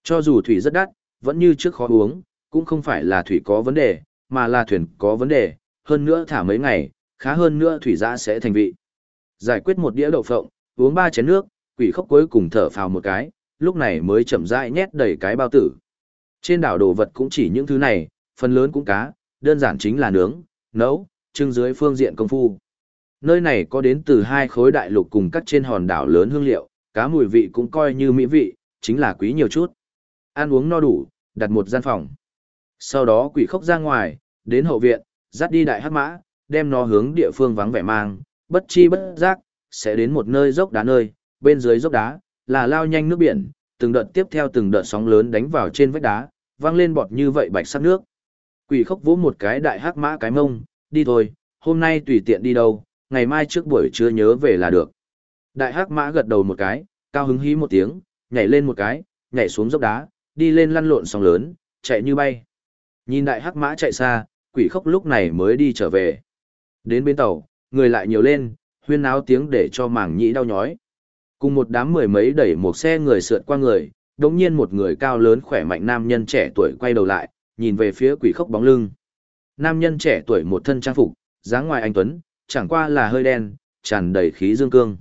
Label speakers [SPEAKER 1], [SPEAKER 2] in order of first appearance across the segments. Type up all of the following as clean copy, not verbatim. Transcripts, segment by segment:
[SPEAKER 1] Cho dù thủy rất đắt, vẫn như trước khó uống, cũng không phải là thủy có vấn đề, mà là thuyền có vấn đề, hơn nữa thả mấy ngày, khá hơn nữa thủy giã sẽ thành vị. Giải quyết một đĩa đậu phộng, uống 3 chén nước, Quỷ Khốc cuối cùng thở phào một cái, lúc này mới chậm rãi nhét đầy cái bao tử. Trên đảo đồ vật cũng chỉ những thứ này, phần lớn cũng cá, đơn giản chính là nướng, nấu, trưng dưới phương diện công phu. Nơi này có đến từ 2 khối đại lục cùng các trên hòn đảo lớn hương liệu, cá mùi vị cũng coi như mỹ vị, chính là quý nhiều chút. Ăn uống no đủ, đặt một gian phòng. Sau đó Quỷ Khốc ra ngoài, đến hậu viện, dắt đi đại hắc mã, đem nó hướng địa phương vắng vẻ mang, bất chi bất giác, sẽ đến một nơi dốc đá nơi, bên dưới dốc đá, là lao nhanh nước biển, từng đợt tiếp theo từng đợt sóng lớn đánh vào trên vách đá, vang lên bọt như vậy bạch sắc nước. Quỷ Khốc vỗ một cái đại hắc mã cái mông, đi thôi, hôm nay tùy tiện đi đâu, ngày mai trước buổi trưa nhớ về là được. Đại hắc mã gật đầu một cái, cao hứng hí một tiếng, nhảy lên một cái, nhảy xuống dốc đá, đi lên lăn lộn sóng lớn, chạy như bay. Nhìn đại hắc mã chạy xa, Quỷ Khốc lúc này mới đi trở về. Đến bến tàu, người lại nhiều lên, huyên náo tiếng để cho mảng nhĩ đau nhói. Cùng một đám mười mấy đẩy một xe người sượt qua người, đống nhiên một người cao lớn khỏe mạnh nam nhân trẻ tuổi quay đầu lại, nhìn về phía Quỷ Khốc bóng lưng. Nam nhân trẻ tuổi một thân trang phục, dáng ngoài anh tuấn, chẳng qua là hơi đen, tràn đầy khí dương cương.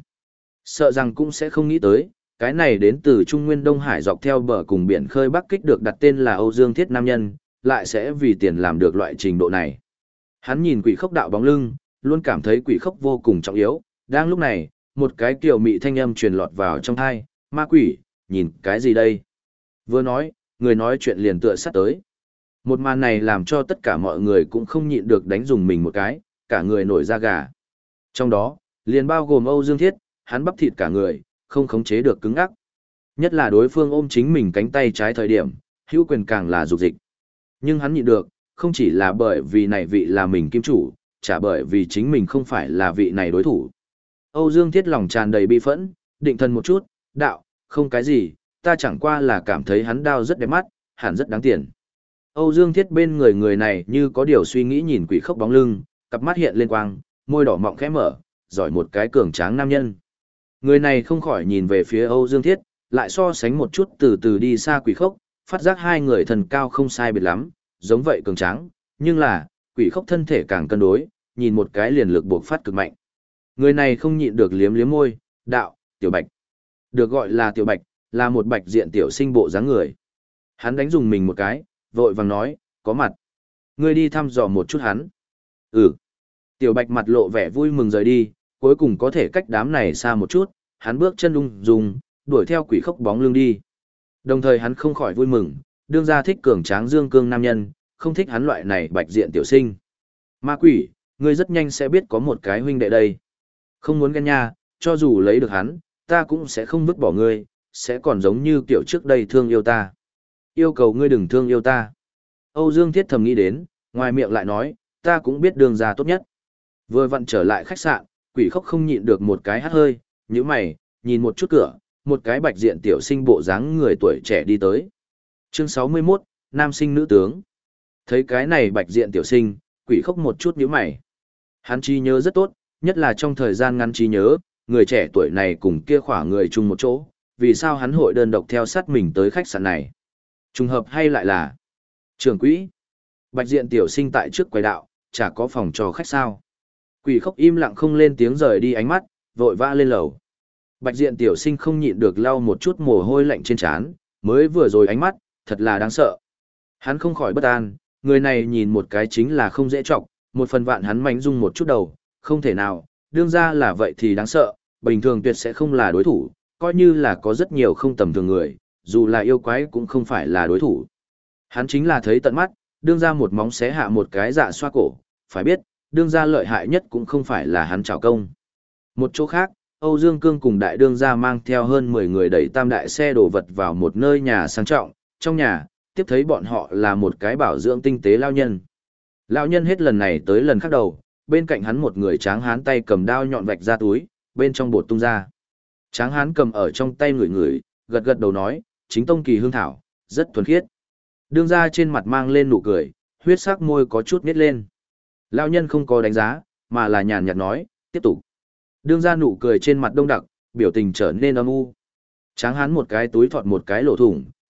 [SPEAKER 1] Sợ rằng cũng sẽ không nghĩ tới, cái này đến từ Trung Nguyên Đông Hải dọc theo bờ cùng biển khơi Bắc Kích được đặt tên là Âu Dương Thiết nam nhân, lại sẽ vì tiền làm được loại trình độ này. Hắn nhìn Quỷ Khốc đạo bóng lưng, luôn cảm thấy Quỷ Khốc vô cùng trọng yếu. Đang lúc này, một cái kiều mị thanh âm truyền lọt vào trong tai, "Ma quỷ, nhìn cái gì đây?" Vừa nói, người nói chuyện liền tựa sát tới. Một màn này làm cho tất cả mọi người cũng không nhịn được đánh dùng mình một cái, cả người nổi da gà. Trong đó, liền bao gồm Âu Dương Thiết, hắn bắp thịt cả người, không khống chế được cứng ngắc. Nhất là đối phương ôm chính mình cánh tay trái thời điểm, hữu quyền càng là dục dịch. Nhưng hắn nhịn được, không chỉ là bởi vì này vị là mình kim chủ, chả bởi vì chính mình không phải là vị này đối thủ. Âu Dương Thiết lòng tràn đầy bi phẫn, định thần một chút, đạo, không cái gì, ta chẳng qua là cảm thấy hắn đao rất đẹp mắt, hẳn rất đáng tiền. Âu Dương Thiết bên người người này như có điều suy nghĩ nhìn Quỷ Khốc bóng lưng, cặp mắt hiện lên quang, môi đỏ mọng khẽ mở, giỏi một cái cường tráng nam nhân. Người này không khỏi nhìn về phía Âu Dương Thiết, lại so sánh một chút từ từ đi xa Quỷ Khốc, phát giác hai người thần cao không sai biệt lắm, giống vậy cường tráng, nhưng là, Quỷ Khốc thân thể càng cân đối, nhìn một cái liền lực buộc phát cực mạnh. Người này không nhịn được liếm liếm môi, đạo, Tiểu Bạch. Được gọi là Tiểu Bạch, là một bạch diện tiểu sinh bộ dáng người. Hắn đánh dùng mình một cái, vội vàng nói, có mặt. Ngươi đi thăm dò một chút hắn. Ừ. Tiểu Bạch mặt lộ vẻ vui mừng rời đi, cuối cùng có thể cách đám này xa một chút, hắn bước chân ung dung, đuổi theo Quỷ Khốc bóng lưng đi. Đồng thời hắn không khỏi vui mừng, đương ra thích cường tráng dương cương nam nhân, không thích hắn loại này bạch diện tiểu sinh. Ma quỷ, ngươi rất nhanh sẽ biết có một cái huynh đệ đây. Không muốn ghen nha, cho dù lấy được hắn, ta cũng sẽ không vứt bỏ ngươi, sẽ còn giống như kiểu trước đây thương yêu ta. Yêu cầu ngươi đừng thương yêu ta. Âu Dương Thiết thầm nghĩ đến, ngoài miệng lại nói, ta cũng biết đường ra tốt nhất. Vừa vặn trở lại khách sạn, Quỷ Khốc không nhịn được một cái hắt hơi, nhíu mày, nhìn một chút cửa, một cái bạch diện tiểu sinh bộ dáng người tuổi trẻ đi tới. Chương 61, nam sinh nữ tướng. Thấy cái này bạch diện tiểu sinh, Quỷ Khốc một chút nhíu mày. Hắn trí nhớ rất tốt, nhất là trong thời gian ngắn trí nhớ, người trẻ tuổi này cùng kia khỏa người chung một chỗ, vì sao hắn hội đơn độc theo sát mình tới khách sạn này? Trùng hợp hay lại là trưởng quỹ? Bạch diện tiểu sinh tại trước quầy đạo, chả có phòng cho khách sao? Quỷ Khốc im lặng không lên tiếng rời đi ánh mắt, vội vã lên lầu. Bạch diện tiểu sinh không nhịn được lau một chút mồ hôi lạnh trên trán, mới vừa rồi ánh mắt, thật là đáng sợ. Hắn không khỏi bất an, người này nhìn một cái chính là không dễ trọng, một phần vạn hắn mánh dung một chút đầu, không thể nào, đương ra là vậy thì đáng sợ, bình thường tuyệt sẽ không là đối thủ, coi như là có rất nhiều không tầm thường người, dù là yêu quái cũng không phải là đối thủ. Hắn chính là thấy tận mắt, đương ra một móng xé hạ một cái dạ xoa cổ, phải biết, đương ra lợi hại nhất cũng không phải là hắn trảo công. Một chỗ khác, Âu Dương Cương cùng đại đương gia mang theo hơn 10 người đẩy tam đại xe đồ vật vào một nơi nhà sang trọng, trong nhà, tiếp thấy bọn họ là một cái bảo dưỡng tinh tế lao nhân. Lão nhân hết lần này tới lần khác đầu, bên cạnh hắn một người tráng hán tay cầm đao nhọn vạch ra túi, bên trong bột tung ra. Tráng hán cầm ở trong tay người người, gật gật đầu nói, chính tông kỳ hương thảo, rất thuần khiết. Đương gia trên mặt mang lên nụ cười, huyết sắc môi có chút nít lên. Lão nhân không có đánh giá, mà là nhàn nhạt nói, tiếp tục. Đương gia nụ cười trên mặt đông đặc, biểu tình trở nên âm u. Tráng hán một cái túi thọt một cái lỗ thủng,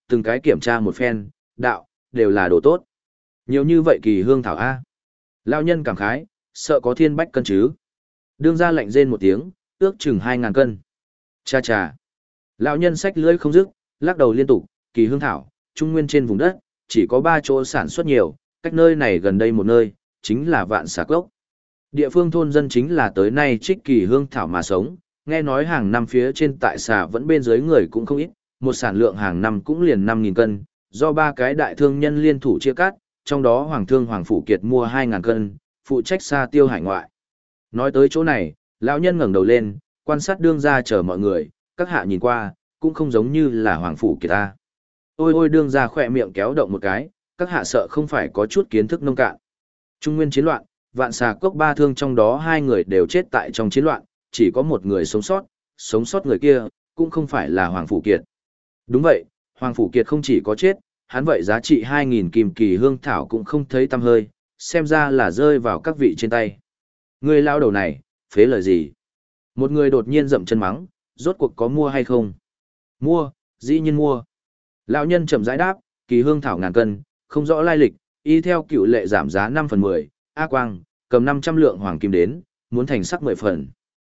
[SPEAKER 1] từng cái kiểm tra một phen, đạo, đều là đồ tốt. Nhiều như vậy kỳ hương thảo A. Lão nhân cảm khái, sợ có thiên bách cân chứ. Đương ra lạnh rên một tiếng, ước chừng 2.000 cân. Cha cha. Lão nhân xách lưỡi không dứt, lắc đầu liên tục, kỳ hương thảo, trung nguyên trên vùng đất, chỉ có 3 chỗ sản xuất nhiều, cách nơi này gần đây một nơi, chính là Vạn Xà Cốc. Địa phương thôn dân chính là tới nay trích kỳ hương thảo mà sống, nghe nói hàng năm phía trên tại xà vẫn bên dưới người cũng không ít, một sản lượng hàng năm cũng liền 5.000 cân, do 3 cái đại thương nhân liên thủ chia cắt, trong đó Hoàng thương Hoàng Phủ Kiệt mua 2.000 cân, phụ trách xa tiêu hải ngoại. Nói tới chỗ này, lão nhân ngẩng đầu lên, quan sát đương ra chờ mọi người, các hạ nhìn qua, cũng không giống như là Hoàng Phủ Kiệt ta. Ôi ôi đương ra khỏe miệng kéo động một cái, các hạ sợ không phải có chút kiến thức nông cạn. Trung nguyên chiến loạn, Vạn Xà Cốc 3 thương trong đó 2 người đều chết tại trong chiến loạn, chỉ có một người sống sót người kia, cũng không phải là Hoàng Phủ Kiệt. Đúng vậy, Hoàng Phủ Kiệt không chỉ có chết, hắn vậy giá trị 2.000 kim kỳ hương thảo cũng không thấy tăm hơi, xem ra là rơi vào các vị trên tay. Người lao đầu này, phế lời gì? Một người đột nhiên dậm chân mắng, rốt cuộc có mua hay không? Mua, dĩ nhiên mua. Lão nhân chậm rãi đáp, kỳ hương thảo ngàn cân, không rõ lai lịch, y theo cựu lệ giảm giá 5/10, A Quang, cầm 500 lượng hoàng kim đến, muốn thành sắc 10 phần.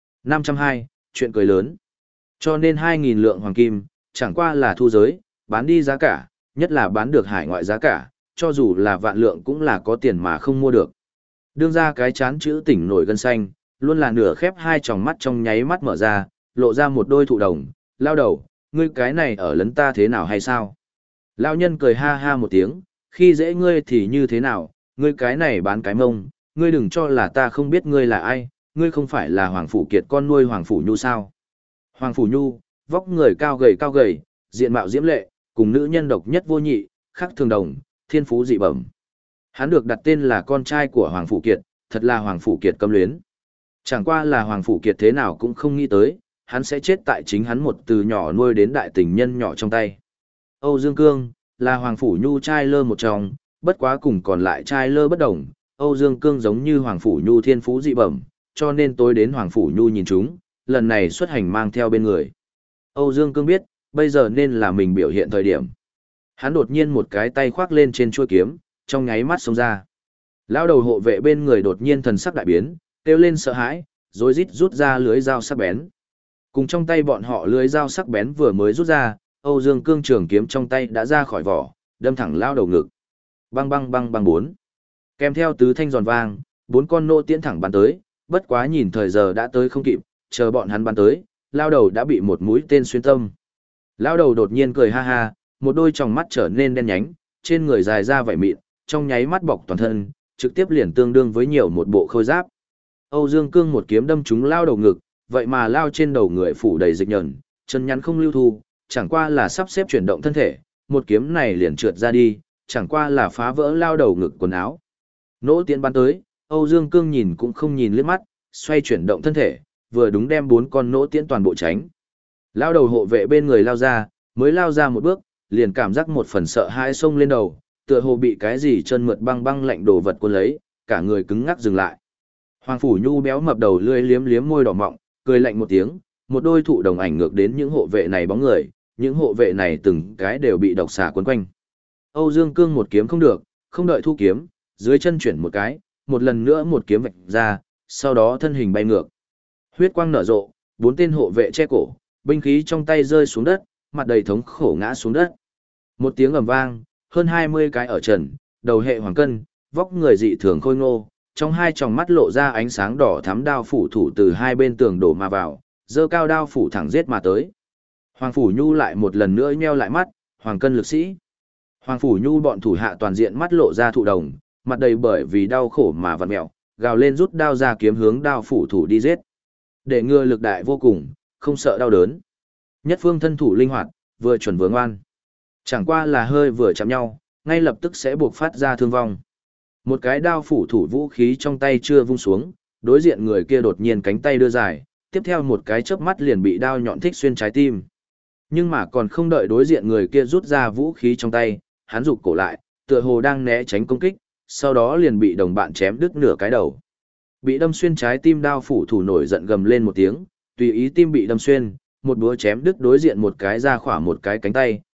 [SPEAKER 1] 502, chuyện cười lớn. Cho nên 2.000 lượng hoàng kim, chẳng qua là thu giới, bán đi giá cả, nhất là bán được hải ngoại giá cả, cho dù là vạn lượng cũng là có tiền mà không mua được. Đương ra cái chán chữ tỉnh nổi gân xanh, luôn là nửa khép hai tròng mắt trong nháy mắt mở ra, lộ ra một đôi thụ đồng, lao đầu, ngươi cái này ở lấn ta thế nào hay sao? Lão nhân cười ha ha một tiếng, khi dễ ngươi thì như thế nào, ngươi cái này bán cái mông, ngươi đừng cho là ta không biết ngươi là ai, ngươi không phải là Hoàng Phủ Kiệt con nuôi Hoàng Phủ Nhu sao? Hoàng Phủ Nhu, vóc người cao gầy, diện mạo diễm lệ, cùng nữ nhân độc nhất vô nhị, khác thường đồng, thiên phú dị bẩm. Hắn được đặt tên là con trai của Hoàng Phủ Kiệt, thật là Hoàng Phủ Kiệt cấm luyến. Chẳng qua là Hoàng Phủ Kiệt thế nào cũng không nghĩ tới, hắn sẽ chết tại chính hắn một từ nhỏ nuôi đến đại tình nhân nhỏ trong tay. Âu Dương Cương, là Hoàng Phủ Nhu trai lơ một trong, bất quá cùng còn lại trai lơ bất đồng, Âu Dương Cương giống như Hoàng Phủ Nhu thiên phú dị bẩm, cho nên tối đến Hoàng Phủ Nhu nhìn chúng, lần này xuất hành mang theo bên người. Âu Dương Cương biết, bây giờ nên là mình biểu hiện thời điểm. Hắn đột nhiên một cái tay khoác lên trên chuôi kiếm, trong nháy mắt xông ra. Lão đầu hộ vệ bên người đột nhiên thần sắc đại biến, kêu lên sợ hãi, rối rít rút ra lưới dao sắc bén. Cùng trong tay bọn họ lưới dao sắc bén vừa mới rút ra, Âu Dương Cương trường kiếm trong tay đã ra khỏi vỏ, đâm thẳng lão đầu ngực. Băng băng băng băng 4. Kèm theo tứ thanh giòn vang, 4 con nô tiễn thẳng bắn tới, bất quá nhìn thời giờ đã tới không kịp, chờ bọn hắn bắn tới, lão đầu đã bị một mũi tên xuyên tâm. Lão đầu đột nhiên cười ha ha, một đôi tròng mắt trở nên đen nhánh, trên người dài ra vảy mịn, trong nháy mắt bọc toàn thân, trực tiếp liền tương đương với nhiều một bộ khôi giáp. Âu Dương Cương một kiếm đâm trúng lao đầu ngực, vậy mà lao trên đầu người phủ đầy dịch nhờn, chân nhắn không lưu thu, chẳng qua là sắp xếp chuyển động thân thể, một kiếm này liền trượt ra đi, chẳng qua là phá vỡ lao đầu ngực quần áo. Nỗ tiễn bắn tới, Âu Dương Cương nhìn cũng không nhìn liếc mắt, xoay chuyển động thân thể, vừa đúng đem 4 con nỗ tiễn toàn bộ tránh. Lao đầu hộ vệ bên người lao ra, mới lao ra một bước, liền cảm giác một phần sợ hãi xông lên đầu, tựa hồ bị cái gì chân mượt băng băng lạnh đồ vật cuốn lấy, cả người cứng ngắc dừng lại. Hoàng Phủ Nhu béo mập đầu lưỡi liếm liếm môi đỏ mọng, cười lạnh một tiếng, một đôi thụ đồng ảnh ngược đến những hộ vệ này bóng người, những hộ vệ này từng cái đều bị độc xà quấn quanh. Âu Dương Cương một kiếm không được, không đợi thu kiếm, dưới chân chuyển một cái, một lần nữa một kiếm vạch ra, sau đó thân hình bay ngược. Huyết quang nở rộ, 4 tên hộ vệ che cổ, binh khí trong tay rơi xuống đất, mặt đầy thống khổ ngã xuống đất. Một tiếng ầm vang, hơn 20 cái ở trần, đầu hệ hoàng cân, vóc người dị thường khôi ngô, trong hai tròng mắt lộ ra ánh sáng đỏ thắm, đao phủ thủ từ hai bên tường đổ mà vào, giơ cao đao phủ thẳng giết mà tới. Hoàng Phủ Nhu lại một lần nữa nheo lại mắt, hoàng cân lực sĩ. Hoàng Phủ Nhu bọn thủ hạ toàn diện mắt lộ ra thụ đồng, mặt đầy bởi vì đau khổ mà vặn mẹo, gào lên rút đao ra kiếm hướng đao phủ thủ đi giết. Để ngừa lực đại vô cùng, không sợ đau đớn. Nhất phương thân thủ linh hoạt, vừa chuẩn vừa ngoan. Chẳng qua là hơi vừa chạm nhau, ngay lập tức sẽ buộc phát ra thương vong. Một cái đao phủ thủ vũ khí trong tay chưa vung xuống, đối diện người kia đột nhiên cánh tay đưa dài, tiếp theo một cái chớp mắt liền bị đao nhọn thích xuyên trái tim. Nhưng mà còn không đợi đối diện người kia rút ra vũ khí trong tay, hắn rụt cổ lại, tựa hồ đang né tránh công kích, sau đó liền bị đồng bạn chém đứt nửa cái đầu. Bị đâm xuyên trái tim đao phủ thủ nổi giận gầm lên một tiếng, tùy ý tim bị đâm xuyên, một búa chém đứt đối diện một cái ra khỏa một cái cánh tay,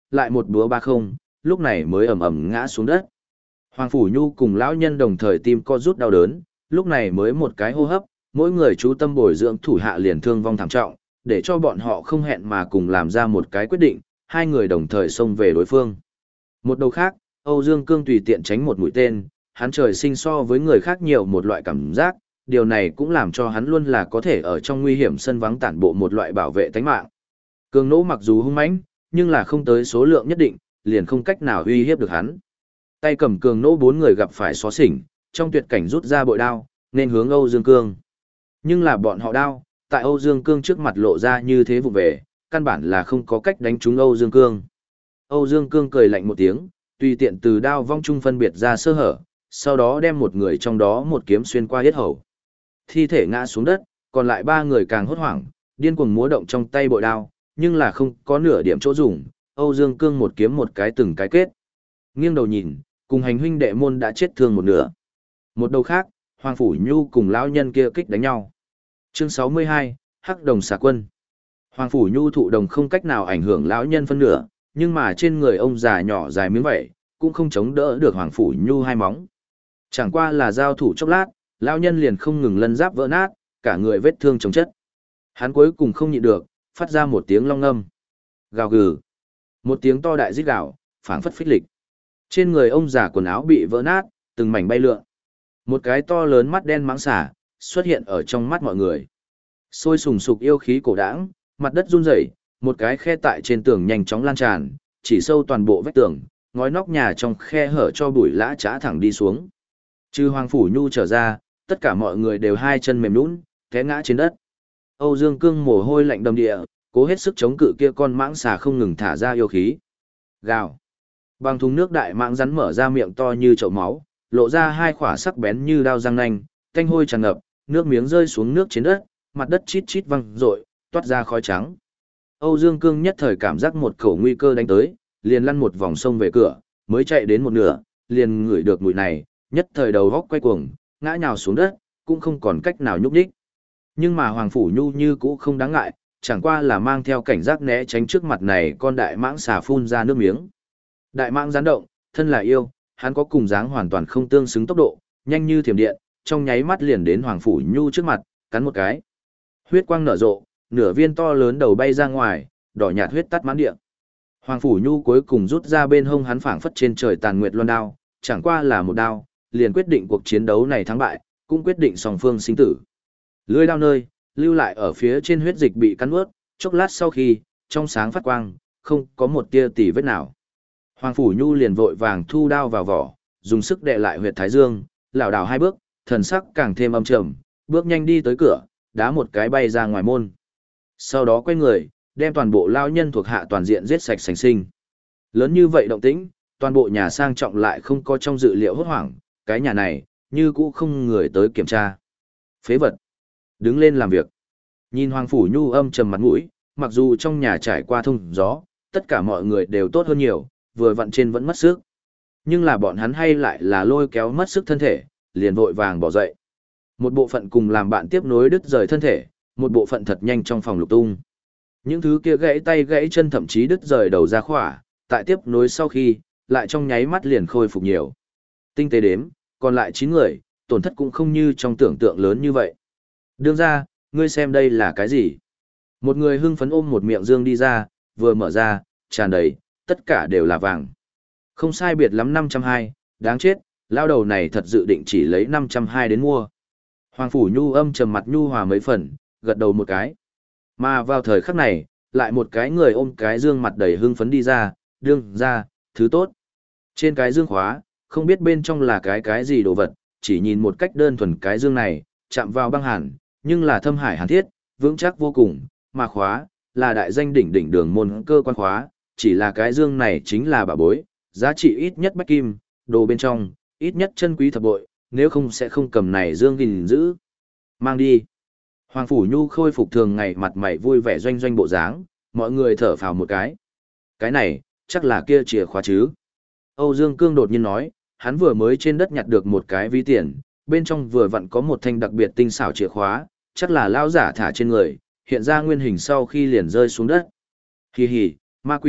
[SPEAKER 1] lại một búa ba không, lúc này mới ầm ầm ngã xuống đất. Hoàng Phủ Nhu cùng lão nhân đồng thời tim co rút đau đớn, lúc này mới một cái hô hấp, mỗi người chú tâm bồi dưỡng thủ hạ liền thương vong thảm trọng, để cho bọn họ không hẹn mà cùng làm ra một cái quyết định, hai người đồng thời xông về đối phương. Một đầu khác, Âu Dương Cương tùy tiện tránh một mũi tên, hắn trời sinh so với người khác nhiều một loại cảm giác, điều này cũng làm cho hắn luôn là có thể ở trong nguy hiểm sân vắng tản bộ một loại bảo vệ tánh mạng. Cường nỗ mặc dù hung mãnh, nhưng là không tới số lượng nhất định, liền không cách nào uy hiếp được hắn. Tay cầm cường nỗ bốn người gặp phải xóa xỉnh, trong tuyệt cảnh rút ra bội đao, nên hướng Âu Dương Cương. Nhưng là bọn họ đao, tại Âu Dương Cương trước mặt lộ ra như thế vụ về, căn bản là không có cách đánh trúng Âu Dương Cương. Âu Dương Cương cười lạnh một tiếng, tùy tiện từ đao vong trung phân biệt ra sơ hở, sau đó đem một người trong đó một kiếm xuyên qua yết hầu. Thi thể ngã xuống đất, còn lại ba người càng hốt hoảng, điên cuồng múa động trong tay bội đao, nhưng là không có nửa điểm chỗ dùng, Âu Dương Cương một kiếm một cái từng cái kết. Nghiêng đầu nhìn, cùng hành huynh đệ môn đã chết thương một nửa. Một đầu khác, Hoàng Phủ Nhu cùng lão nhân kia kích đánh nhau. Chương 62, Hắc Đồng xà quân. Hoàng Phủ Nhu thụ đồng không cách nào ảnh hưởng lão nhân phân nửa, nhưng mà trên người ông già nhỏ dài miếng vảy, cũng không chống đỡ được Hoàng Phủ Nhu hai móng. Chẳng qua là giao thủ chốc lát, lão nhân liền không ngừng lân giáp vỡ nát, cả người vết thương chồng chất. Hắn cuối cùng không nhịn được, phát ra một tiếng long ngâm. Gào gừ. Một tiếng to đại rít gào, phảng phất phích lịch. Trên người ông già quần áo bị vỡ nát, từng mảnh bay lượn. Một cái to lớn mắt đen mãng xà xuất hiện ở trong mắt mọi người. Sôi sùng sục yêu khí cổ đãng, mặt đất run rẩy, một cái khe tại trên tường nhanh chóng lan tràn, chỉ sâu toàn bộ vách tường, ngói nóc nhà trong khe hở cho bụi lã chã thẳng đi xuống. Trừ Hoàng Phủ Nhu trở ra, tất cả mọi người đều hai chân mềm nhũn, té ngã trên đất. Âu Dương Cương mồ hôi lạnh đầm địa, cố hết sức chống cự kia con mãng xà không ngừng thả ra yêu khí. Gào. Bằng thùng nước đại mãng rắn mở ra miệng to như chậu máu, lộ ra hai khỏa sắc bén như đao răng nanh, tanh hôi tràn ngập, nước miếng rơi xuống nước trên đất, mặt đất chít chít văng rội, toát ra khói trắng. Âu Dương Cương nhất thời cảm giác một khẩu nguy cơ đánh tới, liền lăn một vòng sông về cửa, mới chạy đến một nửa, liền ngửi được mùi này, nhất thời đầu góc quay cuồng, ngã nhào xuống đất, cũng không còn cách nào nhúc nhích. Nhưng mà Hoàng Phủ Nhu như cũ không đáng ngại, chẳng qua là mang theo cảnh giác né tránh trước mặt này con đại mãng xà phun ra nước miếng. Đại mãng gián động, thân là yêu, hắn có cùng dáng hoàn toàn không tương xứng tốc độ, nhanh như thiểm điện, trong nháy mắt liền đến Hoàng Phủ Nhu trước mặt, cắn một cái. Huyết quang nở rộ, nửa viên to lớn đầu bay ra ngoài, đỏ nhạt huyết tắt mãn địa. Hoàng Phủ Nhu cuối cùng rút ra bên hông hắn phảng phất trên trời tàn nguyệt loan đao, chẳng qua là một đao, liền quyết định cuộc chiến đấu này thắng bại, cũng quyết định song phương sinh tử. Lưỡi đao nơi, lưu lại ở phía trên huyết dịch bị cắn nuốt, chốc lát sau khi, trong sáng phát quang, không có một tia tì vết nào. Hoàng Phủ Nhu liền vội vàng thu đao vào vỏ, dùng sức đè lại huyệt thái dương, lảo đảo hai bước, thần sắc càng thêm âm trầm, bước nhanh đi tới cửa, đá một cái bay ra ngoài môn. Sau đó quay người, đem toàn bộ lao nhân thuộc hạ toàn diện giết sạch sành sinh. Lớn như vậy động tĩnh, toàn bộ nhà sang trọng lại không có trong dự liệu hốt hoảng, cái nhà này, như cũ không người tới kiểm tra. Phế vật. Đứng lên làm việc. Nhìn Hoàng Phủ Nhu âm trầm mặt mũi, mặc dù trong nhà trải qua thông gió, tất cả mọi người đều tốt hơn nhiều, vừa vặn trên vẫn mất sức. Nhưng là bọn hắn hay lại là lôi kéo mất sức thân thể, liền vội vàng bỏ dậy. Một bộ phận cùng làm bạn tiếp nối đứt rời thân thể, một bộ phận thật nhanh trong phòng lục tung. Những thứ kia gãy tay gãy chân thậm chí đứt rời đầu ra khỏa, tại tiếp nối sau khi, lại trong nháy mắt liền khôi phục nhiều. Tinh tế đếm, còn lại 9 người, tổn thất cũng không như trong tưởng tượng lớn như vậy. Đương ra, ngươi xem đây là cái gì? Một người hưng phấn ôm một miệng dương đi ra, vừa mở ra, tràn đầy, tất cả đều là vàng. Không sai biệt lắm 520, đáng chết, lao đầu này thật dự định chỉ lấy 520 đến mua. Hoàng Phủ Nhu âm trầm mặt nhu hòa mấy phần, gật đầu một cái. Mà vào thời khắc này, lại một cái người ôm cái dương mặt đầy hưng phấn đi ra, đương ra, thứ tốt. Trên cái dương khóa, không biết bên trong là cái gì đồ vật, chỉ nhìn một cách đơn thuần cái dương này, chạm vào băng hàn, nhưng là thâm hải hàn thiết, vững chắc vô cùng, mà khóa, là đại danh đỉnh đỉnh đường môn cơ quan khóa, chỉ là cái dương này chính là bảo bối, giá trị ít nhất bách kim, đồ bên trong, ít nhất chân quý thập bội, nếu không sẽ không cầm này dương gìn giữ. Mang đi. Hoàng Phủ Nhu khôi phục thường ngày mặt mày vui vẻ doanh doanh bộ dáng, mọi người thở phào một cái. Cái này, chắc là kia chìa khóa chứ. Âu Dương Cương đột nhiên nói, hắn vừa mới trên đất nhặt được một cái ví tiền, bên trong vừa vặn có một thanh đặc biệt tinh xảo chìa khóa, chắc là lao giả thả trên người, hiện ra nguyên hình sau khi liền rơi xuống đất. Hì hì, ma quỷ,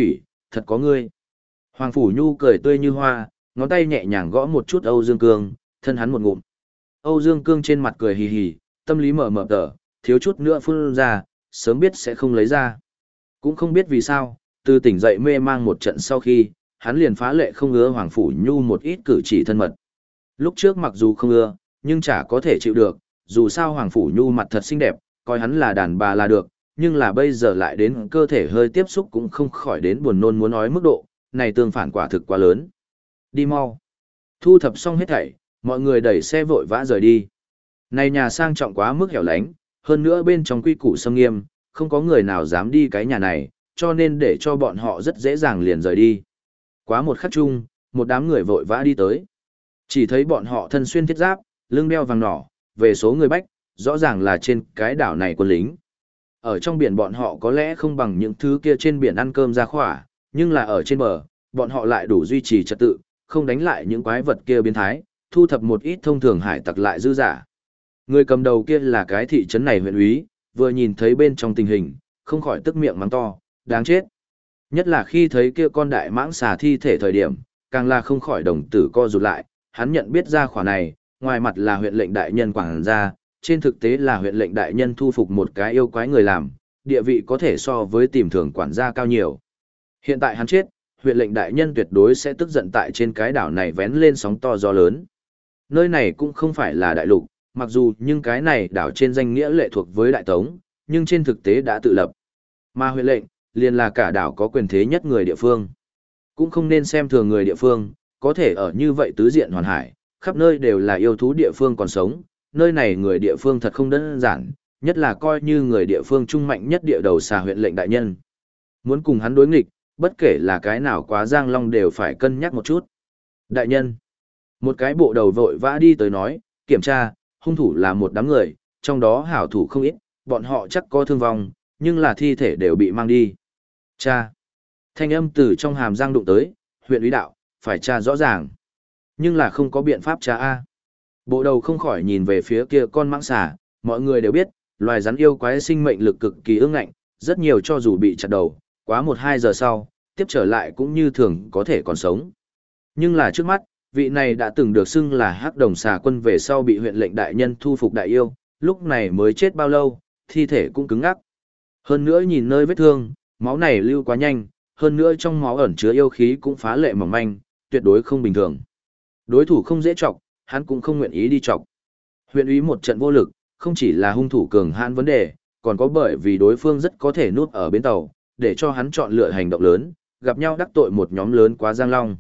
[SPEAKER 1] thật có ngươi. Hoàng Phủ Nhu cười tươi như hoa, ngón tay nhẹ nhàng gõ một chút Âu Dương Cương, thân hắn một ngụm. Âu Dương Cương trên mặt cười hì hì, tâm lý mở mở tờ, thiếu chút nữa phun ra, sớm biết sẽ không lấy ra. Cũng không biết vì sao, từ tỉnh dậy mê mang một trận sau khi, hắn liền phá lệ không ưa Hoàng Phủ Nhu một ít cử chỉ thân mật. Lúc trước mặc dù không ưa, nhưng chả có thể chịu được, dù sao Hoàng Phủ Nhu mặt thật xinh đẹp, coi hắn là đàn bà là được, nhưng là bây giờ lại đến cơ thể hơi tiếp xúc cũng không khỏi đến buồn nôn muốn nói mức độ, này tương phản quả thực quá lớn. Đi mau. Thu thập xong hết thảy, mọi người đẩy xe vội vã rời đi. Này nhà sang trọng quá mức hẻo lánh, hơn nữa bên trong quy củ xâm nghiêm, không có người nào dám đi cái nhà này, cho nên để cho bọn họ rất dễ dàng liền rời đi. Quá một khắc chung, một đám người vội vã đi tới. Chỉ thấy bọn họ thân xuyên thiết giáp, lưng đeo vàng nỏ, về số người bách, rõ ràng là trên cái đảo này quân lính. Ở trong biển bọn họ có lẽ không bằng những thứ kia trên biển ăn cơm ra khỏa, nhưng là ở trên bờ, bọn họ lại đủ duy trì trật tự, không đánh lại những quái vật kia biến thái, thu thập một ít thông thường hải tặc lại dư giả. Người cầm đầu kia là cái thị trấn này huyện úy, vừa nhìn thấy bên trong tình hình, không khỏi tức miệng mắng to, đáng chết. Nhất là khi thấy kia con đại mãng xà thi thể thời điểm, càng là không khỏi đồng tử co rụt lại, hắn nhận biết ra khỏa này, ngoài mặt là huyện lệnh đại nhân quảng gia, trên thực tế là huyện lệnh đại nhân thu phục một cái yêu quái người làm, địa vị có thể so với tìm thường quản gia cao nhiều. Hiện tại hắn chết, huyện lệnh đại nhân tuyệt đối sẽ tức giận tại trên cái đảo này vén lên sóng to gió lớn. Nơi này cũng không phải là đại lục, mặc dù nhưng cái này đảo trên danh nghĩa lệ thuộc với đại tống, nhưng trên thực tế đã tự lập. Mà huyện lệnh, liền là cả đảo có quyền thế nhất người địa phương. Cũng không nên xem thường người địa phương, có thể ở như vậy tứ diện hoàn hải, khắp nơi đều là yêu thú địa phương còn sống, nơi này người địa phương thật không đơn giản, nhất là coi như người địa phương trung mạnh nhất địa đầu xà huyện lệnh đại nhân. Muốn cùng hắn đối nghịch, bất kể là cái nào quá giang long đều phải cân nhắc một chút. Đại nhân, một cái bộ đầu vội vã đi tới nói, kiểm tra, hung thủ là một đám người, trong đó hảo thủ không ít, bọn họ chắc có thương vong, nhưng là thi thể đều bị mang đi. Cha, thanh âm từ trong hàm răng đụng tới, huyện úy đạo, phải tra rõ ràng. Nhưng là không có biện pháp tra A. Bộ đầu không khỏi nhìn về phía kia con mãng xà, mọi người đều biết, loài rắn yêu quái sinh mệnh lực cực kỳ ương ngạnh, rất nhiều cho dù bị chặt đầu, quá 1-2 giờ sau, tiếp trở lại cũng như thường có thể còn sống. Nhưng là trước mắt, vị này đã từng được xưng là hắc đồng xà quân về sau bị huyện lệnh đại nhân thu phục đại yêu, lúc này mới chết bao lâu, thi thể cũng cứng ngắc. Hơn nữa nhìn nơi vết thương, máu này lưu quá nhanh, hơn nữa trong máu ẩn chứa yêu khí cũng phá lệ mỏng manh, tuyệt đối không bình thường. Đối thủ không dễ chọc, hắn cũng không nguyện ý đi chọc. Huyện úy một trận vô lực, không chỉ là hung thủ cường hãn vấn đề, còn có bởi vì đối phương rất có thể núp ở bến tàu, để cho hắn chọn lựa hành động lớn, gặp nhau đắc tội một nhóm lớn quá giang long.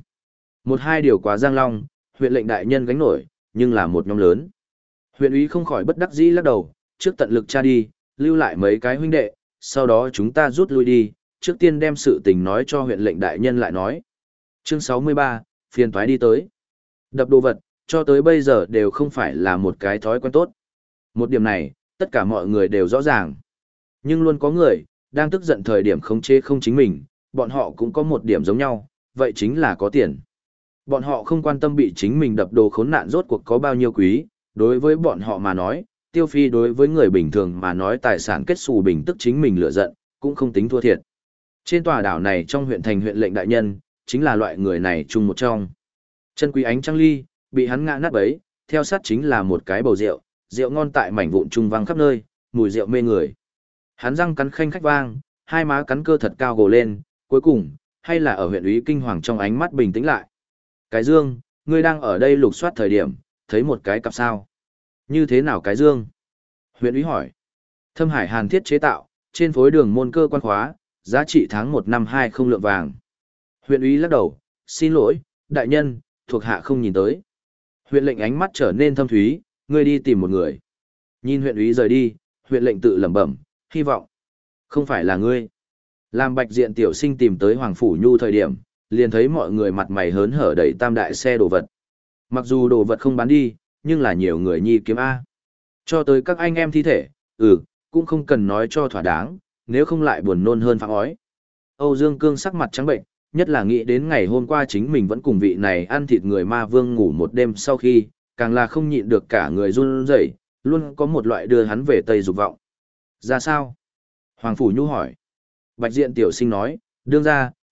[SPEAKER 1] 1-2 điều quá giang long, huyện lệnh đại nhân gánh nổi, nhưng là một nhóm lớn. Huyện úy không khỏi bất đắc dĩ lắc đầu, trước tận lực tra đi, lưu lại mấy cái huynh đệ, sau đó chúng ta rút lui đi, trước tiên đem sự tình nói cho huyện lệnh đại nhân lại nói. Chương 63, phiền toái đi tới. Đập đồ vật, cho tới bây giờ đều không phải là một cái thói quen tốt. Một điểm này, tất cả mọi người đều rõ ràng. Nhưng luôn có người, đang tức giận thời điểm khống chế không chính mình, bọn họ cũng có một điểm giống nhau, vậy chính là có tiền. Bọn họ không quan tâm bị chính mình đập đồ khốn nạn rốt cuộc có bao nhiêu quý, đối với bọn họ mà nói, tiêu phi đối với người bình thường mà nói tài sản kết xù bình tức chính mình lựa giận, cũng không tính thua thiệt. Trên tòa đảo này trong huyện thành huyện lệnh đại nhân, chính là loại người này chung một trong. Chân quý ánh trăng ly, bị hắn ngã nát bấy, theo sát chính là một cái bầu rượu, rượu ngon tại mảnh vụn trung vang khắp nơi, mùi rượu mê người. Hắn răng cắn khanh khách vang, hai má cắn cơ thật cao gồ lên, cuối cùng, hay là ở huyện úy kinh hoàng trong ánh mắt bình tĩnh lại. Cái Dương, ngươi đang ở đây lục soát thời điểm, thấy một cái cặp sao. Như thế nào cái Dương? Huyện úy hỏi. Thâm Hải Hàn thiết chế tạo, trên phối đường môn cơ quan khóa, giá trị tháng 1 năm 20 lượng vàng. Huyện úy lắc đầu, xin lỗi, đại nhân, thuộc hạ không nhìn tới. Huyện lệnh ánh mắt trở nên thâm thúy, ngươi đi tìm một người. Nhìn huyện úy rời đi, huyện lệnh tự lẩm bẩm, hy vọng. Không phải là ngươi. Làm Bạch Diện tiểu sinh tìm tới Hoàng Phủ Nhu thời điểm, liền thấy mọi người mặt mày hớn hở đẩy tam đại xe đồ vật. Mặc dù đồ vật không bán đi, nhưng là nhiều người nhi kiếm A. Cho tới các anh em thi thể, cũng không cần nói cho thỏa đáng, nếu không lại buồn nôn hơn phạm ói. Âu Dương Cương sắc mặt trắng bệnh, nhất là nghĩ đến ngày hôm qua chính mình vẫn cùng vị này ăn thịt người ma vương ngủ một đêm sau khi, càng là không nhịn được cả người run rẩy, luôn có một loại đưa hắn về Tây dục vọng. Ra sao? Hoàng Phủ Nhu hỏi. Bạch Diện tiểu sinh nói, đương ra,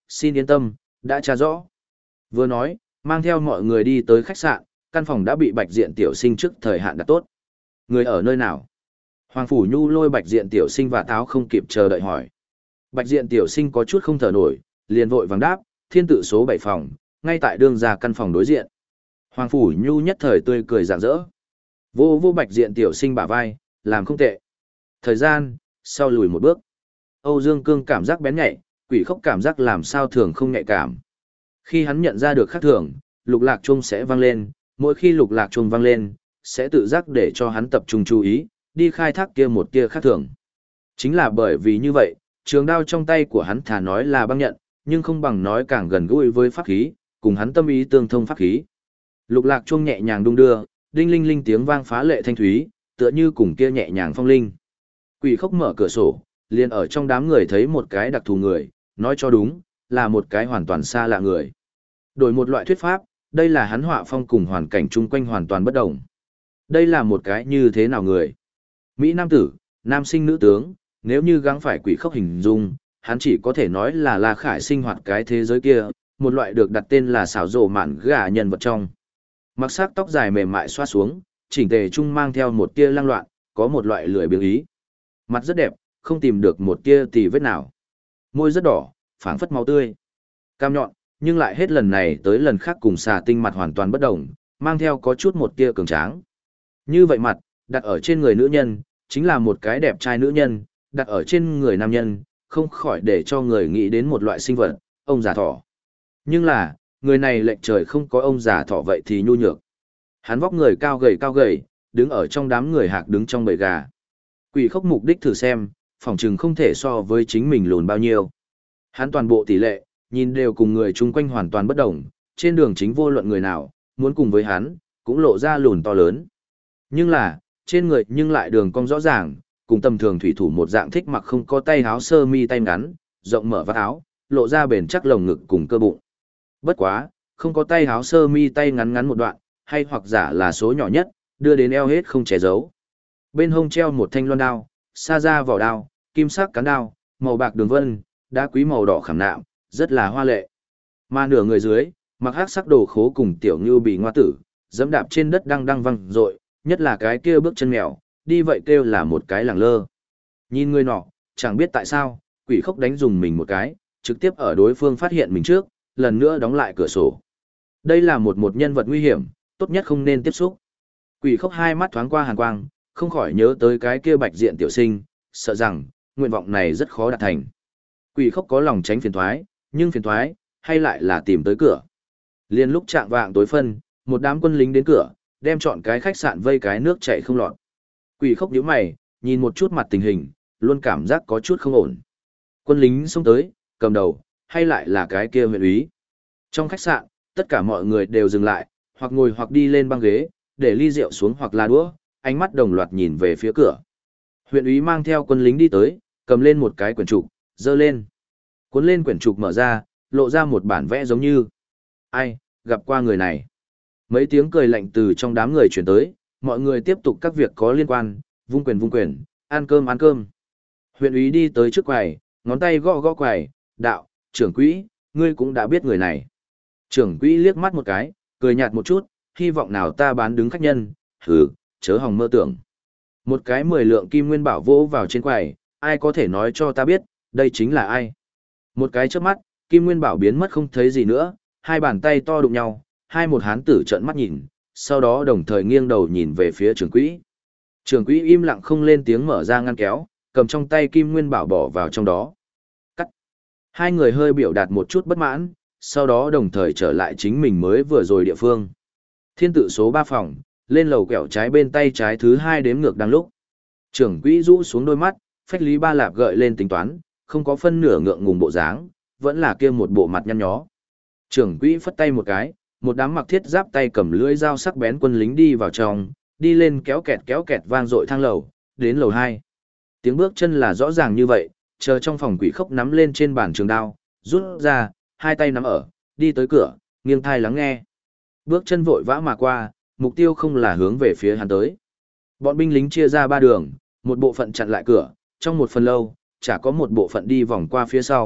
[SPEAKER 1] xin yên tâm, đã tra rõ. Vừa nói, mang theo mọi người đi tới khách sạn, căn phòng đã bị Bạch Diện tiểu sinh trước thời hạn đặt tốt. Người ở nơi nào? Hoàng Phủ Nhu lôi Bạch Diện tiểu sinh và táo không kịp chờ đợi hỏi. Bạch Diện tiểu sinh có chút không thở nổi, liền vội vàng đáp, thiên tự số 7 phòng, ngay tại đường ra căn phòng đối diện. Hoàng Phủ Nhu nhất thời tươi cười rạng rỡ. Vô vô Bạch Diện tiểu sinh bả vai, làm không tệ. Thời gian, sau lùi một bước. Âu Dương Cương cảm giác bén nhạy, Quỷ Khốc cảm giác làm sao thường không nhạy cảm. Khi hắn nhận ra được khác thường, lục lạc chuông sẽ vang lên, mỗi khi lục lạc chuông vang lên, sẽ tự giác để cho hắn tập trung chú ý, đi khai thác kia một kia khác thường. Chính là bởi vì như vậy, trường đao trong tay của hắn thà nói là băng nhận, nhưng không bằng nói càng gần gũi với pháp khí, cùng hắn tâm ý tương thông pháp khí. Lục lạc chuông nhẹ nhàng đung đưa, đinh linh linh tiếng vang phá lệ thanh thúy, tựa như cùng kia nhẹ nhàng phong linh. Quỷ Khốc mở cửa sổ, liền ở trong đám người thấy một cái đặc thù người, nói cho đúng, là một cái hoàn toàn xa lạ người. Đổi một loại thuyết pháp, đây là hắn họa phong cùng hoàn cảnh chung quanh hoàn toàn bất đồng. Đây là một cái như thế nào người? Mỹ nam tử, nam sinh nữ tướng, nếu như gắng phải Quỷ Khốc hình dung, hắn chỉ có thể nói là La Khải sinh hoạt cái thế giới kia, một loại được đặt tên là xảo rộ mạn gà nhân vật trong. Mặc sắc tóc dài mềm mại xoa xuống, chỉnh tề trung mang theo một tia lăng loạn, có một loại lười biếng ý. Mặt rất đẹp, không tìm được một tia tì vết nào. Môi rất đỏ, phảng phất máu tươi. Cam nhọn, nhưng lại hết lần này tới lần khác cùng xà tinh mặt hoàn toàn bất đồng, mang theo có chút một tia cường tráng. Như vậy mặt, đặt ở trên người nữ nhân, chính là một cái đẹp trai nữ nhân, đặt ở trên người nam nhân, không khỏi để cho người nghĩ đến một loại sinh vật, ông già thỏ. Nhưng là, người này lệnh trời không có ông già thỏ vậy thì nhu nhược. Hắn vóc người cao gầy, đứng ở trong đám người hạc đứng trong bầy gà. Quỷ Khốc mục đích thử xem, phỏng chừng không thể so với chính mình lùn bao nhiêu. Hắn toàn bộ tỷ lệ, nhìn đều cùng người chung quanh hoàn toàn bất đồng, trên đường chính vô luận người nào, muốn cùng với hắn, cũng lộ ra lùn to lớn. Nhưng là, trên người nhưng lại đường cong rõ ràng, cùng tầm thường thủy thủ một dạng thích mặc không có tay áo sơ mi tay ngắn, rộng mở vác áo, lộ ra bền chắc lồng ngực cùng cơ bụng. Bất quá, không có tay áo sơ mi tay ngắn ngắn một đoạn, hay hoặc giả là số nhỏ nhất, đưa đến eo hết không che giấu. Bên hông treo một thanh loan đao, sa ra vỏ đao, kim sắc cán đao, màu bạc đường vân, đá quý màu đỏ khảm nạm, rất là hoa lệ. Mà nửa người dưới, mặc hắc sắc đồ khố cùng tiểu như bị ngoa tử, dẫm đạp trên đất đang văng rội, nhất là cái kia bước chân mèo, đi vậy kêu là một cái lẳng lơ. Nhìn người nọ, chẳng biết tại sao, Quỷ Khốc đánh dùng mình một cái, trực tiếp ở đối phương phát hiện mình trước, lần nữa đóng lại cửa sổ. Đây là một nhân vật nguy hiểm, tốt nhất không nên tiếp xúc. Quỷ Khốc hai mắt thoáng qua hàn quang, không khỏi nhớ tới cái kia Bạch Diện tiểu sinh, sợ rằng nguyện vọng này rất khó đạt thành. Quỷ Khốc có lòng tránh phiền toái, nhưng phiền toái hay lại là tìm tới cửa. Liên lúc chạng vạng tối phân, một đám quân lính đến cửa, đem chọn cái khách sạn vây cái nước chảy không lọt. Quỷ Khốc nhíu mày, nhìn một chút mặt tình hình, luôn cảm giác có chút không ổn. Quân lính xông tới, cầm đầu, hay lại là cái kia huyện úy. Trong khách sạn, tất cả mọi người đều dừng lại, hoặc ngồi hoặc đi lên băng ghế, để ly rượu xuống hoặc là đũa, ánh mắt đồng loạt nhìn về phía cửa. Huyện úy mang theo quân lính đi tới, cầm lên một cái quyển trục, dơ lên. Cuốn lên quyển trục mở ra, lộ ra một bản vẽ giống như. Ai, gặp qua người này. Mấy tiếng cười lạnh từ trong đám người chuyển tới, mọi người tiếp tục các việc có liên quan, vung quyền, ăn cơm. Huyện úy đi tới trước quầy, ngón tay gõ gõ quầy, đạo, trưởng quỹ, ngươi cũng đã biết người này. Trưởng quỹ liếc mắt một cái, cười nhạt một chút, hy vọng nào ta bán đứng khách nhân, hừ, chớ hòng mơ tưởng. Một cái 10 lượng kim nguyên bảo vỗ vào trên quầy, ai có thể nói cho ta biết, đây chính là ai. Một cái chớp mắt, kim nguyên bảo biến mất không thấy gì nữa, hai bàn tay to đụng nhau, hai một hán tử trợn mắt nhìn, sau đó đồng thời nghiêng đầu nhìn về phía trưởng quỹ. Trưởng quỹ im lặng không lên tiếng mở ra ngăn kéo, cầm trong tay kim nguyên bảo bỏ vào trong đó. Cắt. Hai người hơi biểu đạt một chút bất mãn, sau đó đồng thời trở lại chính mình mới vừa rồi địa phương. Thiên tự số 3 phòng, lên lầu quẹo trái bên tay trái thứ 2 đếm ngược đang lúc. Trưởng quỹ rũ xuống đôi mắt, phách lý ba lạp gợi lên tính toán, không có phân nửa ngượng ngùng bộ dáng, vẫn là kia một bộ mặt nhăn nhó. Trưởng quỹ phất tay một cái, một đám mặc thiết giáp tay cầm lưỡi dao sắc bén quân lính đi vào trong, đi lên kéo kẹt vang dội thang lầu, đến lầu 2. Tiếng bước chân là rõ ràng như vậy, chờ trong phòng Quỷ Khốc nắm lên trên bàn trường đao, rút ra, hai tay nắm ở, đi tới cửa, nghiêng thai lắng nghe. Bước chân vội vã mà qua, mục tiêu không là hướng về phía hắn tới. Bọn binh lính chia ra 3 đường, một bộ phận chặn lại cửa, trong một phần lâu, chả có một bộ phận đi vòng qua phía sau,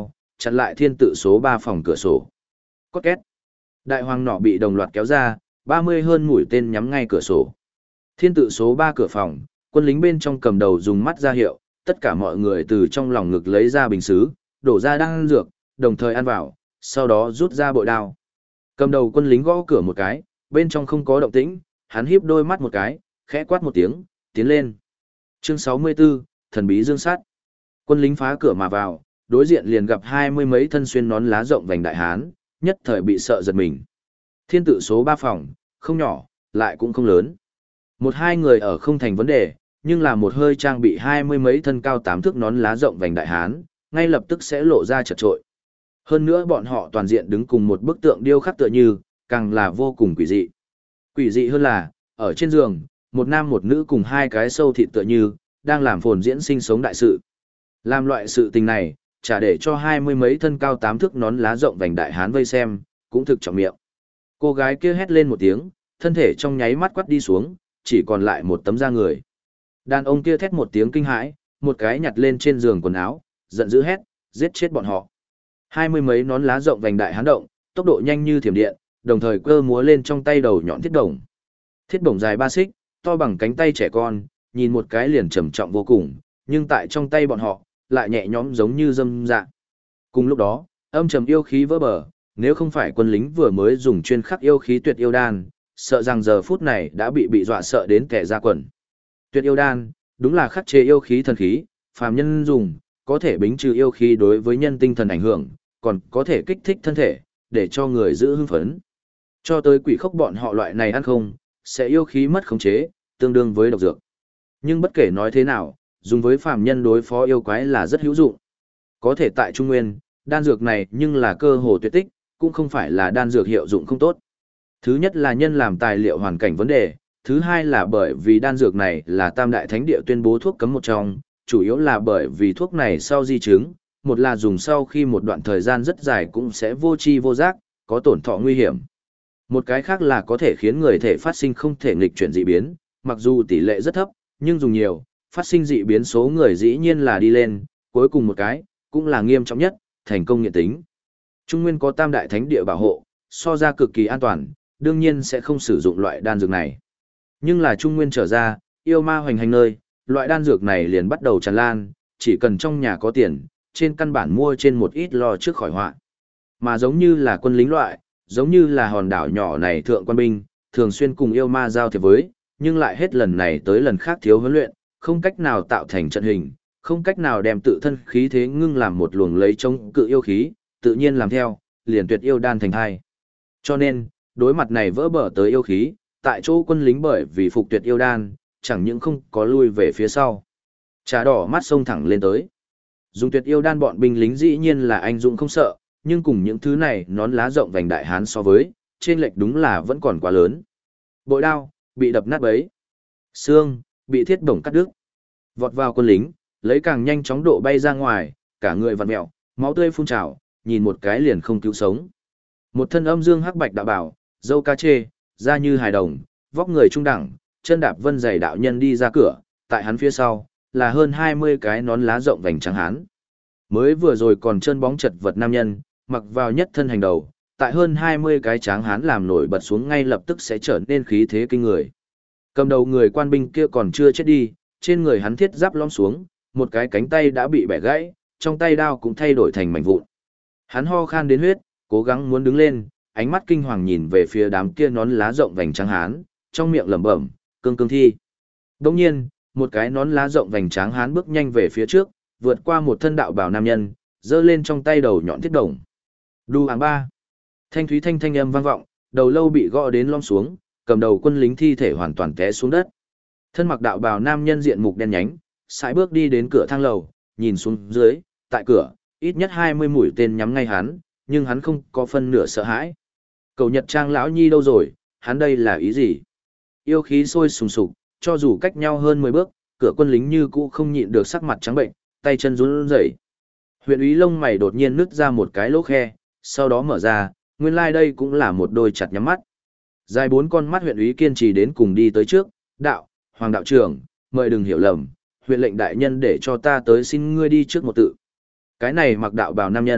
[SPEAKER 1] chặn lại thiên tự số 3 phòng cửa sổ. Cốt két. Đại hoàng nỏ bị đồng loạt kéo ra, 30 hơn mũi tên nhắm ngay cửa sổ. Thiên tự số 3 cửa phòng, quân lính bên trong cầm đầu dùng mắt ra hiệu, tất cả mọi người từ trong lòng ngực lấy ra bình sứ, đổ ra đan dược, đồng thời ăn vào, sau đó rút ra bội đao. Cầm đầu quân lính gõ cửa một cái, bên trong không có động tĩnh, hắn híp đôi mắt một cái, khẽ quát một tiếng, tiến lên. Chương 64, thần bí dương sát. Quân lính phá cửa mà vào, đối diện liền gặp 20 mấy thân xuyên nón lá rộng vành đại hán, nhất thời bị sợ giật mình. Thiên tự số 3 phòng, không nhỏ, lại cũng không lớn. Một hai người ở không thành vấn đề, nhưng là một hơi trang bị 20 mấy thân cao 8 thước nón lá rộng vành đại hán, ngay lập tức sẽ lộ ra chật trội. Hơn nữa bọn họ toàn diện đứng cùng một bức tượng điêu khắc tựa như, càng là vô cùng quỷ dị. Quỷ dị hơn là, ở trên giường, một nam một nữ cùng hai cái sâu thịt tựa như, đang làm phồn diễn sinh sống đại sự. Làm loại sự tình này, chả để cho 20 mấy thân cao 8 thước nón lá rộng vành đại hán vây xem, cũng thực trọng miệng. Cô gái kia hét lên một tiếng, thân thể trong nháy mắt quắt đi xuống, chỉ còn lại một tấm da người. Đàn ông kia thét một tiếng kinh hãi, một cái nhặt lên trên giường quần áo, giận dữ hét, giết chết bọn họ. 20 mấy nón lá rộng vành đại hán động, tốc độ nhanh như thiểm điện, đồng thời cơ múa lên trong tay đầu nhọn thiết đồng. Thiết bổng dài 3 xích, to bằng cánh tay trẻ con, nhìn một cái liền trầm trọng vô cùng, nhưng tại trong tay bọn họ, lại nhẹ nhõm giống như dâm dạ. Cùng lúc đó, âm trầm yêu khí vỡ bờ, nếu không phải quân lính vừa mới dùng chuyên khắc yêu khí tuyệt yêu đan, sợ rằng giờ phút này đã bị dọa sợ đến kẻ ra quần. Tuyệt yêu đan, đúng là khắc chế yêu khí thần khí, phàm nhân dùng, có thể bính trừ yêu khí đối với nhân tinh thần ảnh hưởng, còn có thể kích thích thân thể, để cho người giữ hưng phấn. Cho tới quỷ khốc bọn họ loại này ăn không, sẽ yêu khí mất khống chế, tương đương với độc dược. Nhưng bất kể nói thế nào, dùng với phàm nhân đối phó yêu quái là rất hữu dụng. Có thể tại Trung Nguyên, đan dược này nhưng là cơ hồ tuyệt tích, cũng không phải là đan dược hiệu dụng không tốt. Thứ nhất là nhân làm tài liệu hoàn cảnh vấn đề, thứ hai là bởi vì đan dược này là Tam Đại Thánh Địa tuyên bố thuốc cấm một trong, chủ yếu là bởi vì thuốc này sau di chứng, một là dùng sau khi một đoạn thời gian rất dài cũng sẽ vô tri vô giác, có tổn thọ nguy hiểm. Một cái khác là có thể khiến người thể phát sinh không thể nghịch chuyển dị biến, mặc dù tỷ lệ rất thấp, nhưng dùng nhiều, phát sinh dị biến số người dĩ nhiên là đi lên, cuối cùng một cái, cũng là nghiêm trọng nhất, thành công nghiện tính. Trung Nguyên có Tam Đại Thánh Địa bảo hộ, so ra cực kỳ an toàn, đương nhiên sẽ không sử dụng loại đan dược này. Nhưng là Trung Nguyên trở ra, yêu ma hoành hành nơi, loại đan dược này liền bắt đầu tràn lan, chỉ cần trong nhà có tiền, trên căn bản mua trên một ít lo trước khỏi họa. Mà giống như là quân lính loại, giống như là hòn đảo nhỏ này thượng quan binh, thường xuyên cùng yêu ma giao thiệp với, nhưng lại hết lần này tới lần khác thiếu huấn luyện, không cách nào tạo thành trận hình, không cách nào đem tự thân khí thế ngưng làm một luồng lấy chống cự yêu khí, tự nhiên làm theo, liền tuyệt yêu đan thành hai. Cho nên, đối mặt này vỡ bờ tới yêu khí, tại chỗ quân lính bởi vì phục tuyệt yêu đan, chẳng những không có lui về phía sau. Trà đỏ mắt sông thẳng lên tới. Dùng tuyệt yêu đan bọn binh lính dĩ nhiên là anh dũng không sợ, nhưng cùng những thứ này nón lá rộng vành đại hán so với, trên lệch đúng là vẫn còn quá lớn. Bội đao, bị đập nát bấy. Xương, bị thiết bổng cắt đứt. Vọt vào quân lính, lấy càng nhanh chóng độ bay ra ngoài, cả người vặn mẹo, máu tươi phun trào, nhìn một cái liền không cứu sống. Một thân âm dương hắc bạch đạo bảo, dâu ca chê, da như hài đồng, vóc người trung đẳng, chân đạp vân giày đạo nhân đi ra cửa, tại hắn phía sau, là hơn 20 cái nón lá rộng vành trắng hán. Mới vừa rồi còn chân bóng chật vật nam nhân, mặc vào nhất thân hành đầu, tại hơn 20 cái tráng hán làm nổi bật xuống ngay lập tức sẽ trở nên khí thế kinh người. Cầm đầu người quan binh kia còn chưa chết đi, trên người hắn thiết giáp lõm xuống, một cái cánh tay đã bị bẻ gãy, trong tay đao cũng thay đổi thành mảnh vụn. Hắn ho khan đến huyết, cố gắng muốn đứng lên, ánh mắt kinh hoàng nhìn về phía đám kia nón lá rộng vành trắng hán, trong miệng lẩm bẩm, cương cương thi. Đồng nhiên, một cái nón lá rộng vành trắng hán bước nhanh về phía trước, vượt qua một thân đạo bào nam nhân, giơ lên trong tay đầu nhọn thiết đồng. Đu áng ba. Thanh thúy thanh âm vang vọng, đầu lâu bị gõ đến lom xuống, cầm đầu quân lính thi thể hoàn toàn té xuống đất. Thân mặc đạo bào nam nhân diện mục đen nhánh, sải bước đi đến cửa thang lầu, nhìn xuống dưới, tại cửa, ít nhất 20 mũi tên nhắm ngay hắn, nhưng hắn không có phân nửa sợ hãi. Cầu Nhật Trang lão nhi đâu rồi, hắn đây là ý gì? Yêu khí sôi sùng sục, cho dù cách nhau hơn 10 bước, cửa quân lính như cũ không nhịn được sắc mặt trắng bệnh, tay chân run rẩy. Huyện úy lông mày đột nhiên nứt ra một cái lỗ khe, sau đó mở ra, nguyên lai đây cũng là một đôi chặt nhắm mắt. Dài 4 con mắt huyện úy kiên trì đến cùng đi tới trước, Hoàng đạo trưởng, mời đừng hiểu lầm, huyện lệnh đại nhân để cho ta tới xin ngươi đi trước một tự. Cái này mặc đạo bào nam nhân,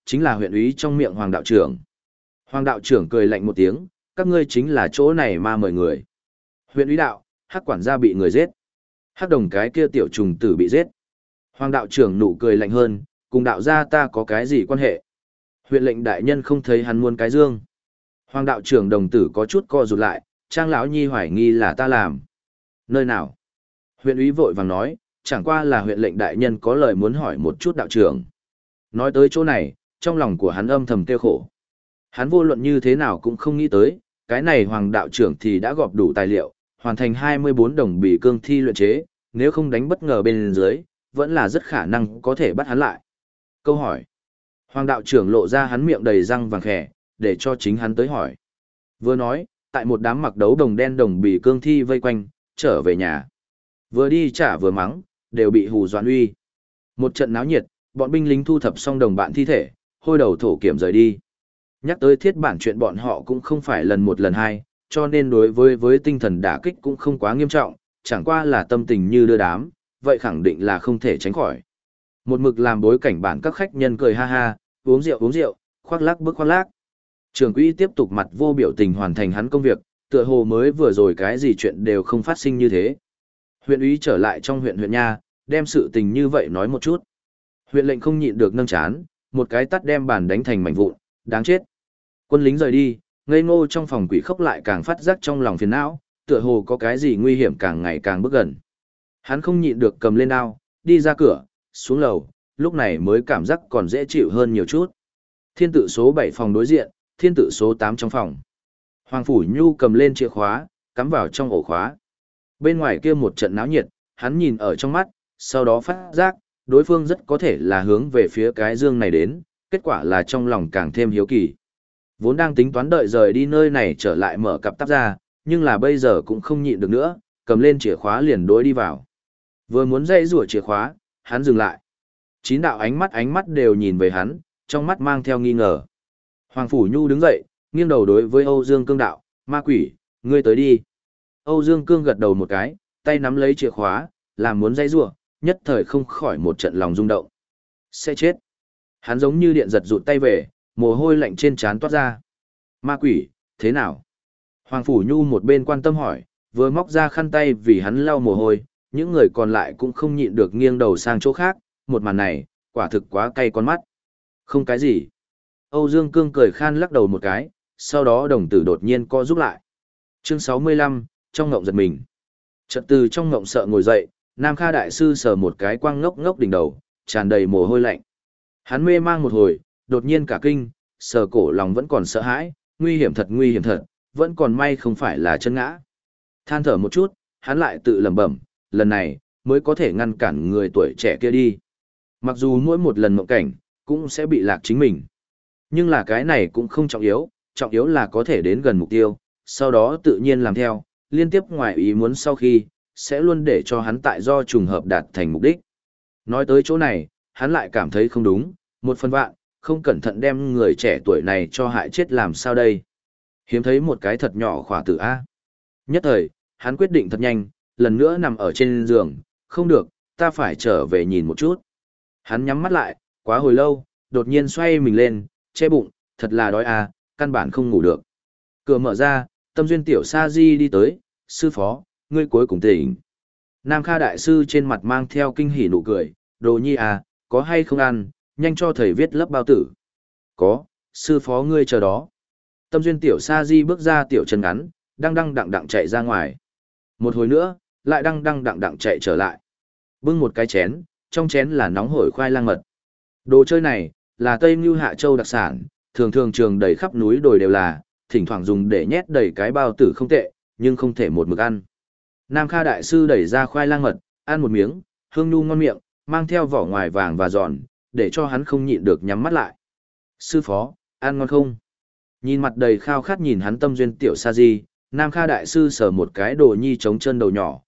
[SPEAKER 1] chính là huyện úy trong miệng Hoàng đạo trưởng. Hoàng đạo trưởng cười lạnh một tiếng, các ngươi chính là chỗ này ma mời người. Huyện úy đạo, Hắc quản gia bị người giết. Hắc đồng cái kia tiểu trùng tử bị giết. Hoàng đạo trưởng nụ cười lạnh hơn, cùng đạo gia ta có cái gì quan hệ? Huyện lệnh đại nhân không thấy hắn muốn cái dương. Hoàng đạo trưởng đồng tử có chút co rụt lại, Trang lão nhi hoài nghi là ta làm. Nơi nào? Huyện úy vội vàng nói, chẳng qua là huyện lệnh đại nhân có lời muốn hỏi một chút đạo trưởng. Nói tới chỗ này, trong lòng của hắn âm thầm kêu khổ. Hắn vô luận như thế nào cũng không nghĩ tới, cái này hoàng đạo trưởng thì đã gọp đủ tài liệu, hoàn thành 24 đồng bì cương thi luyện chế, nếu không đánh bất ngờ bên dưới, vẫn là rất khả năng có thể bắt hắn lại. Câu hỏi. Hoàng đạo trưởng lộ ra hắn miệng đầy răng vàng khẻ, để cho chính hắn tới hỏi. Vừa nói, tại một đám mặc đấu đồng đen đồng bì cương thi vây quanh, trở về nhà. Vừa đi trả vừa mắng, đều bị hù doãn uy. Một trận náo nhiệt, bọn binh lính thu thập xong đồng bạn thi thể, hôi đầu thổ kiểm rời đi. Nhắc tới thiết bản chuyện bọn họ cũng không phải lần một lần hai, cho nên đối với tinh thần đả kích cũng không quá nghiêm trọng, chẳng qua là tâm tình như đưa đám, vậy khẳng định là không thể tránh khỏi. Một mực làm bối cảnh bản các khách nhân cười ha ha, uống rượu, khoác lác bức khoác lác. Trưởng quỹ tiếp tục mặt vô biểu tình hoàn thành hắn công việc, tựa hồ mới vừa rồi cái gì chuyện đều không phát sinh như thế. Huyện úy trở lại trong huyện nha, đem sự tình như vậy nói một chút. Huyện lệnh không nhịn được nâng chán, một cái tát đem bàn đánh thành mảnh vụn, đáng chết. Quân lính rời đi, ngây ngô trong phòng quỷ khốc lại càng phát giác trong lòng phiền não, tựa hồ có cái gì nguy hiểm càng ngày càng bước gần. Hắn không nhịn được cầm lên đao, đi ra cửa, xuống lầu, lúc này mới cảm giác còn dễ chịu hơn nhiều chút. Thiên tự số 7 phòng đối diện, thiên tự số 8 trong phòng. Hoàng Phủ Nhu cầm lên chìa khóa, cắm vào trong ổ khóa. Bên ngoài kia một trận náo nhiệt, hắn nhìn ở trong mắt, sau đó phát giác, đối phương rất có thể là hướng về phía cái dương này đến, kết quả là trong lòng càng thêm hiếu kỳ. Vốn đang tính toán đợi rời đi nơi này trở lại mở cặp tắp ra, nhưng là bây giờ cũng không nhịn được nữa, cầm lên chìa khóa liền đối đi vào. Vừa muốn dây rủa chìa khóa, hắn dừng lại. 9 đạo ánh mắt đều nhìn về hắn, trong mắt mang theo nghi ngờ. Hoàng Phủ Nhu đứng dậy, nghiêng đầu đối với Âu Dương Cương đạo, ma quỷ, ngươi tới đi. Âu Dương Cương gật đầu một cái, tay nắm lấy chìa khóa, làm muốn dây rủa, nhất thời không khỏi một trận lòng rung động. Sẽ chết. Hắn giống như điện giật rụt tay về, mồ hôi lạnh trên trán toát ra. Ma quỷ, thế nào? Hoàng Phủ Nhu một bên quan tâm hỏi, vừa móc ra khăn tay vì hắn lau mồ hôi, những người còn lại cũng không nhịn được nghiêng đầu sang chỗ khác, một màn này, quả thực quá cay con mắt. Không cái gì. Âu Dương Cương cười khan lắc đầu một cái, sau đó đồng tử đột nhiên co rút lại. Chương 65, trong ngộng giật mình. Chợt từ trong ngộng sợ ngồi dậy, Nam Kha đại sư sờ một cái quang ngốc ngốc đỉnh đầu, tràn đầy mồ hôi lạnh. Hắn mê mang một hồi, đột nhiên cả kinh, sờ cổ lòng vẫn còn sợ hãi, nguy hiểm thật, vẫn còn may không phải là chân ngã. Than thở một chút, hắn lại tự lẩm bẩm, lần này mới có thể ngăn cản người tuổi trẻ kia đi. Mặc dù mỗi một lần mộng cảnh cũng sẽ bị lạc chính mình, nhưng là cái này cũng không trọng yếu là có thể đến gần mục tiêu, sau đó tự nhiên làm theo, liên tiếp ngoài ý muốn sau khi, sẽ luôn để cho hắn tại do trùng hợp đạt thành mục đích. Nói tới chỗ này, hắn lại cảm thấy không đúng, một phần vạn, không cẩn thận đem người trẻ tuổi này cho hại chết làm sao đây. Hiếm thấy một cái thật nhỏ khỏa tử A. Nhất thời, hắn quyết định thật nhanh, lần nữa nằm ở trên giường, không được, ta phải trở về nhìn một chút. Hắn nhắm mắt lại, quá hồi lâu, đột nhiên xoay mình lên, che bụng, thật là đói à, căn bản không ngủ được. Cửa mở ra, Tâm Duyên Tiểu Sa Di đi tới, sư phó, ngươi cuối cùng tỉnh. Nam Kha đại sư trên mặt mang theo kinh hỉ nụ cười, đồ nhi à, có hay không ăn, nhanh cho thầy viết lớp bao tử. Có, sư phó ngươi chờ đó. Tâm Duyên Tiểu Sa Di bước ra tiểu chân ngắn, đăng đặng chạy ra ngoài. Một hồi nữa, lại đăng đặng chạy trở lại. Bưng một cái chén, trong chén là nóng hổi khoai lang mật. Đồ chơi này, là Tây Như Hạ Châu đặc sản, thường trường đầy khắp núi đồi đều là, thỉnh thoảng dùng để nhét đầy cái bao tử không tệ, nhưng không thể một mực ăn. Nam Kha đại sư đẩy ra khoai lang mật, ăn một miếng, hương nhu ngon miệng, mang theo vỏ ngoài vàng và giòn, để cho hắn không nhịn được nhắm mắt lại. Sư phó, ăn ngon không? Nhìn mặt đầy khao khát nhìn hắn Tâm Duyên Tiểu Sa Di, Nam Kha đại sư sờ một cái đồ nhi trống chân đầu nhỏ,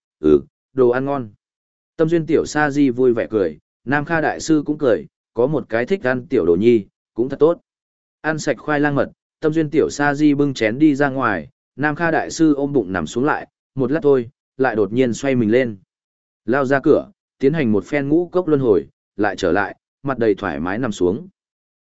[SPEAKER 1] đồ ăn ngon. Tâm Duyên Tiểu Sa Di vui vẻ cười, Nam Kha đại sư cũng cười, có một cái thích ăn tiểu đồ nhi, cũng thật tốt. Ăn sạch khoai lang mật, Tâm Duyên Tiểu Sa Di bưng chén đi ra ngoài, Nam Kha đại sư ôm bụng nằm xuống lại, một lát thôi, lại đột nhiên xoay mình lên. Lao ra cửa, tiến hành một phen ngũ cốc luân hồi, lại trở lại, mặt đầy thoải mái nằm xuống.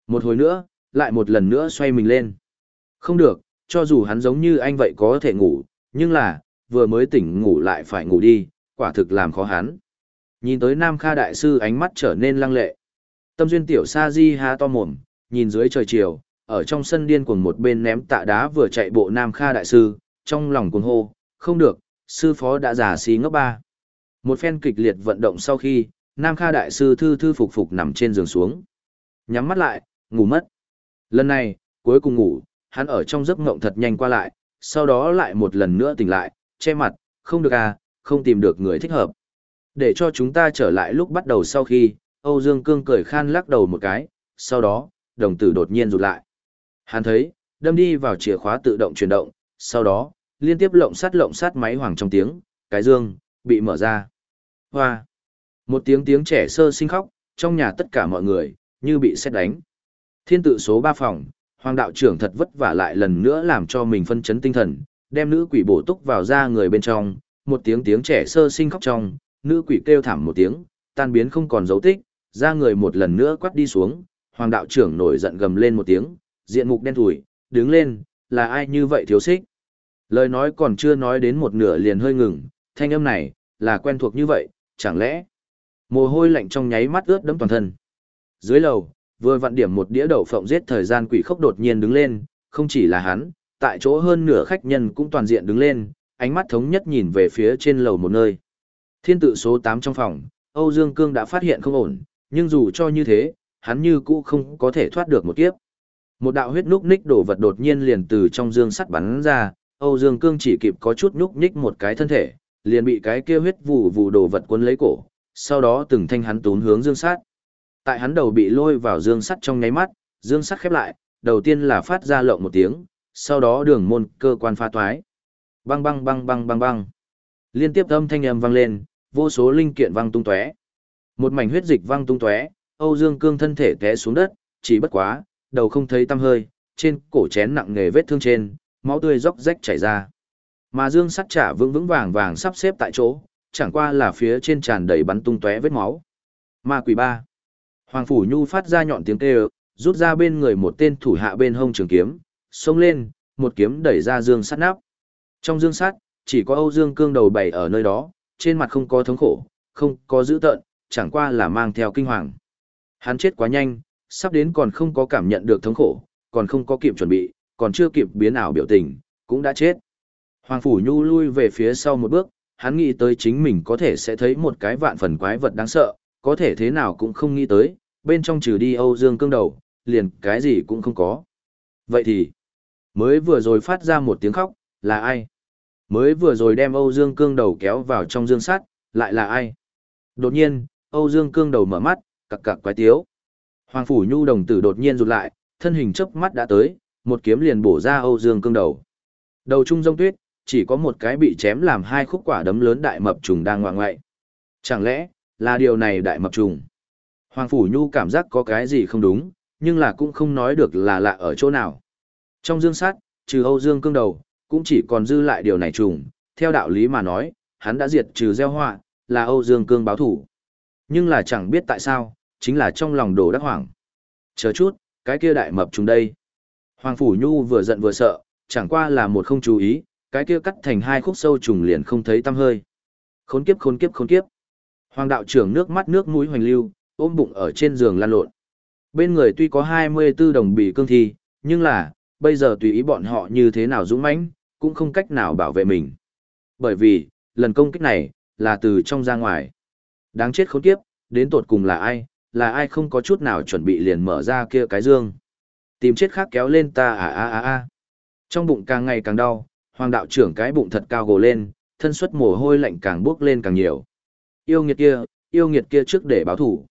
[SPEAKER 1] Một hồi nữa, lại một lần nữa xoay mình lên. Không được, cho dù hắn giống như anh vậy có thể ngủ, nhưng là, vừa mới tỉnh ngủ lại phải ngủ đi, quả thực làm khó hắn. Nhìn tới Nam Kha Đại Sư ánh mắt trở nên lăng lệ. Tâm duyên tiểu sa di há to mồm, nhìn dưới trời chiều, ở trong sân điên cuồng một bên ném tạ đá vừa chạy bộ Nam Kha Đại Sư, trong lòng cuồng hô, không được, sư phó đã già xí ngốc ba. Một phen kịch liệt vận động sau khi, Nam Kha Đại Sư thư thư phục phục nằm trên giường xuống. Nhắm mắt lại, ngủ mất. Lần này, cuối cùng ngủ, hắn ở trong giấc ngộng thật nhanh qua lại, sau đó lại một lần nữa tỉnh lại, che mặt, không được à, không tìm được người thích hợp. Để cho chúng ta trở lại lúc bắt đầu sau khi, Âu Dương Cương cười khan lắc đầu một cái, sau đó, đồng tử đột nhiên rụt lại. Hắn thấy, đâm đi vào chìa khóa tự động chuyển động, sau đó, liên tiếp lộng sắt máy hoàng trong tiếng, cái dương, bị mở ra. Hoa! Một tiếng trẻ sơ sinh khóc, trong nhà tất cả mọi người, như bị sét đánh. Thiên tự số 3 phòng, Hoàng đạo trưởng thật vất vả lại lần nữa làm cho mình phân chấn tinh thần, đem nữ quỷ bổ túc vào ra người bên trong, một tiếng trẻ sơ sinh khóc trong, nữ quỷ kêu thảm một tiếng, tan biến không còn dấu tích, ra người một lần nữa quắt đi xuống, Hoàng đạo trưởng nổi giận gầm lên một tiếng, diện mục đen thủi, đứng lên, là ai như vậy thiếu xích. Lời nói còn chưa nói đến một nửa liền hơi ngừng, thanh âm này, là quen thuộc như vậy, chẳng lẽ. Mồ hôi lạnh trong nháy mắt ướt đẫm toàn thân. Dưới lầu, vừa vặn điểm một đĩa đậu phộng giết thời gian quỷ khốc đột nhiên đứng lên, không chỉ là hắn, tại chỗ hơn nửa khách nhân cũng toàn diện đứng lên, ánh mắt thống nhất nhìn về phía trên lầu một nơi. Thiên tự số 8 trong phòng, Âu Dương Cương đã phát hiện không ổn, nhưng dù cho như thế, hắn như cũ không có thể thoát được một kiếp. Một đạo huyết núc ních đổ vật đột nhiên liền từ trong dương sắt bắn ra, Âu Dương Cương chỉ kịp có chút nhúc nhích một cái thân thể, liền bị cái kia huyết vụ vụ đồ vật cuốn lấy cổ, sau đó từng thanh hắn tún hướng dương sắt. Tại hắn đầu bị lôi vào dương sắt trong nháy mắt, dương sắt khép lại, đầu tiên là phát ra lộng một tiếng, sau đó đường môn cơ quan phá toái. Băng băng băng băng băng băng. Liên tiếp âm thanh vang lên, vô số linh kiện văng tung tóe. Một mảnh huyết dịch văng tung tóe, Âu Dương Cương thân thể té xuống đất, chỉ bất quá, đầu không thấy tăm hơi, trên cổ chén nặng nề vết thương trên, máu tươi róc rách chảy ra. Mà dương sắt trả vững vững vàng vàng sắp xếp tại chỗ, chẳng qua là phía trên tràn đầy bắn tung tóe vết máu. Ma quỷ ba. Hoàng Phủ Nhu phát ra nhọn tiếng kêu, rút ra bên người một tên thủ hạ bên hông trường kiếm, xông lên, một kiếm đẩy ra dương sắt nắp. Trong dương sắt, chỉ có Âu Dương Cương đầu bày ở nơi đó, trên mặt không có thống khổ, không có dữ tợn, chẳng qua là mang theo kinh hoàng. Hắn chết quá nhanh, sắp đến còn không có cảm nhận được thống khổ, còn không có kịp chuẩn bị, còn chưa kịp biến ảo biểu tình, cũng đã chết. Hoàng Phủ Nhu lui về phía sau một bước, hắn nghĩ tới chính mình có thể sẽ thấy một cái vạn phần quái vật đáng sợ, có thể thế nào cũng không nghĩ tới, bên trong trừ đi Âu Dương Cương đầu, liền cái gì cũng không có. Vậy thì, mới vừa rồi phát ra một tiếng khóc, là ai? Mới vừa rồi đem Âu Dương Cương đầu kéo vào trong dương sắt, lại là ai? Đột nhiên, Âu Dương Cương đầu mở mắt, cặc cặc quái tiếu. Hoàng Phủ Nhu đồng tử đột nhiên rụt lại, thân hình chớp mắt đã tới, một kiếm liền bổ ra Âu Dương Cương đầu. Đầu trung rông tuyết, chỉ có một cái bị chém làm hai khúc quả đấm lớn đại mập trùng đang ngoạng ngoại. Chẳng lẽ, là điều này đại mập trùng? Hoàng Phủ Nhu cảm giác có cái gì không đúng, nhưng là cũng không nói được là lạ ở chỗ nào. Trong dương sắt, trừ Âu Dương Cương đầu, cũng chỉ còn dư lại điều này trùng, theo đạo lý mà nói, hắn đã diệt trừ gieo họa, là Âu Dương Cương báo thủ. Nhưng là chẳng biết tại sao, chính là trong lòng Đồ Đắc Hoàng. Chờ chút, cái kia đại mập trùng đây. Hoàng Phủ Nhu vừa giận vừa sợ, chẳng qua là một không chú ý, cái kia cắt thành hai khúc sâu trùng liền không thấy tăm hơi. Khốn kiếp khốn kiếp khốn kiếp. Hoàng đạo trưởng nước mắt nước mũi hoành lưu, ôm bụng ở trên giường lăn lộn. Bên người tuy có 24 đồng bì cương thi, nhưng là, bây giờ tùy ý bọn họ như thế nào dũng mãnh, cũng không cách nào bảo vệ mình. Bởi vì, lần công kích này, là từ trong ra ngoài. Đáng chết khốn kiếp, đến tột cùng là ai không có chút nào chuẩn bị liền mở ra kia cái dương. Tìm chết khác kéo lên ta à. Trong bụng càng ngày càng đau, Hoàng đạo trưởng cái bụng thật cao gồ lên, thân xuất mồ hôi lạnh càng buốc lên càng nhiều. Yêu nghiệt kia trước để báo thủ.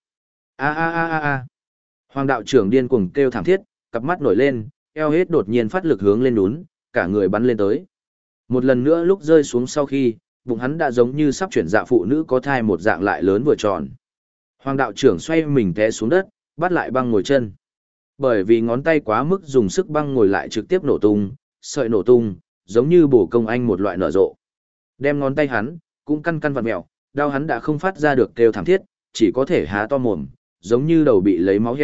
[SPEAKER 1] A. Hoàng đạo trưởng điên cuồng kêu thảm thiết, cặp mắt nổi lên, eo hết đột nhiên phát lực hướng lên núm, cả người bắn lên tới. Một lần nữa lúc rơi xuống sau khi, bụng hắn đã giống như sắp chuyển dạ phụ nữ có thai một dạng lại lớn vừa tròn. Hoàng đạo trưởng xoay mình té xuống đất, bắt lại băng ngồi chân. Bởi vì ngón tay quá mức dùng sức băng ngồi lại trực tiếp nổ tung, sợi nổ tung, giống như bổ công anh một loại nở rộ. Đem ngón tay hắn, cũng căn vặn mẹo, đau hắn đã không phát ra được kêu thảm thiết, chỉ có thể há to mồm, giống như đầu bị lấy máu heo,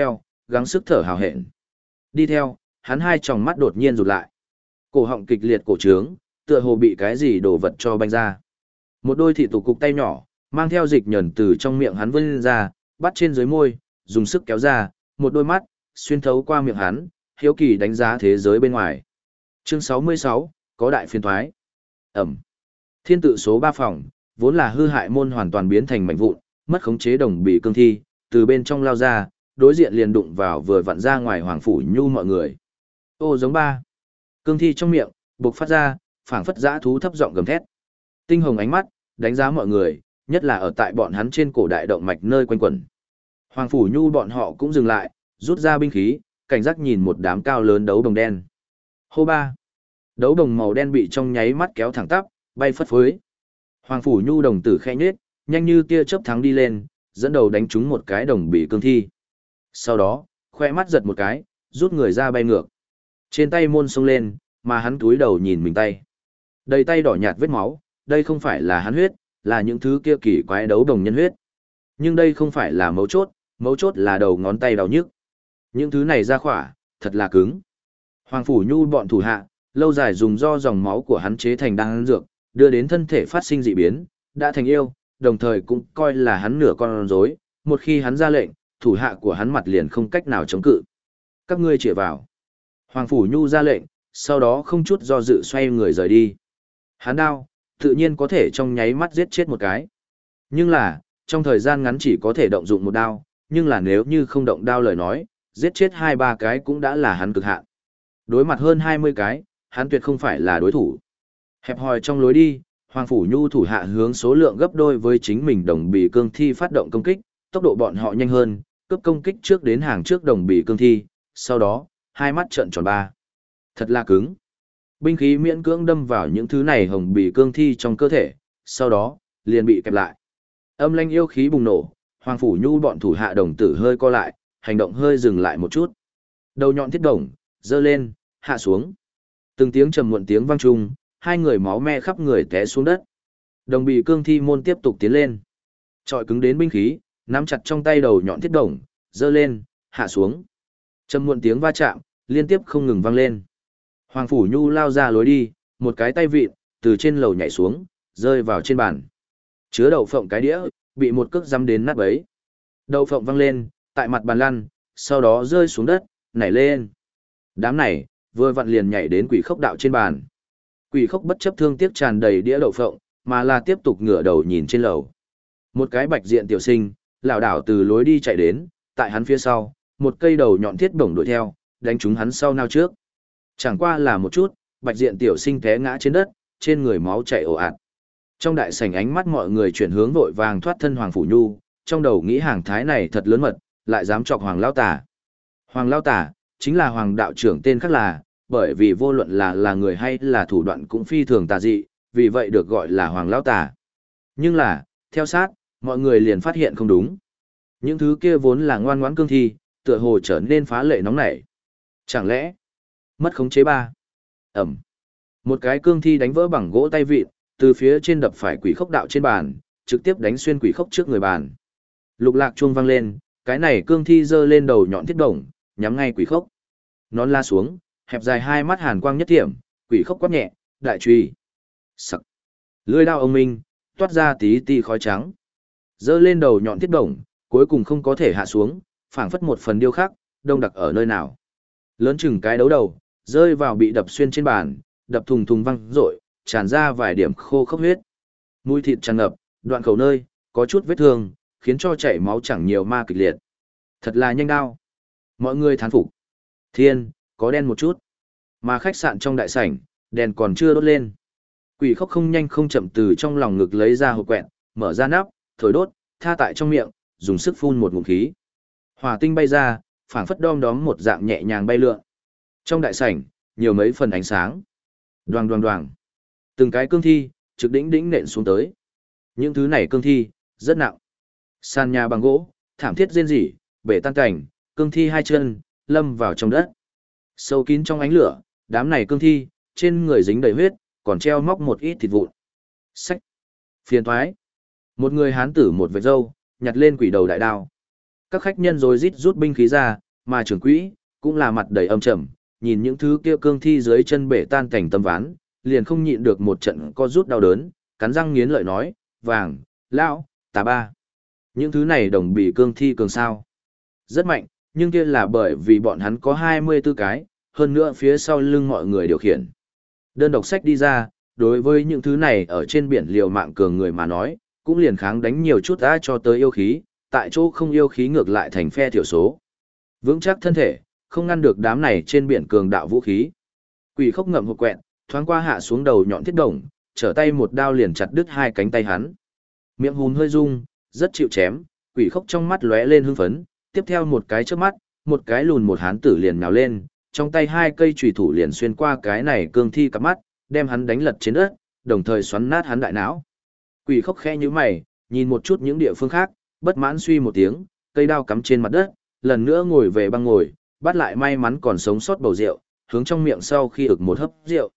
[SPEAKER 1] gắng sức thở hào hẹn. Đi theo, hắn hai tròng mắt đột nhiên rụt lại. Cổ họng kịch liệt cổ trướng, tựa hồ bị cái gì đổ vật cho banh ra. Một đôi thị tụ cục tay nhỏ, mang theo dịch nhẫn từ trong miệng hắn vươn ra, bắt trên dưới môi, dùng sức kéo ra, một đôi mắt, xuyên thấu qua miệng hắn, hiếu kỳ đánh giá thế giới bên ngoài. Chương 66, có đại phiên thoái. Ẩm. Thiên tự số 3 phòng, vốn là hư hại môn hoàn toàn biến thành mảnh vụn, mất khống chế đồng bị cương thi, từ bên trong lao ra, đối diện liền đụng vào vừa vặn ra ngoài Hoàng Phủ Nhu mọi người. Ô giống ba. Cương thi trong miệng, bộc phát ra, phảng phất dã thú thấp giọng gầm thét. Tinh hồng ánh mắt, đánh giá mọi người, nhất là ở tại bọn hắn trên cổ đại động mạch nơi quanh quẩn. Hoàng Phủ Nhu bọn họ cũng dừng lại, rút ra binh khí, cảnh giác nhìn một đám cao lớn đấu đồng đen. Hô ba. Đấu đồng màu đen bị trong nháy mắt kéo thẳng tắp, bay phất phới. Hoàng Phủ Nhu đồng tử khẽ nhếch, nhanh như tia chớp thắng đi lên, dẫn đầu đánh trúng một cái đồng bị cương thi. Sau đó, khoe mắt giật một cái, rút người ra bay ngược. Trên tay môn xông lên, mà hắn túi đầu nhìn mình tay. Đầy tay đỏ nhạt vết máu, đây không phải là hắn huyết, là những thứ kia kỳ quái đấu đồng nhân huyết. Nhưng đây không phải là mấu chốt là đầu ngón tay đau nhức. Những thứ này ra khỏa, thật là cứng. Hoàng Phủ Nhu bọn thủ hạ, lâu dài dùng do dòng máu của hắn chế thành đan dược, đưa đến thân thể phát sinh dị biến, đã thành yêu, đồng thời cũng coi là hắn nửa con rối, một khi hắn ra lệnh, thủ hạ của hắn mặt liền không cách nào chống cự. Các ngươi chĩa vào. Hoàng Phủ Nhu ra lệnh, sau đó không chút do dự xoay người rời đi. Hắn đao, tự nhiên có thể trong nháy mắt giết chết một cái. Nhưng là, trong thời gian ngắn chỉ có thể động dụng một đao, nhưng là nếu như không động đao lời nói, giết chết 2-3 cái cũng đã là hắn cực hạn. Đối mặt hơn 20 cái, hắn tuyệt không phải là đối thủ. Hẹp hòi trong lối đi, Hoàng Phủ Nhu thủ hạ hướng số lượng gấp đôi với chính mình đồng bì cương thi phát động công kích, tốc độ bọn họ nhanh hơn, cướp công kích trước đến hàng trước đồng bì cương thi, sau đó, hai mắt trợn tròn ba. Thật là cứng. Binh khí miễn cưỡng đâm vào những thứ này hồng bì cương thi trong cơ thể, sau đó, liền bị kẹp lại. Âm lanh yêu khí bùng nổ, Hoàng Phủ Nhu bọn thủ hạ đồng tử hơi co lại, hành động hơi dừng lại một chút. Đầu nhọn thiết đồng, giơ lên, hạ xuống. Từng tiếng trầm muộn tiếng vang trung, hai người máu me khắp người té xuống đất. Đồng bì cương thi môn tiếp tục tiến lên. Trọi cứng đến binh khí, nắm chặt trong tay đầu nhọn thiết đồng, giơ lên, hạ xuống. Trầm muộn tiếng va chạm, liên tiếp không ngừng vang lên. Hoàng Phủ Nhu lao ra lối đi, một cái tay vịn, từ trên lầu nhảy xuống, rơi vào trên bàn. Chứa đậu phộng cái đĩa, bị một cước giẫm đến nát bấy. Đậu phộng văng lên, tại mặt bàn lăn, sau đó rơi xuống đất, nảy lên. Đám này, vừa vặn liền nhảy đến quỷ khốc đạo trên bàn. Quỷ khốc bất chấp thương tiếc tràn đầy đĩa đậu phộng, mà là tiếp tục ngửa đầu nhìn trên lầu. Một cái bạch diện tiểu sinh, lảo đảo từ lối đi chạy đến, tại hắn phía sau, một cây đầu nhọn thiết bổng đuổi theo, đánh trúng hắn sau nao trước. Chẳng qua là một chút, bạch diện tiểu sinh té ngã trên đất, trên người máu chảy ồ ạt. Trong đại sảnh ánh mắt mọi người chuyển hướng vội vàng thoát thân Hoàng Phủ Nhu, trong đầu nghĩ hàng thái này thật lớn mật, lại dám chọc Hoàng Lao Tả. Hoàng Lao Tả, chính là Hoàng đạo trưởng tên khác là, bởi vì vô luận là người hay là thủ đoạn cũng phi thường tà dị, vì vậy được gọi là Hoàng Lao Tả. Nhưng là, theo sát, mọi người liền phát hiện không đúng. Những thứ kia vốn là ngoan ngoãn cương thi, tựa hồ trở nên phá lệ nóng nảy. Chẳng lẽ, mất khống chế ba? Ẩm. Một cái cương thi đánh vỡ bằng gỗ tay vịn, từ phía trên đập phải quỷ khốc đạo trên bàn, trực tiếp đánh xuyên quỷ khốc trước người bàn. Lục lạc chuông vang lên, cái này cương thi giơ lên đầu nhọn thiết đồng, nhắm ngay quỷ khốc. Nón la xuống, hẹp dài hai mắt hàn quang nhất thiểm, quỷ khốc quát nhẹ, đại truy. Sặc. Lưỡi đao ông minh, toát ra tí tí khói trắng. Giơ lên đầu nhọn thiết đồng, cuối cùng không có thể hạ xuống, phảng phất một phần điêu khắc, đông đặc ở nơi nào. Lớn chừng cái đấu đầu, rơi vào bị đập xuyên trên bàn, đập thùng thùng văng rội, tràn ra vài điểm khô khốc huyết. Mùi thịt tràn ngập, đoạn khẩu nơi, có chút vết thương, khiến cho chảy máu chẳng nhiều ma kịch liệt. Thật là nhanh đao. Mọi người thán phục. Thiên, có đen một chút. Mà khách sạn trong đại sảnh, đèn còn chưa đốt lên. Quỷ khốc không nhanh không chậm từ trong lòng ngực lấy ra hộp quẹt, mở ra nắp, thổi đốt, tha tại trong miệng, dùng sức phun một ngụm khí. Hỏa tinh bay ra, phảng phất đom đóm một dạng nhẹ nhàng bay lượn. Trong đại sảnh, nhiều mấy phần ánh sáng. Đoàng đoàng đoàng. Từng cái cương thi, trực đỉnh đỉnh nện xuống tới. Những thứ này cương thi, rất nặng. Sàn nhà bằng gỗ, thảm thiết rên rỉ, bể tan cảnh, cương thi hai chân, lâm vào trong đất. Sâu kín trong ánh lửa, đám này cương thi, trên người dính đầy huyết, còn treo móc một ít thịt vụn. Xách. Phiền thoái. Một người hán tử một vệt râu, nhặt lên quỷ đầu đại đao. Các khách nhân rồi rít rút binh khí ra, mà trưởng quỹ cũng là mặt đầy âm trầm, nhìn những thứ kia cương thi dưới chân bể tan cảnh tấm ván, liền không nhịn được một trận co rút đau đớn, cắn răng nghiến lợi nói, vàng, lão, tà ba. Những thứ này đồng bị cương thi cường sao. Rất mạnh, nhưng kia là bởi vì bọn hắn có 24 cái, hơn nữa phía sau lưng mọi người điều khiển. Đơn độc sách đi ra, đối với những thứ này ở trên biển liều mạng cường người mà nói, cũng liền kháng đánh nhiều chút đã cho tới yêu khí, tại chỗ không yêu khí ngược lại thành phe thiểu số. Vững chắc thân thể, không ngăn được đám này trên biển cường đạo vũ khí. Quỷ khốc ngậm hộp quẹn, thoáng qua hạ xuống đầu nhọn thiết đồng, trở tay một đao liền chặt đứt hai cánh tay hắn. Miệng hùn hơi rung, rất chịu chém, quỷ khốc trong mắt lóe lên hưng phấn, tiếp theo một cái trước mắt, một cái lùn một hán tử liền nhào lên, trong tay hai cây chùy thủ liền xuyên qua cái này cương thi cặp mắt, đem hắn đánh lật trên đất, đồng thời xoắn nát hắn đại não. Quỷ khốc khẽ như mày, nhìn một chút những địa phương khác, bất mãn suy một tiếng, cây đao cắm trên mặt đất, lần nữa ngồi về băng ngồi, bắt lại may mắn còn sống sót bầu rượu, hướng trong miệng sau khi ực một hớp rượu.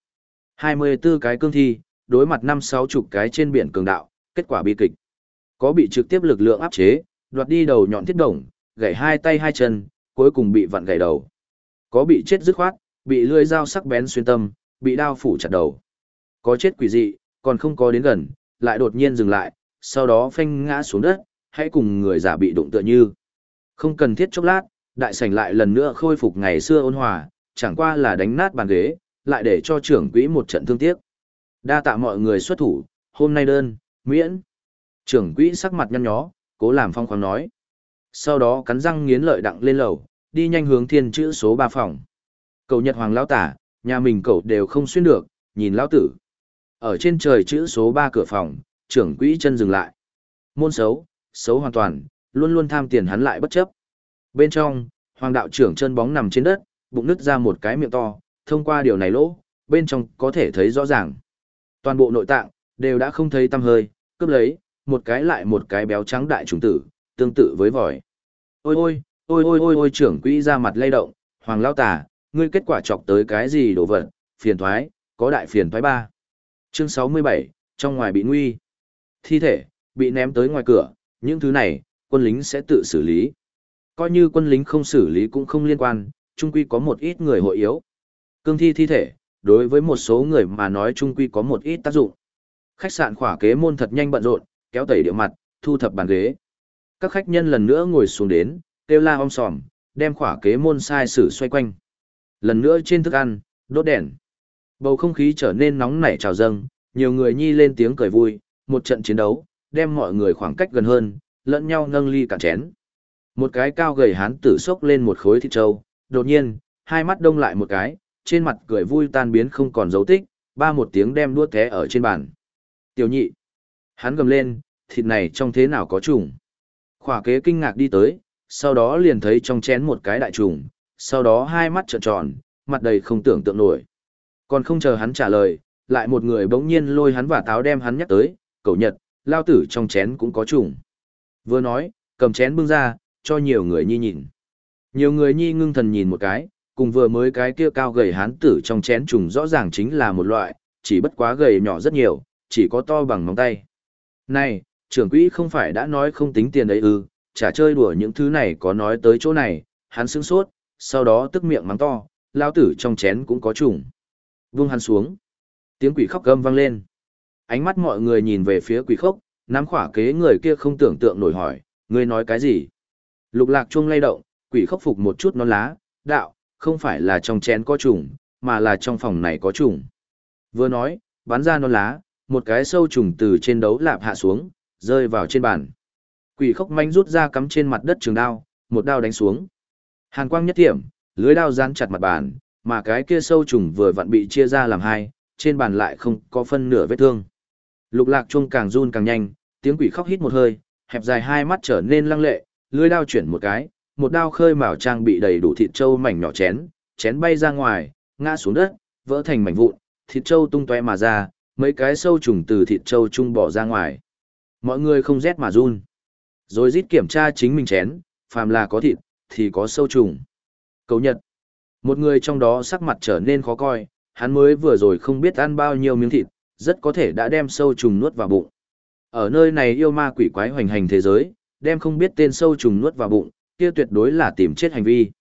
[SPEAKER 1] 24 cái cương thi, đối mặt 5-60 cái trên biển cường đạo, kết quả bi kịch. Có bị trực tiếp lực lượng áp chế, đoạt đi đầu nhọn thiết đồng, gãy hai tay hai chân, cuối cùng bị vặn gãy đầu. Có bị chết dứt khoát, bị lưỡi dao sắc bén xuyên tâm, bị đao phủ chặt đầu. Có chết quỷ dị, còn không có đến gần, lại đột nhiên dừng lại, sau đó phanh ngã xuống đất, hãy cùng người giả bị đụng tựa như. Không cần thiết chốc lát, đại sảnh lại lần nữa khôi phục ngày xưa ôn hòa, chẳng qua là đánh nát bàn ghế, lại để cho trưởng quỹ một trận thương tiếc. Đa tạ mọi người xuất thủ, hôm nay đơn, miễn. Trưởng quỹ sắc mặt nhăn nhó, cố làm phong khoáng nói. Sau đó cắn răng nghiến lợi đặng lên lầu, đi nhanh hướng thiên chữ số 3 phòng. Cầu Nhật Hoàng lão tả, nhà mình cậu đều không xuyên được, nhìn lão tử. Ở trên trời chữ số 3 cửa phòng, trưởng quỹ chân dừng lại. Môn xấu, xấu hoàn toàn, luôn luôn tham tiền hắn lại bất chấp. Bên trong, Hoàng đạo trưởng chân bóng nằm trên đất, bụng nứt ra một cái miệng to, thông qua điều này lỗ, bên trong có thể thấy rõ ràng. Toàn bộ nội tạng, đều đã không thấy tăm hơi, cướp lấy, một cái lại một cái béo trắng đại trùng tử, tương tự với vòi. Ôi ôi, ôi ôi ôi ôi trưởng quỹ ra mặt lay động, Hoàng lao tả, ngươi kết quả chọc tới cái gì đồ vật, phiền thoái, có đại phiền thoái ba. Chương 67, trong ngoài bị nguy. Thi thể, bị ném tới ngoài cửa, những thứ này, quân lính sẽ tự xử lý. Coi như quân lính không xử lý cũng không liên quan, chung quy có một ít người hội yếu. Cương thi thi thể, đối với một số người mà nói chung quy có một ít tác dụng. Khách sạn khỏa kế môn thật nhanh bận rộn, kéo tẩy địa mặt, thu thập bàn ghế. Các khách nhân lần nữa ngồi xuống đến, kêu la om sòm, đem khỏa kế môn sai sử xoay quanh. Lần nữa trên thức ăn, đốt đèn. Bầu không khí trở nên nóng nảy trào dâng, nhiều người nhi lên tiếng cười vui, một trận chiến đấu, đem mọi người khoảng cách gần hơn, lẫn nhau nâng ly cạn chén. Một cái cao gầy hán tử xốc lên một khối thịt trâu, đột nhiên, hai mắt đông lại một cái, trên mặt cười vui tan biến không còn dấu tích, ba một tiếng đem đuốt té ở trên bàn. Tiểu nhị, hắn gầm lên, thịt này trong thế nào có trùng. Khỏa kế kinh ngạc đi tới, sau đó liền thấy trong chén một cái đại trùng, sau đó hai mắt trợn tròn, mặt đầy không tưởng tượng nổi. Còn không chờ hắn trả lời, lại một người bỗng nhiên lôi hắn và táo đem hắn nhắc tới, cậu Nhật, lao tử trong chén cũng có trùng. Vừa nói, cầm chén bưng ra, cho nhiều người nhi nhìn. Nhiều người nhi ngưng thần nhìn một cái, cùng vừa mới cái kia cao gầy hán tử trong chén trùng rõ ràng chính là một loại, chỉ bất quá gầy nhỏ rất nhiều, chỉ có to bằng ngón tay. Này, trưởng quỹ không phải đã nói không tính tiền đấy ư, chả chơi đùa những thứ này có nói tới chỗ này, hắn sững sốt, sau đó tức miệng mắng to, lao tử trong chén cũng có trùng. Vung hắn xuống. Tiếng quỷ khóc gầm vang lên. Ánh mắt mọi người nhìn về phía quỷ khóc, nắm khỏa kế người kia không tưởng tượng nổi hỏi, ngươi nói cái gì? Lục lạc chuông lay động, quỷ khóc phục một chút non lá, đạo, không phải là trong chén có trùng, mà là trong phòng này có trùng. Vừa nói, bắn ra non lá, một cái sâu trùng từ trên đấu lạp hạ xuống, rơi vào trên bàn. Quỷ khóc manh rút ra cắm trên mặt đất trường đao, một đao đánh xuống. Hàn quang nhất thiểm, lưới đao dán chặt mặt bàn, mà cái kia sâu trùng vừa vặn bị chia ra làm hai, trên bàn lại không có phân nửa vết thương. Lục lạc chuông càng run càng nhanh, tiếng quỷ khóc hít một hơi, hẹp dài hai mắt trở nên lăng lệ, lưới đao chuyển một cái, một đao khơi mào trang bị đầy đủ thịt trâu mảnh nhỏ chén, chén bay ra ngoài, ngã xuống đất, vỡ thành mảnh vụn, thịt trâu tung tóe mà ra, mấy cái sâu trùng từ thịt trâu trung bỏ ra ngoài. Mọi người không rét mà run. Rồi rít kiểm tra chính mình chén, phàm là có thịt, thì có sâu trùng. Cậu Nhật. Một người trong đó sắc mặt trở nên khó coi, hắn mới vừa rồi không biết ăn bao nhiêu miếng thịt, rất có thể đã đem sâu trùng nuốt vào bụng. Ở nơi này yêu ma quỷ quái hoành hành thế giới, đem không biết tên sâu trùng nuốt vào bụng, kia tuyệt đối là tìm chết hành vi.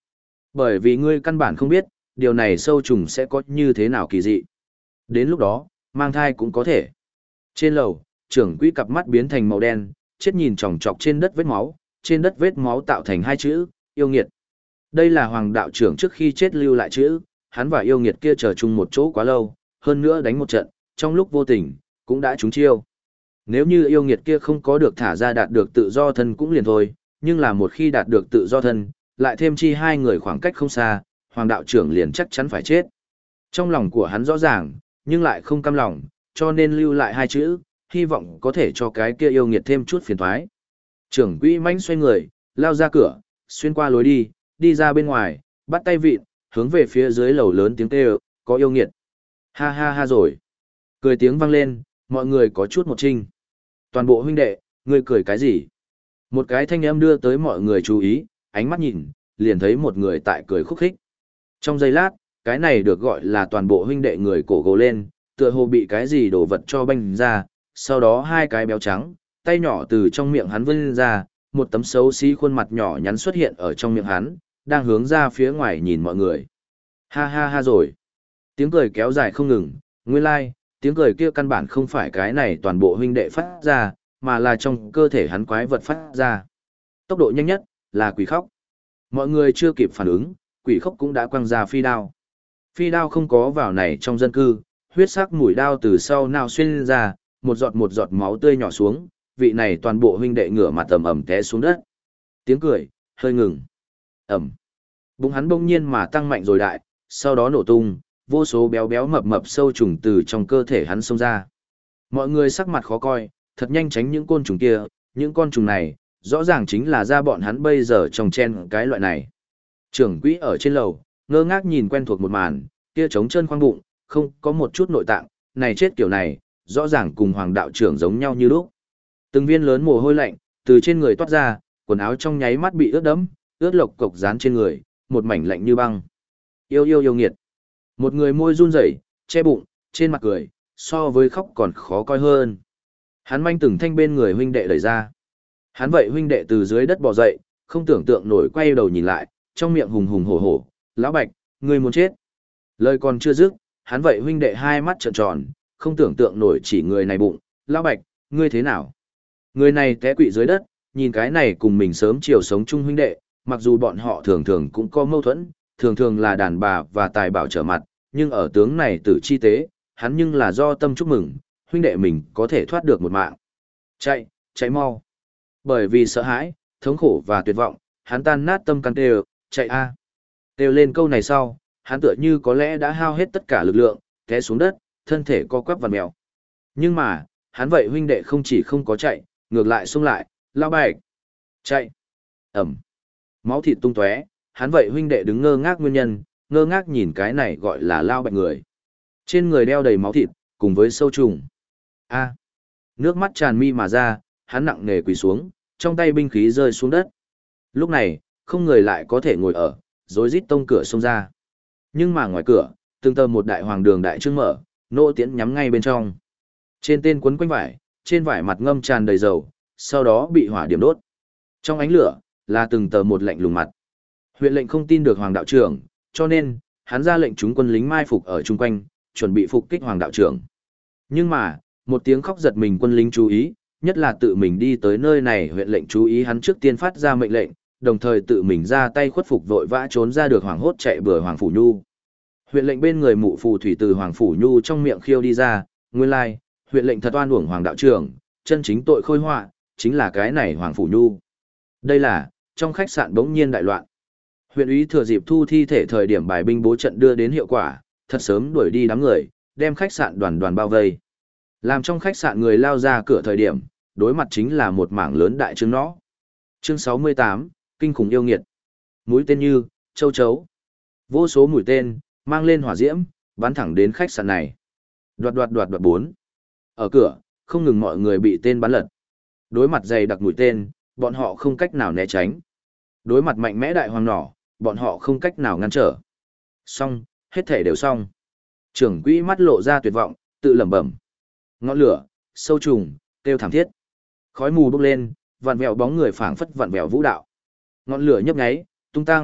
[SPEAKER 1] Bởi vì ngươi căn bản không biết, điều này sâu trùng sẽ có như thế nào kỳ dị. Đến lúc đó, mang thai cũng có thể. Trên lầu, trưởng quỹ cặp mắt biến thành màu đen, chết nhìn chòng chọc trên đất vết máu, trên đất vết máu tạo thành hai chữ, yêu nghiệt. Đây là hoàng đạo trưởng trước khi chết lưu lại chữ, hắn và yêu nghiệt kia chờ chung một chỗ quá lâu, hơn nữa đánh một trận, trong lúc vô tình, cũng đã trúng chiêu. Nếu như yêu nghiệt kia không có được thả ra đạt được tự do thân cũng liền thôi, nhưng là một khi đạt được tự do thân, lại thêm chi hai người khoảng cách không xa, hoàng đạo trưởng liền chắc chắn phải chết. Trong lòng của hắn rõ ràng, nhưng lại không cam lòng, cho nên lưu lại hai chữ, hy vọng có thể cho cái kia yêu nghiệt thêm chút phiền toái. Trưởng quỹ mãnh xoay người, lao ra cửa, xuyên qua lối đi, đi ra bên ngoài, bắt tay vịn, hướng về phía dưới lầu lớn tiếng kêu, có yêu nghiệt. Ha ha ha rồi. Cười tiếng vang lên, mọi người có chút một trinh. Toàn bộ huynh đệ, ngươi cười cái gì? Một cái thanh âm đưa tới mọi người chú ý, ánh mắt nhìn, liền thấy một người tại cười khúc khích. Trong giây lát, cái này được gọi là toàn bộ huynh đệ người cổ gồ lên, tựa hồ bị cái gì đổ vật cho banh ra, sau đó hai cái béo trắng, tay nhỏ từ trong miệng hắn vươn ra, một tấm xấu xí khuôn mặt nhỏ nhắn xuất hiện ở trong miệng hắn, đang hướng ra phía ngoài nhìn mọi người. Ha ha ha rồi. Tiếng cười kéo dài không ngừng, nguyên lai, like, tiếng cười kia căn bản không phải cái này toàn bộ huynh đệ phát ra, mà là trong cơ thể hắn quái vật phát ra. Tốc độ nhanh nhất, là quỷ khóc. Mọi người chưa kịp phản ứng, quỷ khóc cũng đã quăng ra phi đao. Phi đao không có vào này trong dân cư, huyết sắc mũi đao từ sau nào xuyên ra, một giọt máu tươi nhỏ xuống, vị này toàn bộ huynh đệ ngửa mặt ầm ầm té xuống đất. Tiếng cười, hơi ngừng. Ầm. Bụng hắn bỗng nhiên mà tăng mạnh rồi đại, sau đó nổ tung, vô số béo béo mập mập sâu trùng từ trong cơ thể hắn xông ra. Mọi người sắc mặt khó coi, thật nhanh tránh những côn trùng kia, những con trùng này, rõ ràng chính là ra bọn hắn bây giờ trồng chen cái loại này. Trưởng quỹ ở trên lầu, ngơ ngác nhìn quen thuộc một màn, kia trống chân khoang bụng, không có một chút nội tạng, này chết kiểu này, rõ ràng cùng hoàng đạo trưởng giống nhau như lúc. Từng viên lớn mồ hôi lạnh, từ trên người toát ra, quần áo trong nháy mắt bị ướt đẫm, ướt lộc cục dán trên người, một mảnh lạnh như băng. Yêu yêu yêu nghiệt. Một người môi run rẩy, che bụng, trên mặt cười, so với khóc còn khó coi hơn. Hắn manh từng thanh bên người huynh đệ đẩy ra. Hắn vậy huynh đệ từ dưới đất bò dậy, không tưởng tượng nổi quay đầu nhìn lại, trong miệng hùng hùng hổ hổ, lão Bạch, ngươi muốn chết. Lời còn chưa dứt, hắn vậy huynh đệ hai mắt trợn tròn, không tưởng tượng nổi chỉ người này bụng, lão Bạch, ngươi thế nào? Người này té quỵ dưới đất, nhìn cái này cùng mình sớm chiều sống chung huynh đệ, mặc dù bọn họ thường thường cũng có mâu thuẫn, thường thường là đàn bà và tài bảo trở mặt, nhưng ở tướng này tử chi tế, hắn nhưng là do tâm chúc mừng, huynh đệ mình có thể thoát được một mạng. Chạy, chạy mau. Bởi vì sợ hãi, thống khổ và tuyệt vọng, hắn tan nát tâm can kêu, chạy a. Kêu lên câu này sau, hắn tựa như có lẽ đã hao hết tất cả lực lượng, té xuống đất, thân thể co quắp vặn mèo. Nhưng mà, hắn vậy huynh đệ không chỉ không có chạy, ngược lại xông lại, lao Bạch. Chạy. Ẩm. Máu thịt tung tóe, hắn vậy huynh đệ đứng ngơ ngác nguyên nhân, ngơ ngác nhìn cái này gọi là lao Bạch người. Trên người đeo đầy máu thịt, cùng với sâu trùng. A. Nước mắt tràn mi mà ra, hắn nặng nề quỳ xuống, trong tay binh khí rơi xuống đất. Lúc này, không người lại có thể ngồi ở, rối rít tông cửa xông ra. Nhưng mà ngoài cửa, từng tờ một đại hoàng đường đại trương mở, nỗ tiễn nhắm ngay bên trong. Trên tên quấn quanh vải, trên vải mặt ngâm tràn đầy dầu, sau đó bị hỏa điểm đốt. Trong ánh lửa, là từng tờ một lạnh lùng mặt. Huyện lệnh không tin được hoàng đạo trưởng, cho nên, hắn ra lệnh chúng quân lính mai phục ở chung quanh, chuẩn bị phục kích hoàng đạo trưởng. Nhưng mà, một tiếng khóc giật mình quân lính chú ý, nhất là tự mình đi tới nơi này huyện lệnh chú ý hắn trước tiên phát ra mệnh lệnh, đồng thời tự mình ra tay khuất phục vội vã trốn ra được hoàng hốt chạy bừa hoàng phủ nhu. Huyện lệnh bên người mụ phù thủy từ hoàng phủ nhu trong miệng khiêu đi ra, nguyên lai, huyện lệnh thật oan uổng hoàng đạo trưởng, chân chính tội khôi họa chính là cái này hoàng phủ nhu. Đây là trong khách sạn bỗng nhiên đại loạn. Huyện úy thừa dịp thu thi thể thời điểm bài binh bố trận đưa đến hiệu quả, thật sớm đuổi đi đám người, đem khách sạn đoàn đoàn bao vây. Làm trong khách sạn người lao ra cửa thời điểm, đối mặt chính là một mảng lớn đại trương nó. Chương 68, kinh khủng yêu nghiệt. Mũi tên như, châu chấu. Vô số mũi tên, mang lên hỏa diễm, bắn thẳng đến khách sạn này. Đoạt đoạt đoạt đoạt 4. Ở cửa, không ngừng mọi người bị tên bắn lật. Đối mặt dày đặc mũi tên, bọn họ không cách nào né tránh. Đối mặt mạnh mẽ đại hoàng nỏ, bọn họ không cách nào ngăn trở. Xong, hết thể đều xong. Trưởng quỹ mắt lộ ra tuyệt vọng, tự lẩm bẩm. Ngọn lửa, sâu trùng, kêu thảm thiết. Khói mù bốc lên, vặn vẹo bóng người phảng phất vặn vẹo vũ đạo. Ngọn lửa nhấp nháy, tung tăng,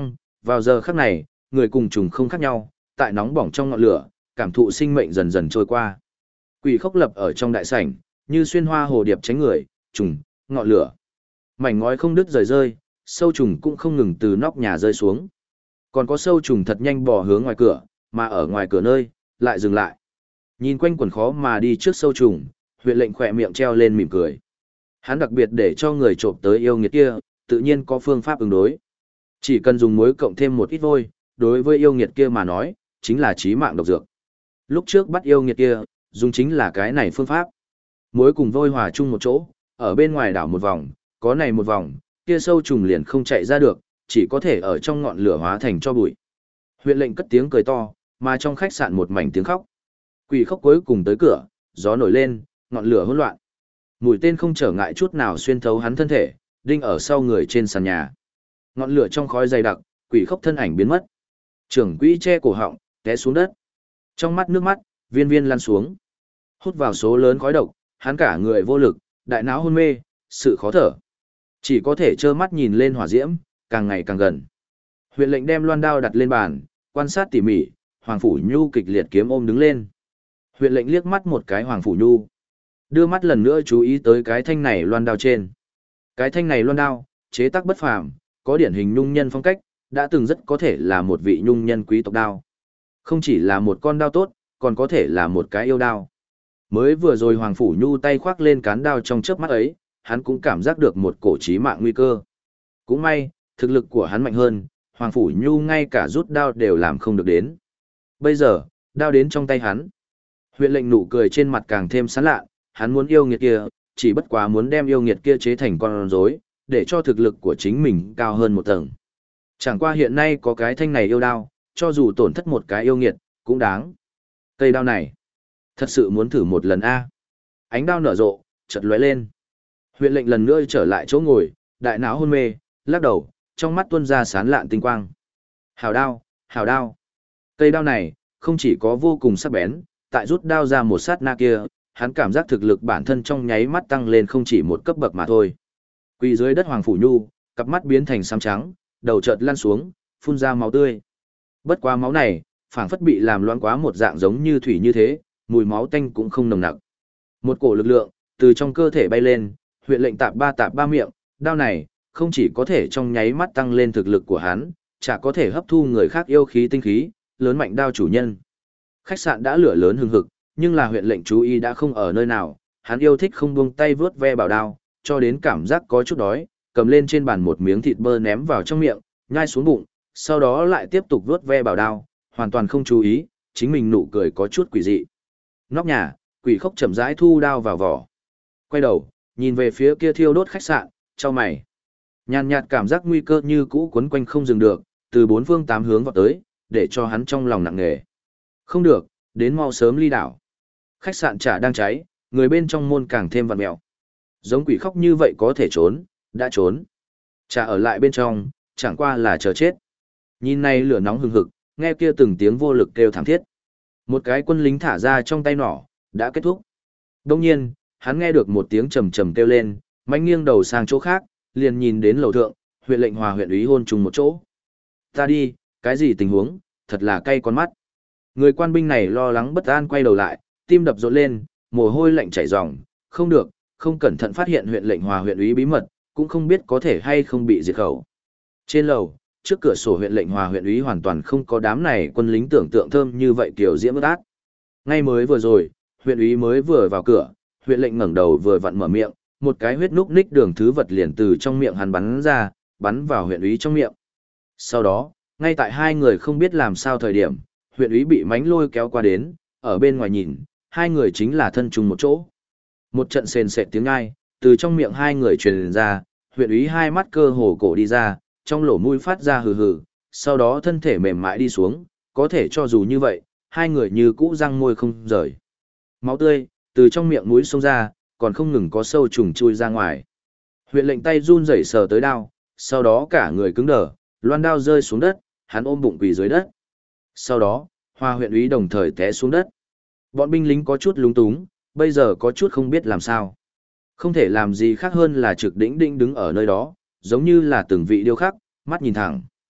[SPEAKER 1] Vào giờ khắc này, người cùng trùng không khác nhau, tại nóng bỏng trong ngọn lửa, cảm thụ sinh mệnh dần dần trôi qua. Quỷ khốc lập ở trong đại sảnh, như xuyên hoa hồ điệp tránh người, trùng, ngọn lửa. Mảnh ngói không đứt rời rơi, sâu trùng cũng không ngừng từ nóc nhà rơi xuống. Còn có sâu trùng thật nhanh bò hướng ngoài cửa, mà ở ngoài cửa nơi, lại dừng lại. Nhìn quanh quần khó mà đi trước sâu trùng, huyện lệnh khỏe miệng treo lên mỉm cười. Hắn đặc biệt để cho người trộm tới yêu nghiệt kia, tự nhiên có phương pháp ứng đối. Chỉ cần dùng muối cộng thêm một ít vôi, đối với yêu nghiệt kia mà nói, chính là chí mạng độc dược. Lúc trước bắt yêu nghiệt kia, dùng chính là cái này phương pháp. Muối cùng vôi hòa chung một chỗ, ở bên ngoài đảo một vòng, có này một vòng, kia sâu trùng liền không chạy ra được, chỉ có thể ở trong ngọn lửa hóa thành cho bụi. Huyện lệnh cất tiếng cười to, mà trong khách sạn một mảnh tiếng khóc. Quỷ khóc cuối cùng tới cửa, gió nổi lên, ngọn lửa hỗn loạn. Mũi tên không trở ngại chút nào xuyên thấu hắn thân thể, đinh ở sau người trên sàn nhà. Ngọn lửa trong khói dày đặc, quỷ khóc thân ảnh biến mất. Trưởng quỹ che cổ họng, té xuống đất. Trong mắt nước mắt, viên viên lăn xuống. Hút vào số lớn khói độc, hắn cả người vô lực, đại não hôn mê, sự khó thở. Chỉ có thể trơ mắt nhìn lên hỏa diễm, càng ngày càng gần. Huyện lệnh đem loan đao đặt lên bàn, quan sát tỉ mỉ, Hoàng Phủ Nhu kịch liệt kiếm ôm đứng lên. Huyện lệnh liếc mắt một cái Hoàng Phủ Nhu. Đưa mắt lần nữa chú ý tới cái thanh này loan đao trên. Cái thanh này loan đao, chế tác bất phàm, có điển hình nhung nhân phong cách, đã từng rất có thể là một vị nhung nhân quý tộc đao. Không chỉ là một con đao tốt, còn có thể là một cái yêu đao. Mới vừa rồi Hoàng Phủ Nhu tay khoác lên cán đao trong chớp mắt ấy, hắn cũng cảm giác được một cổ chí mạng nguy cơ. Cũng may, thực lực của hắn mạnh hơn, Hoàng Phủ Nhu ngay cả rút đao đều làm không được đến. Bây giờ, đao đến trong tay hắn. Huyện lệnh nụ cười trên mặt càng thêm sán lạ, hắn muốn yêu nghiệt kia, chỉ bất quá muốn đem yêu nghiệt kia chế thành con rối, để cho thực lực của chính mình cao hơn một tầng. Chẳng qua hiện nay có cái thanh này yêu đao, cho dù tổn thất một cái yêu nghiệt, cũng đáng. Cây đao này, thật sự muốn thử một lần a. Ánh đao nở rộ, chợt lóe lên. Huyện lệnh lần nữa trở lại chỗ ngồi, đại não hôn mê, lắc đầu, trong mắt tuôn ra sán lạn tinh quang. Hào đao, hào đao. Cây đao này, không chỉ có vô cùng sắc bén, tại rút đao ra một sát na kia, hắn cảm giác thực lực bản thân trong nháy mắt tăng lên không chỉ một cấp bậc mà thôi. Quỳ dưới đất Hoàng Phủ Nhu, cặp mắt biến thành xám trắng, đầu chợt lăn xuống, phun ra máu tươi. Bất quá máu này, phảng phất bị làm loãng quá một dạng giống như thủy như thế, mùi máu tanh cũng không nồng nặc. Một cổ lực lượng từ trong cơ thể bay lên, huyện lệnh tạp ba miệng, đao này không chỉ có thể trong nháy mắt tăng lên thực lực của hắn, chả có thể hấp thu người khác yêu khí tinh khí, lớn mạnh đao chủ nhân. Khách sạn đã lửa lớn hừng hực, nhưng là huyện lệnh chú ý đã không ở nơi nào, hắn yêu thích không buông tay vướt ve bảo đao, cho đến cảm giác có chút đói, cầm lên trên bàn một miếng thịt bơ ném vào trong miệng, nhai xuống bụng, sau đó lại tiếp tục vướt ve bảo đao, hoàn toàn không chú ý, chính mình nụ cười có chút quỷ dị. Nóc nhà, quỷ khốc chậm rãi thu đao vào vỏ. Quay đầu, nhìn về phía kia thiêu đốt khách sạn, chau mày. Nhàn nhạt cảm giác nguy cơ như cũ quấn quanh không dừng được, từ bốn phương tám hướng vọt tới, để cho hắn trong lòng nặng nề. Không được, đến mau sớm ly đảo. Khách sạn chả đang cháy, người bên trong môn càng thêm vặn mèo. Giống quỷ khóc như vậy có thể trốn, đã trốn. Chả ở lại bên trong, chẳng qua là chờ chết. Nhìn này lửa nóng hừng hực, nghe kia từng tiếng vô lực kêu thảm thiết. Một cái quân lính thả ra trong tay nỏ, đã kết thúc. Đông nhiên, hắn nghe được một tiếng trầm trầm kêu lên, mạnh nghiêng đầu sang chỗ khác, liền nhìn đến lầu thượng, huyện lệnh hòa huyện úy hôn chung một chỗ. Ta đi, cái gì tình huống, thật là cay con mắt. Người quan binh này lo lắng bất an quay đầu lại, tim đập rộn lên, mồ hôi lạnh chảy ròng, không được, không cẩn thận phát hiện huyện lệnh hòa huyện úy bí mật, cũng không biết có thể hay không bị diệt khẩu. Trên lầu, trước cửa sổ huyện lệnh hòa huyện úy hoàn toàn không có đám này quân lính tưởng tượng thơm như vậy kiểu diễm ướt át. Ngay mới vừa rồi, huyện úy mới vừa vào cửa, huyện lệnh ngẩng đầu vừa vặn mở miệng, một cái huyết núc ních đường thứ vật liền từ trong miệng hắn bắn ra, bắn vào huyện úy trong miệng. Sau đó, ngay tại hai người không biết làm sao thời điểm, huyện úy bị mánh lôi kéo qua đến, ở bên ngoài nhìn, hai người chính là thân chung một chỗ. Một trận sền sệt tiếng ngai, từ trong miệng hai người truyền ra, huyện úy hai mắt cơ hồ cổ đi ra, trong lỗ mũi phát ra hừ hừ, sau đó thân thể mềm mại đi xuống, có thể cho dù như vậy, hai người như cũ răng môi không rời. Máu tươi, từ trong miệng mũi xông ra, còn không ngừng có sâu trùng chui ra ngoài. Huyện lệnh tay run rẩy sờ tới đao, sau đó cả người cứng đờ, loan đao rơi xuống đất, hắn ôm bụng quỳ dưới đất. Sau đó, Hoa huyện úy đồng thời té xuống đất. Bọn binh lính có chút lúng túng, bây giờ có chút không biết làm sao. Không thể làm gì khác hơn là trực đỉnh đỉnh đứng ở nơi đó, giống như là từng vị điêu khắc, mắt nhìn thẳng.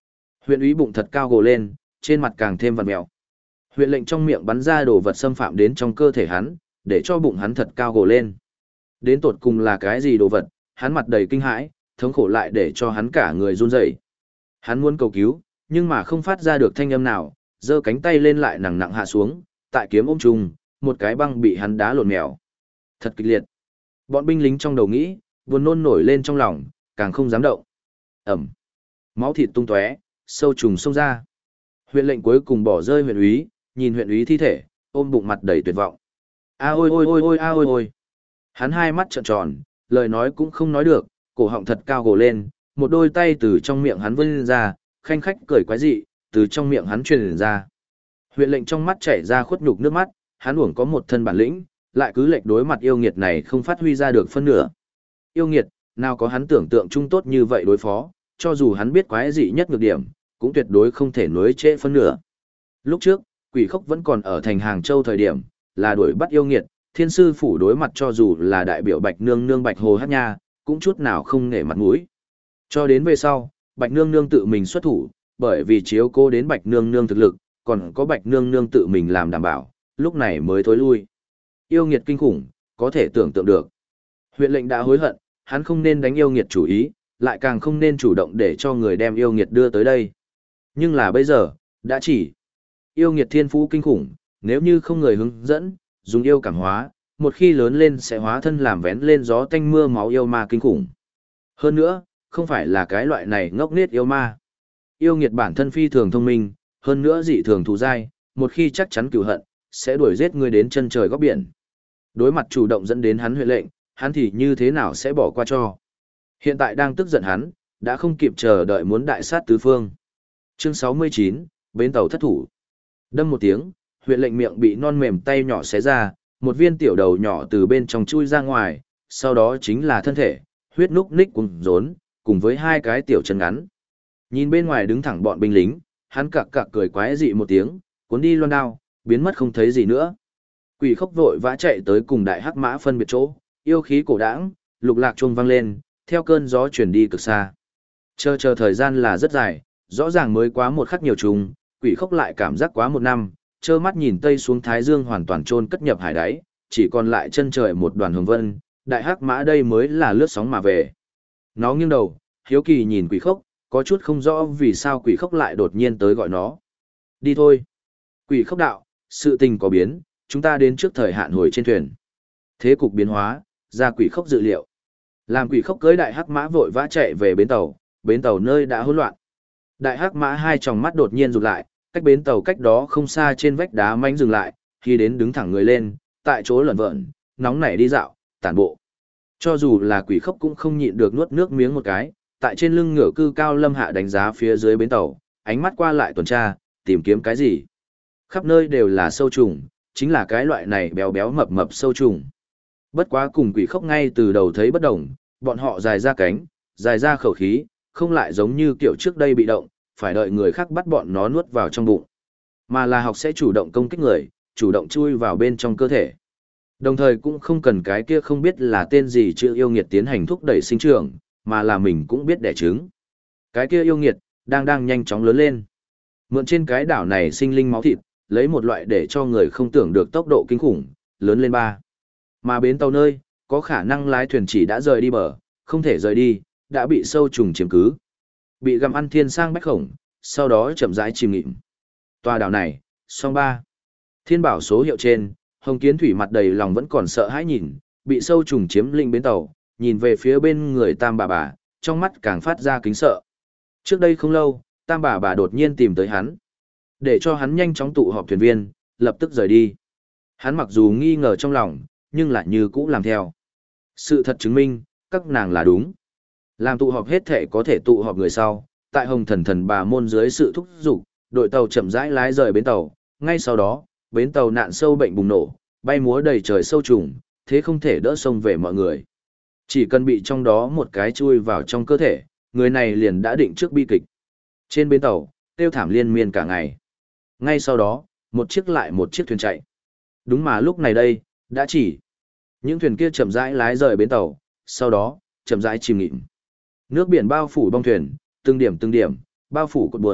[SPEAKER 1] Huyện úy bụng thật cao gồ lên, trên mặt càng thêm vằn mèo. Huyện lệnh trong miệng bắn ra đồ vật xâm phạm đến trong cơ thể hắn, để cho bụng hắn thật cao gồ lên. Đến tột cùng là cái gì đồ vật, hắn mặt đầy kinh hãi, thống khổ lại để cho hắn cả người run rẩy. Hắn muốn cầu cứu, nhưng mà không phát ra được thanh âm nào, giơ cánh tay lên lại nặng nặng hạ xuống, tại kiếm ôm trùng, một cái băng bị hắn đá lộn mèo. Thật kịch liệt. Bọn binh lính trong đầu nghĩ, buồn nôn nổi lên trong lòng, càng không dám động. Ẩm. Máu thịt tung tóe, sâu trùng xông ra. Huyện lệnh cuối cùng bỏ rơi huyện úy, nhìn huyện úy thi thể, ôm bụng mặt đầy tuyệt vọng. A ôi ôi ôi ôi a ôi ôi. Hắn hai mắt trợn tròn, lời nói cũng không nói được, cổ họng thật cao gồ lên, một đôi tay từ trong miệng hắn vươn ra, khanh khách cười quái dị, từ trong miệng hắn truyền ra. Huyện lệnh trong mắt chảy ra khuất nhục nước mắt, hắn uổng có một thân bản lĩnh, lại cứ lệch đối mặt yêu nghiệt này không phát huy ra được phân nửa. Yêu nghiệt, nào có hắn tưởng tượng chung tốt như vậy đối phó, cho dù hắn biết quái dị nhất nhược điểm, cũng tuyệt đối không thể nối trễ phân nửa. Lúc trước, Quỷ Khốc vẫn còn ở thành Hàng Châu thời điểm, là đuổi bắt yêu nghiệt, Thiên sư phủ đối mặt cho dù là đại biểu Bạch Nương Nương Bạch Hồ Hát Nha, cũng chút nào không nể mặt mũi. Cho đến về sau, Bạch Nương Nương tự mình xuất thủ, bởi vì chiếu cố đến Bạch Nương Nương thực lực, còn có Bạch Nương Nương tự mình làm đảm bảo, lúc này mới thối lui. Yêu nghiệt kinh khủng, có thể tưởng tượng được. Huyện lệnh đã hối hận, hắn không nên đánh yêu nghiệt chủ ý, lại càng không nên chủ động để cho người đem yêu nghiệt đưa tới đây. Nhưng là bây giờ, đã chỉ. Yêu nghiệt thiên phú kinh khủng, nếu như không người hướng dẫn, dùng yêu cảm hóa, một khi lớn lên sẽ hóa thân làm vén lên gió tanh mưa máu yêu ma kinh khủng. Hơn nữa, không phải là cái loại này ngốc nghếch yêu ma. Yêu nghiệt bản thân phi thường thông minh, hơn nữa dị thường thù dai, một khi chắc chắn cửu hận, sẽ đuổi giết người đến chân trời góc biển. Đối mặt chủ động dẫn đến hắn huyện lệnh, hắn thì như thế nào sẽ bỏ qua cho. Hiện tại đang tức giận hắn, đã không kịp chờ đợi muốn đại sát tứ phương. Chương 69, bến tàu thất thủ. Đâm một tiếng, huyện lệnh miệng bị non mềm tay nhỏ xé ra, một viên tiểu đầu nhỏ từ bên trong chui ra ngoài, sau đó chính là thân thể, huyết núc ních cùng rốn, cùng với hai cái tiểu chân ngắn. Nhìn bên ngoài đứng thẳng bọn binh lính, hắn cặc cặc cười quái dị một tiếng, cuốn đi loan đao, biến mất không thấy gì nữa. Quỷ Khốc vội vã chạy tới cùng đại hắc mã phân biệt chỗ, yêu khí cổ đãng, lục lạc chuông vang lên, theo cơn gió chuyển đi cực xa. Chờ thời gian là rất dài, rõ ràng mới quá một khắc nhiều trùng, Quỷ Khốc lại cảm giác quá một năm, trơ mắt nhìn tây xuống thái dương hoàn toàn chôn cất nhập hải đáy, chỉ còn lại chân trời một đoàn hồng vân, đại hắc mã đây mới là lướt sóng mà về. Nó nghiêng đầu, hiếu kỳ nhìn Quỷ Khốc, có chút không rõ vì sao Quỷ Khốc lại đột nhiên tới gọi nó. Đi thôi. Quỷ Khốc đạo, sự tình có biến, chúng ta đến trước thời hạn hồi trên thuyền. Thế cục biến hóa, ra Quỷ Khốc dự liệu. Làm Quỷ Khốc cưới đại hắc mã vội vã chạy về bến tàu nơi đã hỗn loạn. Đại hắc mã hai tròng mắt đột nhiên rụt lại, cách bến tàu cách đó không xa trên vách đá manh dừng lại, khi đến đứng thẳng người lên, tại chỗ lẩn vợn, nóng nảy đi dạo, tản bộ. Cho dù là Quỷ Khốc cũng không nhịn được nuốt nước miếng một cái, tại trên lưng ngựa cư cao lâm hạ đánh giá phía dưới bến tàu, ánh mắt qua lại tuần tra, tìm kiếm cái gì. Khắp nơi đều là sâu trùng, chính là cái loại này béo béo mập mập sâu trùng. Bất quá cùng Quỷ Khốc ngay từ đầu thấy bất đồng, bọn họ dài ra cánh, dài ra khẩu khí, không lại giống như kiểu trước đây bị động, phải đợi người khác bắt bọn nó nuốt vào trong bụng. Mà là học sẽ chủ động công kích người, chủ động chui vào bên trong cơ thể. Đồng thời cũng không cần cái kia không biết là tên gì chữ yêu nghiệt tiến hành thúc đẩy sinh trưởng, mà là mình cũng biết đẻ trứng. Cái kia yêu nghiệt, đang nhanh chóng lớn lên. Mượn trên cái đảo này sinh linh máu thịt, lấy một loại để cho người không tưởng được tốc độ kinh khủng, lớn lên ba. Mà bến tàu nơi, có khả năng lái thuyền chỉ đã rời đi bờ, không thể rời đi, đã bị sâu trùng chiếm cứ. Bị gặm ăn thiên sang bách khổng, sau đó chậm rãi chìm nghịm. Tòa đảo này, song ba. Thiên bảo số hiệu trên, Hồng Kiến Thủy mặt đầy lòng vẫn còn sợ hãi nhìn, bị sâu trùng chiếm lĩnh bến tàu, nhìn về phía bên người Tam bà, trong mắt càng phát ra kính sợ. Trước đây không lâu, Tam bà đột nhiên tìm tới hắn, để cho hắn nhanh chóng tụ họp thuyền viên, lập tức rời đi. Hắn mặc dù nghi ngờ trong lòng, nhưng lại như cũ làm theo. Sự thật chứng minh, các nàng là đúng. Làm tụ họp hết thể có thể tụ họp người sau, tại Hồng Thần bà môn dưới sự thúc giục, đội tàu chậm rãi lái rời bến tàu, ngay sau đó, bến tàu nạn sâu bệnh bùng nổ, bay múa đầy trời sâu trùng, thế không thể đỡ sông về mọi người. Chỉ cần bị trong đó một cái chui vào trong cơ thể, người này liền đã định trước bi kịch. Trên bến tàu, tiêu thảm liên miên cả ngày. Ngay sau đó, một chiếc lại một chiếc thuyền chạy. Đúng mà lúc này đây, đã chỉ. Những thuyền kia chậm rãi lái rời bến tàu, sau đó, chậm rãi chìm nghịm. Nước biển bao phủ bong thuyền, từng điểm, bao phủ cột buồm,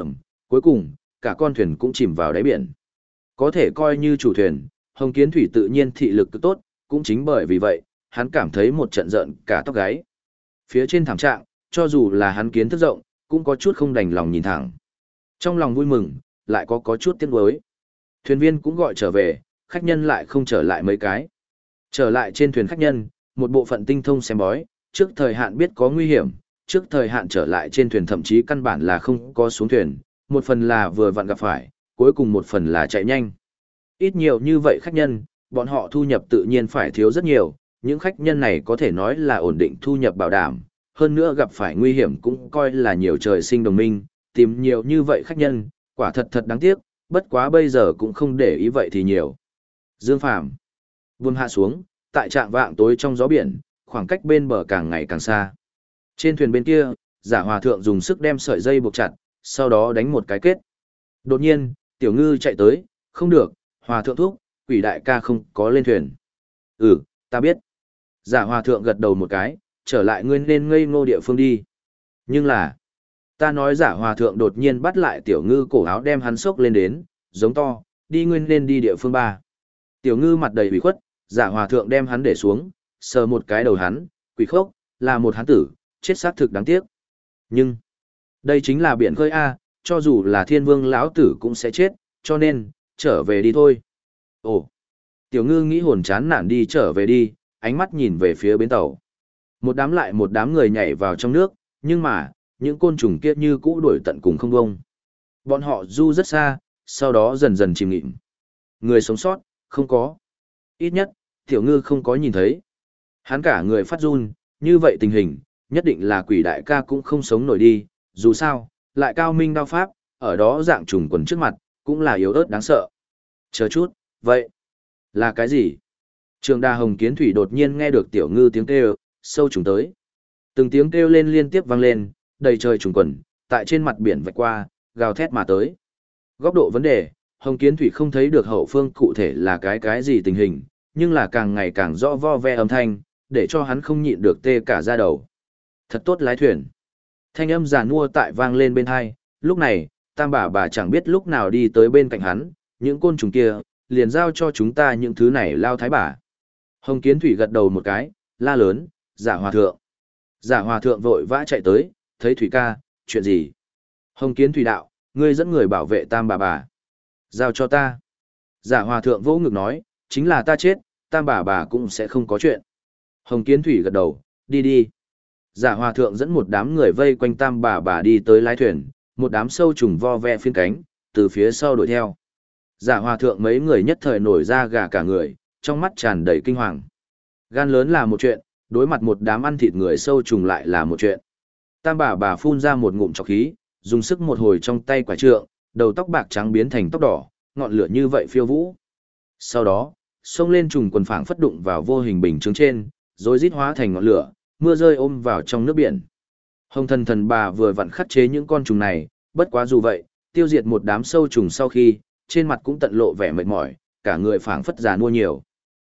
[SPEAKER 1] cuối cùng, cả con thuyền cũng chìm vào đáy biển. Có thể coi như chủ thuyền, Hồng Kiến Thủy tự nhiên thị lực cực tốt, cũng chính bởi vì vậy, hắn cảm thấy một trận giận cả tóc gáy. Phía trên thảm trạng, cho dù là hắn kiến thức rộng, cũng có chút không đành lòng nhìn thẳng. Trong lòng vui mừng, lại có chút tiếc nuối. Thuyền viên cũng gọi trở về, khách nhân lại không trở lại mấy cái. Trở lại trên thuyền khách nhân, một bộ phận tinh thông xem bói, trước thời hạn biết có nguy hiểm, trước thời hạn trở lại trên thuyền thậm chí căn bản là không có xuống thuyền, một phần là vừa vặn gặp phải, cuối cùng một phần là chạy nhanh. Ít nhiều như vậy khách nhân, bọn họ thu nhập tự nhiên phải thiếu rất nhiều, những khách nhân này có thể nói là ổn định thu nhập bảo đảm, hơn nữa gặp phải nguy hiểm cũng coi là nhiều trời sinh đồng minh, tìm nhiều như vậy khách nhân, quả thật thật đáng tiếc, bất quá bây giờ cũng không để ý vậy thì nhiều. Dương Phàm buông hạ xuống, tại trạng vạng tối trong gió biển, khoảng cách bên bờ càng ngày càng xa. Trên thuyền bên kia, Giả Hòa Thượng dùng sức đem sợi dây buộc chặt, sau đó đánh một cái kết. Đột nhiên, Tiểu Ngư chạy tới, không được, Hòa Thượng thúc, Quỷ đại ca không có lên thuyền. Ừ, ta biết. Giả Hòa Thượng gật đầu một cái, trở lại ngươi nên ngây ngô địa phương đi. Nhưng là, ta nói Giả Hòa Thượng đột nhiên bắt lại Tiểu Ngư cổ áo đem hắn xốc lên đến, giống to, đi ngươi nên đi địa phương ba. Tiểu Ngư mặt đầy ủy khuất, Giả Hòa Thượng đem hắn để xuống, sờ một cái đầu hắn, quỷ khốc, là một hắn tử, chết xác thực đáng tiếc. Nhưng, đây chính là biển khơi A, cho dù là thiên vương lão tử cũng sẽ chết, cho nên, trở về đi thôi. Ồ, Tiểu Ngư nghĩ hồn chán nản đi trở về đi, ánh mắt nhìn về phía bến tàu. Một đám lại một đám người nhảy vào trong nước, nhưng mà, những côn trùng kia như cũ đuổi tận cùng không bông. Bọn họ du rất xa, sau đó dần dần chìm nghịm. Người sống sót, không có. Ít nhất, Tiểu Ngư không có nhìn thấy. Hắn cả người phát run, như vậy tình hình, nhất định là quỷ đại ca cũng không sống nổi đi, dù sao, lại cao minh đao pháp, ở đó dạng trùng quần trước mặt, cũng là yếu ớt đáng sợ. Chờ chút, vậy, là cái gì? Trường Đà Hồng Kiến Thủy đột nhiên nghe được Tiểu Ngư tiếng kêu, sâu trùng tới. Từng tiếng kêu lên liên tiếp vang lên, đầy trời trùng quần, tại trên mặt biển vạch qua, gào thét mà tới. Góc độ vấn đề, Hồng Kiến Thủy không thấy được hậu phương cụ thể là cái gì tình hình, nhưng là càng ngày càng rõ vo ve âm thanh, để cho hắn không nhịn được tê cả da đầu. Thật tốt lái thuyền. Thanh âm giàn mua tại vang lên bên hai, lúc này, Tam bà chẳng biết lúc nào đi tới bên cạnh hắn, những côn trùng kia, liền giao cho chúng ta những thứ này lao thái bà. Hồng Kiến Thủy gật đầu một cái, la lớn, Giả Hòa Thượng. Giả Hòa Thượng vội vã chạy tới, thấy Thủy ca, chuyện gì? Hồng Kiến Thủy đạo, ngươi dẫn người bảo vệ Tam bà. Giao cho ta. Giả Hòa Thượng vỗ ngực nói, chính là ta chết, Tam bà cũng sẽ không có chuyện. Hồng Kiến Thủy gật đầu, đi đi. Giả Hòa Thượng dẫn một đám người vây quanh Tam bà đi tới lái thuyền, một đám sâu trùng vo ve phiên cánh, từ phía sau đuổi theo. Giả Hòa Thượng mấy người nhất thời nổi ra gà cả người, trong mắt tràn đầy kinh hoàng. Gan lớn là một chuyện, đối mặt một đám ăn thịt người sâu trùng lại là một chuyện. Tam bà phun ra một ngụm trọc khí, dùng sức một hồi trong tay quả trượng, đầu tóc bạc trắng biến thành tóc đỏ, ngọn lửa như vậy phiêu vũ. Sau đó, xông lên trùng quần phảng phất đụng vào vô hình bình chứng trên, rồi rít hóa thành ngọn lửa, mưa rơi ôm vào trong nước biển. Hồng thần bà vừa vặn khắc chế những con trùng này, bất quá dù vậy, tiêu diệt một đám sâu trùng sau khi, trên mặt cũng tận lộ vẻ mệt mỏi, cả người phảng phất già nua nhiều.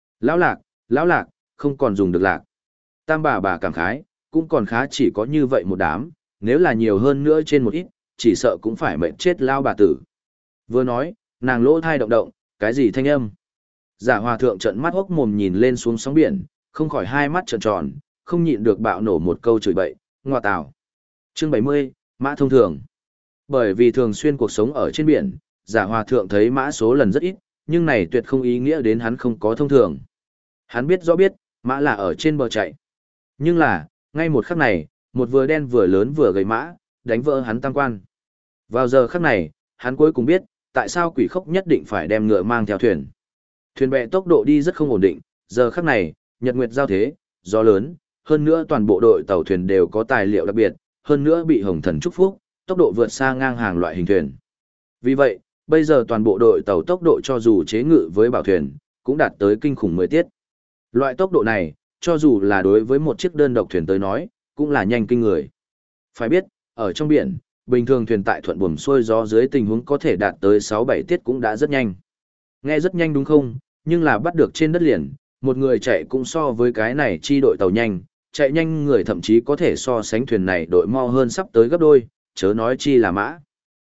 [SPEAKER 1] Lão lạc, không còn dùng được lạc. Tam bà cảm khái, cũng còn khá chỉ có như vậy một đám, nếu là nhiều hơn nữa trên một ít, chỉ sợ cũng phải mệt chết lao bà tử. Vừa nói, nàng lỗ thai động động, cái gì thanh âm? Giả Hòa Thượng trợn mắt hốc mồm nhìn lên xuống sóng biển, không khỏi hai mắt trợn tròn, không nhịn được bạo nổ một câu chửi bậy, ngoa tào. Chương 70, Mã thông thường. Bởi vì thường xuyên cuộc sống ở trên biển, Giả Hòa Thượng thấy mã số lần rất ít, nhưng này tuyệt không ý nghĩa đến hắn không có thông thường. Hắn biết rõ biết, mã là ở trên bờ chạy. Nhưng là, ngay một khắc này, một vừa đen vừa lớn vừa gầy mã, đánh vỡ hắn tam quan. Vào giờ khắc này, hắn cuối cùng biết, tại sao quỷ khốc nhất định phải đem ngựa mang theo thuyền. Thuyền bè tốc độ đi rất không ổn định, giờ khắc này, nhật nguyệt giao thế, gió lớn, hơn nữa toàn bộ đội tàu thuyền đều có tài liệu đặc biệt, hơn nữa bị hồng thần chúc phúc, tốc độ vượt xa ngang hàng loại hình thuyền. Vì vậy, bây giờ toàn bộ đội tàu tốc độ cho dù chế ngự với bảo thuyền, cũng đạt tới kinh khủng 10 tiết. Loại tốc độ này, cho dù là đối với một chiếc đơn độc thuyền tới nói, cũng là nhanh kinh người. Phải biết, ở trong biển, bình thường thuyền tại thuận buồm xuôi gió dưới tình huống có thể đạt tới 6-7 tiết cũng đã rất nhanh. Nghe rất nhanh đúng không, nhưng là bắt được trên đất liền, một người chạy cũng so với cái này chi đội tàu nhanh, chạy nhanh người thậm chí có thể so sánh thuyền này đội mau hơn sắp tới gấp đôi, chớ nói chi là mã.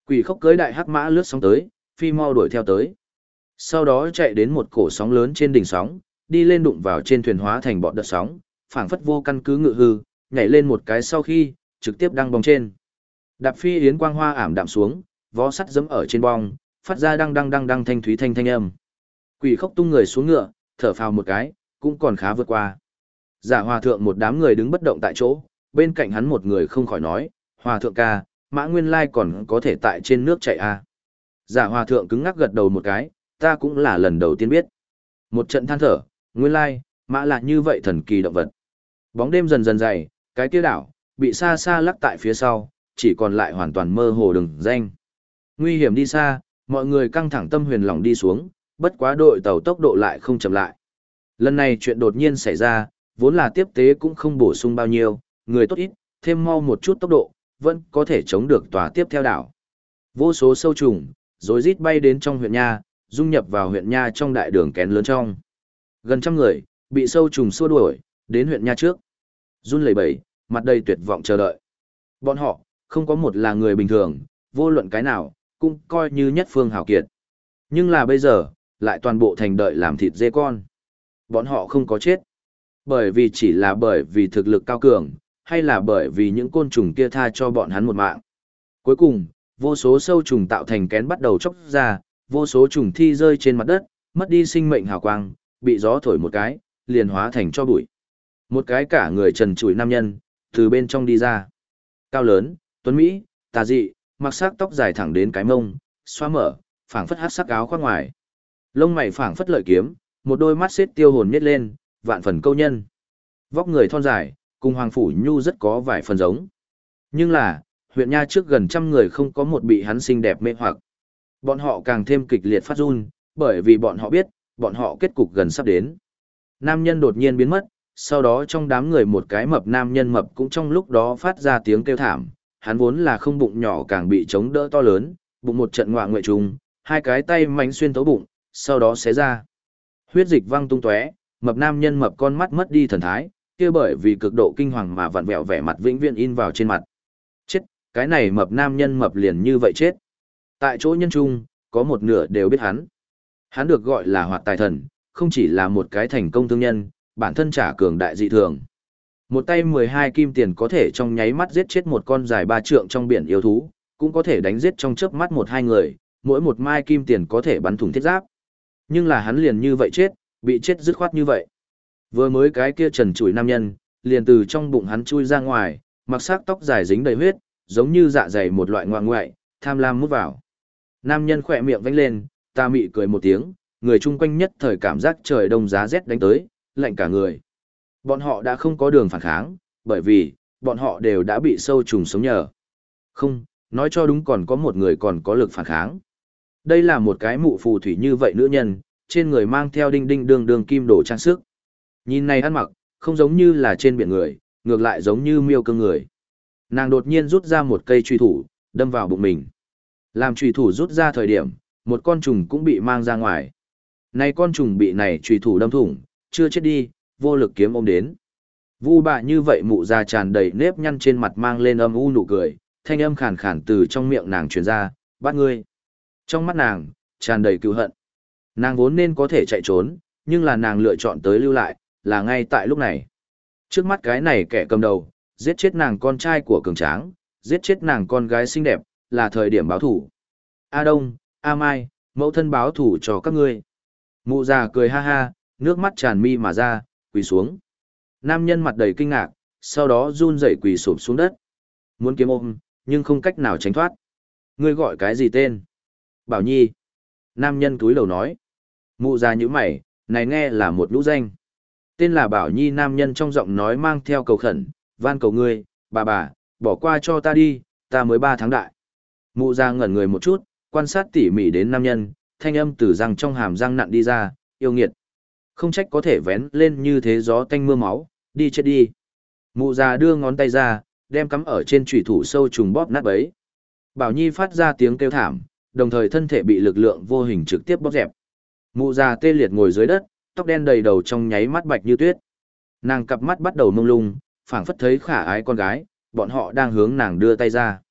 [SPEAKER 1] Quỷ khốc cưới đại hắc mã lướt sóng tới, phi mau đuổi theo tới. Sau đó chạy đến một cổ sóng lớn trên đỉnh sóng, đi lên đụng vào trên thuyền hóa thành bọt đợt sóng, phảng phất vô căn cứ ngự hư, nhảy lên một cái sau khi, trực tiếp đăng bong trên. Đạp phi yến quang hoa ảm đạm xuống, vó sắt giẫm ở trên bong, phát ra đăng đăng đăng đăng thanh thúy thanh âm. Quỷ khốc tung người xuống ngựa, thở phào một cái, cũng còn khá vượt qua. Giả hòa thượng một đám người đứng bất động tại chỗ, bên cạnh hắn một người không khỏi nói, hòa thượng ca, mã nguyên lai còn có thể tại trên nước chạy à. Giả hòa thượng cứng ngắc gật đầu một cái, ta cũng là lần đầu tiên biết. Một trận than thở, nguyên lai, mã là như vậy thần kỳ động vật. Bóng đêm dần dần dày, cái kia đảo, bị xa xa lắc tại phía sau, chỉ còn lại hoàn toàn mơ hồ đường danh. Nguy hiểm đi xa, mọi người căng thẳng tâm huyền lòng đi xuống, bất quá đội tàu tốc độ lại không chậm lại. Lần này chuyện đột nhiên xảy ra, vốn là tiếp tế cũng không bổ sung bao nhiêu, người tốt ít, thêm mau một chút tốc độ, vẫn có thể chống được tòa tiếp theo đảo. Vô số sâu trùng, rối rít bay đến trong huyện Nha, dung nhập vào huyện Nha trong đại đường kén lớn trong. Gần trăm người, bị sâu trùng xua đuổi, đến huyện Nha trước. Run lẩy bẩy, mặt đầy tuyệt vọng chờ đợi. Bọn họ, không có một là người bình thường, vô luận cái nào, cũng coi như nhất phương hào kiệt. Nhưng là bây giờ, lại toàn bộ thành đợi làm thịt dê con. Bọn họ không có chết. Bởi vì chỉ là bởi vì thực lực cao cường, hay là bởi vì những côn trùng kia tha cho bọn hắn một mạng. Cuối cùng, vô số sâu trùng tạo thành kén bắt đầu chóc ra, vô số trùng thi rơi trên mặt đất, mất đi sinh mệnh hào quang, bị gió thổi một cái, liền hóa thành cho bụi. Một cái cả người trần trụi nam nhân, từ bên trong đi ra. Cao lớn, tuấn Mỹ, tà dị, mặc sắc tóc dài thẳng đến cái mông, xoa mở, phảng phất hát sắc áo khoác ngoài. Lông mày phảng phất lợi kiếm, một đôi mắt xếp tiêu hồn nhét lên, vạn phần câu nhân. Vóc người thon dài, cùng Hoàng Phủ Nhu rất có vài phần giống. Nhưng là, huyện Nha trước gần trăm người không có một bị hắn xinh đẹp mê hoặc. Bọn họ càng thêm kịch liệt phát run, bởi vì bọn họ biết, bọn họ kết cục gần sắp đến. Nam nhân đột nhiên biến mất, sau đó trong đám người một cái mập nam nhân mập cũng trong lúc đó phát ra tiếng kêu thảm. Hắn vốn là không bụng nhỏ càng bị chống đỡ to lớn, bụng một trận ngoạ ngoại trùng, hai cái tay mảnh xuyên thấu bụng, sau đó xé ra. Huyết dịch văng tung tóe, mập nam nhân mập con mắt mất đi thần thái, kia bởi vì cực độ kinh hoàng mà vặn vẹo vẻ mặt vĩnh viễn in vào trên mặt. Chết, cái này mập nam nhân mập liền như vậy chết. Tại chỗ nhân trung, có một nửa đều biết hắn. Hắn được gọi là Hoạt Tài Thần, không chỉ là một cái thành công thương nhân, bản thân trả cường đại dị thường. Một tay 12 kim tiền có thể trong nháy mắt giết chết một con dài 3 trượng trong biển yêu thú, cũng có thể đánh giết trong chớp mắt một hai người, mỗi một mai kim tiền có thể bắn thủng thiết giáp. Nhưng là hắn liền như vậy chết, bị chết dứt khoát như vậy. Vừa mới cái kia trần trụi nam nhân, liền từ trong bụng hắn chui ra ngoài, mặc sắc tóc dài dính đầy huyết, giống như dạ dày một loại ngoạng ngoại, tham lam mút vào. Nam nhân khỏe miệng vánh lên, ta mị cười một tiếng, người chung quanh nhất thời cảm giác trời đông giá rét đánh tới, lạnh cả người. Bọn họ đã không có đường phản kháng, bởi vì, bọn họ đều đã bị sâu trùng sống nhờ. Không, nói cho đúng còn có một người còn có lực phản kháng. Đây là một cái mụ phù thủy như vậy nữ nhân, trên người mang theo đinh đinh đường đường kim đồ trang sức. Nhìn này ăn mặc, không giống như là trên biển người, ngược lại giống như miêu cương người. Nàng đột nhiên rút ra một cây truy thủ, đâm vào bụng mình. Làm truy thủ rút ra thời điểm, một con trùng cũng bị mang ra ngoài. Này con trùng bị này truy thủ đâm thủng, chưa chết đi, vô lực kiếm ôm đến. Vu bạ như vậy mụ già tràn đầy nếp nhăn trên mặt mang lên âm u nụ cười, thanh âm khàn khàn từ trong miệng nàng truyền ra, bắt ngươi. Trong mắt nàng, tràn đầy cứu hận. Nàng vốn nên có thể chạy trốn, nhưng là nàng lựa chọn tới lưu lại, là ngay tại lúc này. Trước mắt cái này kẻ cầm đầu, giết chết nàng con trai của cường tráng, giết chết nàng con gái xinh đẹp, là thời điểm báo thủ. A Đông, A Mai, mẫu thân báo thủ cho các ngươi. Mụ già cười ha ha, nước mắt tràn mi mà ra, quỳ xuống. Nam nhân mặt đầy kinh ngạc, sau đó run rẩy quỳ sụp xuống đất. Muốn kiếm ôm, nhưng không cách nào tránh thoát. Ngươi gọi cái gì tên? Bảo Nhi. Nam nhân túi lầu nói. Mụ già như mày, này nghe là một nhũ danh. Tên là Bảo Nhi, nam nhân trong giọng nói mang theo cầu khẩn, van cầu ngươi, bà, bỏ qua cho ta đi, ta mới 3 tháng đại. Mụ già ngẩn người một chút, quan sát tỉ mỉ đến nam nhân, thanh âm từ răng trong hàm răng nặn đi ra, yêu nghiệt. Không trách có thể vén lên như thế gió tanh mưa máu, đi chết đi. Mụ già đưa ngón tay ra, đem cắm ở trên chủy thủ sâu trùng bóp nát bấy. Bảo Nhi phát ra tiếng kêu thảm, đồng thời thân thể bị lực lượng vô hình trực tiếp bóp dẹp. Mụ già tê liệt ngồi dưới đất, tóc đen đầy đầu trong nháy mắt bạch như tuyết. Nàng cặp mắt bắt đầu mông lung, phảng phất thấy khả ái con gái, bọn họ đang hướng nàng đưa tay ra.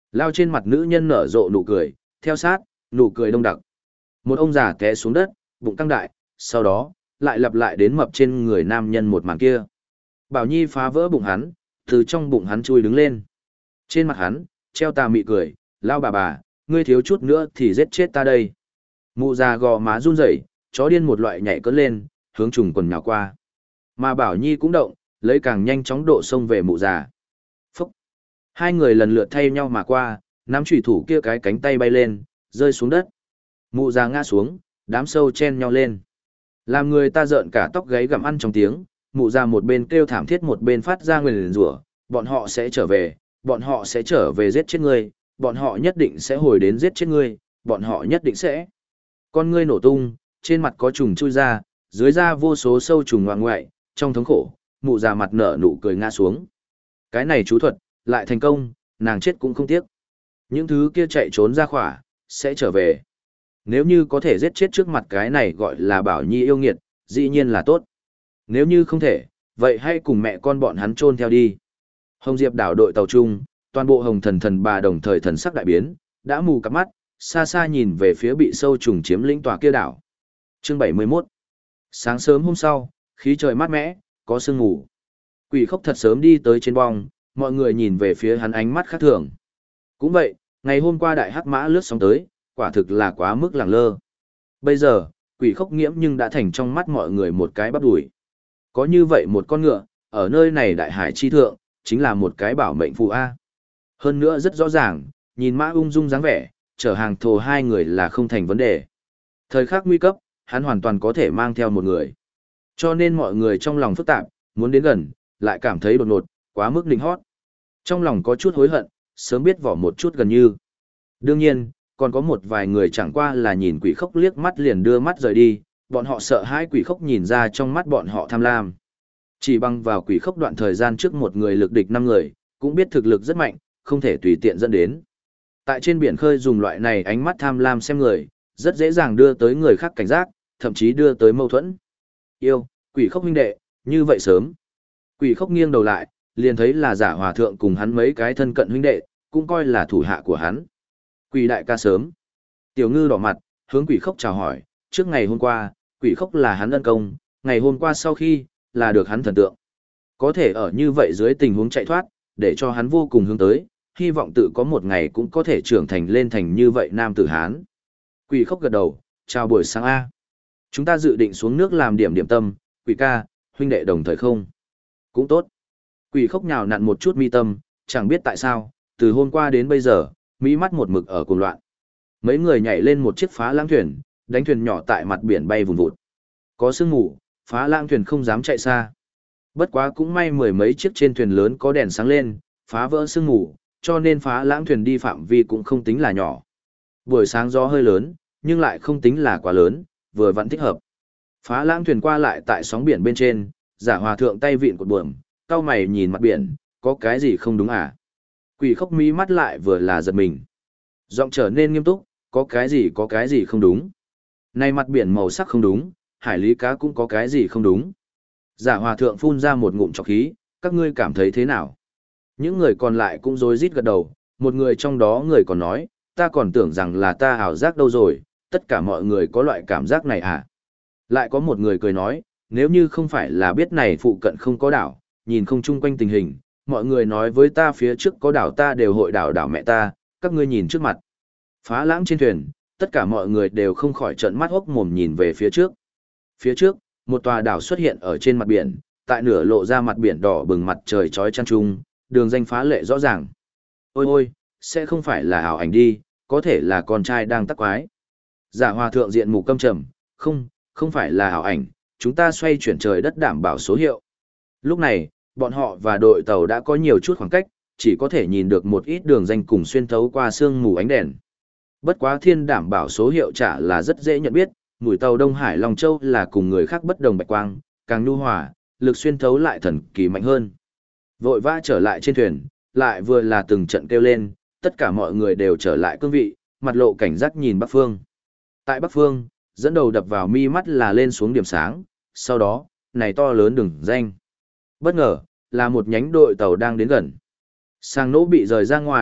[SPEAKER 1] Lao trên mặt nữ nhân nở rộ nụ cười, theo sát, nụ cười đông đặc. Một ông già té xuống đất, bụng căng đại, sau đó, lại lặp lại đến mập trên người nam nhân một màn kia. Bảo Nhi phá vỡ bụng hắn, từ trong bụng hắn chui đứng lên. Trên mặt hắn, treo tà mị cười, Lao bà, ngươi thiếu chút nữa thì giết chết ta đây. Mụ già gò má run rẩy, chó điên một loại nhảy cất lên, hướng trùng quần nhào qua. Mà Bảo Nhi cũng động, lấy càng nhanh chóng độ xông về mụ già. Phúc! Hai người lần lượt thay nhau mà qua, nắm chủy thủ kia cái cánh tay bay lên, rơi xuống đất. Mụ già ngã xuống, đám sâu chen nhau lên. Làm người ta rợn cả tóc gáy gặm ăn trong tiếng, mụ già một bên kêu thảm thiết một bên phát ra nguyền rủa, bọn họ sẽ trở về, bọn họ sẽ trở về giết chết ngươi, bọn họ nhất định sẽ hồi đến giết chết ngươi, bọn họ nhất định sẽ. Con ngươi nổ tung, trên mặt có trùng chui ra, dưới da vô số sâu trùng ngoạng ngoại, trong thống khổ, mụ già mặt nở nụ cười ngã xuống. Cái này chú thuật, lại thành công, nàng chết cũng không tiếc. Những thứ kia chạy trốn ra khỏa, sẽ trở về. Nếu như có thể giết chết trước mặt cái này gọi là Bảo Nhi yêu nghiệt, dĩ nhiên là tốt. Nếu như không thể, vậy hãy cùng mẹ con bọn hắn chôn theo đi. Hồng Diệp đảo đội tàu chung, toàn bộ hồng thần bà đồng thời thần sắc đại biến, đã mù cặp mắt, xa xa nhìn về phía bị sâu trùng chiếm lĩnh tòa kia đảo. Chương 71. Sáng sớm hôm sau, khí trời mát mẻ, có sương ngủ. Quỷ Khốc thật sớm đi tới trên bong, mọi người nhìn về phía hắn ánh mắt khác thường. Cũng vậy, ngày hôm qua đại hắc mã lướt sóng tới, quả thực là quá mức lẳng lơ. Bây giờ, Quỷ Khốc nghiễm nhưng đã thành trong mắt mọi người một cái bắp đùi. Có như vậy một con ngựa, ở nơi này đại hải chi thượng, chính là một cái bảo mệnh phù A. Hơn nữa rất rõ ràng, nhìn mã ung dung dáng vẻ, chở hàng thồ hai người là không thành vấn đề. Thời khắc nguy cấp, hắn hoàn toàn có thể mang theo một người. Cho nên mọi người trong lòng phức tạp, muốn đến gần, lại cảm thấy đột ngột, quá mức nịnh hót. Trong lòng có chút hối hận, sớm biết vỏ một chút gần như. Đương nhiên, còn có một vài người chẳng qua là nhìn Quỷ Khốc liếc mắt liền đưa mắt rời đi, bọn họ sợ hãi Quỷ Khốc nhìn ra trong mắt bọn họ tham lam. Chỉ bằng vào Quỷ Khốc đoạn thời gian trước một người lực địch 5 người, cũng biết thực lực rất mạnh, không thể tùy tiện dẫn đến. Tại trên biển khơi dùng loại này ánh mắt tham lam xem người, rất dễ dàng đưa tới người khác cảnh giác, thậm chí đưa tới mâu thuẫn. Yêu, Quỷ Khốc huynh đệ, như vậy sớm. Quỷ Khốc nghiêng đầu lại, liền thấy là Giả Hòa thượng cùng hắn mấy cái thân cận huynh đệ, cũng coi là thủ hạ của hắn. Quỷ đại ca sớm. Tiểu Ngư đỏ mặt, hướng Quỷ Khốc chào hỏi, trước ngày hôm qua, Quỷ Khốc là hắn ân công, ngày hôm qua sau khi, là được hắn thần tượng. Có thể ở như vậy dưới tình huống chạy thoát, để cho hắn vô cùng hướng tới, hy vọng tự có một ngày cũng có thể trưởng thành lên thành như vậy nam tử Hán. Quỷ Khốc gật đầu, chào buổi sáng A. Chúng ta dự định xuống nước làm điểm tâm, Quỷ ca, huynh đệ đồng thời không? Cũng tốt. Quỷ Khốc nhào nặn một chút mi tâm, chẳng biết tại sao, từ hôm qua đến bây giờ, mỹ mắt một mực ở cuồng loạn. Mấy người nhảy lên một chiếc phá lãng thuyền, đánh thuyền nhỏ tại mặt biển bay vùn vụt. Có sương mù, phá lãng thuyền không dám chạy xa. Bất quá cũng may mười mấy chiếc trên thuyền lớn có đèn sáng lên, phá vỡ sương mù, cho nên phá lãng thuyền đi phạm vi cũng không tính là nhỏ. Buổi sáng gió hơi lớn, nhưng lại không tính là quá lớn, vừa vặn thích hợp. Phá lãng thuyền qua lại tại sóng biển bên trên, Giả Hòa thượng tay vịn cột buồm, cau mày nhìn mặt biển, có cái gì không đúng à? Quỷ Khốc mí mắt lại vừa là giật mình. Giọng trở nên nghiêm túc, có cái gì không đúng. Này mặt biển màu sắc không đúng, hải lý cá cũng có cái gì không đúng. Giả Hòa thượng phun ra một ngụm trọc khí, các ngươi cảm thấy thế nào? Những người còn lại cũng rối rít gật đầu, một người trong đó người còn nói, ta còn tưởng rằng là ta ảo giác đâu rồi, tất cả mọi người có loại cảm giác này à? Lại có một người cười nói, nếu như không phải là biết này phụ cận không có đảo, nhìn không chung quanh tình hình, mọi người nói với ta phía trước có đảo ta đều hội đảo mẹ ta, các ngươi nhìn trước mặt. Phá lãng trên thuyền, tất cả mọi người đều không khỏi trợn mắt hốc mồm nhìn về phía trước. Phía trước, một tòa đảo xuất hiện ở trên mặt biển, tại nửa lộ ra mặt biển đỏ bừng mặt trời chói chang trung, đường danh phá lệ rõ ràng. Ôi ôi, sẽ không phải là ảo ảnh đi, có thể là con trai đang tắc quái. Giả Hòa thượng diện mục căm trầm, không phải là ảo ảnh, chúng ta xoay chuyển trời đất đảm bảo số hiệu. Lúc này, bọn họ và đội tàu đã có nhiều chút khoảng cách, chỉ có thể nhìn được một ít đường danh cùng xuyên thấu qua sương mù ánh đèn. Bất quá thiên đảm bảo số hiệu trả là rất dễ nhận biết, mũi tàu Đông Hải Long Châu là cùng người khác bất đồng bạch quang, càng nhu hòa, lực xuyên thấu lại thần kỳ mạnh hơn. Vội vã trở lại trên thuyền, lại vừa là từng trận kêu lên, tất cả mọi người đều trở lại cương vị, mặt lộ cảnh giác nhìn Bắc Phương. Tại Bắc Phương, dẫn đầu đập vào mi mắt là lên xuống điểm sáng, sau đó, này to lớn đường danh. Bất ngờ, là một nhánh đội tàu đang đến gần. Sang nỗ bị rời ra ngoài,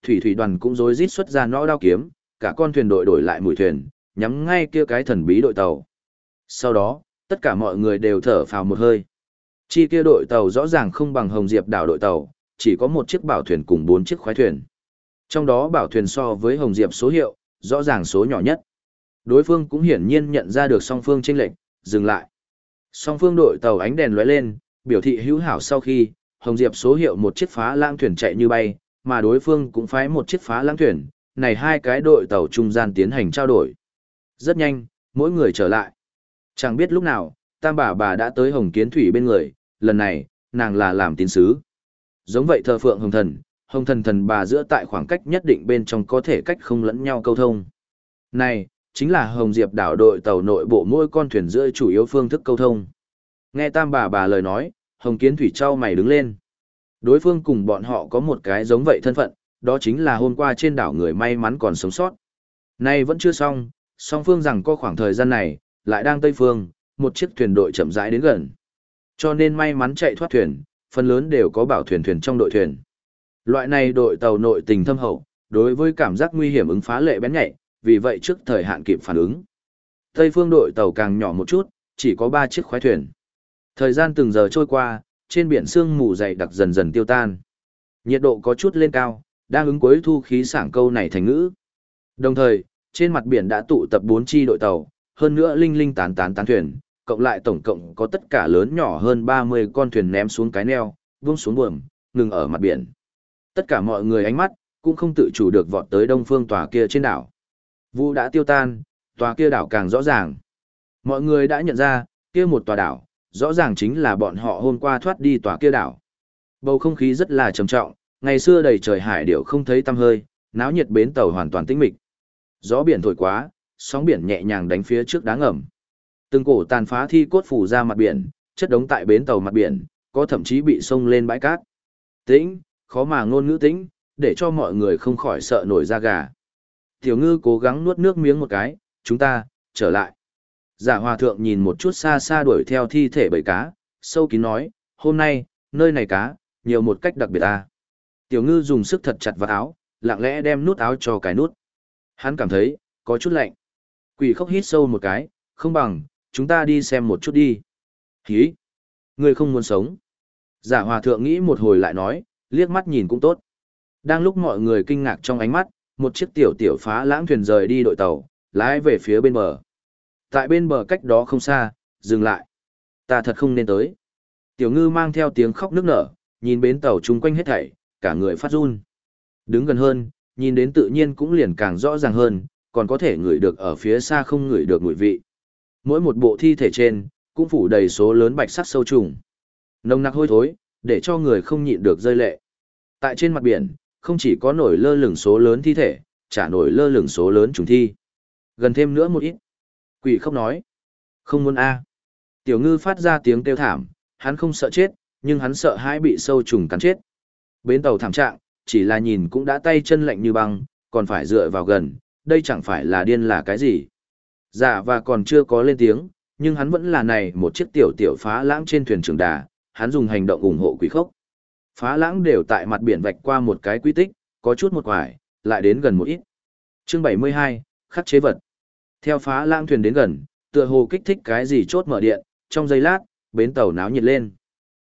[SPEAKER 1] thủy thủy đoàn cũng rối rít xuất ra nõ đao kiếm, cả con thuyền đội đổi lại mũi thuyền, nhắm ngay kia cái thần bí đội tàu. Sau đó, tất cả mọi người đều thở phào một hơi. Chi kia đội tàu rõ ràng không bằng Hồng Diệp đảo đội tàu, chỉ có một chiếc bảo thuyền cùng 4 chiếc khoái thuyền. Trong đó bảo thuyền so với Hồng Diệp số hiệu, rõ ràng số nhỏ nhất. Đối phương cũng hiển nhiên nhận ra được song phương chênh lệch, dừng lại. Song phương đội tàu ánh đèn lóe lên, biểu thị hữu hảo sau khi, Hồng Diệp số hiệu một chiếc phá lãng thuyền chạy như bay, mà đối phương cũng phái một chiếc phá lãng thuyền, này hai cái đội tàu trung gian tiến hành trao đổi. Rất nhanh, mỗi người trở lại. Chẳng biết lúc nào, Tam bà đã tới Hồng Kiến Thủy bên người, lần này, nàng là làm tín sứ. Giống vậy thờ phượng hồng thần thần bà giữa tại khoảng cách nhất định bên trong có thể cách không lẫn nhau câu thông. Này, chính là Hồng Diệp đảo đội tàu nội bộ mỗi con thuyền giữa chủ yếu phương thức câu thông. Nghe Tam bà lời nói, Hồng Kiến Thủy trao mày đứng lên. Đối phương cùng bọn họ có một cái giống vậy thân phận, đó chính là hôm qua trên đảo người may mắn còn sống sót. Nay vẫn chưa xong, song phương rằng có khoảng thời gian này, lại đang Tây Phương, một chiếc thuyền đội chậm rãi đến gần. Cho nên may mắn chạy thoát thuyền, phần lớn đều có bảo thuyền trong đội thuyền. Loại này đội tàu nội tình thâm hậu, đối với cảm giác nguy hiểm ứng phá lệ bén nhạy, vì vậy trước thời hạn kịp phản ứng. Tây Phương đội tàu càng nhỏ một chút, chỉ có 3 chiếc khoái thuyền. Thời gian từng giờ trôi qua, trên biển sương mù dày đặc dần dần tiêu tan. Nhiệt độ có chút lên cao, đang ứng cuối thu khí sảng câu này thành ngữ. Đồng thời, trên mặt biển đã tụ tập 4 chi đội tàu, hơn nữa linh linh tán thuyền, cộng lại tổng cộng có tất cả lớn nhỏ hơn 30 con thuyền ném xuống cái neo, vung xuống buồm, ngừng ở mặt biển. Tất cả mọi người ánh mắt, cũng không tự chủ được vọt tới đông phương tòa kia trên đảo. Vũ đã tiêu tan, tòa kia đảo càng rõ ràng. Mọi người đã nhận ra, kia một tòa đảo, rõ ràng chính là bọn họ hôm qua thoát đi tòa kia đảo. Bầu không khí rất là trầm trọng, ngày xưa đầy trời hải điểu không thấy tăm hơi, náo nhiệt bến tàu hoàn toàn tĩnh mịch. Gió biển thổi quá, sóng biển nhẹ nhàng đánh phía trước đá ngầm. Từng cổ tàn phá thi cốt phủ ra mặt biển, chất đống tại bến tàu mặt biển, có thậm chí bị xông lên bãi cát. Tĩnh, khó mà ngôn ngữ tĩnh, để cho mọi người không khỏi sợ nổi da gà. Tiểu Ngư cố gắng nuốt nước miếng một cái, chúng ta, trở lại. Giả Hòa Thượng nhìn một chút xa xa đuổi theo thi thể bầy cá, sâu kín nói, hôm nay, nơi này cá, nhiều một cách đặc biệt ta. Tiểu Ngư dùng sức thật chặt vào áo, lặng lẽ đem nút áo cho cái nút. Hắn cảm thấy, có chút lạnh. Quỷ Khốc hít sâu một cái, không bằng, chúng ta đi xem một chút đi. Hí! Ngươi không muốn sống. Giả Hòa Thượng nghĩ một hồi lại nói, liếc mắt nhìn cũng tốt. Đang lúc mọi người kinh ngạc trong ánh mắt, một chiếc tiểu phá lãng thuyền rời đi đội tàu, lái về phía bên bờ. Tại bên bờ cách đó không xa, dừng lại. Ta thật không nên tới. Tiểu Ngư mang theo tiếng khóc nức nở, nhìn bến tàu chung quanh hết thảy, cả người phát run. Đứng gần hơn, nhìn đến tự nhiên cũng liền càng rõ ràng hơn, còn có thể ngửi được ở phía xa không ngửi được mùi vị. Mỗi một bộ thi thể trên, cũng phủ đầy số lớn bạch sắc sâu trùng. Nồng nặc hôi thối, để cho người không nhịn được rơi lệ. Tại trên mặt biển, không chỉ có nổi lơ lửng số lớn thi thể, chả nổi lơ lửng số lớn trùng thi. Gần thêm nữa một ít. Quỷ Khốc nói. Không muốn a. Tiểu Ngư phát ra tiếng kêu thảm, hắn không sợ chết, nhưng hắn sợ hãi bị sâu trùng cắn chết. Bến tàu thảm trạng, chỉ là nhìn cũng đã tay chân lạnh như băng, còn phải dựa vào gần, đây chẳng phải là điên là cái gì. Dạ và còn chưa có lên tiếng, nhưng hắn vẫn là này một chiếc tiểu phá lãng trên thuyền trưởng đà, hắn dùng hành động ủng hộ Quỷ Khốc. Phá lãng đều tại mặt biển vạch qua một cái quy tích, có chút một quải, lại đến gần một ít. Chương 72, khắc chế vật. Theo phá lãng thuyền đến gần, tựa hồ kích thích cái gì chốt mở điện, trong giây lát, bến tàu náo nhiệt lên.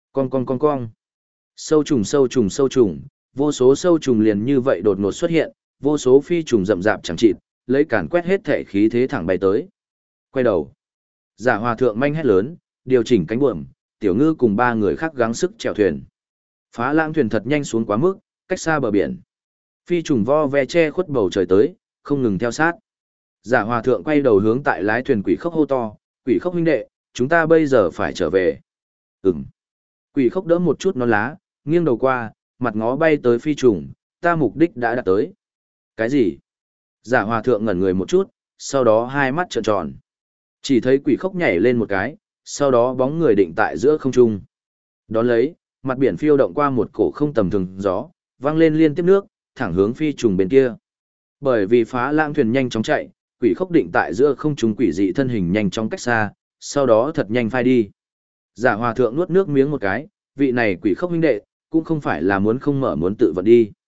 [SPEAKER 1] Con. Sâu trùng, vô số sâu trùng liền như vậy đột ngột xuất hiện, vô số phi trùng rậm rạp chẳng chịt, lấy càn quét hết thể khí thế thẳng bay tới. Quay đầu. Giả Hòa Thượng manh hét lớn, điều chỉnh cánh buồm, Tiểu Ngư cùng 3 người khác gắng sức chèo thuyền. Phá lãng thuyền thật nhanh xuống quá mức, cách xa bờ biển. Phi trùng vo ve che khuất bầu trời tới, không ngừng theo sát. Giả Hòa Thượng quay đầu hướng tại lái thuyền Quỷ Khốc hô to, Quỷ Khốc huynh đệ, chúng ta bây giờ phải trở về. Ừm. Quỷ Khốc đỡ một chút non lá, nghiêng đầu qua, mặt ngó bay tới phi trùng, ta mục đích đã đạt tới. Cái gì? Giả Hòa Thượng ngẩn người một chút, sau đó hai mắt trợn tròn. Chỉ thấy Quỷ Khốc nhảy lên một cái, sau đó bóng người định tại giữa không trung. Đón lấy, mặt biển phiêu động qua một cổ không tầm thường gió, vang lên liên tiếp nước, thẳng hướng phi trùng bên kia. Bởi vì phá lãng thuyền nhanh chóng chạy, Quỷ Khốc định tại giữa không trung quỷ dị thân hình nhanh chóng cách xa, sau đó thật nhanh phai đi. Giả Hòa Thượng nuốt nước miếng một cái, vị này Quỷ Khốc huynh đệ, cũng không phải là muốn không mở muốn tự vận đi.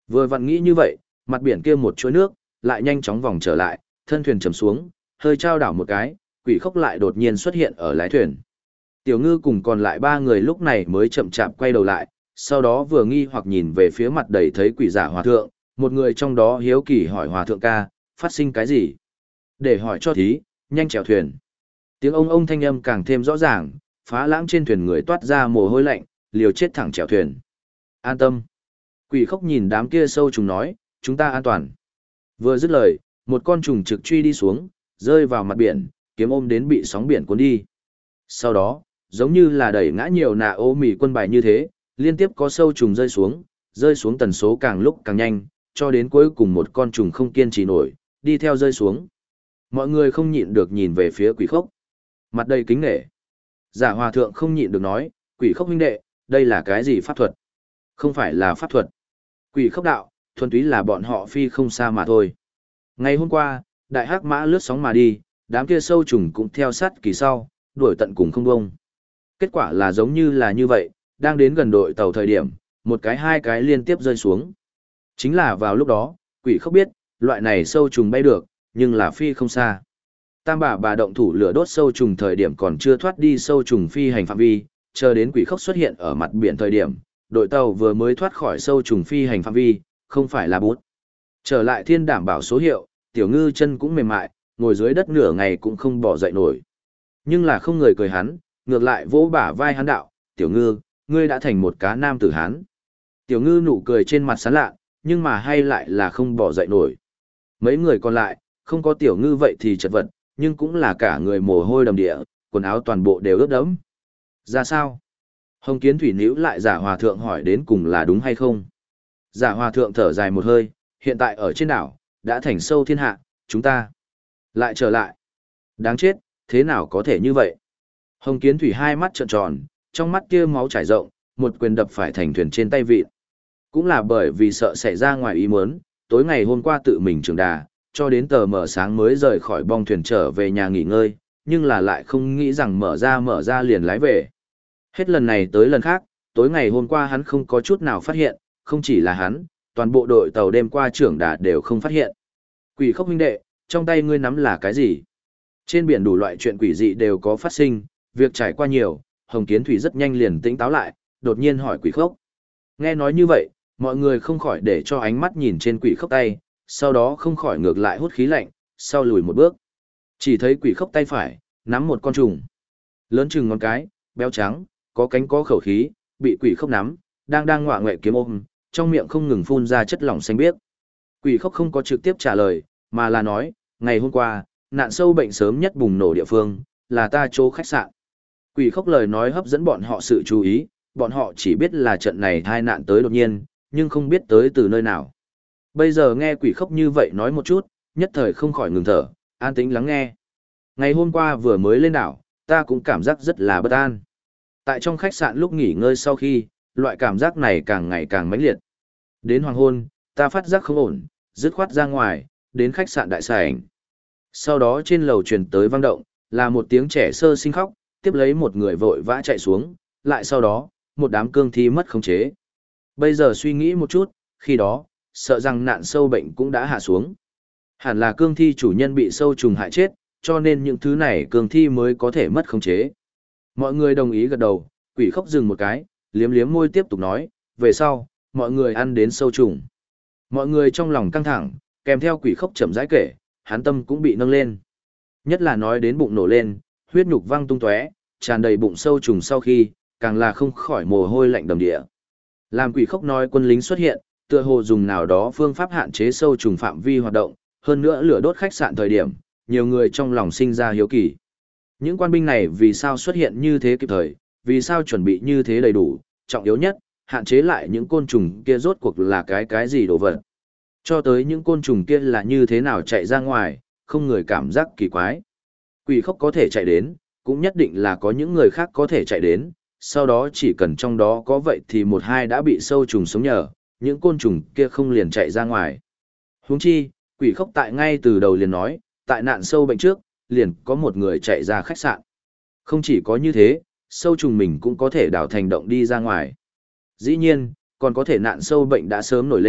[SPEAKER 1] Vừa vặn nghĩ như vậy, mặt biển kia một chuỗi nước, lại nhanh chóng vòng trở lại, thân thuyền chầm xuống, hơi trao đảo một cái, quỷ khốc lại đột nhiên xuất hiện ở lái thuyền. Tiểu ngư cùng còn lại ba người lúc này mới chậm chạp quay đầu lại, sau đó vừa nghi hoặc nhìn về phía mặt đầy thấy quỷ giả hòa thượng, một người trong đó hiếu kỳ hỏi hòa thượng ca, phát sinh cái gì? Để hỏi cho thí, nhanh chèo thuyền. Tiếng ông thanh âm càng thêm rõ ràng, phá lãng trên thuyền người toát ra mồ hôi lạnh, liều chết thẳng chèo thuyền. An tâm. Quỷ khốc nhìn đám kia sâu trùng nói, chúng ta an toàn. Vừa dứt lời, một con trùng trực truy đi xuống, rơi vào mặt biển, kiếm ôm đến bị sóng biển cuốn đi. Sau đó, giống như là đẩy ngã nhiều nạ ô mì quân bài như thế, liên tiếp có sâu trùng rơi xuống tần số càng lúc càng nhanh, cho đến cuối cùng một con trùng không kiên trì nổi, đi theo rơi xuống. Mọi người không nhịn được nhìn về phía quỷ khốc. Mặt đầy kính nể. Giả hòa thượng không nhịn được nói, quỷ khốc huynh đệ, đây là cái gì pháp thuật? Không phải là pháp thuật. Quỷ khốc đạo, thuần túy là bọn họ phi không xa mà thôi. Ngày hôm qua, đại hắc mã lướt sóng mà đi, đám kia sâu trùng cũng theo sát kỳ sau, đuổi tận cùng không bông. Kết quả là giống như là như vậy, đang đến gần đội tàu thời điểm, một cái hai cái liên tiếp rơi xuống. Chính là vào lúc đó, quỷ khốc biết, loại này sâu trùng bay được, nhưng là phi không xa. Tam bà động thủ lửa đốt sâu trùng thời điểm còn chưa thoát đi sâu trùng phi hành phạm vi, chờ đến quỷ khốc xuất hiện ở mặt biển thời điểm, đội tàu vừa mới thoát khỏi sâu trùng phi hành phạm vi, không phải là bút. Trở lại thiên đảm bảo số hiệu, tiểu ngư chân cũng mềm mại, ngồi dưới đất nửa ngày cũng không bỏ dậy nổi. Nhưng là không người cười hắn, ngược lại vỗ bả vai hắn đạo, tiểu ngư, ngươi đã thành một cá nam tử hán. Tiểu ngư nụ cười trên mặt sán lạ, nhưng mà hay lại là không bỏ dậy nổi. Mấy người còn lại, không có tiểu ngư vậy thì chật vật, nhưng cũng là cả người mồ hôi đầm địa, quần áo toàn bộ đều ướt đẫm. Ra sao? Hồng Kiến Thủy níu lại giả hòa thượng hỏi đến cùng là đúng hay không? Giả hòa thượng thở dài một hơi, hiện tại ở trên đảo, đã thành sâu thiên hạ, chúng ta lại trở lại. Đáng chết, thế nào có thể như vậy? Hồng Kiến Thủy hai mắt trợn tròn, trong mắt kia máu chảy rộng, một quyền đập phải thành thuyền trên tay vịt. Cũng là bởi vì sợ xảy ra ngoài ý muốn, tối ngày hôm qua tự mình trường đà, cho đến tờ mở sáng mới rời khỏi bong thuyền trở về nhà nghỉ ngơi, nhưng là lại không nghĩ rằng mở ra liền lái về. Hết lần này tới lần khác, tối ngày hôm qua hắn không có chút nào phát hiện, không chỉ là hắn, toàn bộ đội tàu đêm qua trưởng đà đều không phát hiện. Quỷ khốc huynh đệ, trong tay ngươi nắm là cái gì? Trên biển đủ loại chuyện quỷ dị đều có phát sinh, việc trải qua nhiều, Hồng Kiến Thủy rất nhanh liền tỉnh táo lại, đột nhiên hỏi quỷ khốc. Nghe nói như vậy, mọi người không khỏi để cho ánh mắt nhìn trên quỷ khốc tay, sau đó không khỏi ngược lại hút khí lạnh, sau lùi một bước. Chỉ thấy quỷ khốc tay phải, nắm một con trùng. Lớn chừng ngón cái, béo trắng, có cánh có khẩu khí, bị quỷ khốc nắm, đang ngoạ ngoệ kiếm ôm, trong miệng không ngừng phun ra chất lỏng xanh biếc. Quỷ khốc không có trực tiếp trả lời, mà là nói, ngày hôm qua, nạn sâu bệnh sớm nhất bùng nổ địa phương, là ta chỗ khách sạn. Quỷ khốc lời nói hấp dẫn bọn họ sự chú ý, bọn họ chỉ biết là trận này tai nạn tới đột nhiên, nhưng không biết tới từ nơi nào. Bây giờ nghe quỷ khốc như vậy nói một chút, nhất thời không khỏi ngừng thở, an tĩnh lắng nghe. Ngày hôm qua vừa mới lên đảo, ta cũng cảm giác rất là bất an. Tại trong khách sạn lúc nghỉ ngơi sau khi, loại cảm giác này càng ngày càng mãnh liệt. Đến hoàng hôn, ta phát giác không ổn, dứt khoát ra ngoài, đến khách sạn đại sảnh. Sau đó trên lầu truyền tới vang động, là một tiếng trẻ sơ sinh khóc, tiếp lấy một người vội vã chạy xuống, lại sau đó, một đám cương thi mất khống chế. Bây giờ suy nghĩ một chút, khi đó, sợ rằng nạn sâu bệnh cũng đã hạ xuống. Hẳn là cương thi chủ nhân bị sâu trùng hại chết, cho nên những thứ này cương thi mới có thể mất khống chế. Mọi người đồng ý gật đầu, quỷ khốc dừng một cái, liếm liếm môi tiếp tục nói, về sau, mọi người ăn đến sâu trùng. Mọi người trong lòng căng thẳng, kèm theo quỷ khốc chậm rãi kể, hắn tâm cũng bị nâng lên. Nhất là nói đến bụng nổ lên, huyết nhục văng tung tóe, tràn đầy bụng sâu trùng sau khi, càng là không khỏi mồ hôi lạnh đầm địa. Làm quỷ khốc nói quân lính xuất hiện, tựa hồ dùng nào đó phương pháp hạn chế sâu trùng phạm vi hoạt động, hơn nữa lửa đốt khách sạn thời điểm, nhiều người trong lòng sinh ra hiếu kỳ. Những quan binh này vì sao xuất hiện như thế kịp thời, vì sao chuẩn bị như thế đầy đủ, trọng yếu nhất, hạn chế lại những côn trùng kia rốt cuộc là cái gì đồ vật. Cho tới những côn trùng kia là như thế nào chạy ra ngoài, không người cảm giác kỳ quái. Quỷ khốc có thể chạy đến, cũng nhất định là có những người khác có thể chạy đến, sau đó chỉ cần trong đó có vậy thì một hai đã bị sâu trùng sống nhờ, những côn trùng kia không liền chạy ra ngoài. Huống chi, quỷ khốc tại ngay từ đầu liền nói, tại nạn sâu bệnh trước, liền có một người chạy ra khách sạn. Không chỉ có như thế, sâu trùng mình cũng có thể đào thành động đi ra ngoài. Dĩ nhiên, còn có thể nạn sâu bệnh đã sớm nổi lên,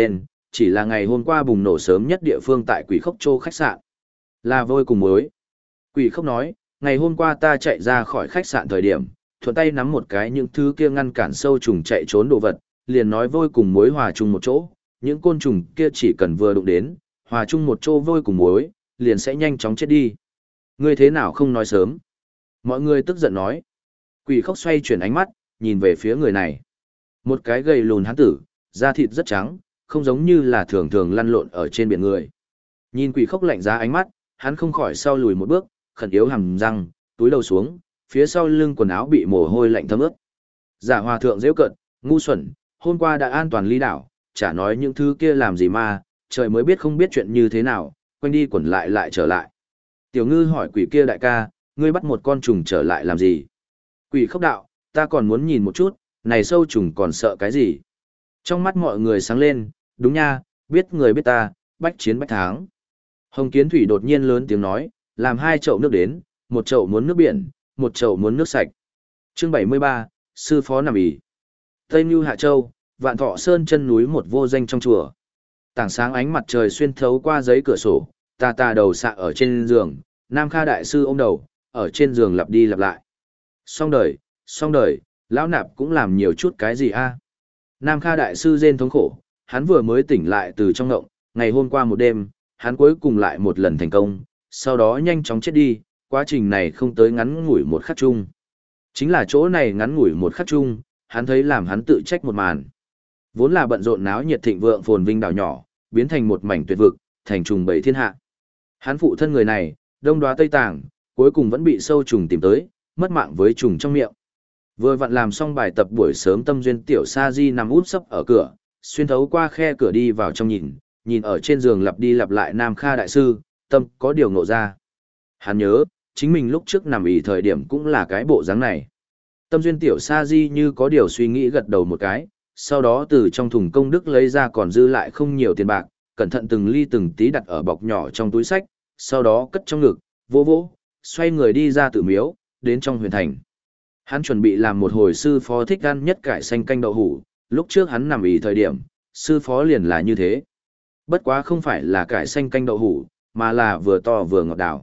[SPEAKER 1] chỉ là ngày hôm qua bùng nổ sớm nhất địa phương tại Quỷ Khốc Châu khách sạn. Là vôi cùng muối. Quỷ Khốc nói, ngày hôm qua ta chạy ra khỏi khách sạn thời điểm, thuận tay nắm một cái những thứ kia ngăn cản sâu trùng chạy trốn đồ vật, liền nói vôi cùng muối hòa chung một chỗ, những côn trùng kia chỉ cần vừa đụng đến, hòa chung một chỗ vôi cùng muối, liền sẽ nhanh chóng chết đi. Ngươi thế nào không nói sớm? Mọi người tức giận nói. Quỷ Khốc xoay chuyển ánh mắt, nhìn về phía người này. Một cái gầy lùn hán tử, da thịt rất trắng, không giống như là thường thường lăn lộn ở trên biển người. Nhìn Quỷ Khốc lạnh giá ánh mắt, hắn không khỏi sau lùi một bước, khẩn yếu hàm răng, túi đầu xuống, phía sau lưng quần áo bị mồ hôi lạnh thấm ướt. Giả hòa thượng giễu cợt, ngu xuẩn, hôm qua đã an toàn ly đảo, chả nói những thứ kia làm gì mà, trời mới biết không biết chuyện như thế nào, quanh đi quẩn lại lại trở lại. Tiểu Ngư hỏi Quỷ kia đại ca, ngươi bắt một con trùng trở lại làm gì? Quỷ Khốc đạo, ta còn muốn nhìn một chút, này sâu trùng còn sợ cái gì? Trong mắt mọi người sáng lên, đúng nha, biết người biết ta, bách chiến bách thắng. Hồng Kiến Thủy đột nhiên lớn tiếng nói, làm 2 chậu nước đến, một chậu muốn nước biển, một chậu muốn nước sạch. Chương 73, sư phó nằm ỉ. Tây Nưu Hạ Châu, Vạn Thọ Sơn chân núi một vô danh trong chùa. Tảng sáng ánh mặt trời xuyên thấu qua giấy cửa sổ, tà tà đầu xạ ở trên giường, Nam Kha đại sư ôm đầu, ở trên giường lặp đi lặp lại. Xong đời, lão nạp cũng làm nhiều chút cái gì a? Nam Kha đại sư rên thống khổ, hắn vừa mới tỉnh lại từ trong ngộng, ngày hôm qua một đêm, hắn cuối cùng lại một lần thành công, sau đó nhanh chóng chết đi, quá trình này không tới ngắn ngủi một khắc chung. Chính là chỗ này ngắn ngủi một khắc chung, hắn thấy làm hắn tự trách một màn. Vốn là bận rộn náo nhiệt thịnh vượng phồn vinh đảo nhỏ, biến thành một mảnh tuyệt vực, thành trùng bầy thiên hạ. Hắn phụ thân người này, đông đoá Tây Tàng, cuối cùng vẫn bị sâu trùng tìm tới, mất mạng với trùng trong miệng. Vừa vặn làm xong bài tập buổi sớm Tâm Duyên tiểu sa di nằm úp sấp ở cửa, xuyên thấu qua khe cửa đi vào trong nhìn ở trên giường lặp đi lặp lại Nam Kha đại sư, tâm có điều ngộ ra. Hắn nhớ, chính mình lúc trước nằm ỉ thời điểm cũng là cái bộ dáng này. Tâm Duyên tiểu sa di như có điều suy nghĩ gật đầu một cái, sau đó từ trong thùng công đức lấy ra còn dư lại không nhiều tiền bạc, cẩn thận từng ly từng tí đặt ở bọc nhỏ trong túi sách, sau đó cất trong ngực, vỗ, xoay người đi ra tự miếu, đến trong huyền thành. Hắn chuẩn bị làm một hồi sư phó thích ăn nhất cải xanh canh đậu hủ, lúc trước hắn nằm ỉ thời điểm, sư phó liền là như thế. Bất quá không phải là cải xanh canh đậu hủ, mà là vừa to vừa ngọt đào.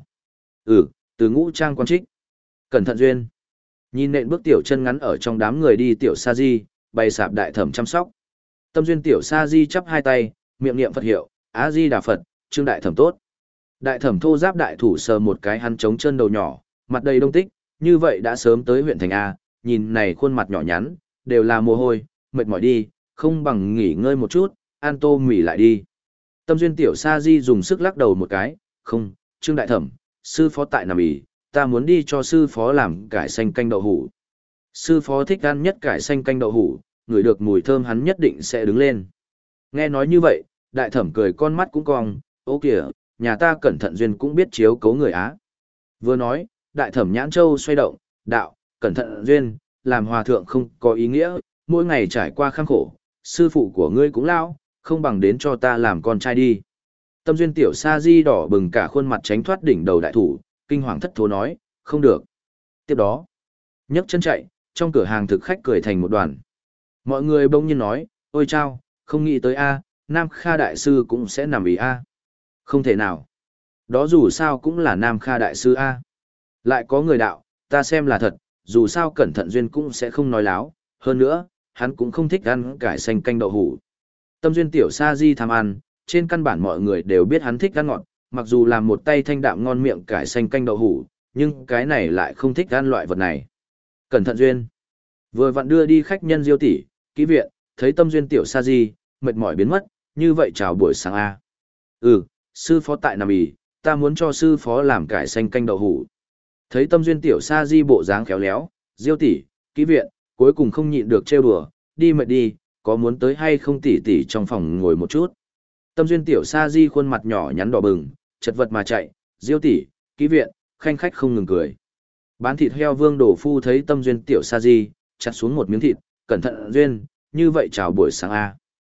[SPEAKER 1] Từ Ngũ Trang quan trích. Cẩn thận duyên. Nhìn nện bước tiểu chân ngắn ở trong đám người đi tiểu sa di, bày sạp đại thẩm chăm sóc. Tâm Duyên tiểu sa di chắp hai tay, miệng niệm Phật hiệu, Á Di Đà Phật, trương đại thẩm tốt. Đại thẩm thô giáp đại thủ sờ một cái hắn trống chân đầu nhỏ, mặt đầy đông tích, như vậy đã sớm tới huyện thành A, nhìn này khuôn mặt nhỏ nhắn, đều là mồ hôi, mệt mỏi đi, không bằng nghỉ ngơi một chút, ăn tô mì lại đi. Tâm Duyên tiểu sa di dùng sức lắc đầu một cái, không, trương đại thẩm, sư phó tại nằm ỉ, ta muốn đi cho sư phó làm cải xanh canh đậu hủ. Sư phó thích ăn nhất cải xanh canh đậu hủ, ngửi được mùi thơm hắn nhất định sẽ đứng lên. Nghe nói như vậy, đại thẩm cười con mắt cũng cong, ô kìa, nhà ta cẩn thận duyên cũng biết chiếu cấu người Á. Vừa nói, đại thẩm nhãn châu xoay động, đạo, cẩn thận duyên, làm hòa thượng không có ý nghĩa, mỗi ngày trải qua khăng khổ, sư phụ của ngươi cũng lao, không bằng đến cho ta làm con trai đi. Tâm Duyên tiểu sa di đỏ bừng cả khuôn mặt tránh thoát đỉnh đầu đại thủ, kinh hoàng thất thố nói, không được. Tiếp đó, nhấc chân chạy, trong cửa hàng thực khách cười thành một đoàn. Mọi người bỗng nhiên nói, ôi chao, không nghĩ tới a, Nam Kha đại sư cũng sẽ nằm ý a. Không thể nào. Đó dù sao cũng là Nam Kha đại sư a. Lại có người đạo, ta xem là thật, dù sao cẩn thận duyên cũng sẽ không nói láo, hơn nữa, hắn cũng không thích ăn cải xanh canh đậu hủ. Tâm Duyên tiểu sa di tham ăn, trên căn bản mọi người đều biết hắn thích ăn ngọt, mặc dù làm một tay thanh đạm ngon miệng cải xanh canh đậu hủ, nhưng cái này lại không thích ăn loại vật này. Cẩn thận duyên. Vừa vặn đưa đi khách nhân Diêu tỷ, kỹ viện, thấy Tâm Duyên tiểu sa di, mệt mỏi biến mất, như vậy chào buổi sáng a. Sư phó tại nằm ỉ, ta muốn cho sư phó làm cải xanh canh đậu hủ. Thấy Tâm Duyên tiểu sa di bộ dáng khéo léo, Diêu tỷ, kỹ viện, cuối cùng không nhịn được trêu đùa, đi mệt đi, có muốn tới hay không tỷ tỷ trong phòng ngồi một chút. Tâm Duyên tiểu sa di khuôn mặt nhỏ nhắn đỏ bừng, chật vật mà chạy, Diêu tỷ, kỹ viện, khanh khách không ngừng cười. Bán thịt heo Vương Đồ Phu thấy Tâm Duyên tiểu sa di, chặt xuống một miếng thịt, cẩn thận duyên, như vậy chào buổi sáng a.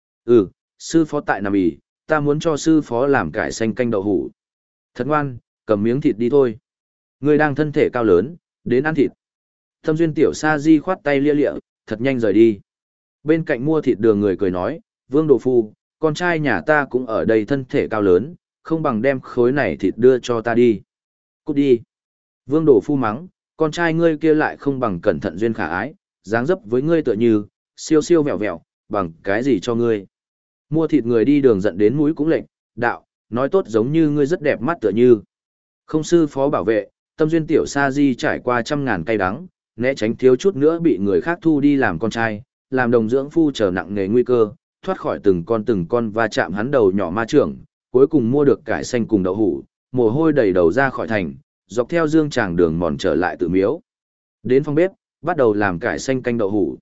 [SPEAKER 1] Sư phó tại nằm ỉ, ta muốn cho sư phó làm cải xanh canh đậu hủ. Thật ngoan, cầm miếng thịt đi thôi. Ngươi đang thân thể cao lớn, đến ăn thịt. Tâm Duyên tiểu sa di khoát tay lia lịa, thật nhanh rời đi. Bên cạnh mua thịt đường người cười nói, Vương Đồ Phu, con trai nhà ta cũng ở đây thân thể cao lớn, không bằng đem khối này thịt đưa cho ta đi. Cút đi. Vương Đồ Phu mắng, con trai ngươi kia lại không bằng cẩn thận duyên khả ái, dáng dấp với ngươi tựa như, siêu siêu vẹo vẹo, bằng cái gì cho ngươi. Mua thịt người đi đường dẫn đến mũi cũng lệnh, đạo, nói tốt giống như ngươi rất đẹp mắt tựa như. Không sư phó bảo vệ, tâm duyên tiểu sa di trải qua trăm ngàn cay đắng, né tránh thiếu chút nữa bị người khác thu đi làm con trai, làm đồng dưỡng phu trở nặng nghề nguy cơ, thoát khỏi từng con va chạm hắn đầu nhỏ ma trưởng, cuối cùng mua được cải xanh cùng đậu hủ, mồ hôi đầy đầu ra khỏi thành, dọc theo dương tràng đường mòn trở lại tự miếu. Đến phòng bếp, bắt đầu làm cải xanh canh đậu hủ.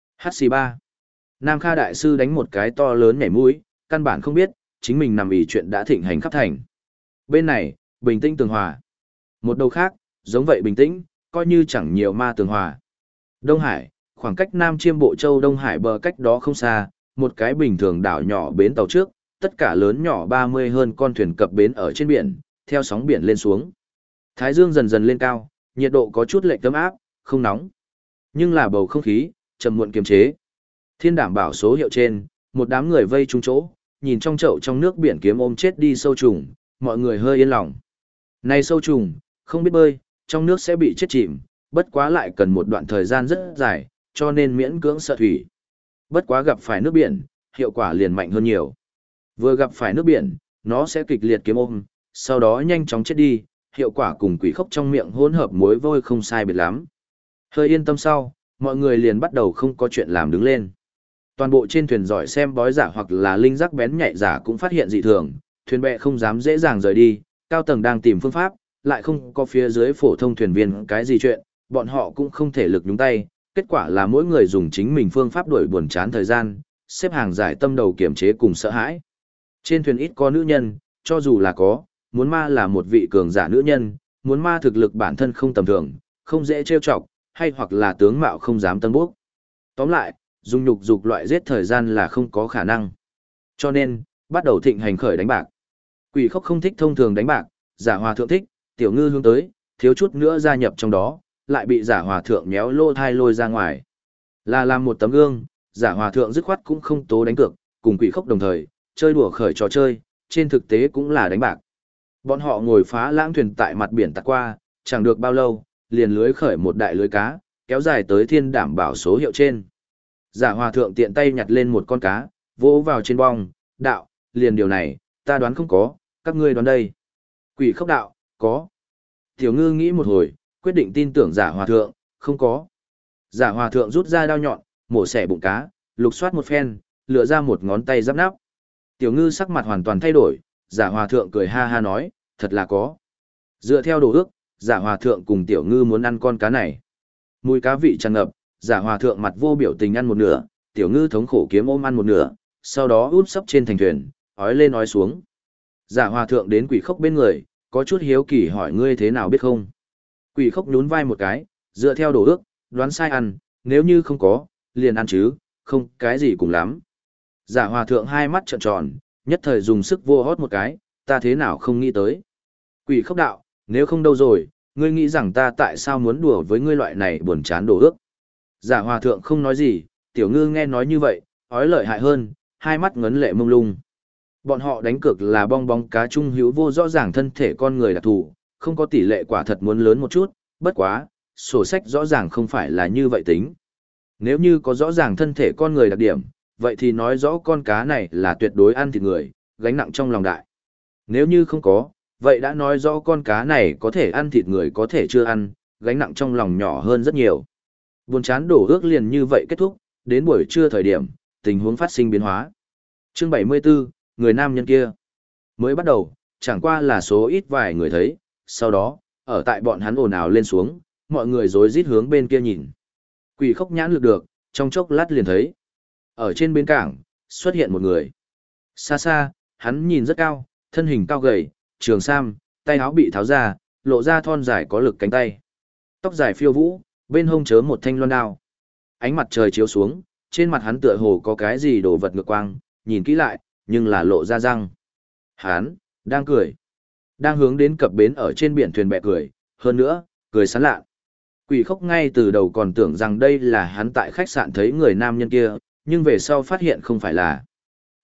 [SPEAKER 1] HC3. Nam Kha đại sư đánh một cái to lớn nhảy mũi, căn bản không biết, chính mình nằm ỷ chuyện đã thịnh hành khắp thành. Bên này, bình tĩnh tường hòa. Một đầu khác, giống vậy bình tĩnh, coi như chẳng nhiều ma tường hòa. Đông Hải, khoảng cách Nam Chiêm Bộ Châu Đông Hải bờ cách đó không xa, một cái bình thường đảo nhỏ bến tàu trước, tất cả lớn nhỏ 30 hơn con thuyền cập bến ở trên biển, theo sóng biển lên xuống. Thái dương dần dần lên cao, nhiệt độ có chút lệch ấm áp, không nóng. Nhưng là bầu không khí, trầm muộn kiềm chế. Thiên đảm bảo số hiệu trên, một đám người vây chung chỗ, nhìn trong chậu trong nước biển kiếm ôm chết đi sâu trùng, mọi người hơi yên lòng. Này sâu trùng, không biết bơi, trong nước sẽ bị chết chìm, bất quá lại cần một đoạn thời gian rất dài, cho nên miễn cưỡng sợ thủy. Bất quá gặp phải nước biển, hiệu quả liền mạnh hơn nhiều. Vừa gặp phải nước biển, nó sẽ kịch liệt kiếm ôm, sau đó nhanh chóng chết đi, hiệu quả cùng quỷ khốc trong miệng hỗn hợp muối vôi không sai biệt lắm. Hơi yên tâm sau, mọi người liền bắt đầu không có chuyện làm đứng lên. Toàn bộ trên thuyền giỏi xem bói giả hoặc là linh giác bén nhạy giả cũng phát hiện dị thường, thuyền bè không dám dễ dàng rời đi, cao tầng đang tìm phương pháp, lại không có phía dưới phổ thông thuyền viên cái gì chuyện, bọn họ cũng không thể lực nhúng tay, kết quả là mỗi người dùng chính mình phương pháp đuổi buồn chán thời gian, xếp hàng giải tâm đầu kiểm chế cùng sợ hãi. Trên thuyền ít có nữ nhân, cho dù là có, muốn ma là một vị cường giả nữ nhân, muốn ma thực lực bản thân không tầm thường, không dễ trêu chọc, hay hoặc là tướng mạo không dám tân bốc. Tóm lại, dùng nhục dục loại giết thời gian là không có khả năng. Cho nên, bắt đầu thịnh hành khởi đánh bạc. Quỷ khốc không thích thông thường đánh bạc, giả hòa thượng thích, tiểu ngư hướng tới, thiếu chút nữa gia nhập trong đó, lại bị giả hòa thượng méo lô thai lôi ra ngoài. Là làm một tấm gương, giả hòa thượng dứt khoát cũng không tố đánh cược, cùng quỷ khốc đồng thời, chơi đùa khởi trò chơi, trên thực tế cũng là đánh bạc. Bọn họ ngồi phá lãng thuyền tại mặt biển tạt qua, chẳng được bao lâu, liền lưới khởi một đại lưới cá, kéo dài tới thiên đảm bảo số hiệu trên. Giả hòa thượng tiện tay nhặt lên một con cá, vỗ vào trên bong, đạo, liền điều này, ta đoán không có, các ngươi đoán đây. Quỷ khốc đạo, có. Tiểu ngư nghĩ một hồi, quyết định tin tưởng giả hòa thượng, không có. Giả hòa thượng rút ra đao nhọn, mổ xẻ bụng cá, lục soát một phen, lựa ra một ngón tay giáp nắp. Tiểu ngư sắc mặt hoàn toàn thay đổi, giả hòa thượng cười ha ha nói, thật là có. Dựa theo đồ ước, giả hòa thượng cùng tiểu ngư muốn ăn con cá này. Mùi cá vị tràn ngập, giả hòa thượng mặt vô biểu tình ăn một nửa, tiểu ngư thống khổ kiếm ôm ăn một nửa, sau đó úp sấp trên thành thuyền, ói lên ói xuống. Giả hòa thượng đến quỷ khốc bên người, có chút hiếu kỳ hỏi ngươi thế nào biết không. Quỷ khốc nhún vai một cái, dựa theo đồ ước, đoán sai ăn, nếu như không có, liền ăn chứ, không cái gì cùng lắm. Giả hòa thượng hai mắt trợn tròn, nhất thời dùng sức vô hót một cái, ta thế nào không nghĩ tới. Quỷ khốc đạo, nếu không đâu rồi, ngươi nghĩ rằng ta tại sao muốn đùa với ngươi loại này buồn chán đồ ước. Giả hòa thượng không nói gì, tiểu ngư nghe nói như vậy, ói lợi hại hơn, hai mắt ngấn lệ mông lung. Bọn họ đánh cược là bong bóng cá trung hữu vô rõ ràng thân thể con người đặc thù, không có tỷ lệ quả thật muốn lớn một chút, bất quá, sổ sách rõ ràng không phải là như vậy tính. Nếu như có rõ ràng thân thể con người đặc điểm, vậy thì nói rõ con cá này là tuyệt đối ăn thịt người, gánh nặng trong lòng đại. Nếu như không có, vậy đã nói rõ con cá này có thể ăn thịt người có thể chưa ăn, gánh nặng trong lòng nhỏ hơn rất nhiều. Buồn chán đổ ước liền như vậy kết thúc, đến buổi trưa thời điểm, tình huống phát sinh biến hóa. Chương 74, người nam nhân kia. Mới bắt đầu, chẳng qua là số ít vài người thấy, sau đó, ở tại bọn hắn ồn ào lên xuống, mọi người rối rít hướng bên kia nhìn. Quỷ khốc nhãn lực được, trong chốc lát liền thấy. Ở trên bến cảng, xuất hiện một người. Xa xa, hắn nhìn rất cao, thân hình cao gầy, trường sam, tay áo bị tháo ra, lộ ra thon dài có lực cánh tay. Tóc dài phiêu vũ, bên hông chớ một thanh loan đao. Ánh mặt trời chiếu xuống, trên mặt hắn tựa hồ có cái gì đổ vật ngược quang, nhìn kỹ lại, nhưng là lộ ra răng. Hắn, đang cười. Đang hướng đến cập bến ở trên biển thuyền bè cười, hơn nữa, cười sán lạ. Quỷ khốc ngay từ đầu còn tưởng rằng đây là hắn tại khách sạn thấy người nam nhân kia, nhưng về sau phát hiện không phải là.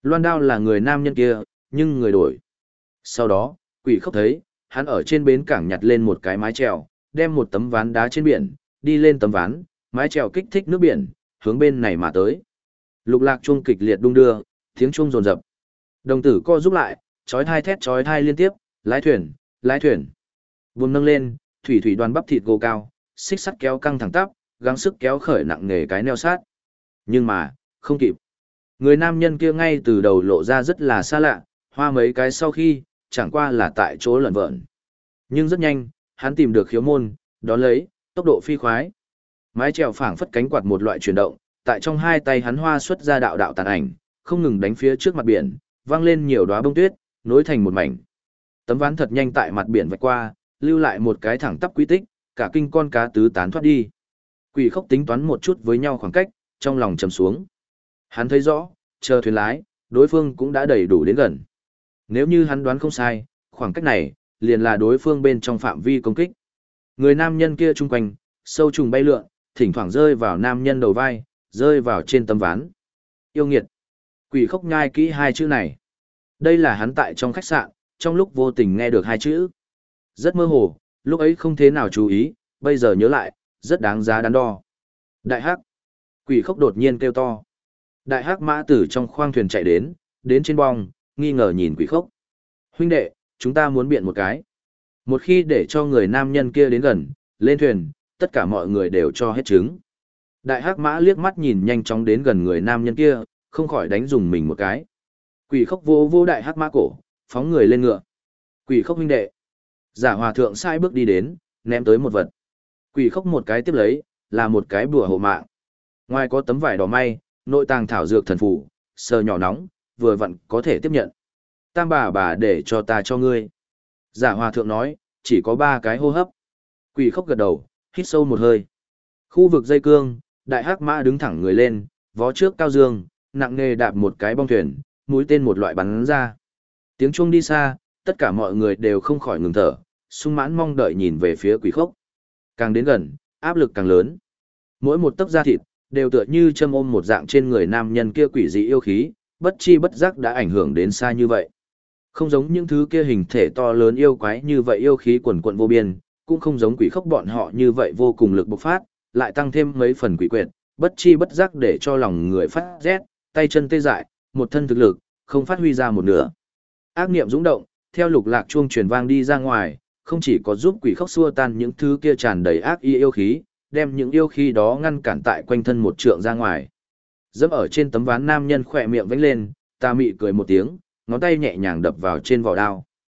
[SPEAKER 1] Loan đao là người nam nhân kia, nhưng người đổi. Sau đó, quỷ khốc thấy, hắn ở trên bến cảng nhặt lên một cái mái chèo, đem một tấm ván đá trên biển, đi lên tấm ván, mái chèo kích thích nước biển, hướng bên này mà tới. Lục lạc chuông kịch liệt đung đưa, tiếng chuông rồn rập. Đồng tử co giúp lại, chói thai thét chói thai liên tiếp, lái thuyền, lái thuyền. Buồm nâng lên, thủy thủy đoàn bắp thịt gồ cao, xích sắt kéo căng thẳng tắp, gắng sức kéo khởi nặng nghề cái neo sát. Nhưng mà, không kịp. Người nam nhân kia ngay từ đầu lộ ra rất là xa lạ, hoa mấy cái sau khi, chẳng qua là tại chỗ lẩn vợn. Nhưng rất nhanh, hắn tìm được khiếu môn, đón lấy, tốc độ phi khoái. Mái chèo phảng phất cánh quạt một loại chuyển động, tại trong hai tay hắn hoa xuất ra đạo đạo tàn ảnh, không ngừng đánh phía trước mặt biển, vang lên nhiều đóa bông tuyết, nối thành một mảnh. Tấm ván thật nhanh tại mặt biển vạch qua, lưu lại một cái thẳng tắp quy tích, cả kinh con cá tứ tán thoát đi. Quỷ khốc tính toán một chút với nhau khoảng cách, trong lòng trầm xuống. Hắn thấy rõ, chờ thuyền lái, đối phương cũng đã đầy đủ đến gần. Nếu như hắn đoán không sai, khoảng cách này, liền là đối phương bên trong phạm vi công kích. Người nam nhân kia chung quanh, sâu trùng bay lượn, thỉnh thoảng rơi vào nam nhân đầu vai, rơi vào trên tấm ván. Yêu nghiệt. Quỷ khốc nhai kỹ hai chữ này. Đây là hắn tại trong khách sạn, trong lúc vô tình nghe được hai chữ. Rất mơ hồ, lúc ấy không thế nào chú ý, bây giờ nhớ lại, rất đáng giá đắn đo. Đại hắc. Quỷ khốc đột nhiên kêu to. Đại hắc mã tử trong khoang thuyền chạy đến trên bong, nghi ngờ nhìn quỷ khốc. Huynh đệ, chúng ta muốn biện một cái. Một khi để cho người nam nhân kia đến gần, lên thuyền, tất cả mọi người đều cho hết trứng. Đại hắc mã liếc mắt nhìn nhanh chóng đến gần người nam nhân kia, không khỏi đánh dùng mình một cái. Quỷ khốc vô vô đại hắc mã cổ, phóng người lên ngựa. Quỷ khốc huynh đệ. Giả hòa thượng sai bước đi đến, ném tới một vật. Quỷ khốc một cái tiếp lấy, là một cái bùa hộ mạng. Ngoài có tấm vải đỏ may, nội tàng thảo dược thần phù, sờ nhỏ nóng, vừa vặn có thể tiếp nhận. Tam bà để cho ta cho ngươi. Giả hòa thượng nói, chỉ có 3 cái hô hấp. Quỷ khốc gật đầu, hít sâu một hơi. Khu vực dây cương, đại hắc mã đứng thẳng người lên, vó trước cao dương, nặng nề đạp một cái bong thuyền, mũi tên một loại bắn ra. Tiếng chuông đi xa, tất cả mọi người đều không khỏi ngừng thở, sung mãn mong đợi nhìn về phía quỷ khốc. Càng đến gần, áp lực càng lớn. Mỗi một tấc da thịt, đều tựa như châm ôm một dạng trên người nam nhân kia quỷ dị yêu khí, bất chi bất giác đã ảnh hưởng đến xa như vậy. Không giống những thứ kia hình thể to lớn yêu quái như vậy yêu khí quần quận vô biên, cũng không giống quỷ khốc bọn họ như vậy vô cùng lực bộc phát, lại tăng thêm mấy phần quỷ quyệt, bất chi bất giác để cho lòng người phát rét, tay chân tê dại, một thân thực lực, không phát huy ra một nửa. Ác niệm dũng động, theo lục lạc chuông truyền vang đi ra ngoài, không chỉ có giúp quỷ khốc xua tan những thứ kia tràn đầy ác ý yêu khí, đem những yêu khí đó ngăn cản tại quanh thân một trượng ra ngoài. Dẫm ở trên tấm ván nam nhân khỏe miệng vẫy lên, ta mị cười một tiếng, ngón tay nhẹ nhàng đập vào trên vỏ đao.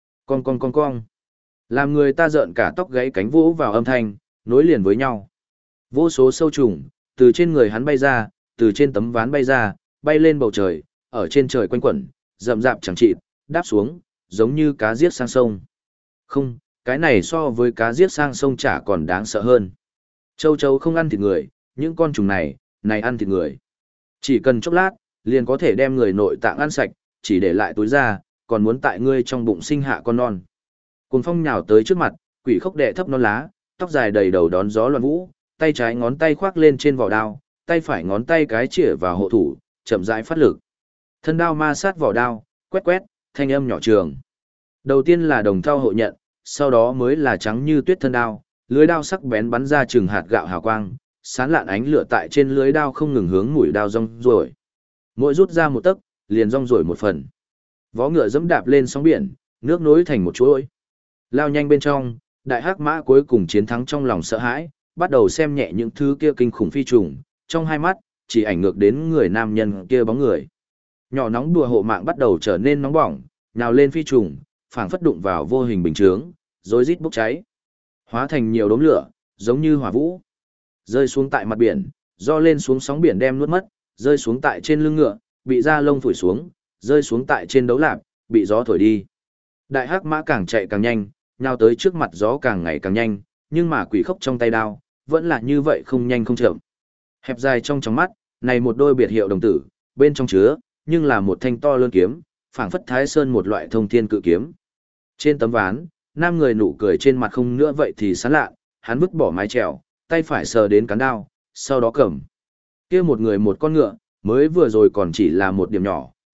[SPEAKER 1] Cong. Làm người ta rợn cả tóc gáy cánh vỗ vào âm thanh, nối liền với nhau. Vô số sâu trùng, từ trên người hắn bay ra, từ trên tấm ván bay ra, bay lên bầu trời, ở trên trời quanh quẩn, rậm rạp chẳng chịt, đáp xuống, giống như cá giết sang sông. Không, cái này so với cá giết sang sông chả còn đáng sợ hơn. Châu chấu không ăn thịt người, những con trùng này ăn thịt người. Chỉ cần chốc lát, liền có thể đem người nội tạng ăn sạch, chỉ để lại túi ra, còn muốn tại ngươi trong bụng sinh hạ con non. Cuồng phong nhào tới trước mặt, quỷ khốc đệ thấp non lá, tóc dài đầy đầu đón gió loạn vũ, tay trái ngón tay khoác lên trên vỏ đao, tay phải ngón tay cái chĩa vào hộ thủ, chậm rãi phát lực. Thân đao ma sát vỏ đao, quét, thanh âm nhỏ trường. Đầu tiên là đồng thau hộ nhận, sau đó mới là trắng như tuyết thân đao, lưới đao sắc bén bắn ra chừng hạt gạo hào quang, sáng lạn ánh lửa tại trên lưới đao không ngừng hướng mũi đao rong ruổi. Mỗi rút ra một tấc, liền rong ruổi một phần. Vó ngựa dẫm đạp lên sóng biển, nước nối thành một chuỗi. Lao nhanh bên trong, đại hắc mã cuối cùng chiến thắng trong lòng sợ hãi, bắt đầu xem nhẹ những thứ kia kinh khủng phi trùng, trong hai mắt chỉ ảnh ngược đến người nam nhân kia bóng người. Nhỏ nóng đùa hộ mạng bắt đầu trở nên nóng bỏng, nhào lên phi trùng, phảng phất đụng vào vô hình bình chướng, rối rít bốc cháy, hóa thành nhiều đốm lửa, giống như hỏa vũ, rơi xuống tại mặt biển, do lên xuống sóng biển đem nuốt mất, rơi xuống tại trên lưng ngựa, bị da lông phủi xuống, rơi xuống tại trên đấu lạp, bị gió thổi đi. Đại hắc mã càng chạy càng nhanh, nhào tới trước mặt gió càng ngày càng nhanh, nhưng mà quỷ khốc trong tay đao, vẫn là như vậy không nhanh không chậm. Hẹp dài trong tròng mắt, này một đôi biệt hiệu đồng tử, bên trong chứa, nhưng là một thanh to lớn kiếm, phảng phất thái sơn một loại thông thiên cự kiếm. Trên tấm ván, nam người nụ cười trên mặt không nữa vậy thì sán lạ, hắn vứt bỏ mái chèo, tay phải sờ đến cán đao, sau đó cầm. Kia một người một con ngựa, mới vừa rồi còn chỉ là một điểm nhỏ,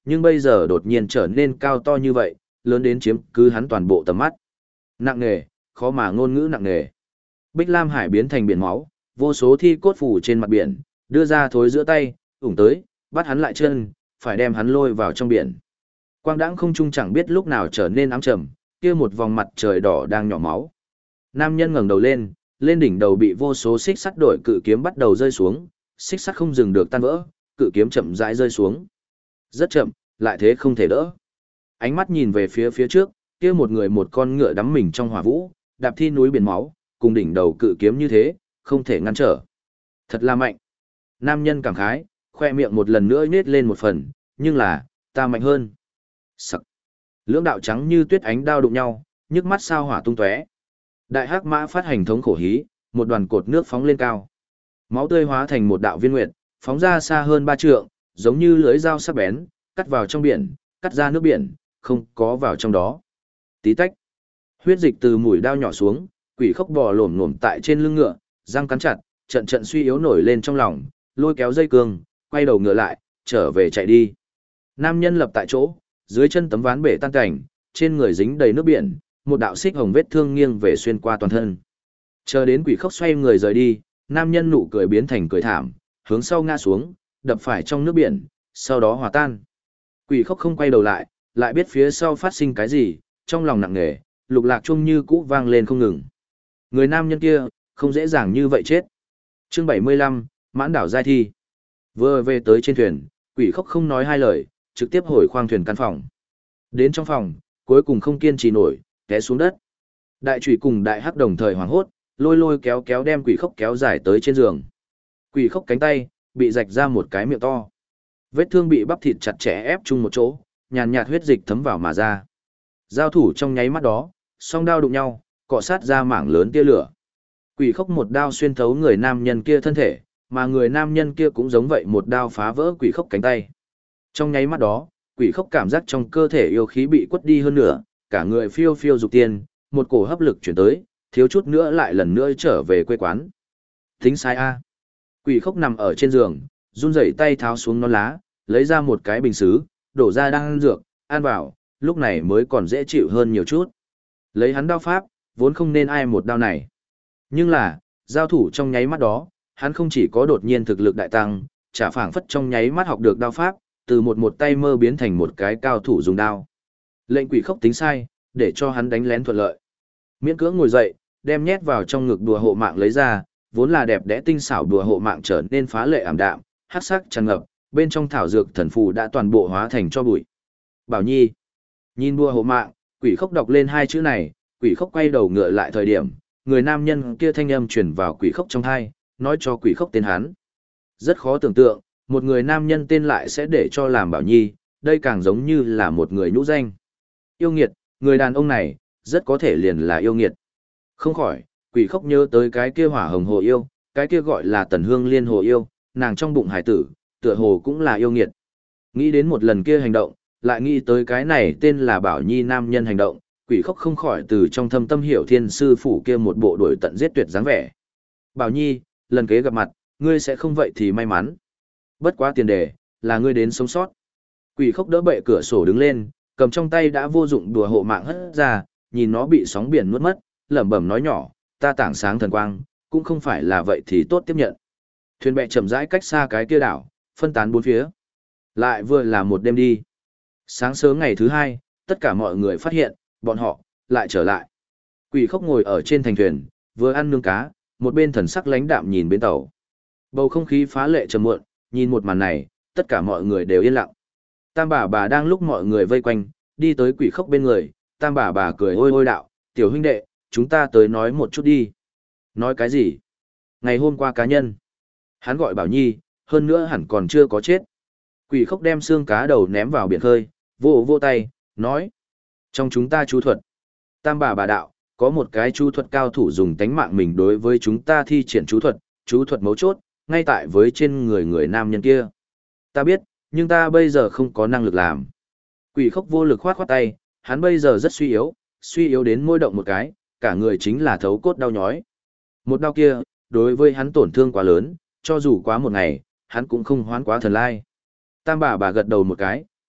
[SPEAKER 1] nhưng bây giờ đột nhiên trở nên cao to như vậy, lớn đến chiếm cứ hắn toàn bộ tầm mắt. Nặng nề, khó mà ngôn ngữ nặng nề. Bích Lam Hải biến thành biển máu, vô số thi cốt phủ trên mặt biển, đưa ra thối giữa tay, ủng tới, bắt hắn lại chân, phải đem hắn lôi vào trong biển. Quang đãng không trung chẳng biết lúc nào trở nên ám trầm, kia một vòng mặt trời đỏ đang nhỏ máu. Nam nhân ngẩng đầu lên, lên đỉnh đầu bị vô số xích sắt đổi cự kiếm bắt đầu rơi xuống, xích sắt không dừng được tan vỡ, cự kiếm chậm rãi rơi xuống. Rất chậm, lại thế không thể đỡ. Ánh mắt nhìn về phía trước, kia một người một con ngựa đắm mình trong hỏa vũ, đạp thi núi biển máu, cùng đỉnh đầu cự kiếm như thế, không thể ngăn trở. Thật là mạnh. Nam nhân cảm khái, khoe miệng một lần nữa nhếch lên một phần, nhưng là, ta mạnh hơn. Sặc. Lưỡng đạo trắng như tuyết ánh đao đụng nhau, nhức mắt sao hỏa tung tóe. Đại hắc mã phát hành thống khổ hí, một đoàn cột nước phóng lên cao. Máu tươi hóa thành một đạo viên nguyệt, phóng ra xa hơn 3 trượng, giống như lưỡi dao sắc bén, cắt vào trong biển, cắt ra nước biển, không có vào trong đó. Tí tách. Huyết dịch từ mũi đao nhỏ xuống, quỷ khốc bò lổm lổm tại trên lưng ngựa, răng cắn chặt, trận trận suy yếu nổi lên trong lòng, lôi kéo dây cương, quay đầu ngựa lại, trở về chạy đi. Nam nhân lập tại chỗ, dưới chân tấm ván bể tan cảnh, trên người dính đầy nước biển, một đạo xích hồng vết thương nghiêng về xuyên qua toàn thân. Chờ đến quỷ khốc xoay người rời đi, nam nhân nụ cười biến thành cười thảm, hướng sau ngã xuống, đập phải trong nước biển, sau đó hòa tan. Quỷ khốc không quay đầu lại, lại biết phía sau phát sinh cái gì, trong lòng nặng nề, lục lạc chuông như cũ vang lên không ngừng. Người nam nhân kia, không dễ dàng như vậy chết. Chương 75, mãn đảo giai thi. Vừa về tới trên thuyền, quỷ khốc không nói hai lời, trực tiếp hồi khoang thuyền căn phòng. Đến trong phòng, cuối cùng không kiên trì nổi, té xuống đất. Đại chủy cùng đại hắc đồng thời hoảng hốt, lôi lôi kéo kéo đem quỷ khốc kéo dài tới trên giường. Quỷ khốc cánh tay, bị rạch ra một cái miệng to. Vết thương bị bắp thịt chặt chẽ ép chung một chỗ, nhàn nhạt huyết dịch thấm vào mà ra. Giao thủ trong nháy mắt đó, song đao đụng nhau, cọ sát ra mảng lớn tia lửa. Quỷ khốc một đao xuyên thấu người nam nhân kia thân thể, mà người nam nhân kia cũng giống vậy một đao phá vỡ quỷ khốc cánh tay. Trong nháy mắt đó, quỷ khốc cảm giác trong cơ thể yêu khí bị quất đi hơn nữa, cả người phiêu phiêu dục tiên, một cổ hấp lực chuyển tới, thiếu chút nữa lại lần nữa trở về quê quán. Tính sai a. Quỷ khốc nằm ở trên giường, run rẩy tay tháo xuống nón lá, lấy ra một cái bình sứ, đổ ra đang ăn dược, ăn vào, lúc này mới còn dễ chịu hơn nhiều chút. Lấy hắn đao pháp, vốn không nên ai một đao này. Nhưng là, giao thủ trong nháy mắt đó, hắn không chỉ có đột nhiên thực lực đại tăng, chả phảng phất trong nháy mắt học được đao pháp, từ một tay mơ biến thành một cái cao thủ dùng đao. Lệnh quỷ khốc tính sai, để cho hắn đánh lén thuận lợi. Miễn cưỡng ngồi dậy, đem nhét vào trong ngực đùa hộ mạng lấy ra, vốn là đẹp đẽ tinh xảo đùa hộ mạng trở nên phá lệ ảm đạm, hắc sắc tràn ngập, bên trong thảo dược thần phù đã toàn bộ hóa thành cho bụi. Bảo Nhi. Nhìn đùa hộ mạng, quỷ khốc đọc lên hai chữ này, quỷ khốc quay đầu ngựa lại thời điểm, người nam nhân kia thanh âm truyền vào quỷ khốc trong tai, nói cho quỷ khốc tên hắn. Rất khó tưởng tượng, một người nam nhân tên lại sẽ để cho làm Bảo Nhi, đây càng giống như là một người nhũ danh. Yêu nghiệt, người đàn ông này, rất có thể liền là yêu nghiệt. Không khỏi, quỷ khốc nhớ tới cái kia hỏa hồng hồ yêu, cái kia gọi là Tần Hương Liên hồ yêu, nàng trong bụng hải tử, tựa hồ cũng là yêu nghiệt. Nghĩ đến một lần kia hành động, lại nghĩ tới cái này tên là Bảo Nhi nam nhân hành động, quỷ khốc không khỏi từ trong thâm tâm hiểu thiên sư phủ kia một bộ đuổi tận giết tuyệt dáng vẻ. Bảo Nhi, lần kế gặp mặt, ngươi sẽ không vậy thì may mắn. Bất quá tiền đề, là ngươi đến sống sót. Quỷ khốc đỡ bệ cửa sổ đứng lên, cầm trong tay đã vô dụng đùa hộ mạng hất ra, nhìn nó bị sóng biển nuốt mất, lẩm bẩm nói nhỏ, ta tảng sáng thần quang, cũng không phải là vậy thì tốt tiếp nhận. Thuyền bè chậm rãi cách xa cái kia đảo, phân tán bốn phía. Lại vừa là một đêm đi. Sáng sớm ngày thứ hai, tất cả mọi người phát hiện, bọn họ, lại trở lại. Quỷ khốc ngồi ở trên thành thuyền, vừa ăn nướng cá, một bên thần sắc lãnh đạm nhìn bên tàu. Bầu không khí phá lệ trầm muộn, nhìn một màn này, tất cả mọi người đều yên lặng. Tam bà đang lúc mọi người vây quanh, đi tới quỷ khốc bên người, tam bà cười ôi ôi đạo, tiểu huynh đệ, chúng ta tới nói một chút đi. Nói cái gì? Ngày hôm qua cá nhân. Hắn gọi Bảo Nhi, hơn nữa hẳn còn chưa có chết. Quỷ khốc đem xương cá đầu ném vào biển khơi, vô tay, nói. Trong chúng ta chú thuật. Tam bà đạo, có một cái chú thuật cao thủ dùng tánh mạng mình đối với chúng ta thi triển chú thuật mấu chốt, ngay tại với trên người nam nhân kia. Ta biết, nhưng ta bây giờ không có năng lực làm. Quỷ khốc vô lực khoát tay, hắn bây giờ rất suy yếu đến môi động một cái, cả người chính là thấu cốt đau nhói. Một đau kia, đối với hắn tổn thương quá lớn, cho dù quá một ngày, hắn cũng không hoán quá thần lai. Tam bà gật đầu một cái,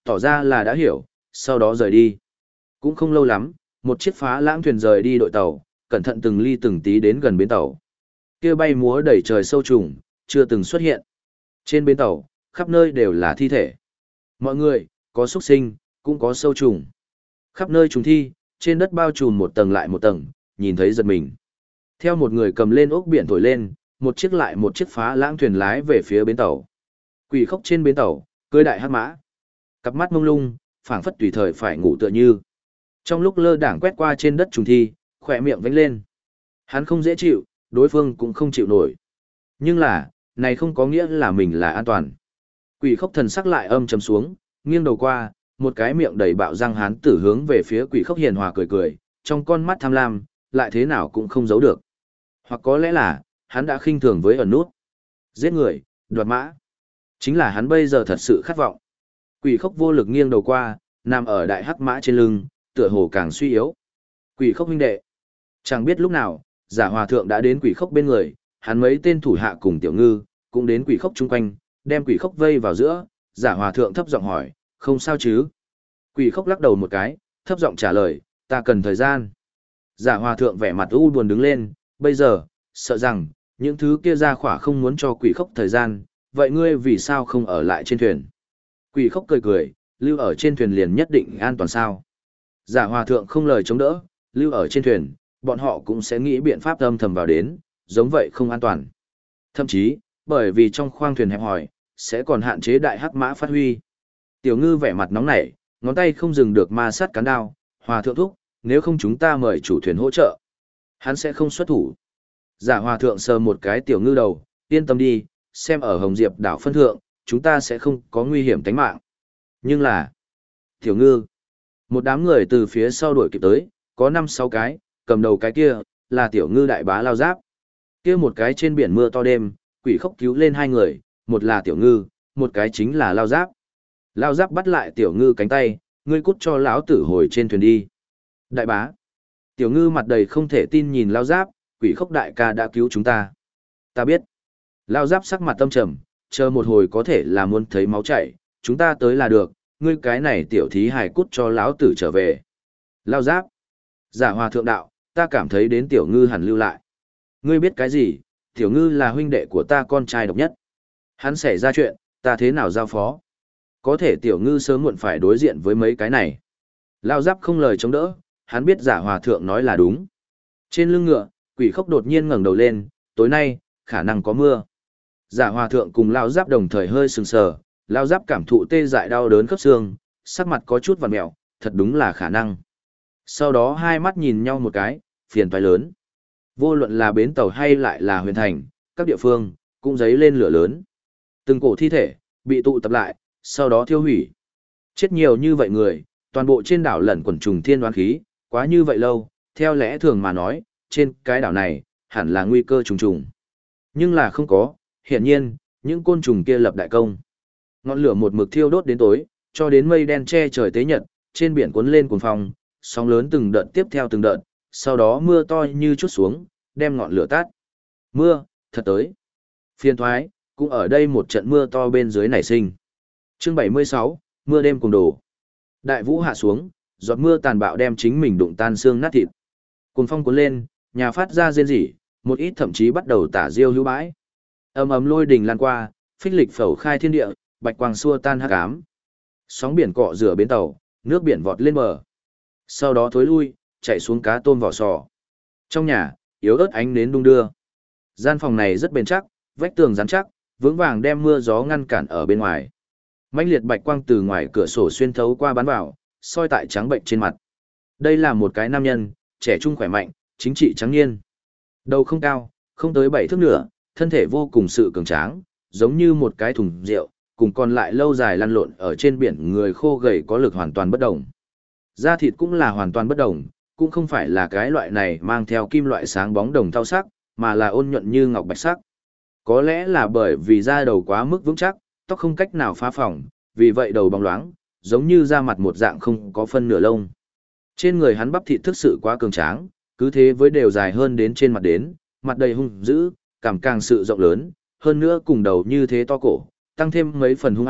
[SPEAKER 1] tỏ ra là đã hiểu, sau đó rời đi. Cũng không lâu lắm, một chiếc phá lãng thuyền rời đi đội tàu, cẩn thận từng ly từng tí đến gần bến tàu. Kia bay múa đầy trời sâu trùng, chưa từng xuất hiện. Trên bến tàu, khắp nơi đều là thi thể. Mọi người, có súc sinh, cũng có sâu trùng. Khắp nơi trùng thi, trên đất bao trùm một tầng lại một tầng, nhìn thấy giật mình. Theo một người cầm lên ốc biển thổi lên, một chiếc lại một chiếc phá lãng thuyền lái về phía bến tàu. Quỷ khốc trên bến tàu, cưỡi đại hắc mã. Cặp mắt mông lung, phảng phất tùy thời phải ngủ tựa như. Trong lúc lơ đảng quét qua trên đất trùng thi, khỏe miệng vánh lên. Hắn không dễ chịu, đối phương cũng không chịu nổi. Nhưng là, này không có nghĩa là mình là an toàn. Quỷ khốc thần sắc lại âm trầm xuống, nghiêng đầu qua, một cái miệng đầy bạo răng hán tử hướng về phía quỷ khốc hiền hòa cười cười, trong con mắt tham lam, lại thế nào cũng không giấu được. Hoặc có lẽ là, hắn đã khinh thường với ẩn nút. Giết người, đoạt mã. Chính là hắn bây giờ thật sự khát vọng. Quỷ khốc vô lực nghiêng đầu qua, nằm ở đại hắc mã trên lưng, tựa hồ càng suy yếu. Quỷ khốc huynh đệ. Chẳng biết lúc nào, giả hòa thượng đã đến quỷ khốc bên người, hắn mấy tên thủ hạ cùng tiểu ngư, cũng đến quỷ khốc chung quanh, đem quỷ khốc vây vào giữa, giả hòa thượng thấp giọng hỏi, không sao chứ? Quỷ khốc lắc đầu một cái, thấp giọng trả lời, ta cần thời gian. Giả hòa thượng vẻ mặt u buồn đứng lên, bây giờ, sợ rằng, những thứ kia ra khỏa không muốn cho quỷ khốc thời gian, vậy ngươi vì sao không ở lại trên thuyền? Quỷ khốc cười cười, lưu ở trên thuyền liền nhất định an toàn sao? Giả hòa thượng không lời chống đỡ, lưu ở trên thuyền, bọn họ cũng sẽ nghĩ biện pháp âm thầm vào đến, giống vậy không an toàn. Thậm chí, bởi vì trong khoang thuyền hẹp hòi, sẽ còn hạn chế đại hắc mã phát huy. Tiểu ngư vẻ mặt nóng nảy, ngón tay không dừng được ma sát cán đao, hòa thượng thúc, nếu không chúng ta mời chủ thuyền hỗ trợ. Hắn sẽ không xuất thủ. Giả hòa thượng sờ một cái tiểu ngư đầu, yên tâm đi, xem ở Hồng Diệp đảo phân thượng, chúng ta sẽ không có nguy hiểm tính mạng. Nhưng là, tiểu ngư, một đám người từ phía sau đuổi kịp tới, có 5-6 cái, cầm đầu cái kia, là tiểu ngư đại bá Lao Giáp. Kia một cái trên biển mưa to đêm, quỷ khốc cứu lên 2 người, một là tiểu ngư, một cái chính là Lao Giáp. Lao Giáp bắt lại tiểu ngư cánh tay, ngươi cút cho lão tử hồi trên thuyền đi. Đại bá. Tiểu ngư mặt đầy không thể tin nhìn Lao Giáp, quỷ khốc đại ca đã cứu chúng ta. Ta biết. Lao Giáp sắc mặt tâm trầm, chờ một hồi có thể là muốn thấy máu chảy, chúng ta tới là được, ngươi cái này tiểu thí hài cút cho lão tử trở về. Lao Giáp. Giả hòa thượng đạo, ta cảm thấy đến tiểu ngư hẳn lưu lại. Ngươi biết cái gì, tiểu ngư là huynh đệ của ta con trai độc nhất. Hắn xảy ra chuyện, ta thế nào giao phó? Có thể tiểu ngư sớm muộn phải đối diện với mấy cái này. Lao Giáp không lời chống đỡ, hắn biết giả hòa thượng nói là đúng. Trên lưng ngựa, quỷ khốc đột nhiên ngẩng đầu lên, tối nay, khả năng có mưa. Giả hòa thượng cùng Lao Giáp đồng thời hơi sừng sờ, Lao Giáp cảm thụ tê dại đau đớn khớp xương, sắc mặt có chút vặn mẹo, thật đúng là khả năng. Sau đó hai mắt nhìn nhau một cái, phiền toái lớn. Vô luận là bến tàu hay lại là huyền thành, các địa phương, cũng dấy lên lửa lớn. Từng cổ thi thể, bị tụ tập lại, sau đó thiêu hủy. Chết nhiều như vậy người, toàn bộ trên đảo lẩn quẩn trùng thiên đoán khí, quá như vậy lâu, theo lẽ thường mà nói, trên cái đảo này, hẳn là nguy cơ trùng trùng. Nhưng là không có, hiển nhiên, những côn trùng kia lập đại công. Ngọn lửa một mực thiêu đốt đến tối, cho đến mây đen che trời tế nhật, trên biển cuốn lên cuồng phong, sóng lớn từng đợt tiếp theo từng đợt, sau đó mưa to như chút xuống, đem ngọn lửa tắt. Mưa, thật tới. Phiên thoái, cũng ở đây một trận mưa to bên dưới nảy sinh. Chương 76, mưa đêm cùng đổ. Đại vũ hạ xuống, giọt mưa tàn bạo đem chính mình đụng tan xương nát thịt. Cuồng phong cuốn lên, nhà phát ra rên rỉ, một ít thậm chí bắt đầu tả diêu hữu bãi. Ầm ầm lôi đình lan qua, phích lịch phẩu khai thiên địa, bạch quang xua tan hắc ám. Sóng biển cọ rửa bến tàu, nước biển vọt lên bờ. Sau đó thối lui, chạy xuống cá tôm vỏ sò. Trong nhà, yếu ớt ánh nến đung đưa. Gian phòng này rất bền chắc, vách tường rắn chắc, vững vàng đem mưa gió ngăn cản ở bên ngoài. Mãnh liệt bạch quang từ ngoài cửa sổ xuyên thấu qua bắn vào, soi tại trắng bệnh trên mặt. Đây là một cái nam nhân, trẻ trung khỏe mạnh, chính trị trắng niên. Đầu không cao, không tới 7 thước nửa, thân thể vô cùng sự cường tráng, giống như một cái thùng rượu, cùng còn lại lâu dài lăn lộn ở trên biển người khô gầy có lực hoàn toàn bất động. Da thịt cũng là hoàn toàn bất đồng, cũng không phải là cái loại này mang theo kim loại sáng bóng đồng thau sắc, mà là ôn nhuận như ngọc bạch sắc. Có lẽ là bởi vì da đầu quá mức vững chắc, tóc không cách nào phá phỏng, vì vậy đầu bóng loáng, giống như da mặt một dạng không có phân nửa lông. Trên người hắn bắp thịt thực sự quá cường tráng, cứ thế với đều dài hơn đến trên mặt đến, mặt đầy hung dữ, cảm càng sự rộng lớn, hơn nữa cùng đầu như thế to cổ, tăng thêm mấy phần hung ác,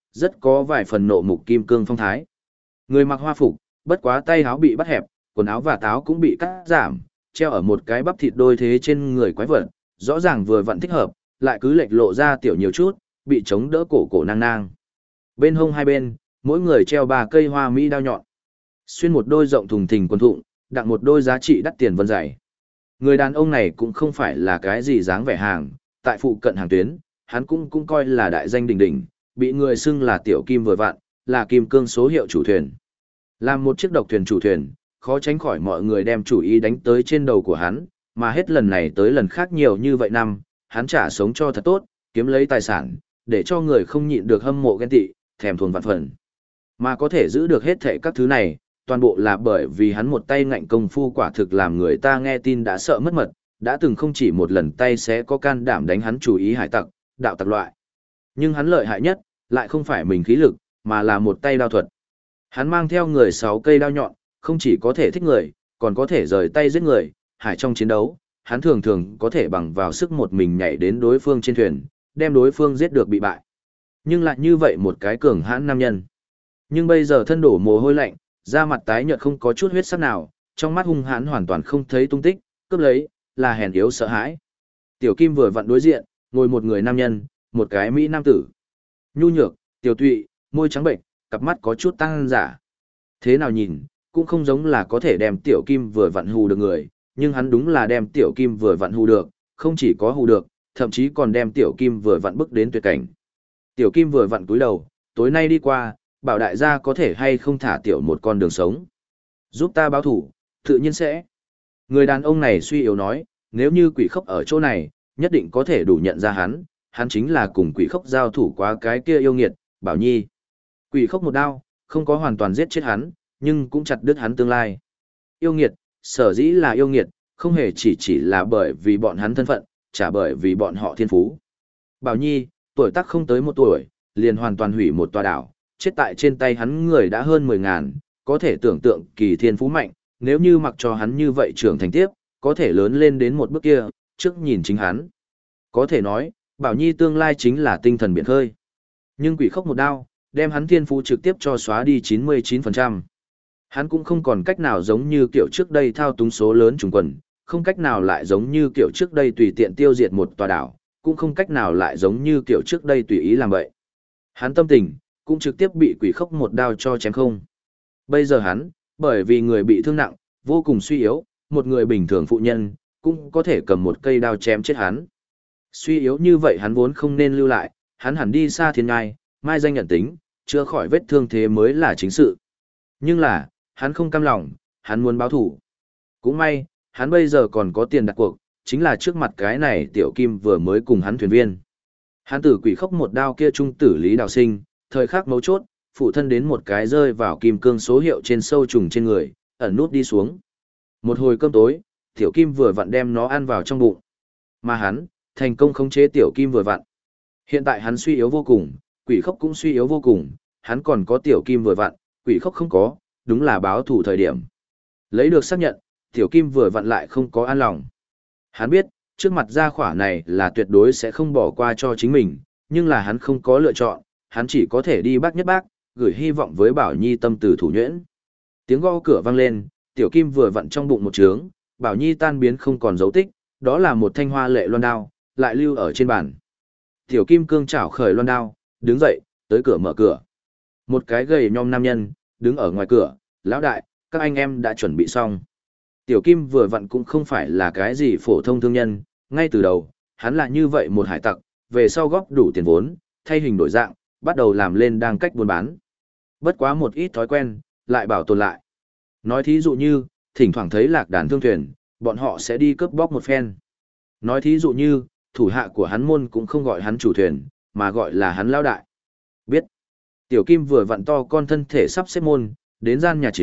[SPEAKER 1] rất có vài phần nộ mục kim cương phong thái. Người mặc hoa phục, bất quá tay áo bị bắt hẹp, quần áo và táo cũng bị cắt giảm, treo ở một cái bắp thịt đôi thế trên người quái vật, rõ ràng vừa vặn thích hợp, lại cứ lệch lộ ra tiểu nhiều chút, bị chống đỡ cổ cổ nang nang. Bên hông hai bên, mỗi người treo 3 cây hoa mỹ đao nhọn. Xuyên một đôi rộng thùng thình quần thụng, đặng một đôi giá trị đắt tiền vân dày. Người đàn ông này cũng không phải là cái gì dáng vẻ hàng, tại phụ cận hàng tuyến, hắn cũng coi là đại danh đỉnh đỉnh, bị người xưng là tiểu kim vừa vặn, là kim cương số hiệu chủ thuyền. Làm một chiếc độc thuyền chủ thuyền, khó tránh khỏi mọi người đem chủ ý đánh tới trên đầu của hắn, mà hết lần này tới lần khác nhiều như vậy năm, hắn trả sống cho thật tốt, kiếm lấy tài sản, để cho người không nhịn được hâm mộ ghen tị, thèm thuồng vạn phần. Mà có thể giữ được hết thảy các thứ này, toàn bộ là bởi vì hắn một tay ngạnh công phu quả thực làm người ta nghe tin đã sợ mất mật, đã từng không chỉ một lần tay sẽ có can đảm đánh hắn chủ ý hải tặc, đạo tặc loại. Nhưng hắn lợi hại nhất, lại không phải mình khí lực, mà là một tay đao thuật. Hắn mang theo người 6 cây đao nhọn, không chỉ có thể thích người, còn có thể rời tay giết người, hải trong chiến đấu, hắn thường thường có thể bằng vào sức một mình nhảy đến đối phương trên thuyền, đem đối phương giết được bị bại. Nhưng lại như vậy một cái cường hãn nam nhân. Nhưng bây giờ thân đổ mồ hôi lạnh, da mặt tái nhợt không có chút huyết sắc nào, trong mắt hung hãn hoàn toàn không thấy tung tích, cướp lấy, là hèn yếu sợ hãi. Tiểu Kim vừa vặn đối diện, ngồi một người nam nhân, một cái mỹ nam tử. Nhu nhược, tiểu tụy, môi trắng bệnh, cặp mắt có chút tăng giả. Thế nào nhìn, cũng không giống là có thể đem Tiểu Kim vừa vặn hù được người, nhưng hắn đúng là đem Tiểu Kim vừa vặn hù được, không chỉ có hù được, thậm chí còn đem Tiểu Kim vừa vặn bức đến tuyệt cảnh. Tiểu Kim vừa vặn cúi đầu, tối nay đi qua, bảo đại gia có thể hay không thả Tiểu một con đường sống. Giúp ta báo thủ, tự nhiên sẽ. Người đàn ông này suy yếu nói, nếu như quỷ khốc ở chỗ này, nhất định có thể đủ nhận ra hắn chính là cùng quỷ khốc giao thủ qua cái kia yêu nghiệt, Bảo Nhi. Quỷ khốc một đao, không có hoàn toàn giết chết hắn, nhưng cũng chặt đứt hắn tương lai. Yêu nghiệt, sở dĩ là yêu nghiệt, không hề chỉ là bởi vì bọn hắn thân phận, chả bởi vì bọn họ thiên phú. Bảo Nhi, tuổi tác không tới 1 tuổi, liền hoàn toàn hủy một tòa đảo, chết tại trên tay hắn người đã hơn 10.000, có thể tưởng tượng kỳ thiên phú mạnh, nếu như mặc cho hắn như vậy trưởng thành tiếp, có thể lớn lên đến một bước kia, trước nhìn chính hắn. Có thể nói, Bảo Nhi tương lai chính là tinh thần biển khơi. Nhưng quỷ khốc một đao, đem hắn thiên phú trực tiếp cho xóa đi 99%. Hắn cũng không còn cách nào giống như kiểu trước đây thao túng số lớn trùng quần, không cách nào lại giống như kiểu trước đây tùy tiện tiêu diệt một tòa đảo, cũng không cách nào lại giống như kiểu trước đây tùy ý làm vậy. Hắn tâm tình, cũng trực tiếp bị quỷ khốc một đao cho chém không. Bây giờ hắn, bởi vì người bị thương nặng, vô cùng suy yếu, một người bình thường phụ nhân, cũng có thể cầm một cây đao chém chết hắn. Suy yếu như vậy hắn vốn không nên lưu lại, hắn hẳn đi xa thiên ngai, mai danh nhận tính, chữa khỏi vết thương thế mới là chính sự. Nhưng là, hắn không cam lòng, hắn muốn báo thủ. Cũng may, hắn bây giờ còn có tiền đặt cuộc, chính là trước mặt cái này Tiểu Kim vừa mới cùng hắn thuyền viên. Hắn tử quỷ khốc một đao kia trung tử Lý Đào Sinh, thời khắc mấu chốt, phụ thân đến một cái rơi vào kim cương số hiệu trên sâu trùng trên người, ẩn nút đi xuống. Một hồi cơm tối, Tiểu Kim vừa vặn đem nó ăn vào trong bụng. Mà hắn, thành công khống chế Tiểu Kim vừa vặn. Hiện tại hắn suy yếu vô cùng, quỷ khốc cũng suy yếu vô cùng, hắn còn có Tiểu Kim vừa vặn, quỷ khốc không có, đúng là báo thủ thời điểm. Lấy được xác nhận, Tiểu Kim vừa vặn lại không có an lòng. Hắn biết, trước mặt gia khỏa này là tuyệt đối sẽ không bỏ qua cho chính mình, nhưng là hắn không có lựa chọn, hắn chỉ có thể đi bác nhất bác, gửi hy vọng với Bảo Nhi tâm từ thủ nhuyễn. Tiếng gõ cửa vang lên, Tiểu Kim vừa vặn trong bụng một trướng, Bảo Nhi tan biến không còn dấu tích, đó là một thanh hoa lệ loan đao, lại lưu ở trên bàn. Tiểu Kim cương chảo khởi loan đao, đứng dậy, tới cửa mở cửa. Một cái gầy nhom nam nhân, đứng ở ngoài cửa, lão đại, các anh em đã chuẩn bị xong. Tiểu Kim vừa vặn cũng không phải là cái gì phổ thông thương nhân, ngay từ đầu, hắn là như vậy một hải tặc, về sau góp đủ tiền vốn, thay hình đổi dạng, bắt đầu làm lên đang cách buôn bán. Bất quá một ít thói quen, lại bảo tồn lại. Nói thí dụ như, thỉnh thoảng thấy lạc đàn thương thuyền, bọn họ sẽ đi cướp bóc một phen. Nói thí dụ như, thủ hạ của hắn môn cũng không gọi hắn chủ thuyền, mà gọi là hắn lão đại. Biết. Tiểu Kim vừa vặn to con thân thể sắp xếp môn, đến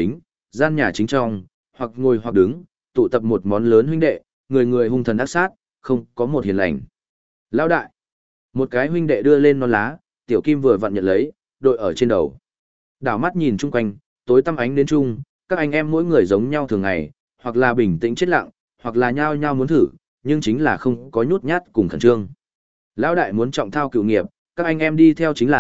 [SPEAKER 1] gian nhà chính trong, hoặc ngồi hoặc đứng, tụ tập một món lớn huynh đệ, người người hung thần ác sát, không có một hiền lành. Lão đại. Một cái huynh đệ đưa lên non lá, Tiểu Kim vừa vặn nhận lấy, đội ở trên đầu. Đảo mắt nhìn chung quanh, tối tăm ánh đến chung, các anh em mỗi người giống nhau thường ngày, hoặc là bình tĩnh chết lặng, hoặc là nhao nhao muốn thử, nhưng chính là không có nhút nhát cùng khẩn trương. Lão đại muốn trọng thao cựu nghiệp, các anh em đi theo chính là,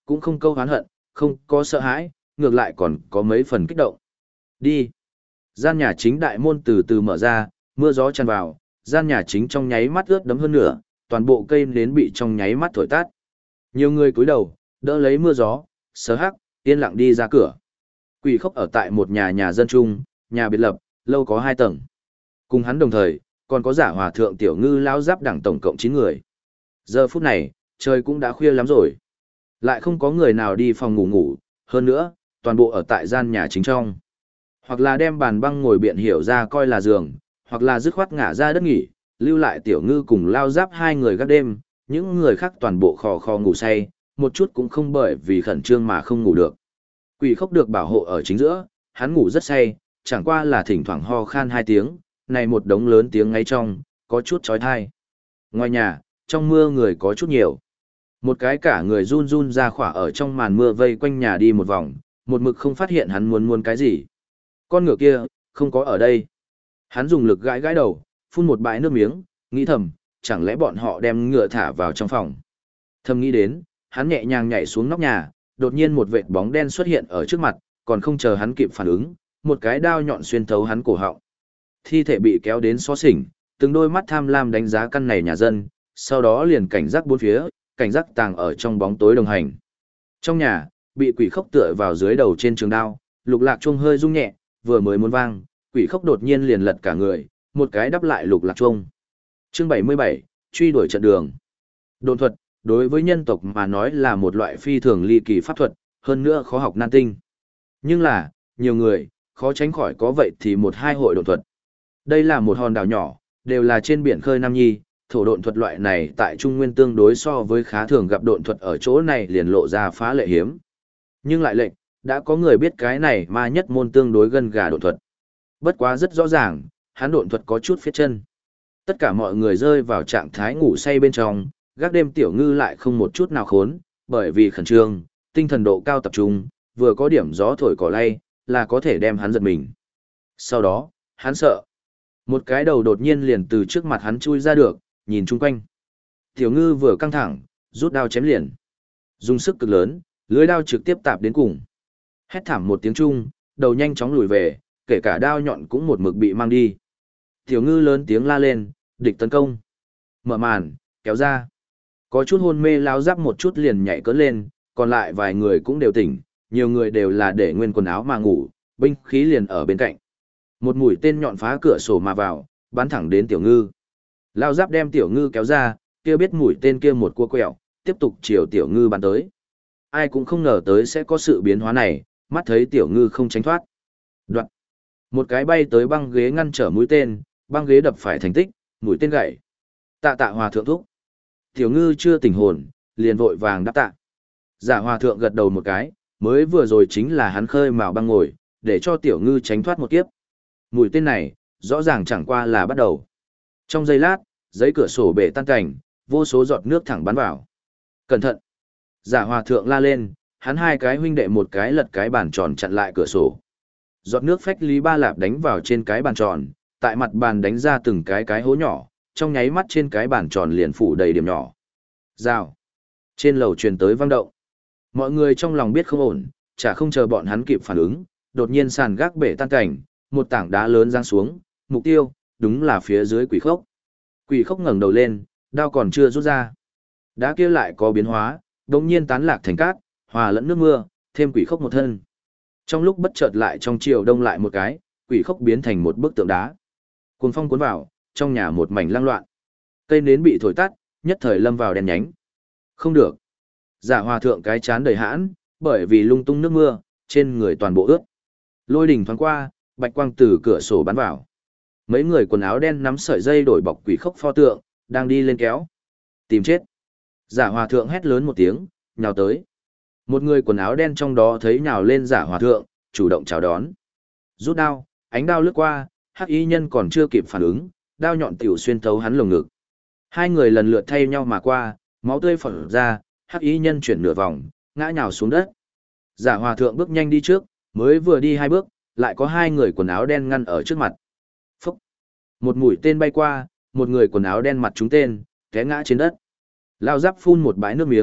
[SPEAKER 1] cũng không câu hán hận, không có sợ hãi, ngược lại còn có mấy phần kích động. Đi. Gian nhà chính đại môn từ từ mở ra, mưa gió tràn vào, gian nhà chính trong nháy mắt ướt đẫm hơn nửa, toàn bộ cây nến bị trong nháy mắt thổi tắt. Nhiều người cúi đầu, đỡ lấy mưa gió, sớ hắc, yên lặng đi ra cửa. Quỷ Khốc ở tại một nhà dân chung, nhà biệt lập, lâu có 2 tầng. Cùng hắn đồng thời, còn có Giả Hòa thượng Tiểu Ngư lão giáp đẳng tổng cộng 9 người. Giờ phút này, trời cũng đã khuya lắm rồi. Lại không có người nào đi phòng ngủ, hơn nữa, toàn bộ ở tại gian nhà chính trong. Hoặc là đem bàn băng ngồi biện hiểu ra coi là giường, hoặc là dứt khoát ngả ra đất nghỉ, lưu lại Tiểu Ngư cùng lao giáp 2 người gác đêm, những người khác toàn bộ khò khò ngủ say, một chút cũng không bởi vì khẩn trương mà không ngủ được. Quỷ Khốc được bảo hộ ở chính giữa, hắn ngủ rất say, chẳng qua là thỉnh thoảng ho khan 2 tiếng, này một đống lớn tiếng ngay trong, có chút chói tai. Ngoài nhà, trong mưa người có chút nhiều. Một cái cả người run run ra khỏa ở trong màn mưa vây quanh nhà đi một vòng, một mực không phát hiện hắn muốn cái gì. Con ngựa kia, không có ở đây. Hắn dùng lực gãi gãi đầu, phun một bãi nước miếng, nghĩ thầm, chẳng lẽ bọn họ đem ngựa thả vào trong phòng. Thầm nghĩ đến, hắn nhẹ nhàng nhảy xuống nóc nhà, đột nhiên một vệt bóng đen xuất hiện ở trước mặt, còn không chờ hắn kịp phản ứng, một cái đao nhọn xuyên thấu hắn cổ họng. Thi thể bị kéo đến xó xỉnh, từng đôi mắt tham lam đánh giá căn này nhà dân, sau đó liền cảnh giác bốn phía, cảnh giác tàng ở trong bóng tối đồng hành. Trong nhà, bị Quỷ Khốc tựa vào dưới đầu trên trường đao, Lục Lạc chuông hơi rung nhẹ, vừa mới muốn vang, Quỷ Khốc đột nhiên liền lật cả người, một cái đắp lại Lục Lạc chuông. Chương 77, truy đuổi trận đường. Độn thuật, đối với nhân tộc mà nói là một loại phi thường ly kỳ pháp thuật, hơn nữa khó học nan tinh. Nhưng là, nhiều người, khó tránh khỏi có vậy thì một hai hội độn thuật. Đây là một hòn đảo nhỏ, đều là trên biển khơi Nam Nhi, thổ độn thuật loại này tại Trung Nguyên tương đối so với khá thường gặp độn thuật ở chỗ này liền lộ ra phá lệ hiếm. Nhưng lại lệnh, đã có người biết cái này mà nhất môn tương đối gần gà độn thuật. Bất quá rất rõ ràng, hắn độn thuật có chút phía chân. Tất cả mọi người rơi vào trạng thái ngủ say bên trong, gác đêm Tiểu Ngư lại không một chút nào khốn, bởi vì khẩn trương, tinh thần độ cao tập trung, vừa có điểm gió thổi cỏ lay, là có thể đem hắn giật mình. Sau đó, hắn sợ. Một cái đầu đột nhiên liền từ trước mặt hắn chui ra được, nhìn chung quanh. Tiểu Ngư vừa căng thẳng, rút đao chém liền. Dùng sức cực lớn, lưới đao trực tiếp tạp đến cùng. Hét thảm một tiếng chung, đầu nhanh chóng lùi về, kể cả đao nhọn cũng một mực bị mang đi. Tiểu Ngư lớn tiếng la lên, địch tấn công. Mở màn, kéo ra. Có chút hôn mê lao giáp một chút liền nhảy cỡn lên, còn lại vài người cũng đều tỉnh, nhiều người đều là để nguyên quần áo mà ngủ, binh khí liền ở bên cạnh. Một mũi tên nhọn phá cửa sổ mà vào, bắn thẳng đến Tiểu Ngư. Lao giáp đem Tiểu Ngư kéo ra, kia biết mũi tên kia một cua quẹo, tiếp tục chiều Tiểu Ngư bắn tới. Ai cũng không ngờ tới sẽ có sự biến hóa này, mắt thấy Tiểu Ngư không tránh thoát. Đoạn. Một cái bay tới băng ghế ngăn trở mũi tên, băng ghế đập phải thành tích, mũi tên gãy. Tạ Hòa thượng thúc. Tiểu Ngư chưa tỉnh hồn, liền vội vàng đáp tạ. Giả Hòa thượng gật đầu một cái, mới vừa rồi chính là hắn khơi mào băng ngồi, để cho Tiểu Ngư tránh thoát một kiếp. Mũi tên này, rõ ràng chẳng qua là bắt đầu. Trong giây lát, giấy cửa sổ bể tan cảnh, vô số giọt nước thẳng bắn vào. Cẩn thận! Giả Hòa thượng la lên, hắn hai cái huynh đệ một cái lật cái bàn tròn chặn lại cửa sổ. Giọt nước phách lý ba lạp đánh vào trên cái bàn tròn, tại mặt bàn đánh ra từng cái hố nhỏ, trong nháy mắt trên cái bàn tròn liền phủ đầy điểm nhỏ. Rào! Trên lầu truyền tới vang động. Mọi người trong lòng biết không ổn, chả không chờ bọn hắn kịp phản ứng, đột nhiên sàn gác bể tan cảnh, một tảng đá lớn giáng xuống, mục tiêu, đúng là phía dưới Quỷ Khốc. Quỷ Khốc ngẩng đầu lên, đao còn chưa rút ra. Đá kia lại có biến hóa, đống nhiên tán lạc thành cát, hòa lẫn nước mưa, thêm Quỷ Khốc một thân. Trong lúc bất chợt lại trong chiều đông lại một cái, Quỷ Khốc biến thành một bức tượng đá. Cuồng phong cuốn vào, trong nhà một mảnh lang loạn. Cây nến bị thổi tắt, nhất thời lâm vào đèn nhánh. Không được. Giả Hòa thượng cái chán đầy hãn, bởi vì lung tung nước mưa, trên người toàn bộ ướt. Lôi đỉnh thoáng qua, bạch quang từ cửa sổ bắn vào. Mấy người quần áo đen nắm sợi dây đổi bọc Quỷ Khốc pho tượng, đang đi lên kéo. Tìm chết. Giả Hòa thượng hét lớn một tiếng, nhào tới. Một người quần áo đen trong đó thấy nhào lên Giả Hòa thượng, chủ động chào đón. Rút đao, ánh đao lướt qua, hắc y nhân còn chưa kịp phản ứng, đao nhọn tiểu xuyên thấu hắn lồng ngực. Hai người lần lượt thay nhau mà qua, máu tươi phun ra, hắc y nhân chuyển nửa vòng, ngã nhào xuống đất. Giả Hòa thượng bước nhanh đi trước, mới vừa đi 2 bước, lại có 2 người quần áo đen ngăn ở trước mặt. Phúc! Một mũi tên bay qua, một người quần áo đen mặt trúng tên, té ngã trên đất. Lao giáp phun một bãi nước miếng,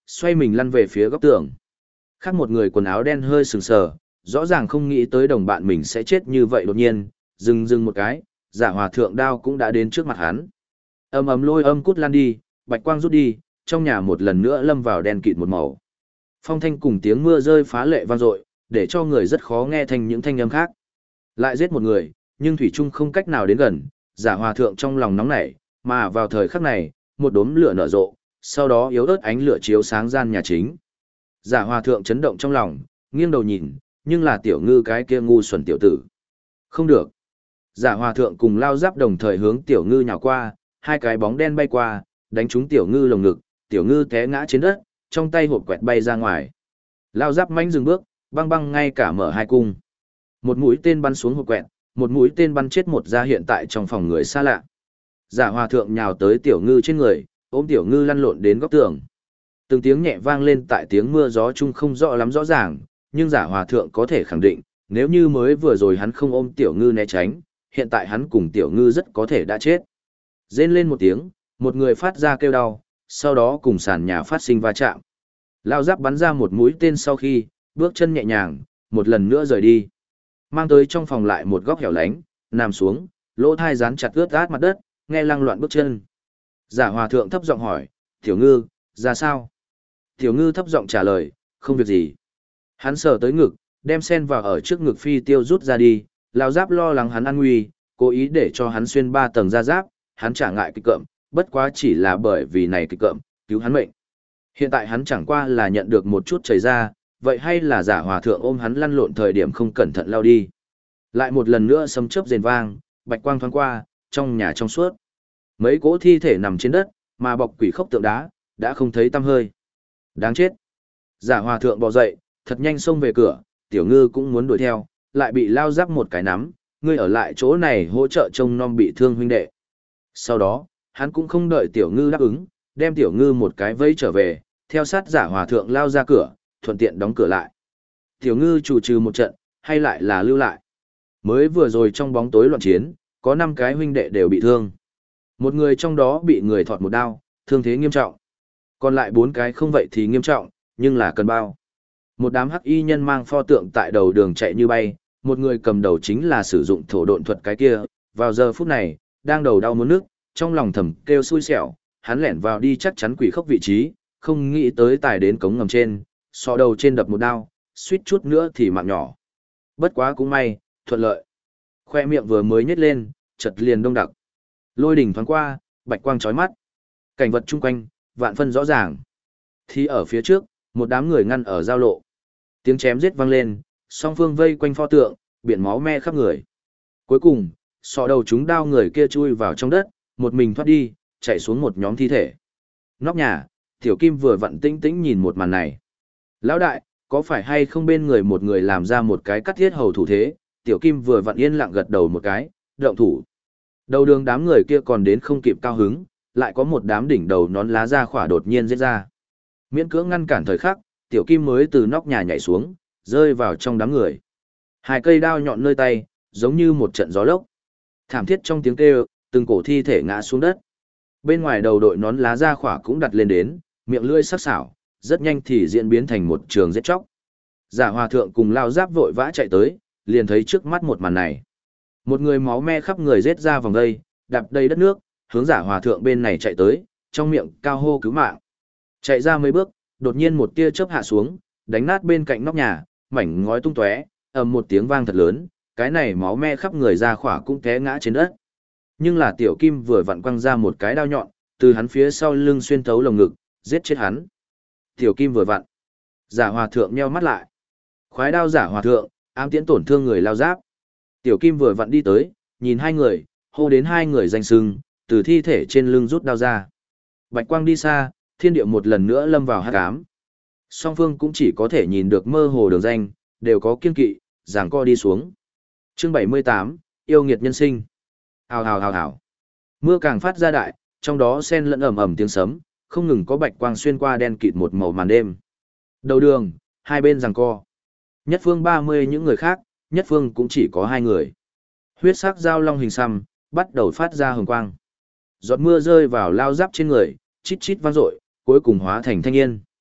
[SPEAKER 1] xoay mình lăn về phía góc tường. Khác một người quần áo đen hơi sừng sờ, rõ ràng không nghĩ tới đồng bạn mình sẽ chết như vậy đột nhiên, dừng một cái, Giả Hòa Thượng đao cũng đã đến trước mặt hắn. Ầm ầm lôi âm cút lan đi, bạch quang rút đi, trong nhà một lần nữa lâm vào đen kịt một màu. Phong thanh cùng tiếng mưa rơi phá lệ vang dội, để cho người rất khó nghe thành những thanh âm khác. Lại giết một người, nhưng thủy trung không cách nào đến gần, Giả Hòa Thượng trong lòng nóng nảy, mà vào thời khắc này, một đốm lửa nở rộ, sau đó yếu ớt ánh lửa chiếu sáng gian nhà chính. Giả Hòa Thượng chấn động trong lòng, nghiêng đầu nhìn, nhưng là Tiểu Ngư cái kia ngu xuẩn tiểu tử. Không được. Giả Hòa Thượng cùng Lao Giáp đồng thời hướng Tiểu Ngư nhào qua, hai cái bóng đen bay qua, đánh trúng Tiểu Ngư lồng ngực, Tiểu Ngư té ngã trên đất, trong tay hộp quẹt bay ra ngoài. Lao Giáp manh dừng bước, băng băng ngay cả mở hai cung. Một mũi tên bắn xuống hộp quẹt, một mũi tên bắn chết một ra hiện tại trong phòng người xa lạ. Giả Hòa Thượng nhào tới Tiểu Ngư trên người, ôm Tiểu Ngư lăn lộn đến góc tường. Từng tiếng nhẹ vang lên tại tiếng mưa gió chung không rõ lắm rõ ràng, nhưng Giả Hòa Thượng có thể khẳng định, nếu như mới vừa rồi hắn không ôm Tiểu Ngư né tránh, hiện tại hắn cùng Tiểu Ngư rất có thể đã chết. Rên lên một tiếng, một người phát ra kêu đau, sau đó cùng sàn nhà phát sinh va chạm. Lao Giáp bắn ra một mũi tên sau khi, bước chân nhẹ nhàng, một lần nữa rời đi. Mang tới trong phòng lại một góc hẻo lánh, nằm xuống, lỗ thai dán chặt ướt át mặt đất, nghe lăng loạn bước chân. Giả Hòa Thượng thấp giọng hỏi, Tiểu Ngư, ra sao? Tiểu Ngư thấp giọng trả lời, không việc gì. Hắn sờ tới ngực, đem sen vào ở trước ngực phi tiêu rút ra đi, Lao Giáp lo lắng hắn an nguy, cố ý để cho hắn xuyên 3 tầng da giáp, hắn trả ngại kịch cợm, bất quá chỉ là bởi vì này kịch cợm, cứu hắn mệnh. Hiện tại hắn chẳng qua là nhận được một chút chảy ra, vậy hay là Giả Hòa Thượng ôm hắn lăn lộn thời điểm không cẩn thận lao đi. Lại một lần nữa sấm chớp rền vang, bạch quang thoáng qua, trong nhà trong suốt. Mấy cỗ thi thể nằm trên đất, mà bọc quỷ khốc tượng đá, đã không thấy tăm hơi. Đáng chết. Giả Hòa Thượng bò dậy, thật nhanh xông về cửa, Tiểu Ngư cũng muốn đuổi theo, lại bị Lao Giáp một cái nắm, ngươi ở lại chỗ này hỗ trợ trông nom bị thương huynh đệ. Sau đó, hắn cũng không đợi Tiểu Ngư đáp ứng, đem Tiểu Ngư một cái vẫy trở về, theo sát Giả Hòa Thượng lao ra cửa, thuận tiện đóng cửa lại. Tiểu Ngư chủ trừ một trận, hay lại là lưu lại. Mới vừa rồi trong bóng tối loạn chiến, có 5 cái huynh đệ đều bị thương. Một người trong đó bị người thọt một đao, thương thế nghiêm trọng. Còn lại 4 cái không vậy thì nghiêm trọng, nhưng là cần bao. Một đám hắc y nhân mang pho tượng tại đầu đường chạy như bay, một người cầm đầu chính là sử dụng thổ độn thuật cái kia, vào giờ phút này, đang đầu đau muốn nước, trong lòng thầm kêu xui xẻo, hắn lẻn vào đi chắc chắn quỷ khốc vị trí, không nghĩ tới tài đến cống ngầm trên, sọ đầu trên đập một đao, suýt chút nữa thì mạng nhỏ. Bất quá cũng may, thuận lợi. Khoe miệng vừa mới nhếch lên, chợt liền đông đặc. Lôi đỉnh thoáng qua, bạch quang chói mắt. Cảnh vật chung quanh, vạn phân rõ ràng. Thì ở phía trước, một đám người ngăn ở giao lộ. Tiếng chém giết vang lên, song phương vây quanh pho tượng, biển máu me khắp người. Cuối cùng, sọ đầu chúng đao người kia chui vào trong đất, một mình thoát đi, chạy xuống một nhóm thi thể. Nóc nhà, Tiểu Kim vừa vặn tĩnh tĩnh nhìn một màn này. Lão đại, có phải hay không bên người một người làm ra một cái cắt thiết hầu thủ thế? Tiểu Kim vừa vặn yên lặng gật đầu một cái, động thủ. Đầu đường đám người kia còn đến không kịp cao hứng, lại có một đám đỉnh đầu nón lá ra khỏa đột nhiên giết ra. Miễn cưỡng ngăn cản thời khắc, Tiểu Kim mới từ nóc nhà nhảy xuống, rơi vào trong đám người. 2 cây đao nhọn nơi tay, giống như một trận gió lốc. Thảm thiết trong tiếng kêu, từng cổ thi thể ngã xuống đất. Bên ngoài đầu đội nón lá ra khỏa cũng đặt lên đến, miệng lưỡi sắc sảo, rất nhanh thì diễn biến thành một trường giết chóc. Giả Hòa Thượng cùng Lao Giáp vội vã chạy tới, liền thấy trước mắt một màn này. Một người máu me khắp người giết ra vòng đây, đạp đầy đất nước, hướng Giả Hòa Thượng bên này chạy tới, trong miệng cao hô cứu mạng. Chạy ra mấy bước, đột nhiên một tia chớp hạ xuống, đánh nát bên cạnh nóc nhà, mảnh ngói tung tóe, ầm một tiếng vang thật lớn, cái này máu me khắp người ra khỏa cũng té ngã trên đất. Nhưng là Tiểu Kim vừa vặn quăng ra một cái đao nhọn, từ hắn phía sau lưng xuyên thấu lồng ngực, giết chết hắn. Tiểu Kim vừa vặn. Giả Hòa Thượng nheo mắt lại. Khoái đao Giả Hòa Thượng, ám tiễn tổn thương người Lao Giáp. Tiểu Kim vừa vặn đi tới, nhìn 2 người, hô đến 2 người danh sưng, từ thi thể trên lưng rút đao ra. Bạch quang đi xa, thiên địa một lần nữa lâm vào hắc ám. Song phương cũng chỉ có thể nhìn được mơ hồ đường danh, đều có kiên kỵ, giằng co đi xuống. Chương 78, yêu nghiệt nhân sinh. Hào hào hào hào. Mưa càng phát ra đại, trong đó xen lẫn ầm ầm tiếng sấm, không ngừng có bạch quang xuyên qua đen kịt một màu màn đêm. Đầu đường, hai bên giằng co. Nhất phương 30 những người khác, nhất phương cũng chỉ có 2 người. Huyết sắc dao long hình xăm, bắt đầu phát ra hồng quang. Giọt mưa rơi vào Lao Giáp trên người, chít chít vang dội, cuối cùng hóa thành thanh yên.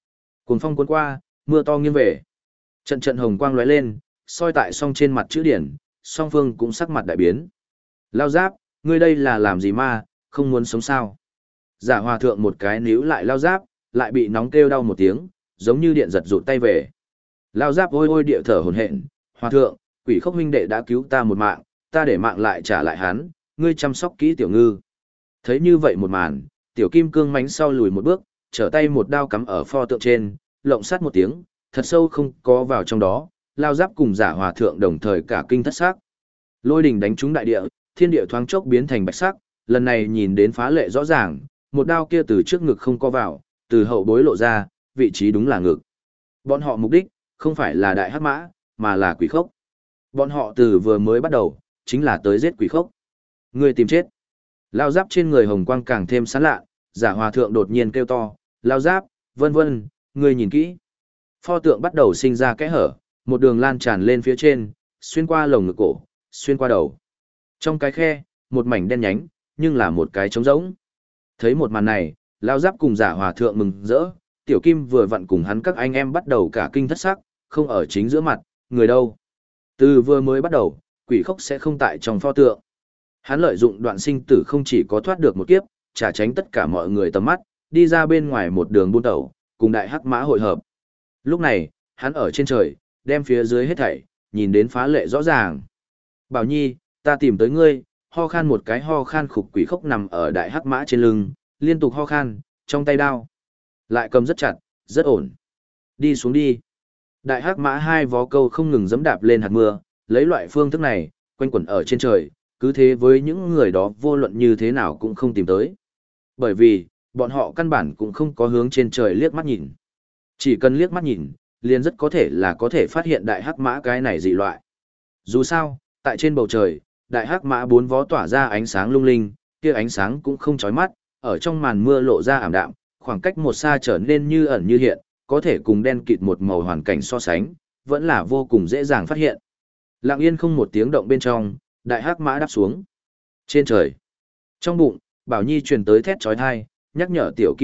[SPEAKER 1] Cuồng phong cuốn qua, mưa to nghiêng về. Trận trận hồng quang lóe lên, soi tại song trên mặt chữ điển, song phương cũng sắc mặt đại biến. Lao Giáp, ngươi đây là làm gì ma, không muốn sống sao? Giả hòa thượng một cái níu lại Lao Giáp, lại bị nóng kêu đau một tiếng, giống như điện giật rụt tay về. Lao Giáp ôi ôi địa thở hổn hển, hòa thượng, quỷ khốc huynh đệ đã cứu ta một mạng, ta để mạng lại trả lại hắn, ngươi chăm sóc kỹ tiểu ngư. Thấy như vậy một màn, tiểu kim cương mánh sau lùi một bước, trở tay một đao cắm ở pho tượng trên, lộng sát một tiếng, thật sâu không có vào trong đó, Lao Giáp cùng giả hòa thượng đồng thời cả kinh thất xác. Lôi đình đánh trúng đại địa, thiên địa thoáng chốc biến thành bạch sắc, lần này nhìn đến phá lệ rõ ràng, một đao kia từ trước ngực không có vào, từ hậu bối lộ ra, vị trí đúng là ngực. Bọn họ mục đích, không phải là đại hắc mã, mà là quỷ khốc. Bọn họ từ vừa mới bắt đầu, chính là tới giết quỷ khốc. Người tìm chết. Lao Giáp trên người hồng quang càng thêm sáng lạ, giả hòa thượng đột nhiên kêu to, Lao Giáp, vân vân, người nhìn kỹ. Pho tượng bắt đầu sinh ra kẽ hở, một đường lan tràn lên phía trên, xuyên qua lồng ngực cổ, xuyên qua đầu. Trong cái khe, một mảnh đen nhánh, nhưng là một cái trống rỗng. Thấy một màn này, Lao Giáp cùng giả hòa thượng mừng rỡ, tiểu kim vừa vặn cùng hắn các anh em bắt đầu cả kinh thất sắc, không ở chính giữa mặt, người đâu. Từ vừa mới bắt đầu, quỷ khốc sẽ không tại trong pho tượng. Hắn lợi dụng đoạn sinh tử không chỉ có thoát được một kiếp, trả tránh tất cả mọi người tầm mắt, đi ra bên ngoài một đường buôn tẩu, cùng đại hắc mã hội hợp. Lúc này, hắn ở trên trời, đem phía dưới hết thảy, nhìn đến phá lệ rõ ràng. Bảo Nhi, ta tìm tới ngươi, ho khan một cái ho khan khục quỷ khốc nằm ở đại hắc mã trên lưng, liên tục ho khan, trong tay đao. Lại cầm rất chặt, rất ổn. Đi xuống đi. Đại hắc mã hai vó câu không ngừng giẫm đạp lên hạt mưa, lấy loại phương thức này, quanh quẩn ở trên trời, cứ thế với những người đó vô luận như thế nào cũng không tìm tới. Bởi vì, bọn họ căn bản cũng không có hướng trên trời liếc mắt nhìn. Chỉ cần liếc mắt nhìn, liền rất có thể là có thể phát hiện đại hắc mã cái này dị loại. Dù sao, tại trên bầu trời, đại hắc mã bốn vó tỏa ra ánh sáng lung linh, kia ánh sáng cũng không chói mắt, ở trong màn mưa lộ ra ảm đạm, khoảng cách một xa trở nên như ẩn như hiện, có thể cùng đen kịt một màu hoàn cảnh so sánh, vẫn là vô cùng dễ dàng phát hiện. Lặng yên không một tiếng động bên trong, đại hắc mã đáp xuống. Trên trời, trong bụng, Bảo Nhi truyền tới thét chói tai, nhắc nhở tiểu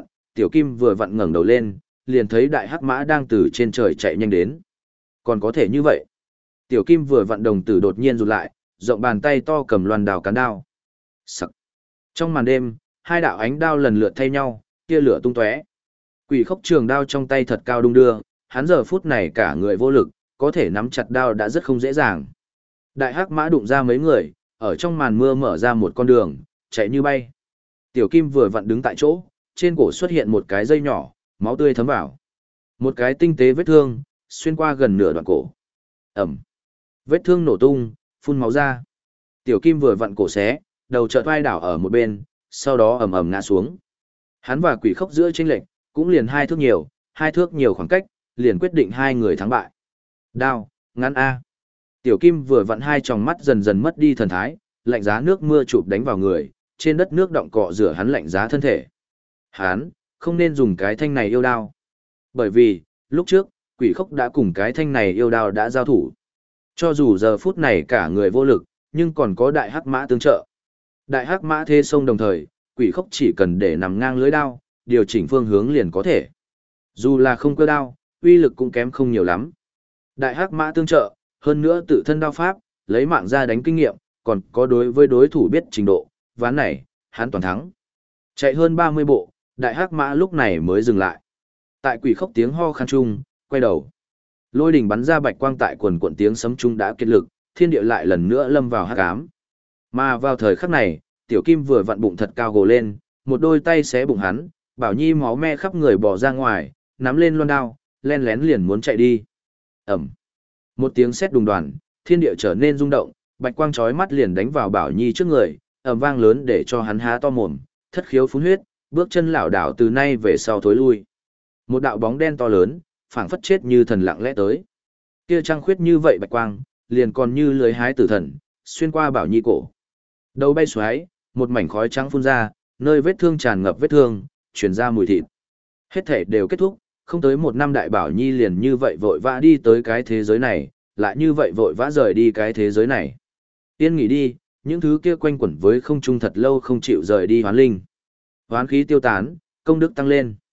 [SPEAKER 1] kim vừa vặn ngẩng đầu lên, liền thấy đại hắc mã đang từ trên trời chạy nhanh đến. Còn có thể như vậy. Tiểu kim vừa vặn đồng tử đột nhiên rụt lại, rộng bàn tay to cầm loan đào cán đao. Sặc. Trong màn đêm, hai đạo ánh đao lần lượt thay nhau, tia lửa tung tóe. Quỷ khốc trường đao trong tay thật cao đung đưa, hắn giờ phút này cả người vô lực, có thể nắm chặt đao đã rất không dễ dàng. Đại hắc mã đụng ra mấy người, ở trong màn mưa mở ra một con đường, chạy như bay. Tiểu kim vừa vặn đứng tại chỗ, trên cổ xuất hiện một cái dây nhỏ, máu tươi thấm vào. Một cái tinh tế vết thương, xuyên qua gần nửa đoạn cổ. Ẩm. Vết thương nổ tung, phun máu ra. Tiểu kim vừa vặn cổ xé, đầu chợt vai đảo ở một bên, sau đó ầm ầm ngã xuống. Hắn và quỷ khốc giữa chênh lệch, cũng liền hai thước nhiều khoảng cách, liền quyết định hai người thắng bại. Đao, ngắn A. Tiểu kim vừa vặn hai tròng mắt dần dần mất đi thần thái, lạnh giá nước mưa chụp đánh vào người, trên đất nước động cọ rửa hắn lạnh giá thân thể. Hắn, không nên dùng cái thanh này yêu đao. Bởi vì, lúc trước, quỷ khốc đã cùng cái thanh này yêu đao đã giao thủ. Cho dù giờ phút này cả người vô lực, nhưng còn có đại hắc mã tương trợ. Đại hắc mã thế sông đồng thời, quỷ khốc chỉ cần để nằm ngang lưới đao, điều chỉnh phương hướng liền có thể. Dù là không cơ đao, uy lực cũng kém không nhiều lắm. Đại hắc mã tương trợ, hơn nữa tự thân đao pháp, lấy mạng ra đánh kinh nghiệm, còn có đối với đối thủ biết trình độ, ván này, hắn toàn thắng. Chạy hơn 30 bộ, đại hắc mã lúc này mới dừng lại. Tại quỷ khốc tiếng ho khan chung, quay đầu. Lôi đỉnh bắn ra bạch quang tại quần cuộn tiếng sấm trung đã kết lực, thiên địa lại lần nữa lâm vào hắc ám. Mà vào thời khắc này, tiểu kim vừa vặn bụng thật cao gồ lên, một đôi tay xé bụng hắn, Bảo Nhi máu me khắp người bỏ ra ngoài, nắm lên loan đao, len lén liền muốn chạy đi. Ẩm. Một tiếng sét đùng đoàn, thiên địa trở nên rung động, bạch quang chói mắt liền đánh vào Bảo Nhi trước người, ầm vang lớn để cho hắn há to mồm, thất khiếu phun huyết, bước chân lảo đảo từ nay về sau thối lui. Một đạo bóng đen to lớn, phảng phất chết như thần lặng lẽ tới. Kia trăng khuyết như vậy bạch quang, liền còn như lưới hái tử thần, xuyên qua Bảo Nhi cổ. Đầu bay xoáy, một mảnh khói trắng phun ra, nơi vết thương tràn ngập vết thương, truyền ra mùi thịt. Hết thể đều kết thúc, không tới một năm đại Bảo Nhi liền như vậy vội vã đi tới cái thế giới này, lại như vậy vội vã rời đi cái thế giới này. Yên nghỉ đi, những thứ kia quanh quẩn với không trung thật lâu không chịu rời đi hoán linh. Hoán khí tiêu tán, công đức tăng lên.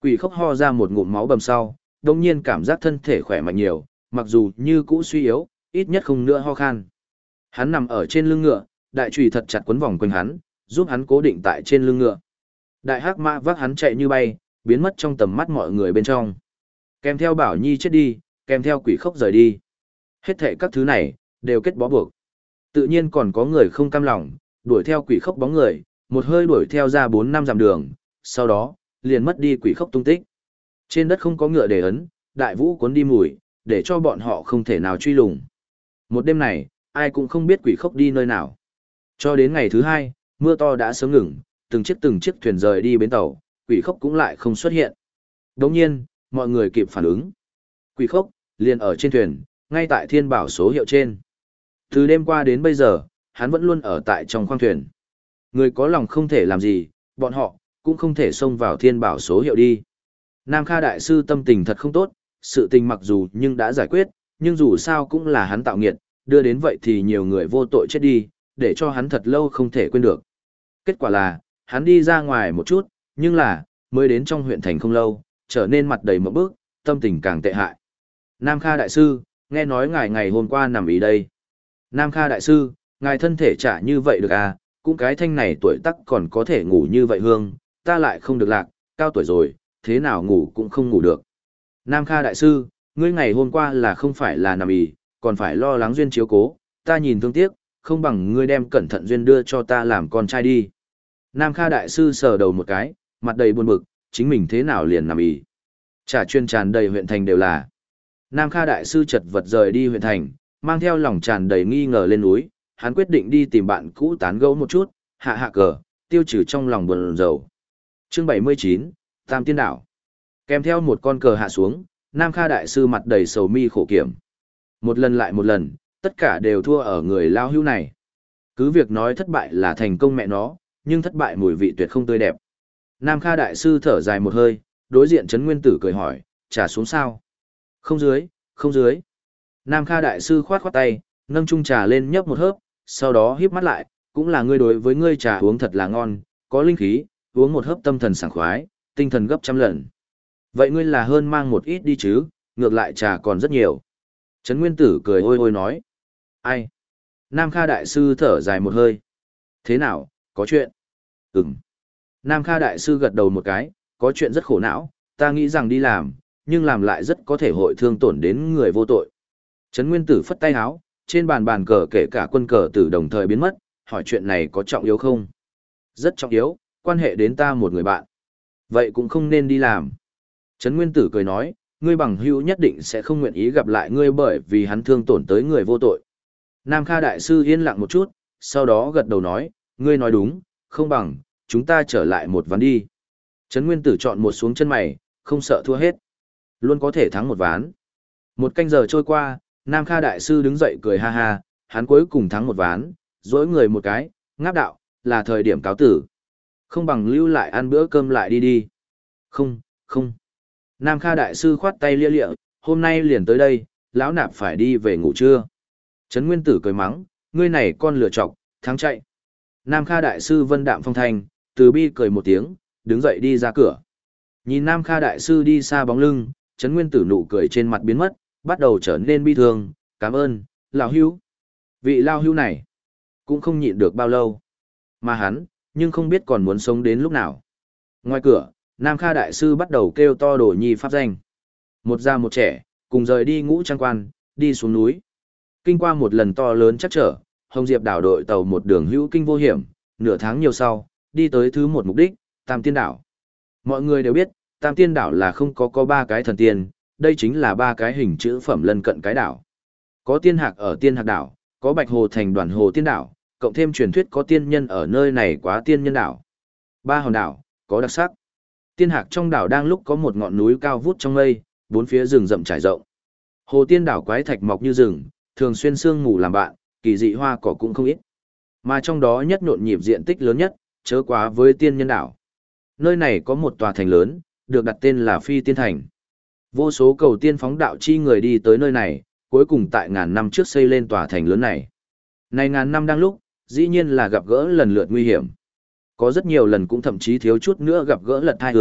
[SPEAKER 1] Quỷ khốc ho ra một ngụm máu bầm sau, đồng nhiên cảm giác thân thể khỏe mạnh nhiều, mặc dù như cũ suy yếu, ít nhất không nữa ho khan. Hắn nằm ở trên lưng ngựa, đại chùy thật chặt quấn vòng quanh hắn, giúp hắn cố định tại trên lưng ngựa. Đại hắc mã vác hắn chạy như bay, biến mất trong tầm mắt mọi người bên trong. Kèm theo Bảo Nhi chết đi, kèm theo quỷ khốc rời đi. Hết thảy các thứ này, đều kết bó buộc. Tự nhiên còn có người không cam lòng, đuổi theo quỷ khốc bóng người, một hơi đuổi theo ra 4 năm dặm đường, sau đó, liền mất đi quỷ khốc tung tích. Trên đất không có ngựa để ấn, đại vũ cuốn đi mùi, để cho bọn họ không thể nào truy lùng. Một đêm này, ai cũng không biết quỷ khốc đi nơi nào. Cho đến ngày thứ 2, mưa to đã sớm ngừng, từng chiếc thuyền rời đi bến tàu, quỷ khốc cũng lại không xuất hiện. Đồng nhiên, mọi người kịp phản ứng. Quỷ khốc, liền ở trên thuyền, ngay tại thiên bảo số hiệu trên. Từ đêm qua đến bây giờ, hắn vẫn luôn ở tại trong khoang thuyền. Người có lòng không thể làm gì, bọn họ, cũng không thể xông vào thiên bảo số hiệu đi. Nam Kha Đại Sư tâm tình thật không tốt, sự tình mặc dù nhưng đã giải quyết, nhưng dù sao cũng là hắn tạo nghiệt, đưa đến vậy thì nhiều người vô tội chết đi, để cho hắn thật lâu không thể quên được. Kết quả là, hắn đi ra ngoài một chút, nhưng là, mới đến trong huyện thành không lâu, trở nên mặt đầy mộng bức, tâm tình càng tệ hại. Nam Kha Đại Sư, nghe nói ngài ngày hôm qua nằm ý đây. Nam Kha Đại Sư, ngài thân thể chả như vậy được à, cũng cái thanh này tuổi tác còn có thể ngủ như vậy hương, ta lại không được lạc, cao tuổi rồi, thế nào ngủ cũng không ngủ được. Nam Kha Đại Sư, ngươi ngày hôm qua là không phải là nằm ì, còn phải lo lắng duyên chiếu cố, ta nhìn thương tiếc, không bằng ngươi đem cẩn thận duyên đưa cho ta làm con trai đi. Nam Kha Đại Sư sờ đầu một cái, mặt đầy buồn bực, chính mình thế nào liền nằm ì. Trả chuyên tràn đầy huyện thành đều là. Nam Kha Đại Sư chật vật rời đi huyện thành, mang theo lòng tràn đầy nghi ngờ lên núi, hắn quyết định đi tìm bạn cũ tán gẫu một chút, hạ hạ cờ, tiêu trừ trong lòng buồn rầu. Chương 79, Tam Tiên Đảo. Kèm theo một con cờ hạ xuống, Nam Kha Đại Sư mặt đầy sầu mi khổ kiểm. Một lần lại một lần, tất cả đều thua ở người lao hưu này. Cứ việc nói thất bại là thành công mẹ nó, nhưng thất bại mùi vị tuyệt không tươi đẹp. Nam Kha Đại Sư thở dài một hơi, đối diện Trấn Nguyên Tử cười hỏi, trả xuống sao? Không dưới, không dưới. Nam Kha Đại Sư khoát khoát tay, nâng chung trà lên nhấp một hớp, sau đó híp mắt lại, cũng là ngươi đối với ngươi trà uống thật là ngon, có linh khí, uống một hớp tâm thần sảng khoái, tinh thần gấp trăm lần. Vậy ngươi là hơn mang một ít đi chứ, ngược lại trà còn rất nhiều. Trấn Nguyên Tử cười ôi ôi nói. Ai? Nam Kha Đại Sư thở dài một hơi. Thế nào, có chuyện? Ừm. Nam Kha Đại Sư gật đầu một cái, có chuyện rất khổ não, ta nghĩ rằng đi làm, nhưng làm lại rất có thể hội thương tổn đến người vô tội. Trấn Nguyên Tử phất tay háo, trên bàn cờ kể cả quân cờ tử đồng thời biến mất, hỏi chuyện này có trọng yếu không? Rất trọng yếu, quan hệ đến ta một người bạn. Vậy cũng không nên đi làm. Trấn Nguyên Tử cười nói, ngươi bằng hữu nhất định sẽ không nguyện ý gặp lại ngươi bởi vì hắn thương tổn tới người vô tội. Nam Kha Đại Sư yên lặng một chút, sau đó gật đầu nói, ngươi nói đúng, không bằng, chúng ta trở lại một ván đi. Trấn Nguyên Tử chọn một xuống chân mày, không sợ thua hết. Luôn có thể thắng một ván. Một canh giờ trôi qua, Nam Kha Đại Sư đứng dậy cười ha ha, hắn cuối cùng thắng một ván, dỗi người một cái, ngáp đạo, là thời điểm cáo tử. Không bằng lưu lại ăn bữa cơm lại đi đi. Không, không. Nam Kha Đại Sư khoát tay lia lịa, hôm nay liền tới đây, lão nạp phải đi về ngủ trưa. Trấn Nguyên Tử cười mắng, ngươi này con lừa chọc, thắng chạy. Nam Kha Đại Sư vân đạm phong thanh, từ bi cười một tiếng, đứng dậy đi ra cửa. Nhìn Nam Kha Đại Sư đi xa bóng lưng, Trấn Nguyên Tử nụ cười trên mặt biến mất, bắt đầu trở nên bi thương, cảm ơn, lão hữu. Vị lão hữu này, cũng không nhịn được bao lâu. Mà hắn, nhưng không biết còn muốn sống đến lúc nào. Ngoài cửa, Nam Kha Đại Sư bắt đầu kêu to đồ nhi pháp danh. Một già một trẻ, cùng rời đi Ngũ Trang Quan, đi xuống núi. Kinh qua một lần to lớn chắc trở, Hồng Diệp đảo đội tàu một đường hữu kinh vô hiểm, nửa tháng nhiều sau, đi tới thứ một mục đích, Tam Tiên Đảo. Mọi người đều biết, Tam Tiên Đảo là không có ba cái thần tiên, đây chính là ba cái hình chữ phẩm lân cận cái đảo. Có tiên hạc ở Tiên Hạc Đảo, có Bạch Hồ thành Đoàn Hồ Tiên Đảo, cộng thêm truyền thuyết có tiên nhân ở nơi này Quá Tiên Nhân Đảo. Ba hòn đảo, có đặc sắc. Tiên Hạc trong đảo đang lúc có một ngọn núi cao vút trong mây, bốn phía rừng rậm trải rộng. Hồ Tiên Đảo quái thạch mọc như rừng, thường xuyên sương mù làm bạn, kỳ dị hoa cỏ cũng không ít. Mà trong đó nhất nhộn nhịp diện tích lớn nhất, chớ quá với Tiên Nhân Đảo. Nơi này có một tòa thành lớn, được đặt tên là Phi Tiên Thành. Vô số cầu tiên phóng đạo chi người đi tới nơi này, cuối cùng tại ngàn năm trước xây lên tòa thành lớn này. Này ngàn năm đang lúc, dĩ nhiên là gặp gỡ lần lượt nguy hiểm. Có rất nhiều lần cũng thậm chí thiếu chút nữa gặp gỡ lật thai hương,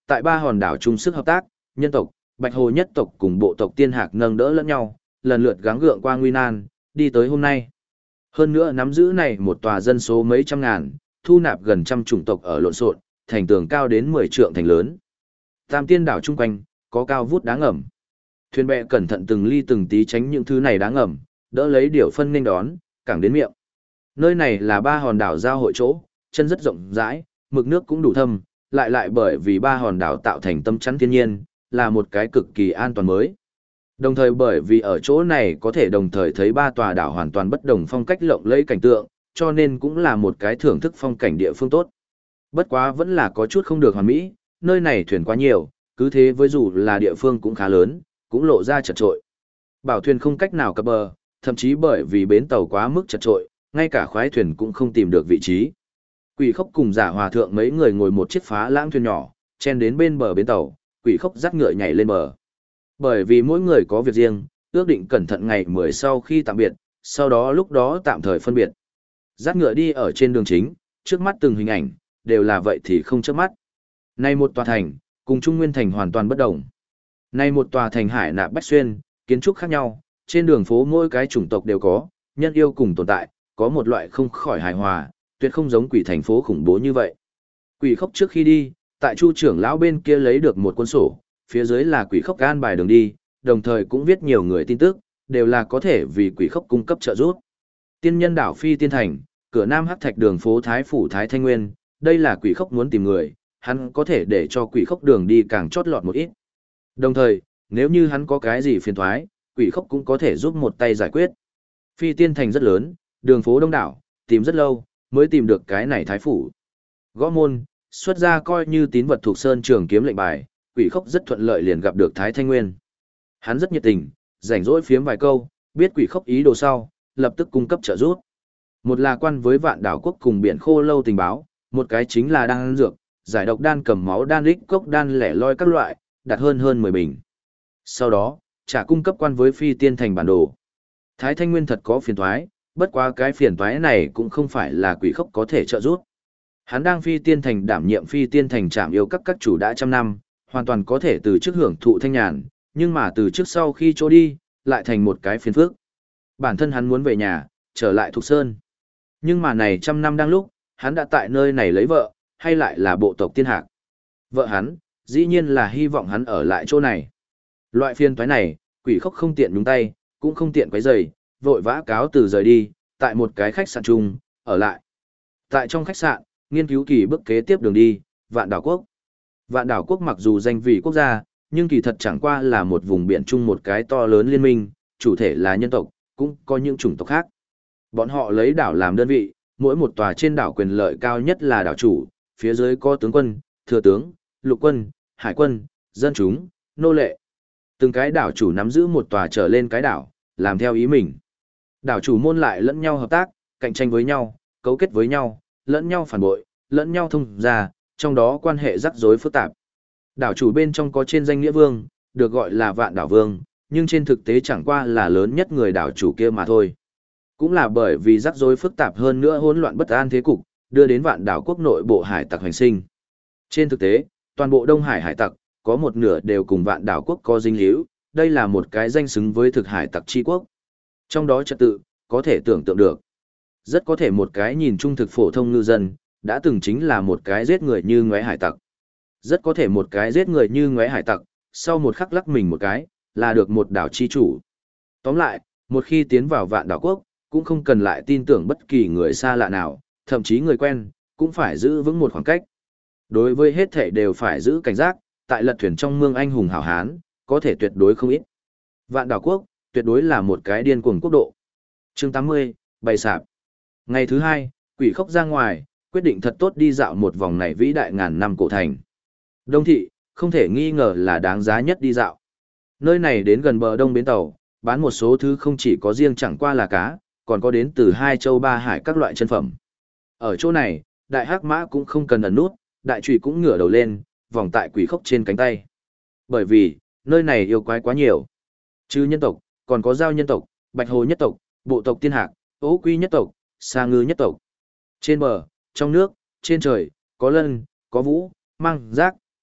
[SPEAKER 1] tại ba hòn đảo chung sức hợp tác, nhân tộc, Bạch Hồ nhất tộc cùng bộ tộc Tiên Hạc nâng đỡ lẫn nhau, lần lượt gắng gượng qua nguy nan, đi tới hôm nay. Hơn nữa nắm giữ này một tòa dân số mấy trăm ngàn, thu nạp gần trăm chủng tộc ở lộn xộn, thành tường cao đến 10 trượng thành lớn. Tam Tiên đảo chung quanh có cao vút đá ngầm. Thuyền bè cẩn thận từng ly từng tí tránh những thứ này đá ngầm, đỡ lấy điều phân nên đón, cảng đến miệng. Nơi này là ba hòn đảo giao hội chỗ, chân rất rộng rãi, mực nước cũng đủ thâm, lại bởi vì ba hòn đảo tạo thành tâm chắn thiên nhiên, là một cái cực kỳ an toàn mới. Đồng thời bởi vì ở chỗ này có thể đồng thời thấy ba tòa đảo hoàn toàn bất đồng phong cách lộng lẫy cảnh tượng, cho nên cũng là một cái thưởng thức phong cảnh địa phương tốt. Bất quá vẫn là có chút không được hoàn mỹ, nơi này thuyền quá nhiều, cứ thế với dù là địa phương cũng khá lớn, cũng lộ ra chật trội. Bảo thuyền không cách nào cập bờ, thậm chí bởi vì bến tàu quá mức chật trội, ngay cả khoái thuyền cũng không tìm được vị trí. Quỷ Khốc cùng Giả Hòa thượng mấy người ngồi một chiếc phá lãng thuyền nhỏ, chen đến bên bờ bến tàu, Quỷ Khốc dắt ngựa nhảy lên bờ. Bởi vì mỗi người có việc riêng, ước định cẩn thận ngày 10 sau khi tạm biệt, sau đó lúc đó tạm thời phân biệt. Dắt ngựa đi ở trên đường chính, trước mắt từng hình ảnh, đều là vậy thì không chớp mắt. Nay một tòa thành, cùng Trung Nguyên thành hoàn toàn bất đồng. Nay một tòa thành hải nạp bách xuyên, kiến trúc khác nhau, trên đường phố mỗi cái chủng tộc đều có, nhân yêu cùng tồn tại, có một loại không khỏi hài hòa, tuyệt không giống quỷ thành phố khủng bố như vậy. Quỷ Khốc trước khi đi, tại Chu trưởng lão bên kia lấy được một cuốn sổ, phía dưới là Quỷ Khốc an bài đường đi, đồng thời cũng viết nhiều người tin tức, đều là có thể vì Quỷ Khốc cung cấp trợ giúp. Tiên nhân đảo Phi Tiên Thành, cửa Nam Hắc Thạch đường phố Thái Phủ Thái Thanh Nguyên, đây là Quỷ Khốc muốn tìm người, hắn có thể để cho Quỷ Khốc đường đi càng chót lọt một ít. Đồng thời, nếu như hắn có cái gì phiền toái, Quỷ Khốc cũng có thể giúp một tay giải quyết. Phi Tiên Thành rất lớn, đường phố đông đảo, tìm rất lâu, mới tìm được cái này Thái Phủ. Gõ môn, xuất ra coi như tín vật thuộc sơn trường kiếm lệnh bài, Quỷ Khốc rất thuận lợi liền gặp được Thái Thanh Nguyên. Hắn rất nhiệt tình, rảnh rỗi phiếm vài câu, biết Quỷ Khốc ý đồ sau, lập tức cung cấp trợ giúp. Một là quan với Vạn Đảo Quốc cùng Biển Khô Lâu tình báo, một cái chính là đan dược, giải độc đan cầm máu đan lích cốc đan lẻ loi các loại, đặt hơn 10 bình. Sau đó, trả cung cấp quan với Phi Tiên Thành bản đồ. Thái Thanh Nguyên thật có phiền toái, bất quá cái phiền toái này cũng không phải là Quỷ Khốc có thể trợ giúp. Hắn đang Phi Tiên Thành đảm nhiệm Phi Tiên Thành trạm yêu các chủ đã trăm năm, hoàn toàn có thể từ trước hưởng thụ thanh nhàn, nhưng mà từ trước sau khi trôi đi, lại thành một cái phiền phức. Bản thân hắn muốn về nhà, trở lại Thục Sơn. Nhưng mà này trăm năm đang lúc, hắn đã tại nơi này lấy vợ, hay lại là bộ tộc Tiên Hạc. Vợ hắn, dĩ nhiên là hy vọng hắn ở lại chỗ này. Loại phiền toái này, Quỷ Khốc không tiện nhúng tay, cũng không tiện quấy rầy, vội vã cáo từ rời đi, tại một cái khách sạn chung, ở lại. Tại trong khách sạn, nghiên cứu kỳ bước kế tiếp đường đi, Vạn Đảo Quốc. Vạn Đảo Quốc mặc dù danh vị quốc gia, nhưng kỳ thật chẳng qua là một vùng biển chung một cái to lớn liên minh, chủ thể là nhân tộc, cũng có những chủng tộc khác. Bọn họ lấy đảo làm đơn vị, mỗi một tòa trên đảo quyền lợi cao nhất là đảo chủ, phía dưới có tướng quân, thừa tướng, lục quân, hải quân, dân chúng, nô lệ. Từng cái đảo chủ nắm giữ một tòa trở lên cái đảo, làm theo ý mình. Đảo chủ môn lại lẫn nhau hợp tác, cạnh tranh với nhau, cấu kết với nhau, lẫn nhau phản bội, lẫn nhau thông ra, trong đó quan hệ rắc rối phức tạp. Đảo chủ bên trong có trên danh nghĩa vương, được gọi là Vạn Đảo Vương, nhưng trên thực tế chẳng qua là lớn nhất người đảo chủ kia mà thôi. Cũng là bởi vì rắc rối phức tạp hơn nữa hỗn loạn bất an thế cục, đưa đến Vạn Đảo Quốc nội bộ hải tặc hành sinh. Trên thực tế, toàn bộ Đông Hải hải tặc, có một nửa đều cùng Vạn Đảo Quốc có dính líu, đây là một cái danh xứng với thực hải tặc chi quốc. Trong đó trật tự, có thể tưởng tượng được. Rất có thể một cái nhìn trung thực phổ thông ngư dân, đã từng chính là một cái giết người như ngóe hải tặc. Rất có thể một cái giết người như ngóe hải tặc, sau một khắc lắc mình một cái, là được một đảo chi chủ. Tóm lại, một khi tiến vào Vạn Đảo Quốc, cũng không cần lại tin tưởng bất kỳ người xa lạ nào, thậm chí người quen, cũng phải giữ vững một khoảng cách. Đối với hết thể đều phải giữ cảnh giác, tại lật thuyền trong mương anh hùng hảo hán, có thể tuyệt đối không ít. Vạn Đảo Quốc, tuyệt đối là một cái điên cuồng quốc độ. Chương 80, bày sạp. Ngày thứ hai, Quỷ Khốc ra ngoài, quyết định thật tốt đi dạo một vòng này vĩ đại ngàn năm cổ thành. Đông thị, không thể nghi ngờ là đáng giá nhất đi dạo. Nơi này đến gần bờ đông bến tàu, bán một số thứ không chỉ có riêng chẳng qua là cá, còn có đến từ hai châu ba hải các loại chân phẩm. Ở chỗ này, đại hắc mã cũng không cần ẩn nút, đại trùy cũng ngửa đầu lên, vòng tại Quỷ Khốc trên cánh tay. Bởi vì, nơi này yêu quái quá nhiều. Trừ nhân tộc, còn có giao nhân tộc, Bạch Hồ nhất tộc, bộ tộc Tiên Hạc, Ố Quy nhất tộc, Sa Ngư nhất tộc. Trên bờ, trong nước, trên trời, có lân, có vũ, mang, giác,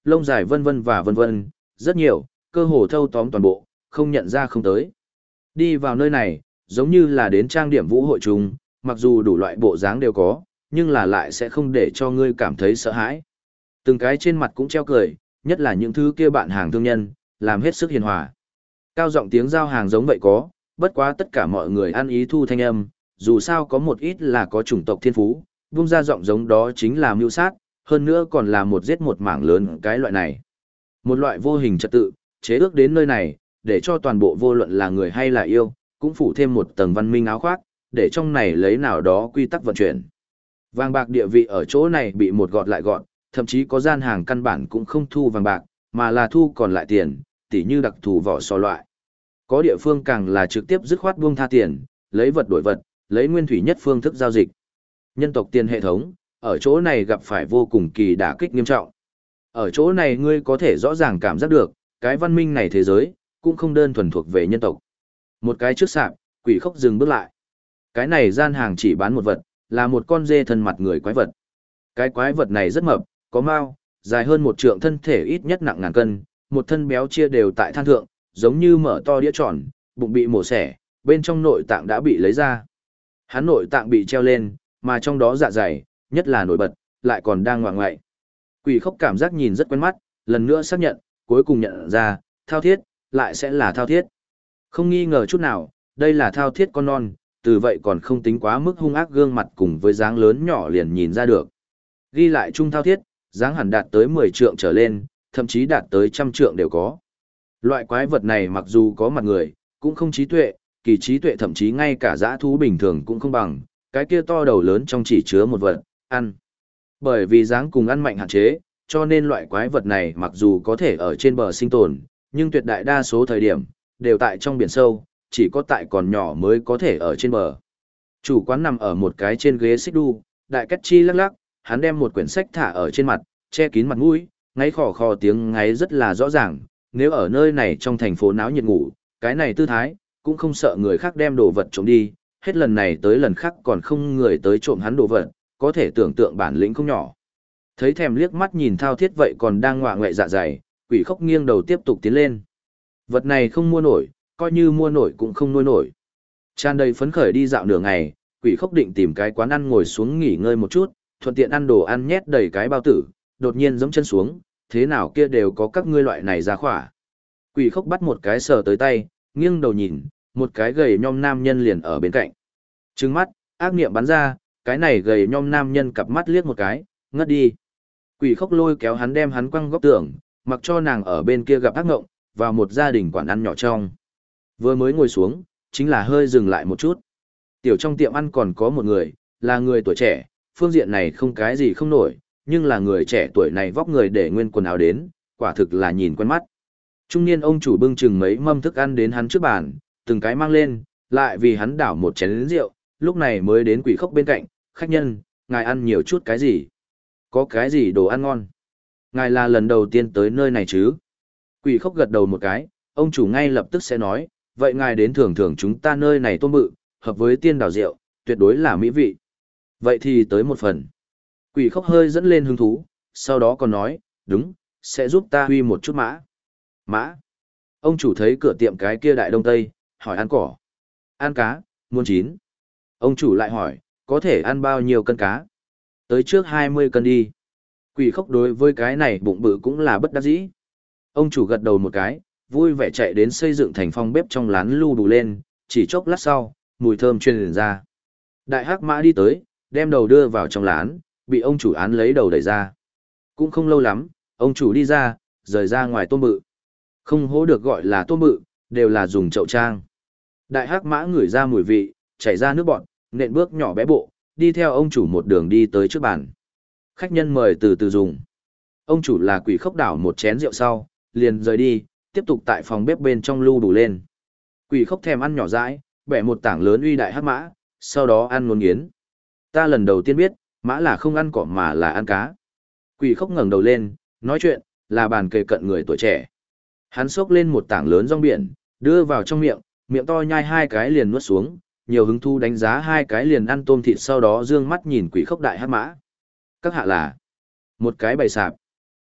[SPEAKER 1] lông dài vân vân và vân vân, rất nhiều, cơ hồ thâu tóm toàn bộ, không nhận ra không tới. Đi vào nơi này, giống như là đến trang điểm vũ hội trùng, mặc dù đủ loại bộ dáng đều có, nhưng là lại sẽ không để cho ngươi cảm thấy sợ hãi. Từng cái trên mặt cũng treo cười, nhất là những thứ kia bạn hàng thương nhân, làm hết sức hiền hòa. Cao giọng tiếng giao hàng giống vậy có, bất quá tất cả mọi người ăn ý thu thanh âm, dù sao có một ít là có chủng tộc thiên phú, vung ra giọng giống đó chính là mưu sát, hơn nữa còn là một giết một mảng lớn cái loại này. Một loại vô hình trật tự, chế ước đến nơi này, để cho toàn bộ vô luận là người hay là yêu, cũng phủ thêm một tầng văn minh áo khoác, để trong này lấy nào đó quy tắc vận chuyển. Vàng bạc địa vị ở chỗ này bị một gọt lại gọt, thậm chí có gian hàng căn bản cũng không thu vàng bạc, mà là thu còn lại tiền, tỉ như đặc thù vỏ sò loại. Có địa phương càng là trực tiếp dứt khoát buông tha tiền, lấy vật đổi vật, lấy nguyên thủy nhất phương thức giao dịch. Nhân tộc tiền hệ thống, ở chỗ này gặp phải vô cùng kỳ đả kích nghiêm trọng. Ở chỗ này ngươi có thể rõ ràng cảm giác được, cái văn minh này thế giới, cũng không đơn thuần thuộc về nhân tộc. Một cái trước sạp, Quỷ Khốc dừng bước lại. Cái này gian hàng chỉ bán một vật, là một con dê thân mặt người quái vật. Cái quái vật này rất mập, có mao, dài hơn một trượng, thân thể ít nhất nặng ngàn cân, một thân béo chia đều tại than thượng, giống như mở to đĩa tròn, bụng bị mổ xẻ, bên trong nội tạng đã bị lấy ra. Hắn nội tạng bị treo lên, mà trong đó dạ dày, nhất là nổi bật, lại còn đang ngoạng ngoại. Quỷ Khốc cảm giác nhìn rất quen mắt, lần nữa xác nhận, cuối cùng nhận ra, Thao Thiết, lại sẽ là Thao Thiết. Không nghi ngờ chút nào, đây là Thao Thiết con non, từ vậy còn không tính quá mức hung ác, gương mặt cùng với dáng lớn nhỏ liền nhìn ra được. Ghi lại chung Thao Thiết, dáng hẳn đạt tới 10 trượng trở lên, thậm chí đạt tới 100 trượng đều có. Loại quái vật này mặc dù có mặt người, cũng không trí tuệ, kỳ trí tuệ thậm chí ngay cả dã thú bình thường cũng không bằng, cái kia to đầu lớn trong chỉ chứa một vật, ăn. Bởi vì dáng cùng ăn mạnh hạn chế, cho nên loại quái vật này mặc dù có thể ở trên bờ sinh tồn, nhưng tuyệt đại đa số thời điểm, đều tại trong biển sâu, chỉ có tại còn nhỏ mới có thể ở trên bờ. Chủ quán nằm ở một cái trên ghế xích đu, đại cách chi lắc lắc, hắn đem một quyển sách thả ở trên mặt, che kín mặt mũi, ngáy khò khò tiếng ngáy rất là rõ ràng, nếu ở nơi này trong thành phố náo nhiệt ngủ, cái này tư thái, cũng không sợ người khác đem đồ vật trộm đi, hết lần này tới lần khác còn không người tới trộm hắn đồ vật, có thể tưởng tượng bản lĩnh không nhỏ. Thấy thèm liếc mắt nhìn Thao Thiết vậy còn đang ngoạ ngoại dạ dày, Quỷ Khốc nghiêng đầu tiếp tục tiến lên. Vật này không mua nổi, coi như mua nổi cũng không nuôi nổi. Tràn đầy phấn khởi đi dạo nửa ngày, Quỷ Khốc định tìm cái quán ăn ngồi xuống nghỉ ngơi một chút, thuận tiện ăn đồ ăn nhét đầy cái bao tử, đột nhiên giẫm chân xuống, thế nào kia đều có các ngươi loại này ra khỏa. Quỷ Khốc bắt một cái sờ tới tay, nghiêng đầu nhìn, một cái gầy nhom nam nhân liền ở bên cạnh. Trừng mắt, ác niệm bắn ra, cái này gầy nhom nam nhân cặp mắt liếc một cái, ngất đi. Quỷ Khốc lôi kéo hắn đem hắn quăng góc tường, mặc cho nàng ở bên kia gặp ác ngộng, vào một gia đình quán ăn nhỏ trong. Vừa mới ngồi xuống, chính là hơi dừng lại một chút. Tiểu trong tiệm ăn còn có một người, là người tuổi trẻ, phương diện này không cái gì không nổi, nhưng là người trẻ tuổi này vóc người để nguyên quần áo đến, quả thực là nhìn quen mắt. Trung niên ông chủ bưng chừng mấy mâm thức ăn đến hắn trước bàn, từng cái mang lên, lại vì hắn đảo một chén rượu, lúc này mới đến Quỷ Khốc bên cạnh, khách nhân, ngài ăn nhiều chút cái gì? Có cái gì đồ ăn ngon? Ngài là lần đầu tiên tới nơi này chứ? Quỷ Khốc gật đầu một cái, ông chủ ngay lập tức sẽ nói, vậy ngài đến thưởng thưởng chúng ta nơi này tôm bự, hợp với tiên đào rượu, tuyệt đối là mỹ vị. Vậy thì tới một phần. Quỷ Khốc hơi dẫn lên hứng thú, sau đó còn nói, đúng, sẽ giúp ta huy một chút mã. Mã. Ông chủ thấy cửa tiệm cái kia đại đông tây, hỏi ăn cỏ. Ăn cá, muôn chín. Ông chủ lại hỏi, có thể ăn bao nhiêu cân cá? Tới trước 20 cân đi. Quỷ Khốc đối với cái này bụng bự cũng là bất đắc dĩ. Ông chủ gật đầu một cái, vui vẻ chạy đến xây dựng thành phòng bếp trong lán lưu đủ lên, chỉ chốc lát sau, mùi thơm truyền ra. Đại hắc mã đi tới, đem đầu đưa vào trong lán, bị ông chủ án lấy đầu đẩy ra. Cũng không lâu lắm, ông chủ đi ra, rời ra ngoài tôm bự. Không hố được gọi là tôm bự, đều là dùng chậu trang. Đại hắc mã ngửi ra mùi vị, chảy ra nước bọt, nện bước nhỏ bé bộ, đi theo ông chủ một đường đi tới trước bàn. Khách nhân mời từ từ dùng. Ông chủ là Quỷ Khốc đảo một chén rượu sau, liền rời đi, tiếp tục tại phòng bếp bên trong lưu đủ lên. Quỷ Khốc thèm ăn nhỏ dãi, bẻ một tảng lớn uy đại hắc mã, sau đó ăn ngốn nghiến. Ta lần đầu tiên biết, mã là không ăn cỏ mà là ăn cá. Quỷ Khốc ngẩng đầu lên, nói chuyện, là bàn kề cận người tuổi trẻ. Hắn xốc lên một tảng lớn rong biển, đưa vào trong miệng, miệng to nhai hai cái liền nuốt xuống, nhiều hứng thú đánh giá hai cái liền ăn tôm thịt, sau đó dương mắt nhìn Quỷ Khốc đại hắc mã. Các hạ là một cái bày sạp.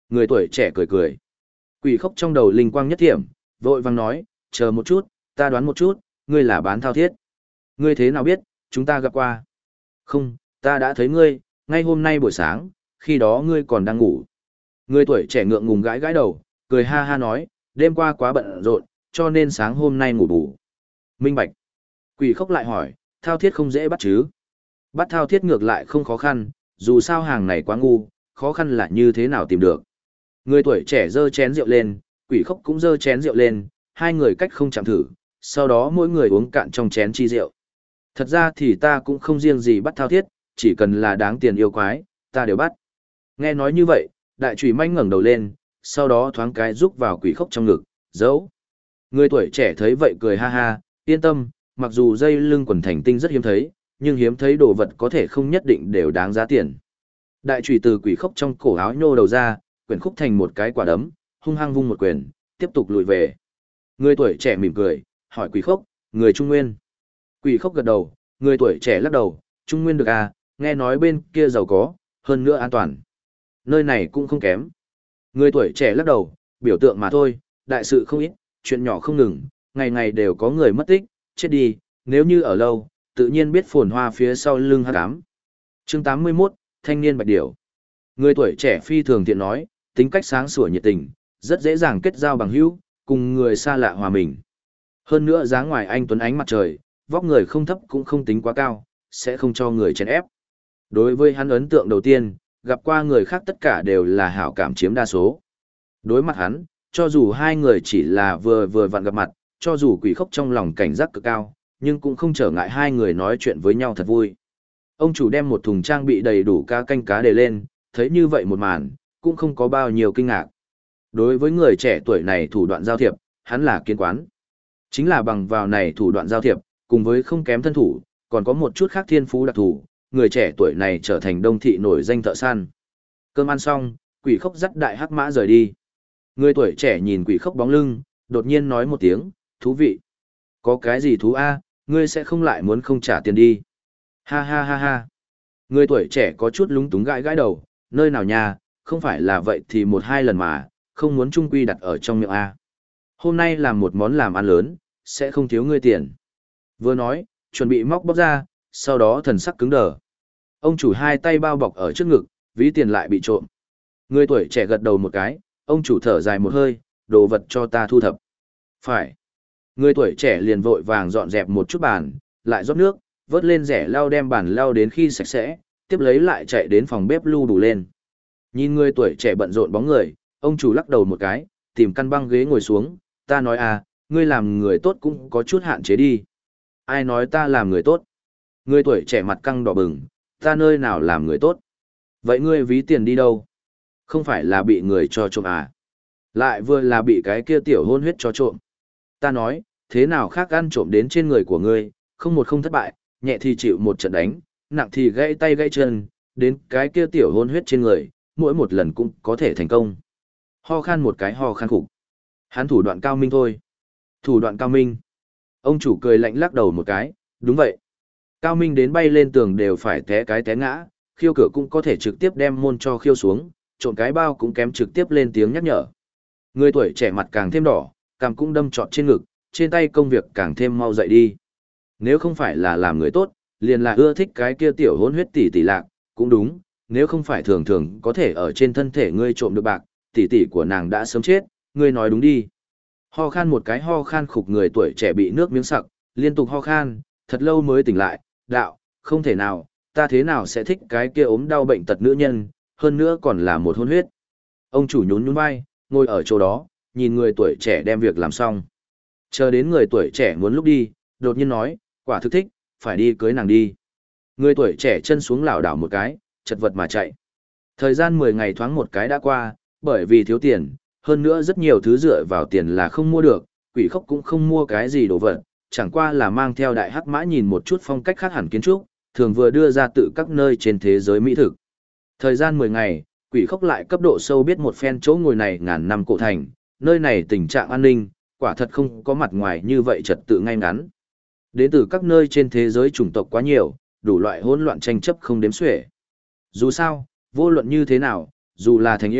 [SPEAKER 1] Người tuổi trẻ cười cười. Quỷ khốc trong đầu linh quang nhất thiểm, vội vàng nói, chờ một chút, ta đoán một chút, ngươi là bán thao thiết. Ngươi thế nào biết, chúng ta gặp qua? Không, ta đã thấy ngươi, ngay hôm nay buổi sáng, khi đó ngươi còn đang ngủ. Người tuổi trẻ ngượng ngùng gãi gãi đầu, cười ha ha nói, đêm qua quá bận rộn, cho nên sáng hôm nay ngủ bù. Minh bạch. Quỷ khốc lại hỏi, thao thiết không dễ bắt chứ? Bắt thao thiết ngược lại không khó khăn, dù sao hàng này quá ngu, khó khăn là như thế nào tìm được. Người tuổi trẻ giơ chén rượu lên, quỷ khốc cũng giơ chén rượu lên, hai người cách không chạm thử, sau đó mỗi người uống cạn trong chén chi rượu. Thật ra thì ta cũng không riêng gì bắt thao thiết, chỉ cần là đáng tiền yêu quái, ta đều bắt. Nghe nói như vậy, đại trùy manh ngẩng đầu lên, sau đó thoáng cái rúc vào quỷ khốc trong ngực, giấu. Người tuổi trẻ thấy vậy cười ha ha, yên tâm, mặc dù dây lưng quần thành tinh rất hiếm thấy, nhưng hiếm thấy đồ vật có thể không nhất định đều đáng giá tiền. Đại trùy từ quỷ khốc trong cổ áo nhô đầu ra, quyển khúc thành một cái quả đấm, hung hăng vung một quyền, tiếp tục lùi về. Người tuổi trẻ mỉm cười, hỏi quỷ khốc, người Trung Nguyên. Quỷ khốc gật đầu, người tuổi trẻ lắc đầu, Trung Nguyên được à, nghe nói bên kia giàu có, hơn nữa an toàn. Nơi này cũng không kém. Người tuổi trẻ lắc đầu, biểu tượng mà thôi, đại sự không ít, chuyện nhỏ không ngừng, ngày ngày đều có người mất tích, chết đi, nếu như ở lâu, tự nhiên biết phồn hoa phía sau lưng hắc ám. Chương 81, Thanh niên bạch điểu. Người tuổi trẻ phi thường tiện nói, tính cách sáng sủa nhiệt tình, rất dễ dàng kết giao bằng hữu, cùng người xa lạ hòa mình. Hơn nữa dáng ngoài anh tuấn ánh mặt trời, vóc người không thấp cũng không tính quá cao, sẽ không cho người chèn ép. Đối với hắn ấn tượng đầu tiên, gặp qua người khác tất cả đều là hảo cảm chiếm đa số. Đối mặt hắn, cho dù hai người chỉ là vừa vừa vặn gặp mặt, cho dù quỷ khốc trong lòng cảnh giác cực cao, nhưng cũng không trở ngại hai người nói chuyện với nhau thật vui. Ông chủ đem một thùng trang bị đầy đủ cá canh cá đề lên, thấy như vậy một màn, cũng không có bao nhiêu kinh ngạc. Đối với người trẻ tuổi này thủ đoạn giao thiệp, hắn là kiên quán. Chính là bằng vào này thủ đoạn giao thiệp, cùng với không kém thân thủ, còn có một chút khác thiên phú đặc thù, người trẻ tuổi này trở thành đông thị nổi danh thợ săn. Cơm ăn xong, quỷ khốc dắt đại hắc mã rời đi. Người tuổi trẻ nhìn quỷ khốc bóng lưng, đột nhiên nói một tiếng, thú vị. Có cái gì thú a, ngươi sẽ không lại muốn không trả tiền đi. Ha ha ha ha. Người tuổi trẻ có chút lúng túng gãi gãi đầu, nơi nào nhà, không phải là vậy thì một hai lần mà, không muốn trung quy đặt ở trong miệng a. Hôm nay làm một món làm ăn lớn, sẽ không thiếu ngươi tiền. Vừa nói, chuẩn bị móc bóc ra, sau đó thần sắc cứng đờ. Ông chủ hai tay bao bọc ở trước ngực, ví tiền lại bị trộm. Người tuổi trẻ gật đầu một cái, ông chủ thở dài một hơi, đồ vật cho ta thu thập. Phải. Người tuổi trẻ liền vội vàng dọn dẹp một chút bàn, lại rót nước, vớt lên rẻ lau đem bàn lau đến khi sạch sẽ, tiếp lấy lại chạy đến phòng bếp lu đủ lên. Nhìn người tuổi trẻ bận rộn bóng người, ông chủ lắc đầu một cái, tìm căn băng ghế ngồi xuống, ta nói à, ngươi làm người tốt cũng có chút hạn chế đi. Ai nói ta làm người tốt? Người tuổi trẻ mặt căng đỏ bừng, ta nơi nào làm người tốt? Vậy ngươi ví tiền đi đâu? Không phải là bị người cho trộm à? Lại vừa là bị cái kia tiểu hôn huyết cho trộm. Ta nói, thế nào khác ăn trộm đến trên người của ngươi, không một không thất bại, nhẹ thì chịu một trận đánh, nặng thì gãy tay gãy chân, đến cái kia tiểu hôn huyết trên người, mỗi một lần cũng có thể thành công. Ho khan một cái ho khan khủng. Hắn thủ đoạn cao minh thôi. Thủ đoạn cao minh. Ông chủ cười lạnh lắc đầu một cái, đúng vậy. Cao minh đến bay lên tường đều phải té cái té ngã, khiêu cửa cũng có thể trực tiếp đem môn cho khiêu xuống, trộn cái bao cũng kém trực tiếp lên tiếng nhắc nhở. Người tuổi trẻ mặt càng thêm đỏ, cằm cũng đâm trọt trên ngực, trên tay công việc càng thêm mau dậy đi. Nếu không phải là làm người tốt, liền là ưa thích cái kia tiểu hôn huyết tỷ tỷ lạc, cũng đúng, nếu không phải thường thường có thể ở trên thân thể ngươi trộm được bạc, tỷ tỷ của nàng đã sớm chết, ngươi nói đúng đi. Ho khan một cái ho khan khục, người tuổi trẻ bị nước miếng sặc, liên tục ho khan, thật lâu mới tỉnh lại, đạo, không thể nào, ta thế nào sẽ thích cái kia ốm đau bệnh tật nữ nhân, hơn nữa còn là một hôn huyết. Ông chủ nhún nhún vai, ngồi ở chỗ đó, nhìn người tuổi trẻ đem việc làm xong. Chờ đến người tuổi trẻ muốn lúc đi, đột nhiên nói, quả thực thích, phải đi cưới nàng đi. Người tuổi trẻ chân xuống lảo đảo một cái, chật vật mà chạy. Thời gian 10 ngày thoáng một cái đã qua, bởi vì thiếu tiền, hơn nữa rất nhiều thứ dựa vào tiền là không mua được, quỷ khốc cũng không mua cái gì đồ vật, chẳng qua là mang theo đại hắc mã nhìn một chút phong cách khác hẳn kiến trúc, thường vừa đưa ra tự các nơi trên thế giới mỹ thực. Thời gian 10 ngày, quỷ khốc lại cấp độ sâu biết một phen chỗ ngồi này ngàn năm cổ thành, nơi này tình trạng an ninh, quả thật không có mặt ngoài như vậy trật tự ngay ngắn. Đến từ các nơi trên thế giới chủng tộc quá nhiều, đủ loại hỗn loạn tranh chấp không đếm xuể. Dù sao, vô luận như thế nào, dù là thành yêu,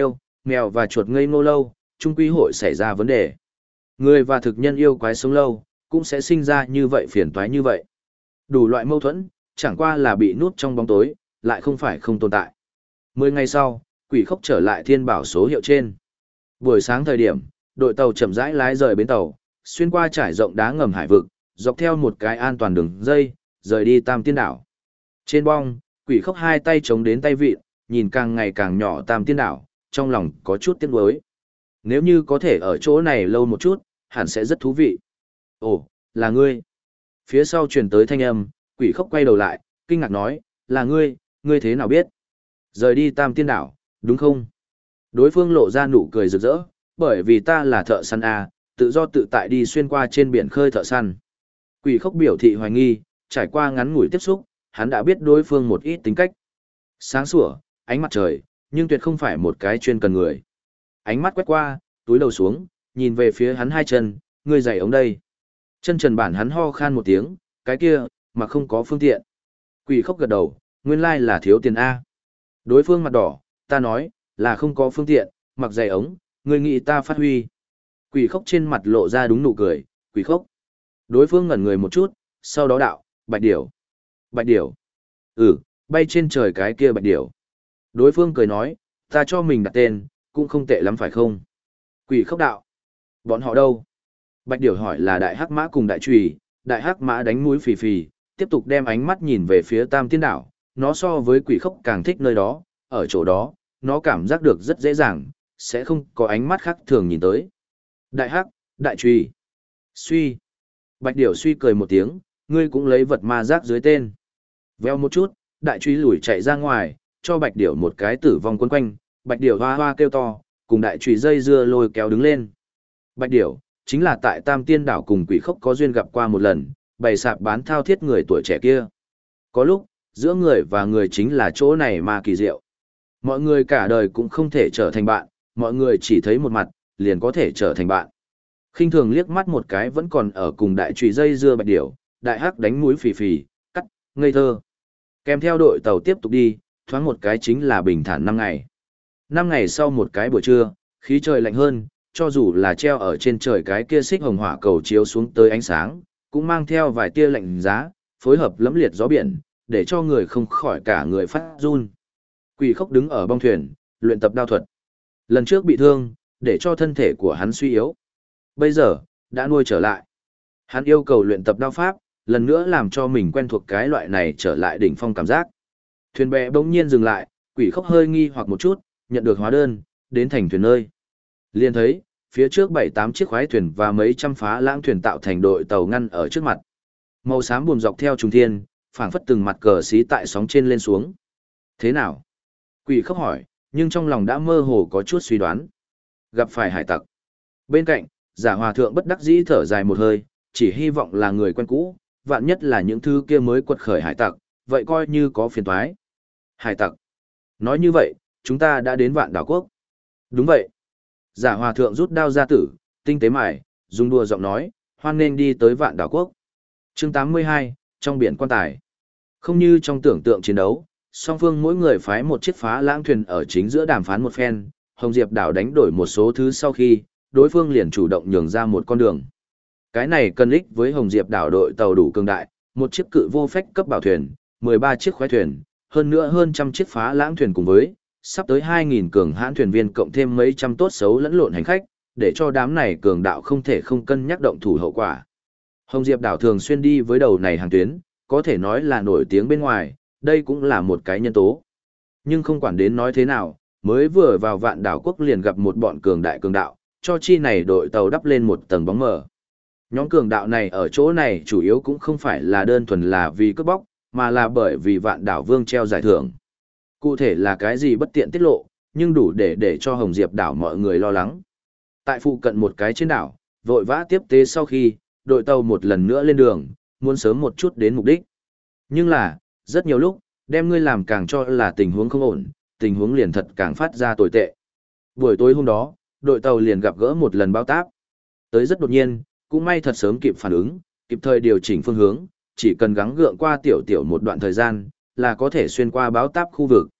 [SPEAKER 1] mèo và chuột ngây ngô lâu, chung quy hội xảy ra vấn đề. Người và thực nhân yêu quái sống lâu, cũng sẽ sinh ra như vậy phiền toái như vậy. Đủ loại mâu thuẫn, chẳng qua là bị núp trong bóng tối, lại không phải không tồn tại. 10 ngày sau, Quỷ Khốc trở lại thiên bảo số hiệu trên. Buổi sáng thời điểm, đội tàu chậm rãi lái rời bến tàu, xuyên qua trải rộng đá ngầm hải vực, dọc theo một cái an toàn đường dây, rời đi Tam Tiên đảo. Trên bong, Quỷ Khốc hai tay chống đến tay vịn, nhìn càng ngày càng nhỏ Tam Tiên đảo, trong lòng có chút tiếc nuối. Nếu như có thể ở chỗ này lâu một chút, hẳn sẽ rất thú vị. Ồ, là ngươi. Phía sau truyền tới thanh âm, Quỷ Khốc quay đầu lại, kinh ngạc nói, là ngươi, ngươi thế nào biết? Rời đi Tam Tiên đảo, đúng không? Đối phương lộ ra nụ cười rực rỡ, bởi vì ta là thợ săn A, tự do tự tại đi xuyên qua trên biển khơi thợ săn. Quỷ Khốc biểu thị hoài nghi, trải qua ngắn ngủi tiếp xúc, hắn đã biết đối phương một ít tính cách. Sáng sủa, ánh mặt trời, nhưng tuyệt không phải một cái chuyên cần người. Ánh mắt quét qua, túi đầu xuống, nhìn về phía hắn hai chân, ngươi giày ống đây. Chân trần bản hắn ho khan một tiếng, cái kia, mà không có phương tiện. Quỷ Khốc gật đầu, nguyên lai là thiếu tiền A. Đối phương mặt đỏ, ta nói, là không có phương tiện, mặc giày ống, ngươi nghĩ ta phát huy. Quỷ Khốc trên mặt lộ ra đúng nụ cười, Quỷ Khốc. Đối phương ngẩn người một chút, sau đó đạo, bạch điểu. Bạch điểu. Ừ, bay trên trời cái kia bạch điểu. Đối phương cười nói, ta cho mình đặt tên, cũng không tệ lắm phải không? Quỷ Khốc đạo. Bọn họ đâu? Bạch điểu hỏi là đại hắc mã cùng đại trùy, đại hắc mã đánh mũi phì phì, tiếp tục đem ánh mắt nhìn về phía Tam Tiên đảo, nó so với Quỷ Khốc càng thích nơi đó, ở chỗ đó, nó cảm giác được rất dễ dàng, sẽ không có ánh mắt khác thường nhìn tới. Đại hắc, đại trùy. Suy. Bạch điểu suy cười một tiếng, ngươi cũng lấy vật ma giác dưới tên. Veo một chút, đại trùy lùi chạy ra ngoài, cho bạch điểu một cái tử vong quấn quanh, bạch điểu hoa hoa kêu to, cùng đại trùy dây dưa lôi kéo đứng lên. Bạch điểu, chính là tại Tam Tiên đảo cùng Quỷ Khốc có duyên gặp qua một lần, bày sạp bán thao thiết người tuổi trẻ kia. Có lúc, giữa người và người chính là chỗ này mà kỳ diệu. Mọi người cả đời cũng không thể trở thành bạn, mọi người chỉ thấy một mặt, liền có thể trở thành bạn. Khinh thường liếc mắt một cái vẫn còn ở cùng đại trùy dây dưa bạch điểu, đại hắc đánh mũi phì phì, cắt, ngây thơ. Kèm theo đội tàu tiếp tục đi, thoáng một cái chính là bình thản 5 ngày. 5 ngày sau một cái buổi trưa, khí trời lạnh hơn, cho dù là treo ở trên trời cái kia xích hồng hỏa cầu chiếu xuống tới ánh sáng, cũng mang theo vài tia lạnh giá, phối hợp lẫm liệt gió biển, để cho người không khỏi cả người phát run. Quỷ Khốc đứng ở bong thuyền, luyện tập đao thuật. Lần trước bị thương, để cho thân thể của hắn suy yếu. Bây giờ, đã nuôi trở lại. Hắn yêu cầu luyện tập đao pháp, lần nữa làm cho mình quen thuộc cái loại này trở lại đỉnh phong cảm giác. Thuyền bè bỗng nhiên dừng lại, Quỷ Khốc hơi nghi hoặc một chút, nhận được hóa đơn, đến thành thuyền nơi. Liền thấy, phía trước 7-8 chiếc khoái thuyền và mấy trăm phá lãng thuyền tạo thành đội tàu ngăn ở trước mặt. Màu xám buồm dọc theo trùng thiên, phảng phất từng mặt cờ xí tại sóng trên lên xuống. Thế nào? Quỷ Khốc hỏi, nhưng trong lòng đã mơ hồ có chút suy đoán. Gặp phải hải tặc. Bên cạnh, Giả Hòa Thượng bất đắc dĩ thở dài một hơi, chỉ hy vọng là người quen cũ, vạn nhất là những thứ kia mới quật khởi hải tặc, vậy coi như có phiền toái. Hải tặc. Nói như vậy, chúng ta đã đến Vạn Đảo Quốc. Đúng vậy. Giả Hòa Thượng rút đao ra tử, tinh tế mài, dùng đùa giọng nói, hoan nên đi tới Vạn Đảo Quốc. Chương 82, trong biển quan tài. Không như trong tưởng tượng chiến đấu, song phương mỗi người phái một chiếc phá lãng thuyền ở chính giữa đàm phán một phen, Hồng Diệp đảo đánh đổi một số thứ sau khi, đối phương liền chủ động nhường ra một con đường. Cái này cân ích với Hồng Diệp đảo đội tàu đủ cường đại, một chiếc cự vô phách cấp bảo thuyền, 13 chiếc khoái thuyền, hơn nữa hơn trăm chiếc phá lãng thuyền cùng với, sắp tới 2.000 cường hãn thuyền viên cộng thêm mấy trăm tốt xấu lẫn lộn hành khách, để cho đám này cường đạo không thể không cân nhắc động thủ hậu quả. Hồng Diệp đảo thường xuyên đi với đầu này hàng tuyến, có thể nói là nổi tiếng bên ngoài, đây cũng là một cái nhân tố. Nhưng không quản đến nói thế nào, mới vừa vào Vạn Đảo Quốc liền gặp một bọn cường đại cường đạo, cho chi này đội tàu đắp lên một tầng bóng mờ. Nhóm cường đạo này ở chỗ này chủ yếu cũng không phải là đơn thuần là vì cướp bóc, mà là bởi vì Vạn Đảo Vương treo giải thưởng. Cụ thể là cái gì bất tiện tiết lộ, nhưng đủ để cho Hồng Diệp đảo mọi người lo lắng. Tại phụ cận một cái trên đảo, vội vã tiếp tế sau khi, đội tàu một lần nữa lên đường, muốn sớm một chút đến mục đích. Nhưng là, rất nhiều lúc, đem ngươi làm càng cho là tình huống không ổn, tình huống liền thật càng phát ra tồi tệ. Buổi tối hôm đó, đội tàu liền gặp gỡ một lần báo táp. Tới rất đột nhiên, cũng may thật sớm kịp phản ứng, kịp thời điều chỉnh phương hướng, chỉ cần gắng gượng qua tiểu một đoạn thời gian, là có thể xuyên qua báo táp khu vực.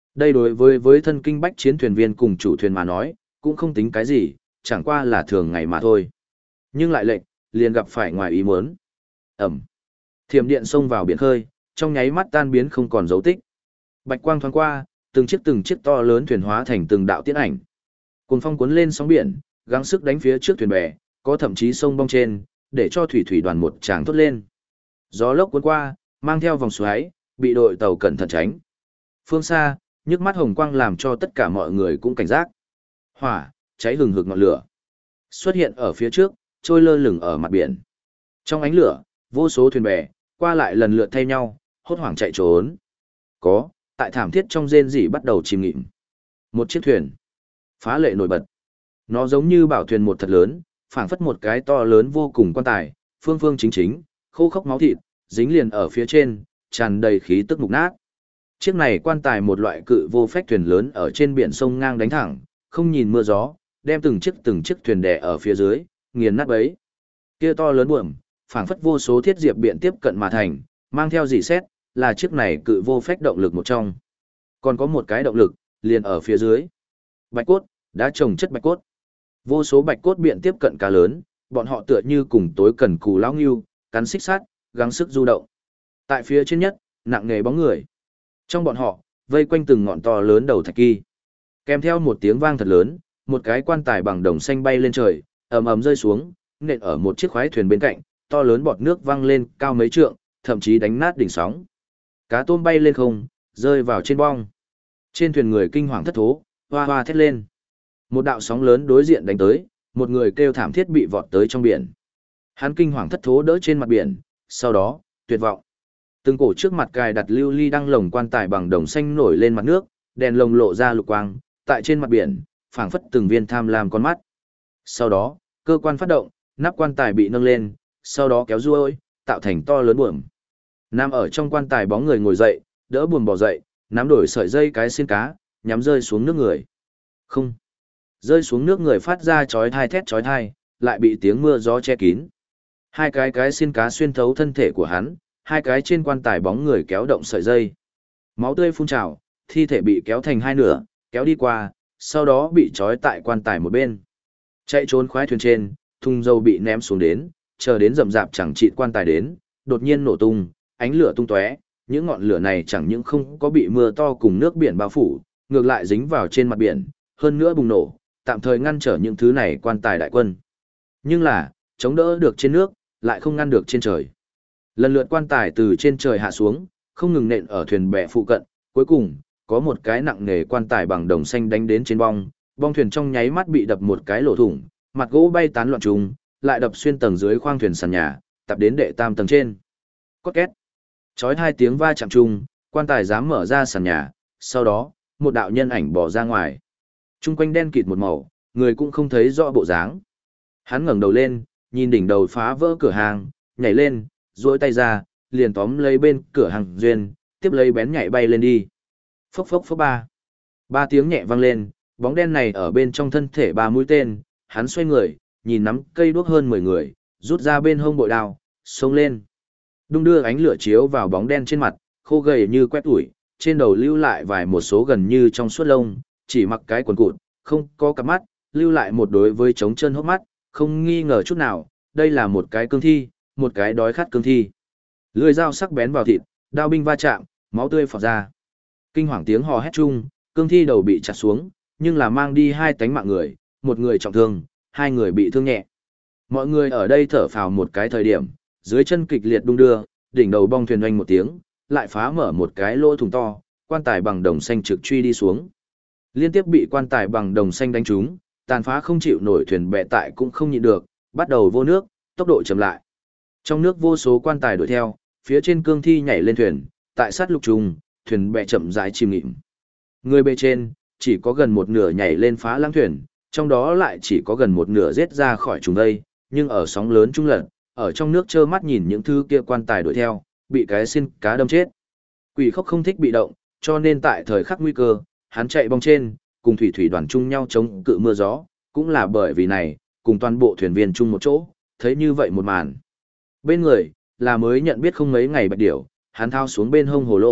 [SPEAKER 1] Đây đối với thân kinh bách chiến thuyền viên cùng chủ thuyền mà nói, cũng không tính cái gì, chẳng qua là thường ngày mà thôi. Nhưng lại lệnh, liền gặp phải ngoài ý muốn. Ẩm. Thiểm điện xông vào biển khơi, trong nháy mắt tan biến không còn dấu tích. Bạch quang thoáng qua, từng chiếc to lớn thuyền hóa thành từng đạo tiễn ảnh. Cuồng phong cuốn lên sóng biển, gắng sức đánh phía trước thuyền bè, có thậm chí sông bong trên, để cho thủy đoàn một tràng thốt lên. Gió lốc cuốn qua, mang theo vòng xoáy, bị đội tàu cẩn thận tránh. Phương xa, nhức mắt hồng quang làm cho tất cả mọi người cũng cảnh giác. Hỏa, cháy hừng hực ngọn lửa. Xuất hiện ở phía trước, trôi lơ lửng ở mặt biển. Trong ánh lửa, vô số thuyền bè, qua lại lần lượt thay nhau, hốt hoảng chạy trốn. Có, tại thảm thiết trong rên rỉ bắt đầu chìm nghỉm. Một chiếc thuyền, phá lệ nổi bật. Nó giống như bảo thuyền một thật lớn, phảng phất một cái to lớn vô cùng quan tài, phương phương chính chính, khô khốc máu thịt, dính liền ở phía trên, tràn đầy khí tức mục nát. Chiếc này quan tài một loại cự vô phách thuyền lớn ở trên biển sông ngang đánh thẳng, không nhìn mưa gió, đem từng chiếc thuyền đè ở phía dưới, nghiền nát bấy. Kia to lớn buồm, phảng phất vô số thiết diệp biện tiếp cận mà thành, mang theo dị xét, là chiếc này cự vô phách động lực một trong. Còn có một cái động lực, liền ở phía dưới. Bạch cốt, đã trồng chất bạch cốt. Vô số bạch cốt biện tiếp cận cá lớn, bọn họ tựa như cùng tối cần cù lão ngưu, cắn xích sát, gắng sức du động. Tại phía trên nhất, nặng nề bóng người. Trong bọn họ, vây quanh từng ngọn to lớn đầu thạch kỳ. Kèm theo một tiếng vang thật lớn, một cái quan tài bằng đồng xanh bay lên trời, ầm ầm rơi xuống, nện ở một chiếc khoái thuyền bên cạnh, to lớn bọt nước văng lên cao mấy trượng, thậm chí đánh nát đỉnh sóng. Cá tôm bay lên không, rơi vào trên bong. Trên thuyền người kinh hoàng thất thố, hoa hoa thét lên. Một đạo sóng lớn đối diện đánh tới, một người kêu thảm thiết bị vọt tới trong biển. Hắn kinh hoàng thất thố đỡ trên mặt biển, sau đó, tuyệt vọng. Từng cổ trước mặt cài đặt lưu ly đăng lồng quan tài bằng đồng xanh nổi lên mặt nước, đèn lồng lộ ra lục quang, tại trên mặt biển, phảng phất từng viên tham lam con mắt. Sau đó, cơ quan phát động, nắp quan tài bị nâng lên, sau đó kéo ruôi, tạo thành to lớn buồm. Nằm ở trong quan tài bóng người ngồi dậy, đỡ buồm bò dậy, nắm đổi sợi dây cái xiên cá, nhắm rơi xuống nước người. Không. Rơi xuống nước người phát ra chói tai thét chói tai, lại bị tiếng mưa gió che kín. Hai cái xiên cá xuyên thấu thân thể của hắn, hai cái trên quan tài bóng người kéo động sợi dây. Máu tươi phun trào, thi thể bị kéo thành hai nửa, kéo đi qua, sau đó bị trói tại quan tài một bên. Chạy trốn khoái thuyền trên, thùng dầu bị ném xuống đến, chờ đến rậm rạp chẳng trị quan tài đến, đột nhiên nổ tung, ánh lửa tung tóe, những ngọn lửa này chẳng những không có bị mưa to cùng nước biển bao phủ, ngược lại dính vào trên mặt biển, hơn nữa bùng nổ, tạm thời ngăn trở những thứ này quan tài đại quân. Nhưng là, chống đỡ được trên nước, lại không ngăn được trên trời. Lần lượt quan tài từ trên trời hạ xuống, không ngừng nện ở thuyền bè phụ cận, cuối cùng, có một cái nặng nề quan tài bằng đồng xanh đánh đến trên bong, bong thuyền trong nháy mắt bị đập một cái lỗ thủng, mặt gỗ bay tán loạn trùng, lại đập xuyên tầng dưới khoang thuyền sàn nhà, tập đến đệ tam tầng trên. Cốt két. Chói hai tiếng va chạm chung, quan tài dám mở ra sàn nhà, sau đó, một đạo nhân ảnh bò ra ngoài. Trung quanh đen kịt một màu, người cũng không thấy rõ bộ dáng. Hắn ngẩng đầu lên, nhìn đỉnh đầu phá vỡ cửa hàng, nhảy lên, duỗi tay ra, liền tóm lấy bên cửa hàng duyên, tiếp lấy bén nhảy bay lên đi. Phốc phốc phốc ba. Ba tiếng nhẹ vang lên, bóng đen này ở bên trong thân thể ba mũi tên, hắn xoay người, nhìn nắm cây đuốc hơn 10 người, rút ra bên hông bội đao, xông lên. Đung đưa ánh lửa chiếu vào bóng đen trên mặt, khô gầy như quét ủi, trên đầu lưu lại vài một số gần như trong suốt lông, chỉ mặc cái quần cụt, không có cặp mắt, lưu lại một đối với trống chân hốc mắt, không nghi ngờ chút nào, đây là một cái cương thi, một cái đói khát cương thi. Lưỡi dao sắc bén vào thịt, đao binh va chạm, máu tươi phọt ra. Kinh hoàng tiếng hò hét chung, cương thi đầu bị chặt xuống, nhưng là mang đi hai tánh mạng người, một người trọng thương, hai người bị thương nhẹ. Mọi người ở đây thở phào một cái thời điểm, dưới chân kịch liệt đung đưa, đỉnh đầu bong thuyền oanh một tiếng, lại phá mở một cái lỗ thủng to, quan tài bằng đồng xanh trực truy đi xuống. Liên tiếp bị quan tài bằng đồng xanh đánh trúng, tàn phá không chịu nổi thuyền bè tại cũng không nhịn được, bắt đầu vô nước, tốc độ chậm lại. Trong nước vô số quan tài đuổi theo, phía trên cương thi nhảy lên thuyền, tại sát lục trùng, thuyền bè chậm rãi chìm nghỉm. Người bề trên, chỉ có gần một nửa nhảy lên phá lãng thuyền, trong đó lại chỉ có gần một nửa giết ra khỏi trùng đây, nhưng ở sóng lớn trung lật, ở trong nước trơ mắt nhìn những thứ kia quan tài đuổi theo, bị cái xin cá đâm chết. Quỷ Khốc không thích bị động, cho nên tại thời khắc nguy cơ, hắn chạy bong trên, cùng thủy đoàn chung nhau chống cự mưa gió, cũng là bởi vì này, cùng toàn bộ thuyền viên chung một chỗ, thấy như vậy một màn. Bên người, là mới nhận biết không mấy ngày bạch điểu, hắn thao xuống bên hông hồ lô,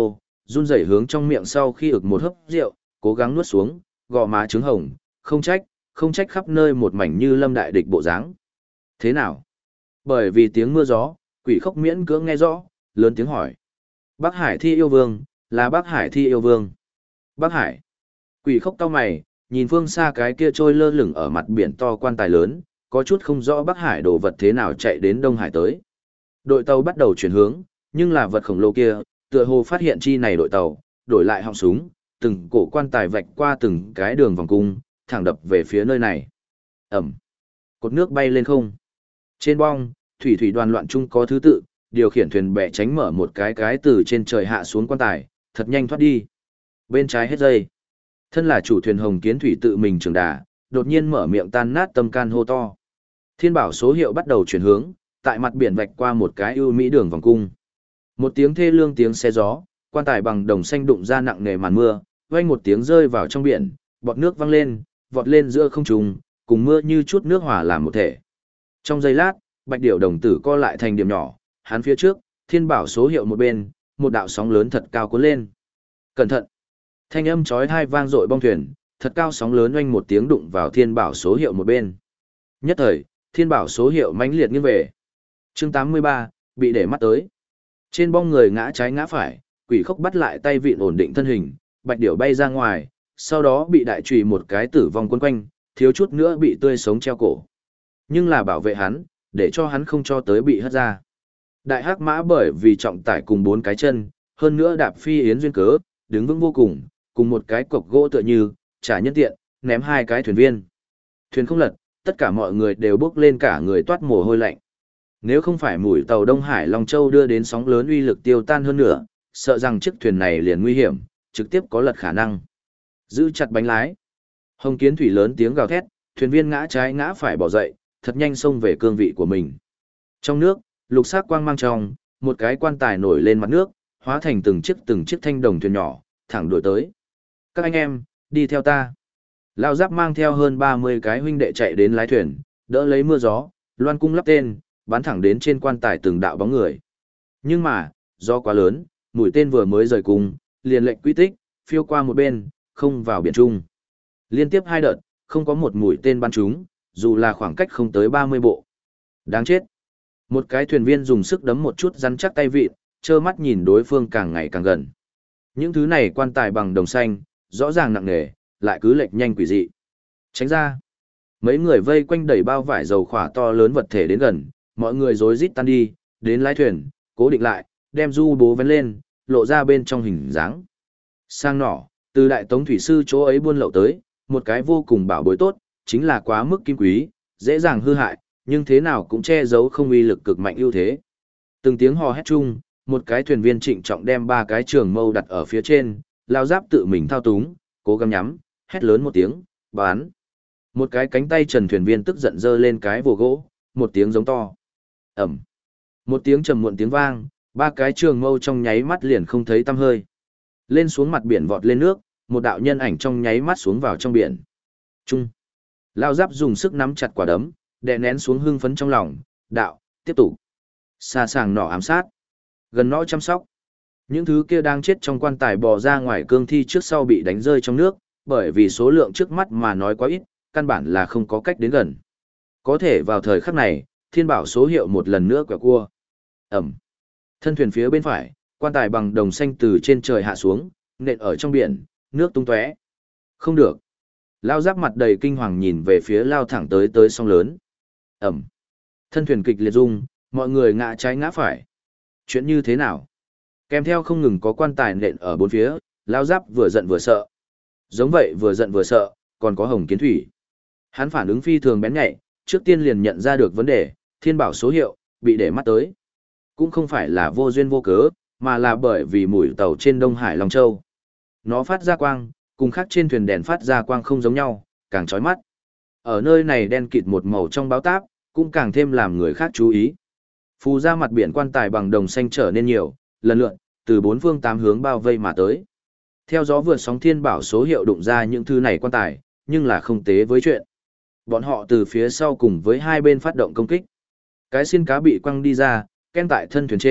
[SPEAKER 1] run rẩy hướng trong miệng sau khi ực một hớp rượu, cố gắng nuốt xuống, gò má trứng hồng, không trách khắp nơi một mảnh như lâm đại địch bộ dáng. Thế nào? Bởi vì tiếng mưa gió, Quỷ Khốc miễn cưỡng nghe rõ, lớn tiếng hỏi. Bắc Hải Thi yêu vương, là Bắc Hải Thi yêu vương. Bắc Hải. Quỷ Khốc cau mày, nhìn phương xa cái kia trôi lơ lửng ở mặt biển to quan tài lớn, có chút không rõ Bắc Hải đồ vật thế nào chạy đến Đông Hải tới. Đội tàu bắt đầu chuyển hướng, nhưng là vật khổng lồ kia, tựa hồ phát hiện chi này đội tàu, đổi lại họng súng, từng cổ quan tài vạch qua từng cái đường vòng cung, thẳng đập về phía nơi này. Ẩm. Cột nước bay lên không. Trên bong, thủy đoàn loạn chung có thứ tự, điều khiển thuyền bè tránh mở một cái từ trên trời hạ xuống quan tài, thật nhanh thoát đi. Bên trái hết dây. Thân là chủ thuyền Hồng Kiến Thủy tự mình trường đà, đột nhiên mở miệng tan nát tâm can hô to. Thiên bảo số hiệu bắt đầu chuyển hướng, tại mặt biển vạch qua một cái ưu mỹ đường vòng cung. Một tiếng thê lương tiếng xe gió, quan tài bằng đồng xanh đụng ra nặng nề màn mưa, vang một tiếng rơi vào trong biển, bọt nước văng lên, vọt lên giữa không trung, cùng mưa như chút nước hòa làm một thể. Trong giây lát, bạch điểu đồng tử co lại thành điểm nhỏ, hắn phía trước, thiên bảo số hiệu một bên, một đạo sóng lớn thật cao cuốn lên. Cẩn thận! Thanh âm chói tai vang dội bong thuyền, thật cao sóng lớn oanh một tiếng đụng vào thiên bảo số hiệu một bên. Nhất thời, thiên bảo số hiệu mãnh liệt nghiêng về. Chương 83, bị để mắt tới. Trên bong người ngã trái ngã phải, Quỷ Khốc bắt lại tay vịn ổn định thân hình, bạch điểu bay ra ngoài, sau đó bị đại chùy một cái tử vong quấn quanh, thiếu chút nữa bị tươi sống treo cổ. Nhưng là bảo vệ hắn, để cho hắn không cho tới bị hất ra. Đại hắc mã bởi vì trọng tải cùng 4 cái chân, hơn nữa đạp phi yến duyên cớ, đứng vững vô cùng một cái cọc gỗ tựa như, trả nhân tiện, ném 2 cái thuyền viên. Thuyền không lật, tất cả mọi người đều bước lên cả người toát mồ hôi lạnh. Nếu không phải mũi tàu Đông Hải Long Châu đưa đến sóng lớn uy lực tiêu tan hơn nữa, sợ rằng chiếc thuyền này liền nguy hiểm, trực tiếp có lật khả năng. Giữ chặt bánh lái. Hồng Kiến Thủy lớn tiếng gào thét, thuyền viên ngã trái ngã phải bỏ dậy, thật nhanh xông về cương vị của mình. Trong nước, lục sắc quang mang trong, một cái quan tài nổi lên mặt nước, hóa thành từng chiếc thanh đồng thuyền nhỏ, thẳng đuổi tới. Các anh em, đi theo ta. Lão Giáp mang theo hơn 30 cái huynh đệ chạy đến lái thuyền, đỡ lấy mưa gió, loan cung lắp tên, bắn thẳng đến trên quan tài từng đạo bóng người. Nhưng mà, gió quá lớn, mũi tên vừa mới rời cung, liền lệnh quy tích, phiêu qua một bên, không vào biển Trung. Liên tiếp 2 đợt, không có một mũi tên bắn trúng, dù là khoảng cách không tới 30 bộ. Đáng chết. Một cái thuyền viên dùng sức đấm một chút rắn chắc tay vịn, trơ mắt nhìn đối phương càng ngày càng gần. Những thứ này quan tài bằng đồng xanh, rõ ràng nặng nề, lại cứ lệch nhanh quỷ dị. Tránh ra. Mấy người vây quanh đẩy bao vải dầu khỏa to lớn vật thể đến gần, mọi người rối rít tan đi, đến lái thuyền, cố định lại, đem du bố vén lên, lộ ra bên trong hình dáng. Sang nỏ, từ đại tống thủy sư chỗ ấy buôn lậu tới, một cái vô cùng bảo bối tốt, chính là quá mức kim quý, dễ dàng hư hại, nhưng thế nào cũng che giấu không uy lực cực mạnh ưu thế. Từng tiếng hò hét chung, một cái thuyền viên trịnh trọng đem 3 cái trường mâu đặt ở phía trên, Lao Giáp tự mình thao túng, cố gắng nhắm, hét lớn một tiếng, bán. Một cái cánh tay trần thuyền viên tức giận giơ lên cái vồ gỗ, một tiếng giống to. Ẩm. Một tiếng trầm muộn tiếng vang, 3 cái trường mâu trong nháy mắt liền không thấy tăm hơi. Lên xuống mặt biển vọt lên nước, một đạo nhân ảnh trong nháy mắt xuống vào trong biển. Trung. Lao Giáp dùng sức nắm chặt quả đấm, đè nén xuống hưng phấn trong lòng, đạo, tiếp tục. Xa sàng nỏ ám sát. Gần nõ chăm sóc. Những thứ kia đang chết trong quan tài bò ra ngoài cương thi trước sau bị đánh rơi trong nước, bởi vì số lượng trước mắt mà nói quá ít, căn bản là không có cách đến gần. Có thể vào thời khắc này, thiên bảo số hiệu một lần nữa quẹo cua. Ẩm. Thân thuyền phía bên phải, quan tài bằng đồng xanh từ trên trời hạ xuống, nện ở trong biển, nước tung tóe. Không được. Lao Giáp mặt đầy kinh hoàng nhìn về phía lao thẳng tới sông lớn. Ẩm. Thân thuyền kịch liệt rung, mọi người ngã trái ngã phải. Chuyện như thế nào? Kèm theo không ngừng có quan tài nện ở bốn phía, Lao Giáp vừa giận vừa sợ. Giống vậy vừa giận vừa sợ, còn có Hồng Kiến Thủy. Hắn phản ứng phi thường bén nhạy, trước tiên liền nhận ra được vấn đề, thiên bảo số hiệu, bị để mắt tới. Cũng không phải là vô duyên vô cớ, mà là bởi vì mũi tàu trên Đông Hải Long Châu. Nó phát ra quang, cùng khác trên thuyền đèn phát ra quang không giống nhau, càng chói mắt. Ở nơi này đen kịt một màu trong báo táp, cũng càng thêm làm người khác chú ý. Phù ra mặt biển quan tài bằng đồng xanh trở nên nhiều, lần lượt, từ 4 phương 8 hướng bao vây mà tới. Theo gió vượt sóng thiên bảo số hiệu đụng ra những thứ này quan tài, nhưng là không tế với chuyện. Bọn họ từ phía sau cùng với hai bên phát động công kích. Cái xiên cá bị quăng đi ra, ken tại thân thuyền trên,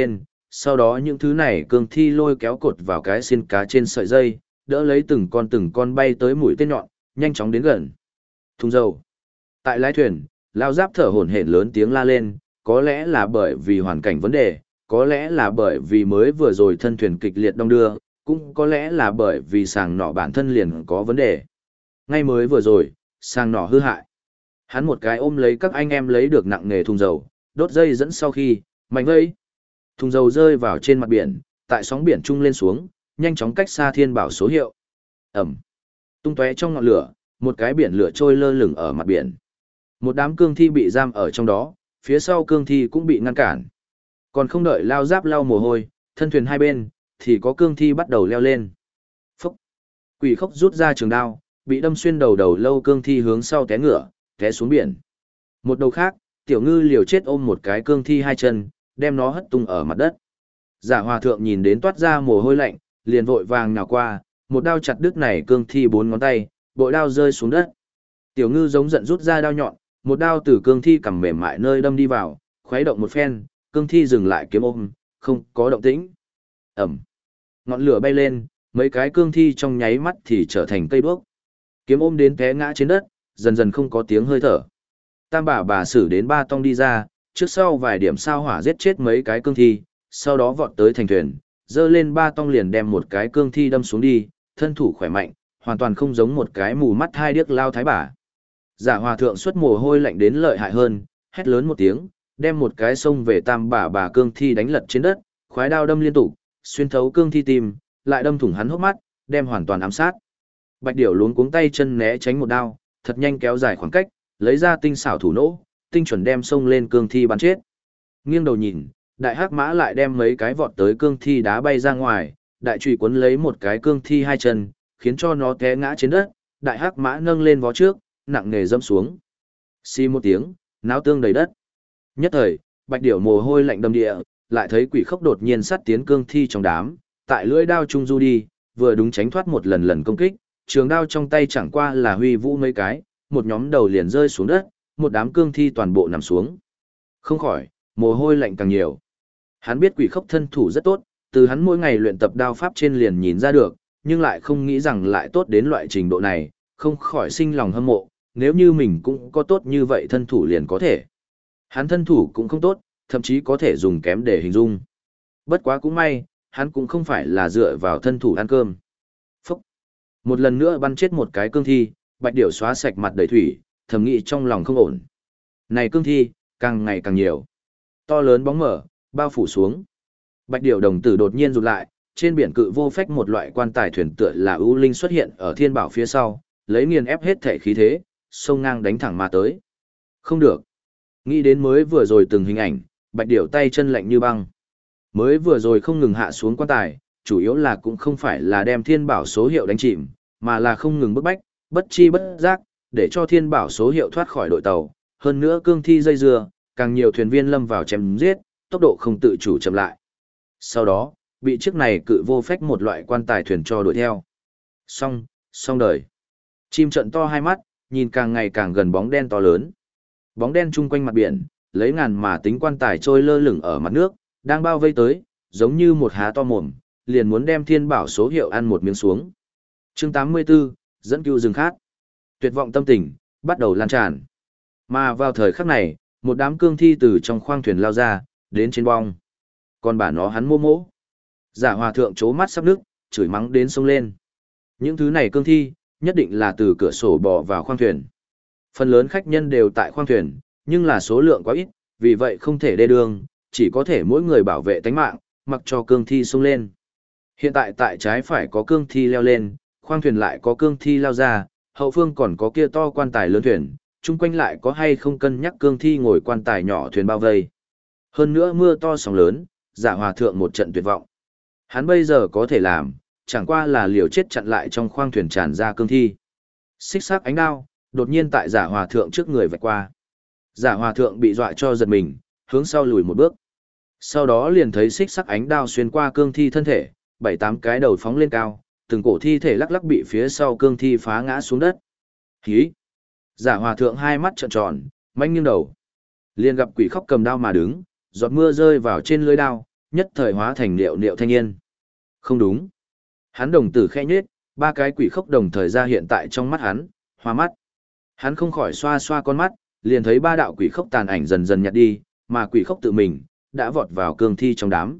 [SPEAKER 1] sau đó những thứ này cương thi lôi kéo cột vào cái xiên cá trên sợi dây, đỡ lấy từng con bay tới mũi tên nhọn, nhanh chóng đến gần. Thùng dầu. Tại lái thuyền, Lao Giáp thở hổn hển lớn tiếng la lên, có lẽ là bởi vì hoàn cảnh vấn đề, có lẽ là bởi vì mới vừa rồi thân thuyền kịch liệt đong đưa, cũng có lẽ là bởi vì sàng nỏ bản thân liền có vấn đề. Ngay mới vừa rồi, sàng nỏ hư hại. Hắn một cái ôm lấy các anh em lấy được nặng nghề thùng dầu, đốt dây dẫn sau khi, mạnh vây. Thùng dầu rơi vào trên mặt biển, tại sóng biển trung lên xuống, nhanh chóng cách xa thiên bảo số hiệu. Ẩm. Tung tóe trong ngọn lửa, một cái biển lửa trôi lơ lửng ở mặt biển. Một đám cương thi bị giam ở trong đó, phía sau cương thi cũng bị ngăn cản. Còn không đợi Lao Giáp lau mồ hôi, thân thuyền hai bên, thì có cương thi bắt đầu leo lên. Phúc! Quỷ khốc rút ra trường đao, bị đâm xuyên đầu đầu lâu cương thi hướng sau té ngựa, té xuống biển. Một đầu khác, Tiểu Ngư liều chết ôm một cái cương thi hai chân, đem nó hất tung ở mặt đất. Giả Hòa Thượng nhìn đến toát ra mồ hôi lạnh, liền vội vàng nhào qua, một đao chặt đứt này cương thi 4 ngón tay, bội đao rơi xuống đất. Tiểu Ngư giống giận rút ra đao nhọn, một đao từ cương thi cằm mềm mại nơi đâm đi vào, khuấy động một phen, cương thi dừng lại kiếm ôm, không có động tĩnh. Ẩm. Ngọn lửa bay lên, mấy cái cương thi trong nháy mắt thì trở thành cây đuốc. Kiếm ôm đến té ngã trên đất, dần dần không có tiếng hơi thở. Tam bà sử đến ba tông đi ra, trước sau vài điểm sao hỏa giết chết mấy cái cương thi, sau đó vọt tới thành thuyền, dơ lên ba tông liền đem một cái cương thi đâm xuống đi, thân thủ khỏe mạnh, hoàn toàn không giống một cái mù mắt hai điếc lao thái bà. Giả Hòa Thượng xuất mồ hôi lạnh đến lợi hại hơn, hét lớn một tiếng, đem một cái xông về tam bà cương thi đánh lật trên đất, khoái đao đâm liên tục, xuyên thấu cương thi tim, lại đâm thủng hắn hốc mắt, đem hoàn toàn ám sát. Bạch Điểu luống cuống tay chân né tránh một đao, thật nhanh kéo dài khoảng cách, lấy ra tinh xảo thủ nỗ, tinh chuẩn đem xông lên cương thi bắn chết. Nghiêng đầu nhìn, đại hắc mã lại đem mấy cái vọt tới cương thi đá bay ra ngoài, đại chùy cuốn lấy một cái cương thi hai chân, khiến cho nó té ngã trên đất, đại hắc mã nâng lên vó trước, nặng nề dẫm xuống. Xì một tiếng, náo tương đầy đất. Nhất thời, Bạch Điểu mồ hôi lạnh đầm địa, lại thấy quỷ khốc đột nhiên sát tiến cương thi trong đám, tại lưỡi đao trung du đi, vừa đúng tránh thoát một lần công kích, trường đao trong tay chẳng qua là huy vũ mấy cái, một nhóm đầu liền rơi xuống đất, một đám cương thi toàn bộ nằm xuống. Không khỏi, mồ hôi lạnh càng nhiều. Hắn biết quỷ khốc thân thủ rất tốt, từ hắn mỗi ngày luyện tập đao pháp trên liền nhìn ra được, nhưng lại không nghĩ rằng lại tốt đến loại trình độ này, không khỏi sinh lòng hâm mộ, nếu như mình cũng có tốt như vậy thân thủ liền có thể. Hắn thân thủ cũng không tốt, thậm chí có thể dùng kém để hình dung. Bất quá cũng may, hắn cũng không phải là dựa vào thân thủ ăn cơm. Phúc! Một lần nữa bắn chết một cái cương thi, Bạch Điểu xóa sạch mặt đầy thủy, thầm nghĩ trong lòng không ổn. Này cương thi, càng ngày càng nhiều. To lớn bóng mở, bao phủ xuống. Bạch Điểu đồng tử đột nhiên rụt lại, trên biển cự vô phách một loại quan tài thuyền tựa là ưu linh xuất hiện ở thiên bảo phía sau, lấy nghiền ép hết thể khí thế, sông ngang đánh thẳng mà tới. Không được. Nghĩ đến mới vừa rồi từng hình ảnh, Bạch Điểu tay chân lạnh như băng. Mới vừa rồi không ngừng hạ xuống quan tài, chủ yếu là cũng không phải là đem thiên bảo số hiệu đánh chìm, mà là không ngừng bức bách, bất chi bất giác, để cho thiên bảo số hiệu thoát khỏi đội tàu. Hơn nữa cương thi dây dưa, càng nhiều thuyền viên lâm vào chém giết, tốc độ không tự chủ chậm lại. Sau đó, bị chiếc này cự vô phách một loại quan tài thuyền cho đuổi theo. Xong đời. Chim trận to hai mắt, nhìn càng ngày càng gần bóng đen to lớn. Bóng đen chung quanh mặt biển, lấy ngàn mà tính quan tài trôi lơ lửng ở mặt nước, đang bao vây tới, giống như một há to mồm, liền muốn đem thiên bảo số hiệu ăn một miếng xuống. Chương 84, dẫn cưu rừng khát. Tuyệt vọng tâm tình, bắt đầu lan tràn. Mà vào thời khắc này, một đám cương thi từ trong khoang thuyền lao ra, đến trên bong. Còn bà nó hắn mô mỗ. Giả Hòa Thượng chố mắt sắp nước, chửi mắng đến sông lên. Những thứ này cương thi, nhất định là từ cửa sổ bò vào khoang thuyền. Phần lớn khách nhân đều tại khoang thuyền, nhưng là số lượng quá ít, vì vậy không thể đê đường, chỉ có thể mỗi người bảo vệ tánh mạng, mặc cho cương thi xông lên. Hiện tại tại trái phải có cương thi leo lên, khoang thuyền lại có cương thi lao ra, hậu phương còn có kia to quan tài lớn thuyền, chung quanh lại có hay không cân nhắc cương thi ngồi quan tài nhỏ thuyền bao vây. Hơn nữa mưa to sóng lớn, Giả Hòa Thượng một trận tuyệt vọng. Hắn bây giờ có thể làm, chẳng qua là liều chết chặn lại trong khoang thuyền tràn ra cương thi. Xích sắc ánh đao, đột nhiên tại Giả Hòa Thượng trước người vạch qua. Giả Hòa Thượng bị dọa cho giật mình, hướng sau lùi một bước. Sau đó liền thấy xích sắc ánh đao xuyên qua cương thi thân thể, 7-8 cái đầu phóng lên cao, từng cổ thi thể lắc lắc bị phía sau cương thi phá ngã xuống đất. Hí! Giả Hòa Thượng hai mắt trợn tròn, manh nghiêng đầu. Liền gặp quỷ khóc cầm đao mà đứng, giọt mưa rơi vào trên lưỡi đao, nhất thời hóa thành liệu liệu thanh niên. Không đúng. Hắn đồng tử khẽ nhếch, ba cái quỷ khốc đồng thời ra hiện tại trong mắt hắn, hoa mắt. Hắn không khỏi xoa xoa con mắt, liền thấy ba đạo quỷ khốc tàn ảnh dần dần nhạt đi, mà quỷ khốc tự mình đã vọt vào cương thi trong đám.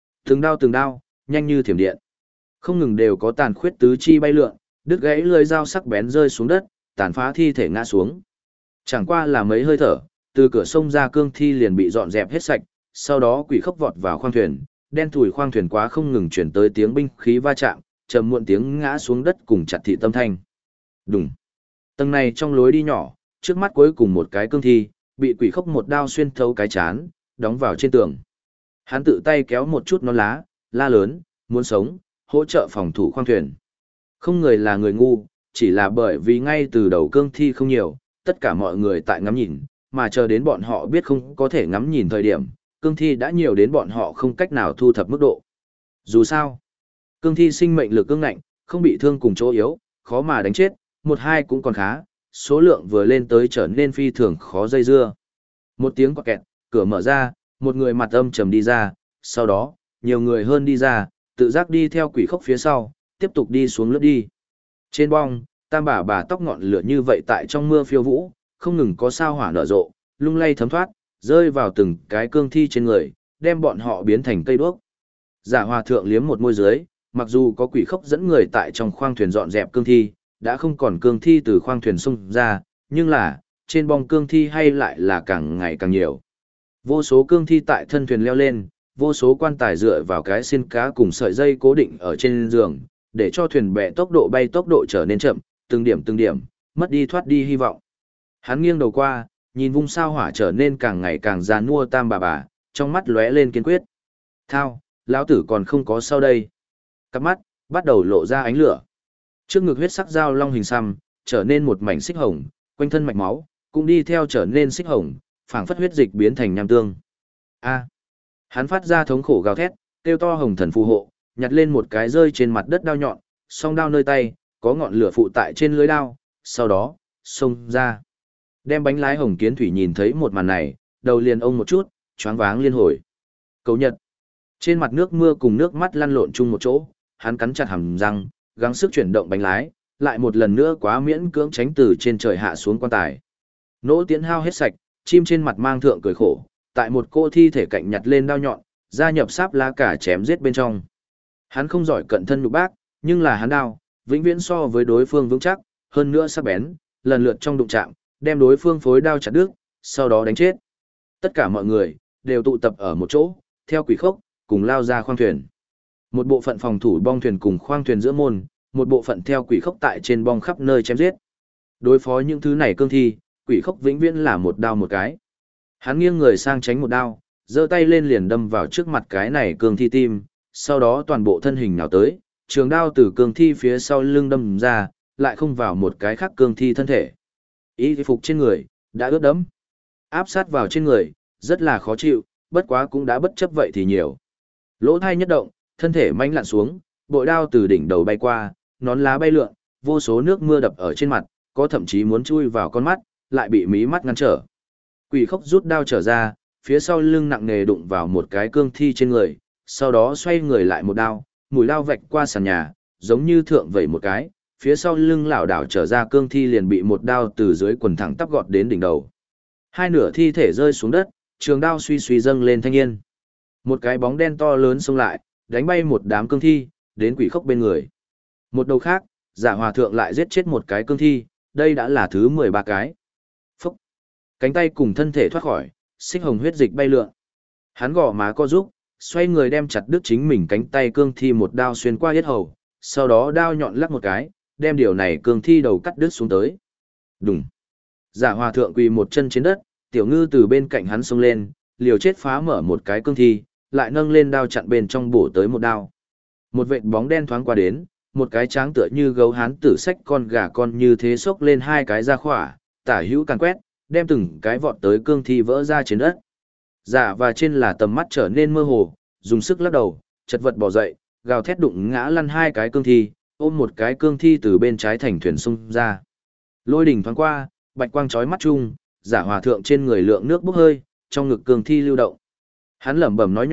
[SPEAKER 1] Từng đao, nhanh như thiểm điện. Không ngừng đều có tàn khuyết tứ chi bay lượn, đứt gãy lưỡi dao sắc bén rơi xuống đất, tàn phá thi thể ngã xuống. Chẳng qua là mấy hơi thở, từ cửa sông ra cương thi liền bị dọn dẹp hết sạch, sau đó quỷ khốc vọt vào khoang thuyền, đen thủi khoang thuyền quá không ngừng chuyển tới tiếng binh khí va chạm, trầm muộn tiếng ngã xuống đất cùng chặt thị tâm thanh. Đùng. Tầng này trong lối đi nhỏ, trước mắt cuối cùng một cái cương thi, bị quỷ khốc một đao xuyên thấu cái chán, đóng vào trên tường. Hắn tự tay kéo một chút nón lá, la lớn, muốn sống, hỗ trợ phòng thủ khoang thuyền. Không người là người ngu, chỉ là bởi vì ngay từ đầu cương thi không nhiều, tất cả mọi người tại ngắm nhìn, mà chờ đến bọn họ biết không có thể ngắm nhìn thời điểm, cương thi đã nhiều đến bọn họ không cách nào thu thập mức độ. Dù sao, cương thi sinh mệnh lực cương ngạnh, không bị thương cùng chỗ yếu, khó mà đánh chết, một hai cũng còn khá, số lượng vừa lên tới trở nên phi thường khó dây dưa. Một tiếng quạt kẹt, cửa mở ra, một người mặt âm trầm đi ra, sau đó, nhiều người hơn đi ra, tự giác đi theo quỷ khốc phía sau, tiếp tục đi xuống lướt đi. Trên bong, tam bà tóc ngọn lửa như vậy tại trong mưa phiêu vũ, không ngừng có sao hỏa nở rộ, lung lay thấm thoát, rơi vào từng cái cương thi trên người, đem bọn họ biến thành cây đuốc. Giả hòa thượng liếm một môi dưới, mặc dù có quỷ khốc dẫn người tại trong khoang thuyền dọn dẹp cương thi, đã không còn cương thi từ khoang thuyền xung ra, nhưng là, trên bong cương thi hay lại là càng ngày càng nhiều. Vô số cương thi tại thân thuyền leo lên, vô số quan tài dựa vào cái xiên cá cùng sợi dây cố định ở trên giường, để cho thuyền bè tốc độ trở nên chậm, từng điểm, mất đi thoát đi hy vọng. Hắn nghiêng đầu qua, nhìn vung sao hỏa trở nên càng ngày càng già nua tam bà, trong mắt lóe lên kiên quyết. Thao, lão tử còn không có sau đây. Cặp mắt, bắt đầu lộ ra ánh lửa. Trước ngực huyết sắc dao long hình xăm, trở nên một mảnh xích hồng, quanh thân mạch máu, cũng đi theo trở nên xích hồng, phảng phất huyết dịch biến thành nham tương. A. Hắn phát ra thống khổ gào thét, kêu to hồng thần phù hộ, nhặt lên một cái rơi trên mặt đất đao nhọn, song đao nơi tay, có ngọn lửa phụ tại trên lưới đao, sau đó, xông ra. Đem bánh lái hồng kiến thủy nhìn thấy một màn này, đầu liền ông một chút, choáng váng liên hồi. Cầu nhật. Trên mặt nước mưa cùng nước mắt lăn lộn chung một chỗ, hắn cắn chặt hàm răng, gắng sức chuyển động bánh lái, lại một lần nữa quá miễn cưỡng tránh từ trên trời hạ xuống quan tài. Nỗ tiến hao hết sạch, chim trên mặt mang thượng cười khổ, tại một cô thi thể cạnh nhặt lên đao nhọn, gia nhập sáp lá cả chém giết bên trong. Hắn không giỏi cận thân nhục bác, nhưng là hắn đao, vĩnh viễn so với đối phương vững chắc, hơn nữa sắc bén, lần lượt trong đụng chạm, đem đối phương phối đao chặt đứt, sau đó đánh chết. Tất cả mọi người đều tụ tập ở một chỗ, theo quỷ khốc, cùng lao ra khoang thuyền. Một bộ phận phòng thủ bong thuyền cùng khoang thuyền giữa môn, một bộ phận theo quỷ khốc tại trên bong khắp nơi chém giết. Đối phó những thứ này cương thi, quỷ khốc vĩnh viễn là một đao một cái. Hắn nghiêng người sang tránh một đao, giơ tay lên liền đâm vào trước mặt cái này cương thi tim, sau đó toàn bộ thân hình nhào tới, trường đao từ cương thi phía sau lưng đâm ra, lại không vào một cái khác cương thi thân thể. Y phục trên người, đã ướt đẫm. Áp sát vào trên người, rất là khó chịu, bất quá cũng đã bất chấp vậy thì nhiều. Lỗ thai nhất động, thân thể manh lặn xuống, bội đao từ đỉnh đầu bay qua, nón lá bay lượn, vô số nước mưa đập ở trên mặt, có thậm chí muốn chui vào con mắt, lại bị mí mắt ngăn trở. Quỷ khốc rút đao trở ra, phía sau lưng nặng nề đụng vào một cái cương thi trên người, sau đó xoay người lại một đao, mũi đao vạch qua sàn nhà, giống như thượng vẩy một cái, phía sau lưng lảo đảo trở ra cương thi liền bị một đao từ dưới quần thẳng tắp gọt đến đỉnh đầu. Hai nửa thi thể rơi xuống đất, trường đao suy suy dâng lên thanh niên. Một cái bóng đen to lớn xông lại, đánh bay một đám cương thi, đến quỷ khốc bên người. Một đầu khác, giả hòa thượng lại giết chết một cái cương thi, đây đã là thứ 13 cái. Phúc! Cánh tay cùng thân thể thoát khỏi, xích hồng huyết dịch bay lượn. Hắn gò má co rúc, xoay người đem chặt đứt chính mình cánh tay cương thi một đao xuyên qua yết hầu, sau đó đao nhọn lắc một cái, đem điều này cương thi đầu cắt đứt xuống tới. Đùng! Giả hòa thượng quỳ một chân trên đất, tiểu ngư từ bên cạnh hắn xông lên, liều chết phá mở một cái cương thi, lại nâng lên đao chặn bên trong bổ tới một đao. Một vệt bóng đen thoáng qua đến, một cái tráng tựa như gấu hán tử xách con gà con như thế xốc lên hai cái ra khỏa, tả hữu càn quét, đem từng cái vọt tới cương thi vỡ ra trên đất. Giả và trên là tầm mắt trở nên mơ hồ, dùng sức lắc đầu, chật vật bò dậy, gào thét đụng ngã lăn hai cái cương thi, ôm một cái cương thi từ bên trái thành thuyền xung ra. Lôi đỉnh thoáng qua, bạch quang chói mắt chung, giả hòa thượng trên người lượng nước bốc hơi, trong ngực cương thi lưu động. Hắn lẩm bẩm nói nhỏ,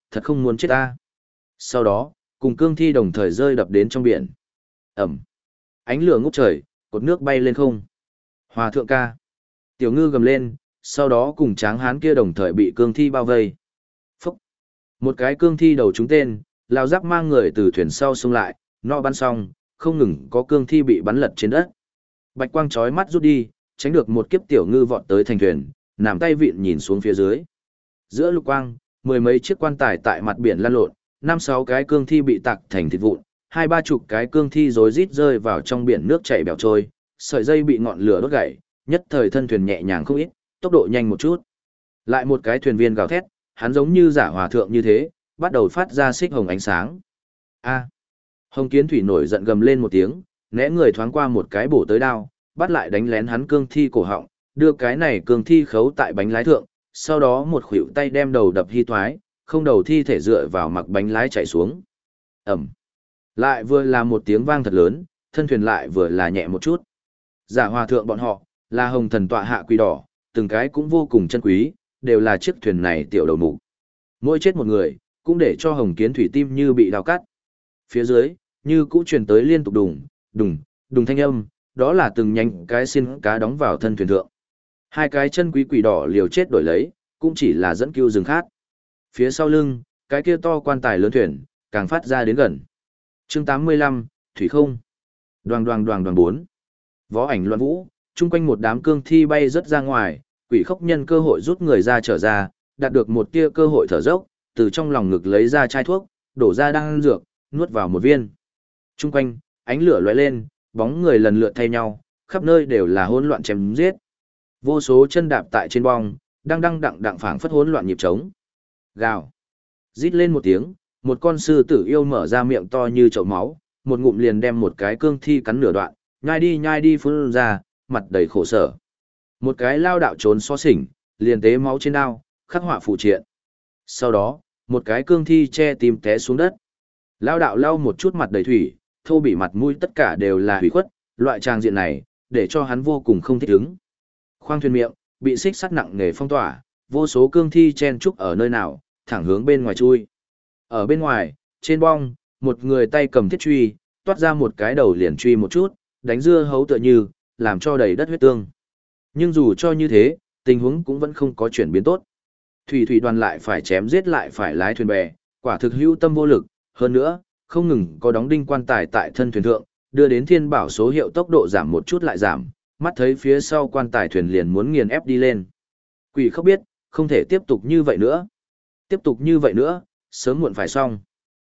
[SPEAKER 1] thật không muốn chết ta. Sau đó, cùng cương thi đồng thời rơi đập đến trong biển. Ẩm. Ánh lửa ngút trời, cột nước bay lên không. Hòa thượng ca. Tiểu ngư gầm lên, sau đó cùng tráng hán kia đồng thời bị cương thi bao vây. Phúc. Một cái cương thi đầu trúng tên, lao giáp mang người từ thuyền sau xông lại, nọ bắn xong, không ngừng có cương thi bị bắn lật trên đất. Bạch quang chói mắt rút đi, tránh được một kiếp tiểu ngư vọt tới thành thuyền, nằm tay vịn nhìn xuống phía dưới. Giữa lục quang, mười mấy chiếc quan tài tại mặt biển lăn lộn, 5-6 cái cương thi bị tạc thành thịt vụn, 20-30 cái cương thi rối rít rơi vào trong biển nước chảy bèo trôi, sợi dây bị ngọn lửa đốt gãy, nhất thời thân thuyền nhẹ nhàng không ít, tốc độ nhanh một chút. Lại một cái thuyền viên gào thét, hắn giống như giả hòa thượng như thế, bắt đầu phát ra xích hồng ánh sáng. A. Hồng Kiến Thủy nổi giận gầm lên một tiếng, né người thoáng qua một cái bổ tới đao, bắt lại đánh lén hắn cương thi cổ họng, đưa cái này cương thi khấu tại bánh lái thượng, sau đó một khuỷu tay đem đầu đập hy thoái, không đầu thi thể dựa vào mặc bánh lái chạy xuống. Ẩm. Lại vừa là một tiếng vang thật lớn, thân thuyền lại vừa là nhẹ một chút. Giả hòa thượng bọn họ, là hồng thần tọa hạ quỷ đỏ, từng cái cũng vô cùng chân quý, đều là chiếc thuyền này tiểu đầu mục. Mỗi chết một người, cũng để cho Hồng Kiến Thủy tim như bị đào cắt. Phía dưới, như cũ truyền tới liên tục đùng, đùng, đùng thanh âm, đó là từng nhánh cái xin cá đóng vào thân thuyền thượng. Hai cái chân quý quỷ đỏ liều chết đổi lấy, cũng chỉ là dẫn cứu rừng khát. Phía sau lưng, cái kia to quan tài lớn thuyền, càng phát ra đến gần. Chương 85, Thủy không. Đoàng đoàng đoàng đoàng 4. Võ ảnh loạn vũ, chung quanh một đám cương thi bay rất ra ngoài, quỷ khốc nhân cơ hội rút người ra trở ra, đạt được một tia cơ hội thở dốc, từ trong lòng ngực lấy ra chai thuốc, đổ ra đan dược, nuốt vào một viên. Chung quanh, ánh lửa lóe lên, bóng người lần lượt thay nhau, khắp nơi đều là hỗn loạn chém giết. Vô số chân đạp tại trên bong, đang đặng đặng phảng phất hỗn loạn nhịp trống. Gào. Rít lên một tiếng, một con sư tử yêu mở ra miệng to như chậu máu, một ngụm liền đem một cái cương thi cắn nửa đoạn, nhai đi phun ra, mặt đầy khổ sở. Một cái lao đạo trốn xó xỉnh, liền tế máu trên đao, khắc họa phụ triện. Sau đó, một cái cương thi che tim té xuống đất. Lao đạo lau một chút mặt đầy thủy, thô bị mặt mũi tất cả đều là hủy khuất, loại trang diện này, để cho hắn vô cùng không thích ứng. Khoang thuyền miệng, bị xích sắt nặng nề phong tỏa, vô số cương thi chen trúc ở nơi nào, thẳng hướng bên ngoài chui. Ở bên ngoài, trên bong, một người tay cầm thiết truy, toát ra một cái đầu liền truy một chút, đánh dưa hấu tựa như, làm cho đầy đất huyết tương. Nhưng dù cho như thế, tình huống cũng vẫn không có chuyển biến tốt. Thủy đoàn lại phải chém giết lại phải lái thuyền bè, quả thực hữu tâm vô lực, hơn nữa, không ngừng có đóng đinh quan tài tại thân thuyền thượng, đưa đến thiên bảo số hiệu tốc độ giảm một chút lại giảm, mắt thấy phía sau quan tài thuyền liền muốn nghiền ép đi lên. Quỷ không biết, không thể tiếp tục như vậy nữa. Tiếp tục như vậy nữa, sớm muộn phải xong.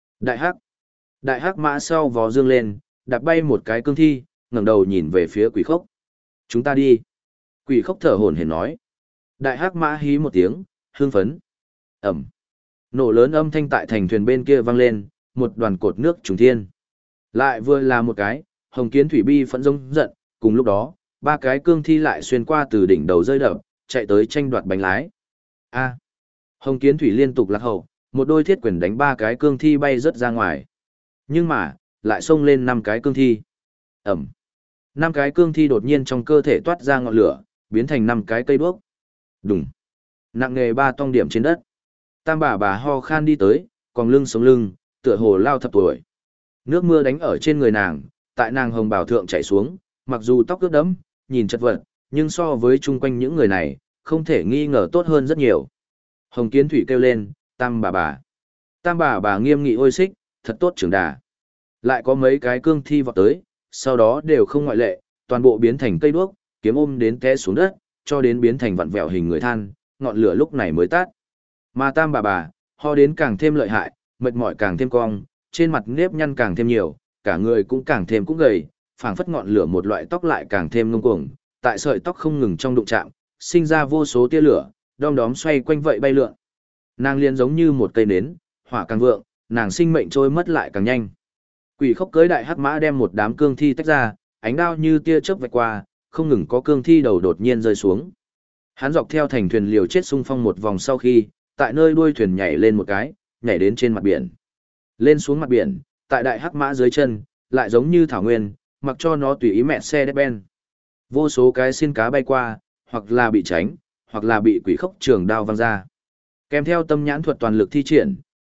[SPEAKER 1] Đại hắc mã sau vó dương lên, đạp bay một cái cương thi, ngẩng đầu nhìn về phía quỷ khốc. Chúng ta đi. Quỷ khốc thở hổn hển nói. Đại hắc mã hí một tiếng, hương phấn. Ẩm. Nổ lớn âm thanh tại thành thuyền bên kia vang lên, một đoàn cột nước trùng thiên. Lại vừa là một cái, Hồng Kiến Thủy bi phẫn giống giận, cùng lúc đó, ba cái cương thi lại xuyên qua từ đỉnh đầu rơi đập, chạy tới tranh đoạt bánh lái. A. Hồng Kiến Thủy liên tục lạc hậu, một đôi thiết quyền đánh ba cái cương thi bay rất ra ngoài. Nhưng mà, lại xông lên 5 cái cương thi. Ẩm. 5 cái cương thi đột nhiên trong cơ thể toát ra ngọn lửa, biến thành 5 cái cây đuốc. Đùng. Nặng nghề 3 tông điểm trên đất. Tam bà ho khan đi tới, còn lưng sống lưng, tựa hồ lao thập tuổi. Nước mưa đánh ở trên người nàng, tại nàng hồng bào thượng chảy xuống, mặc dù tóc ướt đẫm, nhìn chật vật, nhưng so với chung quanh những người này, không thể nghi ngờ tốt hơn rất nhiều. Hồng Kiến Thủy kêu lên, Tam bà. Tam bà nghiêm nghị ôi xích, thật tốt trưởng đà. Lại có mấy cái cương thi vọt tới, sau đó đều không ngoại lệ, toàn bộ biến thành cây đuốc, kiếm ôm đến té xuống đất, cho đến biến thành vặn vẹo hình người than, ngọn lửa lúc này mới tắt. Mà Tam bà, ho đến càng thêm lợi hại, mệt mỏi càng thêm cong, trên mặt nếp nhăn càng thêm nhiều, cả người cũng càng thêm cũng gầy, phảng phất ngọn lửa một loại tóc lại càng thêm ngông cuồng, tại sợi tóc không ngừng trong đụng chạm, sinh ra vô số tia lửa, đom đóm xoay quanh vậy bay lượn. Nàng liền giống như một cây nến, hỏa càng vượng, nàng sinh mệnh trôi mất lại càng nhanh. Quỷ khốc cưới đại hắc mã đem một đám cương thi tách ra, ánh đao như tia chớp vạch qua, không ngừng có cương thi đầu đột nhiên rơi xuống. Hắn dọc theo thành thuyền liều chết xung phong một vòng sau khi, tại nơi đuôi thuyền nhảy lên một cái, nhảy đến trên mặt biển. Lên xuống mặt biển, tại đại hắc mã dưới chân, lại giống như thảo nguyên, mặc cho nó tùy ý mẹ xe đép ben. Vô số cái xin cá bay qua, hoặc là bị tránh, hoặc là bị quỷ khốc trường đao văng ra. Kèm theo tâm nhãn thuật toàn lực thi triển,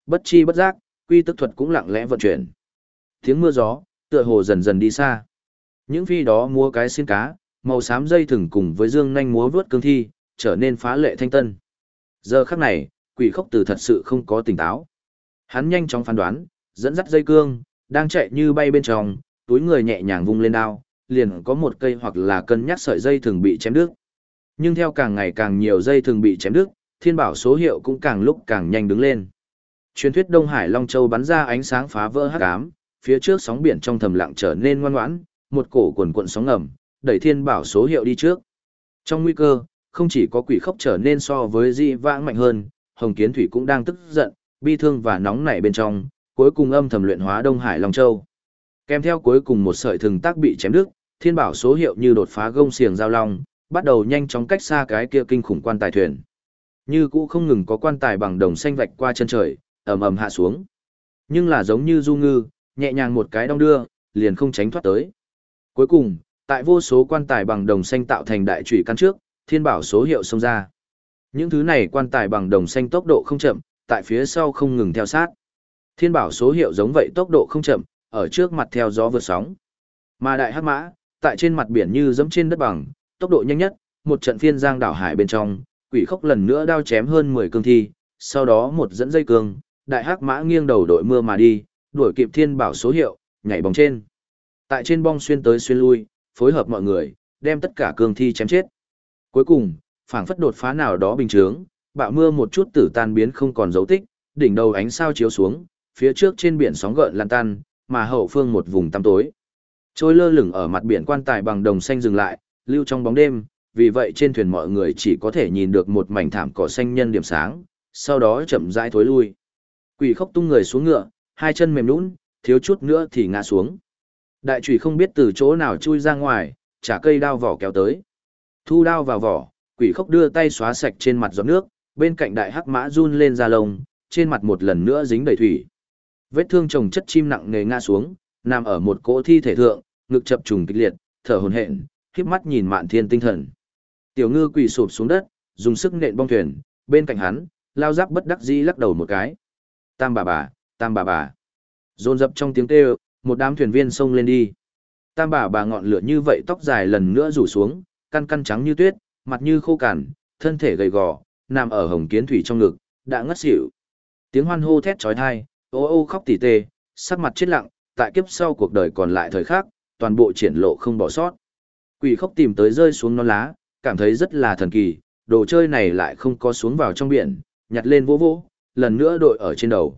[SPEAKER 1] Bất chi bất giác, quy tức thuật cũng lặng lẽ vận chuyển. Tiếng mưa gió, tựa hồ dần dần đi xa. Những phi đó múa cái xiên cá, màu xám dây thừng cùng với dương nhanh múa vướt cương thi, trở nên phá lệ thanh tân. Giờ khắc này, Quỷ Khốc Tử thật sự không có tỉnh táo. Hắn nhanh chóng phán đoán, dẫn dắt dây cương, đang chạy như bay bên trong, túi người nhẹ nhàng vung lên đao, liền có một cây hoặc là cân nhắc sợi dây thường bị chém đứt. Nhưng theo càng ngày càng nhiều dây thường bị chém đứt, thiên bảo số hiệu cũng càng lúc càng nhanh đứng lên. Truyền thuyết Đông Hải Long Châu bắn ra ánh sáng phá vỡ hắc ám, phía trước sóng biển trong thầm lặng trở nên ngoan ngoãn, một cổ quần cuộn sóng ngầm, đẩy thiên bảo số hiệu đi trước. Trong nguy cơ, không chỉ có Quỷ Khốc trở nên so với dị vãng mạnh hơn, Hồng Kiến Thủy cũng đang tức giận, bi thương và nóng nảy bên trong, cuối cùng âm thầm luyện hóa Đông Hải Long Châu. Kèm theo cuối cùng một sợi thừng tác bị chém đứt, thiên bảo số hiệu như đột phá gông xiềng giao long, bắt đầu nhanh chóng cách xa cái kia kinh khủng quan tài thuyền. Như cũ không ngừng có quan tài bằng đồng xanh vạch qua chân trời, ầm ầm hạ xuống. Nhưng là giống như du ngư, nhẹ nhàng một cái đong đưa, liền không tránh thoát tới. Cuối cùng, tại vô số quan tài bằng đồng xanh tạo thành đại chủy căn trước, thiên bảo số hiệu xông ra. Những thứ này quan tài bằng đồng xanh tốc độ không chậm, tại phía sau không ngừng theo sát. Thiên bảo số hiệu giống vậy tốc độ không chậm, ở trước mặt theo gió vượt sóng. Mà đại hắc mã, tại trên mặt biển như dẫm trên đất bằng, tốc độ nhanh nhất, một trận phiên giang đảo hải bên trong, Quỷ Khốc lần nữa đao chém hơn 10 cương thi, sau đó một dẫn dây cương, đại hắc mã nghiêng đầu đội mưa mà đi, đuổi kịp thiên bảo số hiệu, nhảy bóng trên. Tại trên bong xuyên tới xuyên lui, phối hợp mọi người, đem tất cả cương thi chém chết. Cuối cùng, phảng phất đột phá nào đó bình chướng, bạo mưa một chút tử tan biến không còn dấu tích, đỉnh đầu ánh sao chiếu xuống, phía trước trên biển sóng gợn lan tan, mà hậu phương một vùng tăm tối. Trôi lơ lửng ở mặt biển quan tài bằng đồng xanh dừng lại, lưu trong bóng đêm, vì vậy trên thuyền mọi người chỉ có thể nhìn được một mảnh thảm cỏ xanh nhân điểm sáng, sau đó chậm rãi thối lui. Quỷ Khốc tung người xuống ngựa, hai chân mềm nhũn, thiếu chút nữa thì ngã xuống. Đại chủy không biết từ chỗ nào chui ra ngoài, trả cây đao vỏ kéo tới. Thu đao vào vỏ, Quỷ Khốc đưa tay xóa sạch trên mặt giọt nước, bên cạnh đại hắc mã run lên da lông, trên mặt một lần nữa dính đầy thủy. Vết thương chồng chất chim nặng nề ngã xuống, nằm ở một cỗ thi thể thượng, ngực chập trùng kịch liệt, thở hổn hển, khép mắt nhìn Mạn Thiên Tinh Thần. Tiểu Ngư quỳ sụp xuống đất, dùng sức nện bong thuyền, bên cạnh hắn, Lao Giáp bất đắc dĩ lắc đầu một cái. Tam bà bà, tam bà bà. Dồn dập trong tiếng kêu, một đám thuyền viên xông lên đi. Tam bà bà ngọn lửa như vậy tóc dài lần nữa rủ xuống, căn căn trắng như tuyết, mặt như khô cằn, thân thể gầy gò, nằm ở Hồng Kiến Thủy trong ngực, đã ngất xỉu. Tiếng hoan hô thét chói tai, ô ô khóc tỉ tê, sắc mặt chết lặng, tại kiếp sau cuộc đời còn lại thời khắc, toàn bộ triển lộ không bỏ sót. Quỷ Khốc tìm tới rơi xuống non lá, cảm thấy rất là thần kỳ, đồ chơi này lại không có xuống vào trong biển, nhặt lên vỗ vỗ, lần nữa đội ở trên đầu.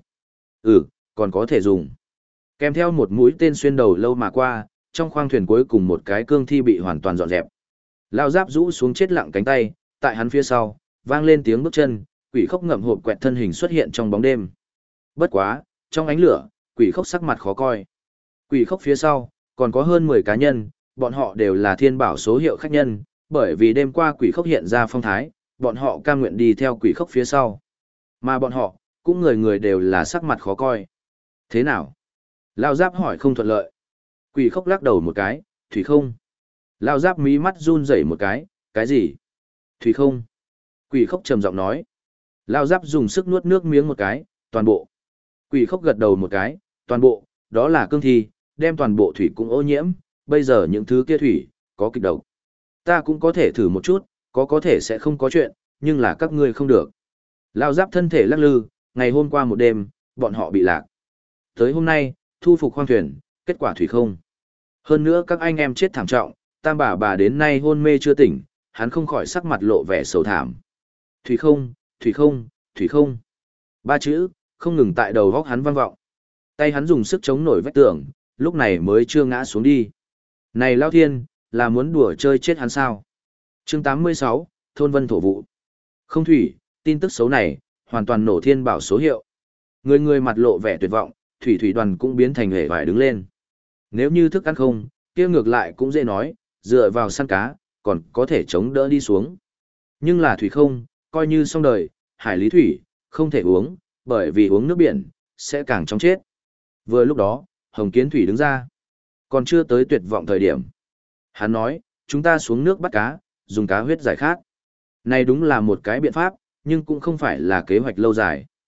[SPEAKER 1] Còn có thể dùng. Kèm theo một mũi tên xuyên đầu lâu mà qua, trong khoang thuyền cuối cùng một cái cương thi bị hoàn toàn dọn dẹp. Lao Giáp rũ xuống chết lặng cánh tay, tại hắn phía sau, vang lên tiếng bước chân, Quỷ Khốc ngậm hộp quẹt thân hình xuất hiện trong bóng đêm. Bất quá, trong ánh lửa, Quỷ Khốc sắc mặt khó coi. Quỷ Khốc phía sau, còn có hơn 10 cá nhân, bọn họ đều là thiên bảo số hiệu khách nhân, bởi vì đêm qua Quỷ Khốc hiện ra phong thái, bọn họ cam nguyện đi theo Quỷ Khốc phía sau. Mà bọn họ, cũng người người đều là sắc mặt khó coi. Thế nào? Lao Giáp hỏi không thuận lợi. Quỷ Khốc lắc đầu một cái, thủy không. Lao Giáp mí mắt run rẩy một cái gì? Thủy không. Quỷ Khốc trầm giọng nói. Lao Giáp dùng sức nuốt nước miếng một cái, toàn bộ. Quỷ Khốc gật đầu một cái, toàn bộ, đó là cương thi, đem toàn bộ thủy cũng ô nhiễm, bây giờ những thứ kia thủy, có kịch độc. Ta cũng có thể thử một chút, có thể sẽ không có chuyện, nhưng là các ngươi không được. Lao Giáp thân thể lắc lư, ngày hôm qua một đêm, bọn họ bị lạc. Tới hôm nay, thu phục khoang thuyền, kết quả thủy không. Hơn nữa các anh em chết thảm trọng, tam bà đến nay hôn mê chưa tỉnh, hắn không khỏi sắc mặt lộ vẻ sầu thảm. Thủy không, thủy không, thủy không. Ba chữ, không ngừng tại đầu góc hắn vang vọng. Tay hắn dùng sức chống nổi vách tường, lúc này mới chưa ngã xuống đi. Này Lao Thiên, là muốn đùa chơi chết hắn sao? Chương 86, Thôn Vân Thổ Vụ. Không thủy, tin tức xấu này, hoàn toàn nổ thiên bảo số hiệu. Người người mặt lộ vẻ tuyệt vọng, thủy đoàn cũng biến thành hề vải đứng lên. Nếu như thức ăn không, kia ngược lại cũng dễ nói, dựa vào săn cá, còn có thể chống đỡ đi xuống. Nhưng là thủy không, coi như xong đời, hải lý thủy, không thể uống, bởi vì uống nước biển, sẽ càng chóng chết. Vừa lúc đó, Hồng Kiến Thủy đứng ra. Còn chưa tới tuyệt vọng thời điểm. Hắn nói, chúng ta xuống nước bắt cá, dùng cá huyết giải khát. Này đúng là một cái biện pháp, nhưng cũng không phải là kế hoạch lâu dài.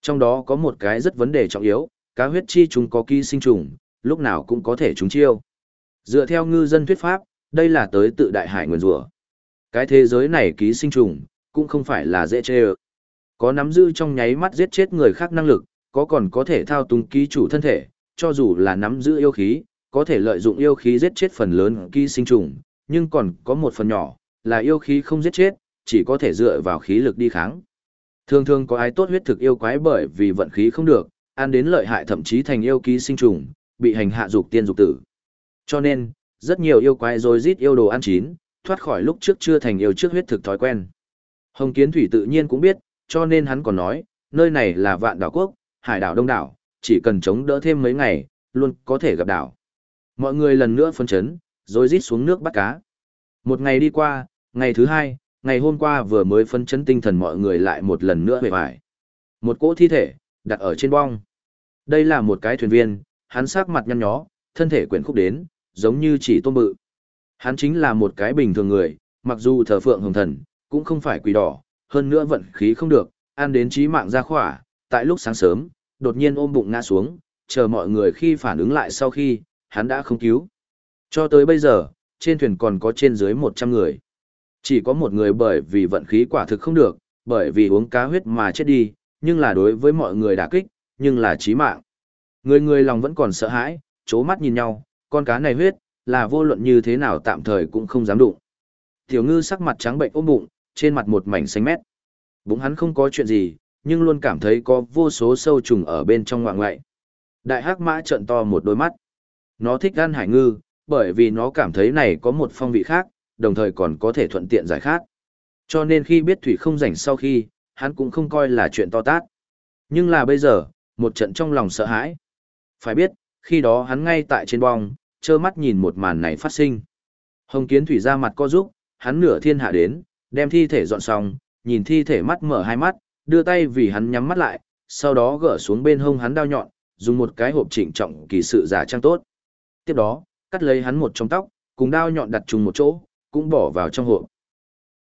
[SPEAKER 1] Trong đó có một cái rất vấn đề trọng yếu, cá huyết chi chúng có ký sinh trùng, lúc nào cũng có thể trúng chiêu. Dựa theo ngư dân thuyết pháp, đây là tới tự đại hải nguyền rủa. Cái thế giới này ký sinh trùng, cũng không phải là dễ chê ơ. Có nắm giữ trong nháy mắt giết chết người khác năng lực, có còn có thể thao túng ký chủ thân thể, cho dù là nắm giữ yêu khí, có thể lợi dụng yêu khí giết chết phần lớn ký sinh trùng, nhưng còn có một phần nhỏ, là yêu khí không giết chết, chỉ có thể dựa vào khí lực đi kháng. Thường thường có ai tốt huyết thực yêu quái bởi vì vận khí không được, ăn đến lợi hại thậm chí thành yêu ký sinh trùng, bị hành hạ dục tiên dục tử. Cho nên, rất nhiều yêu quái rồi rít yêu đồ ăn chín, thoát khỏi lúc trước chưa thành yêu trước huyết thực thói quen. Hồng Kiến Thủy tự nhiên cũng biết, cho nên hắn còn nói, nơi này là Vạn Đảo Quốc, hải đảo đông đảo, chỉ cần chống đỡ thêm mấy ngày, luôn có thể gặp đảo. Mọi người lần nữa phấn chấn, rồi rít xuống nước bắt cá. Một ngày đi qua, ngày thứ hai, ngày hôm qua vừa mới phấn chấn tinh thần mọi người lại một lần nữa về vải. Một cỗ thi thể, đặt ở trên bong. Đây là một cái thuyền viên, hắn sắc mặt nhăn nhó, thân thể quyển khúc đến, giống như chỉ tôm bự. Hắn chính là một cái bình thường người, mặc dù thờ phượng hồng thần, cũng không phải quỷ đỏ, hơn nữa vận khí không được, ăn đến chí mạng ra khỏa, tại lúc sáng sớm, đột nhiên ôm bụng ngã xuống, chờ mọi người khi phản ứng lại sau khi, hắn đã không cứu. Cho tới bây giờ, trên thuyền còn có trên dưới 100 người. Chỉ có một người bởi vì vận khí quả thực không được, bởi vì uống cá huyết mà chết đi, nhưng là đối với mọi người đả kích, nhưng là chí mạng. Người người lòng vẫn còn sợ hãi, chố mắt nhìn nhau, con cá này huyết, là vô luận như thế nào tạm thời cũng không dám đụng. Tiểu ngư sắc mặt trắng bệnh ôm bụng, trên mặt một mảnh xanh mét. Bụng hắn không có chuyện gì, nhưng luôn cảm thấy có vô số sâu trùng ở bên trong ngoạng ngoại. Đại hắc mã trợn to một đôi mắt. Nó thích ăn hải ngư, bởi vì nó cảm thấy này có một phong vị khác, đồng thời còn có thể thuận tiện giải khát. Cho nên khi biết thủy không rảnh sau khi, hắn cũng không coi là chuyện to tát. Nhưng là bây giờ, một trận trong lòng sợ hãi. Phải biết, khi đó hắn ngay tại trên bong, trơ mắt nhìn một màn này phát sinh. Hồng Kiến Thủy ra mặt co giúp, hắn nửa thiên hạ đến, đem thi thể dọn xong, nhìn thi thể mắt mở hai mắt, đưa tay vì hắn nhắm mắt lại, sau đó gỡ xuống bên hông hắn đao nhọn, dùng một cái hộp trịnh trọng kỳ sự giả trang tốt. Tiếp đó, cắt lấy hắn một trong tóc, cùng đao nhọn đặt chung một chỗ, cũng bỏ vào trong hộp.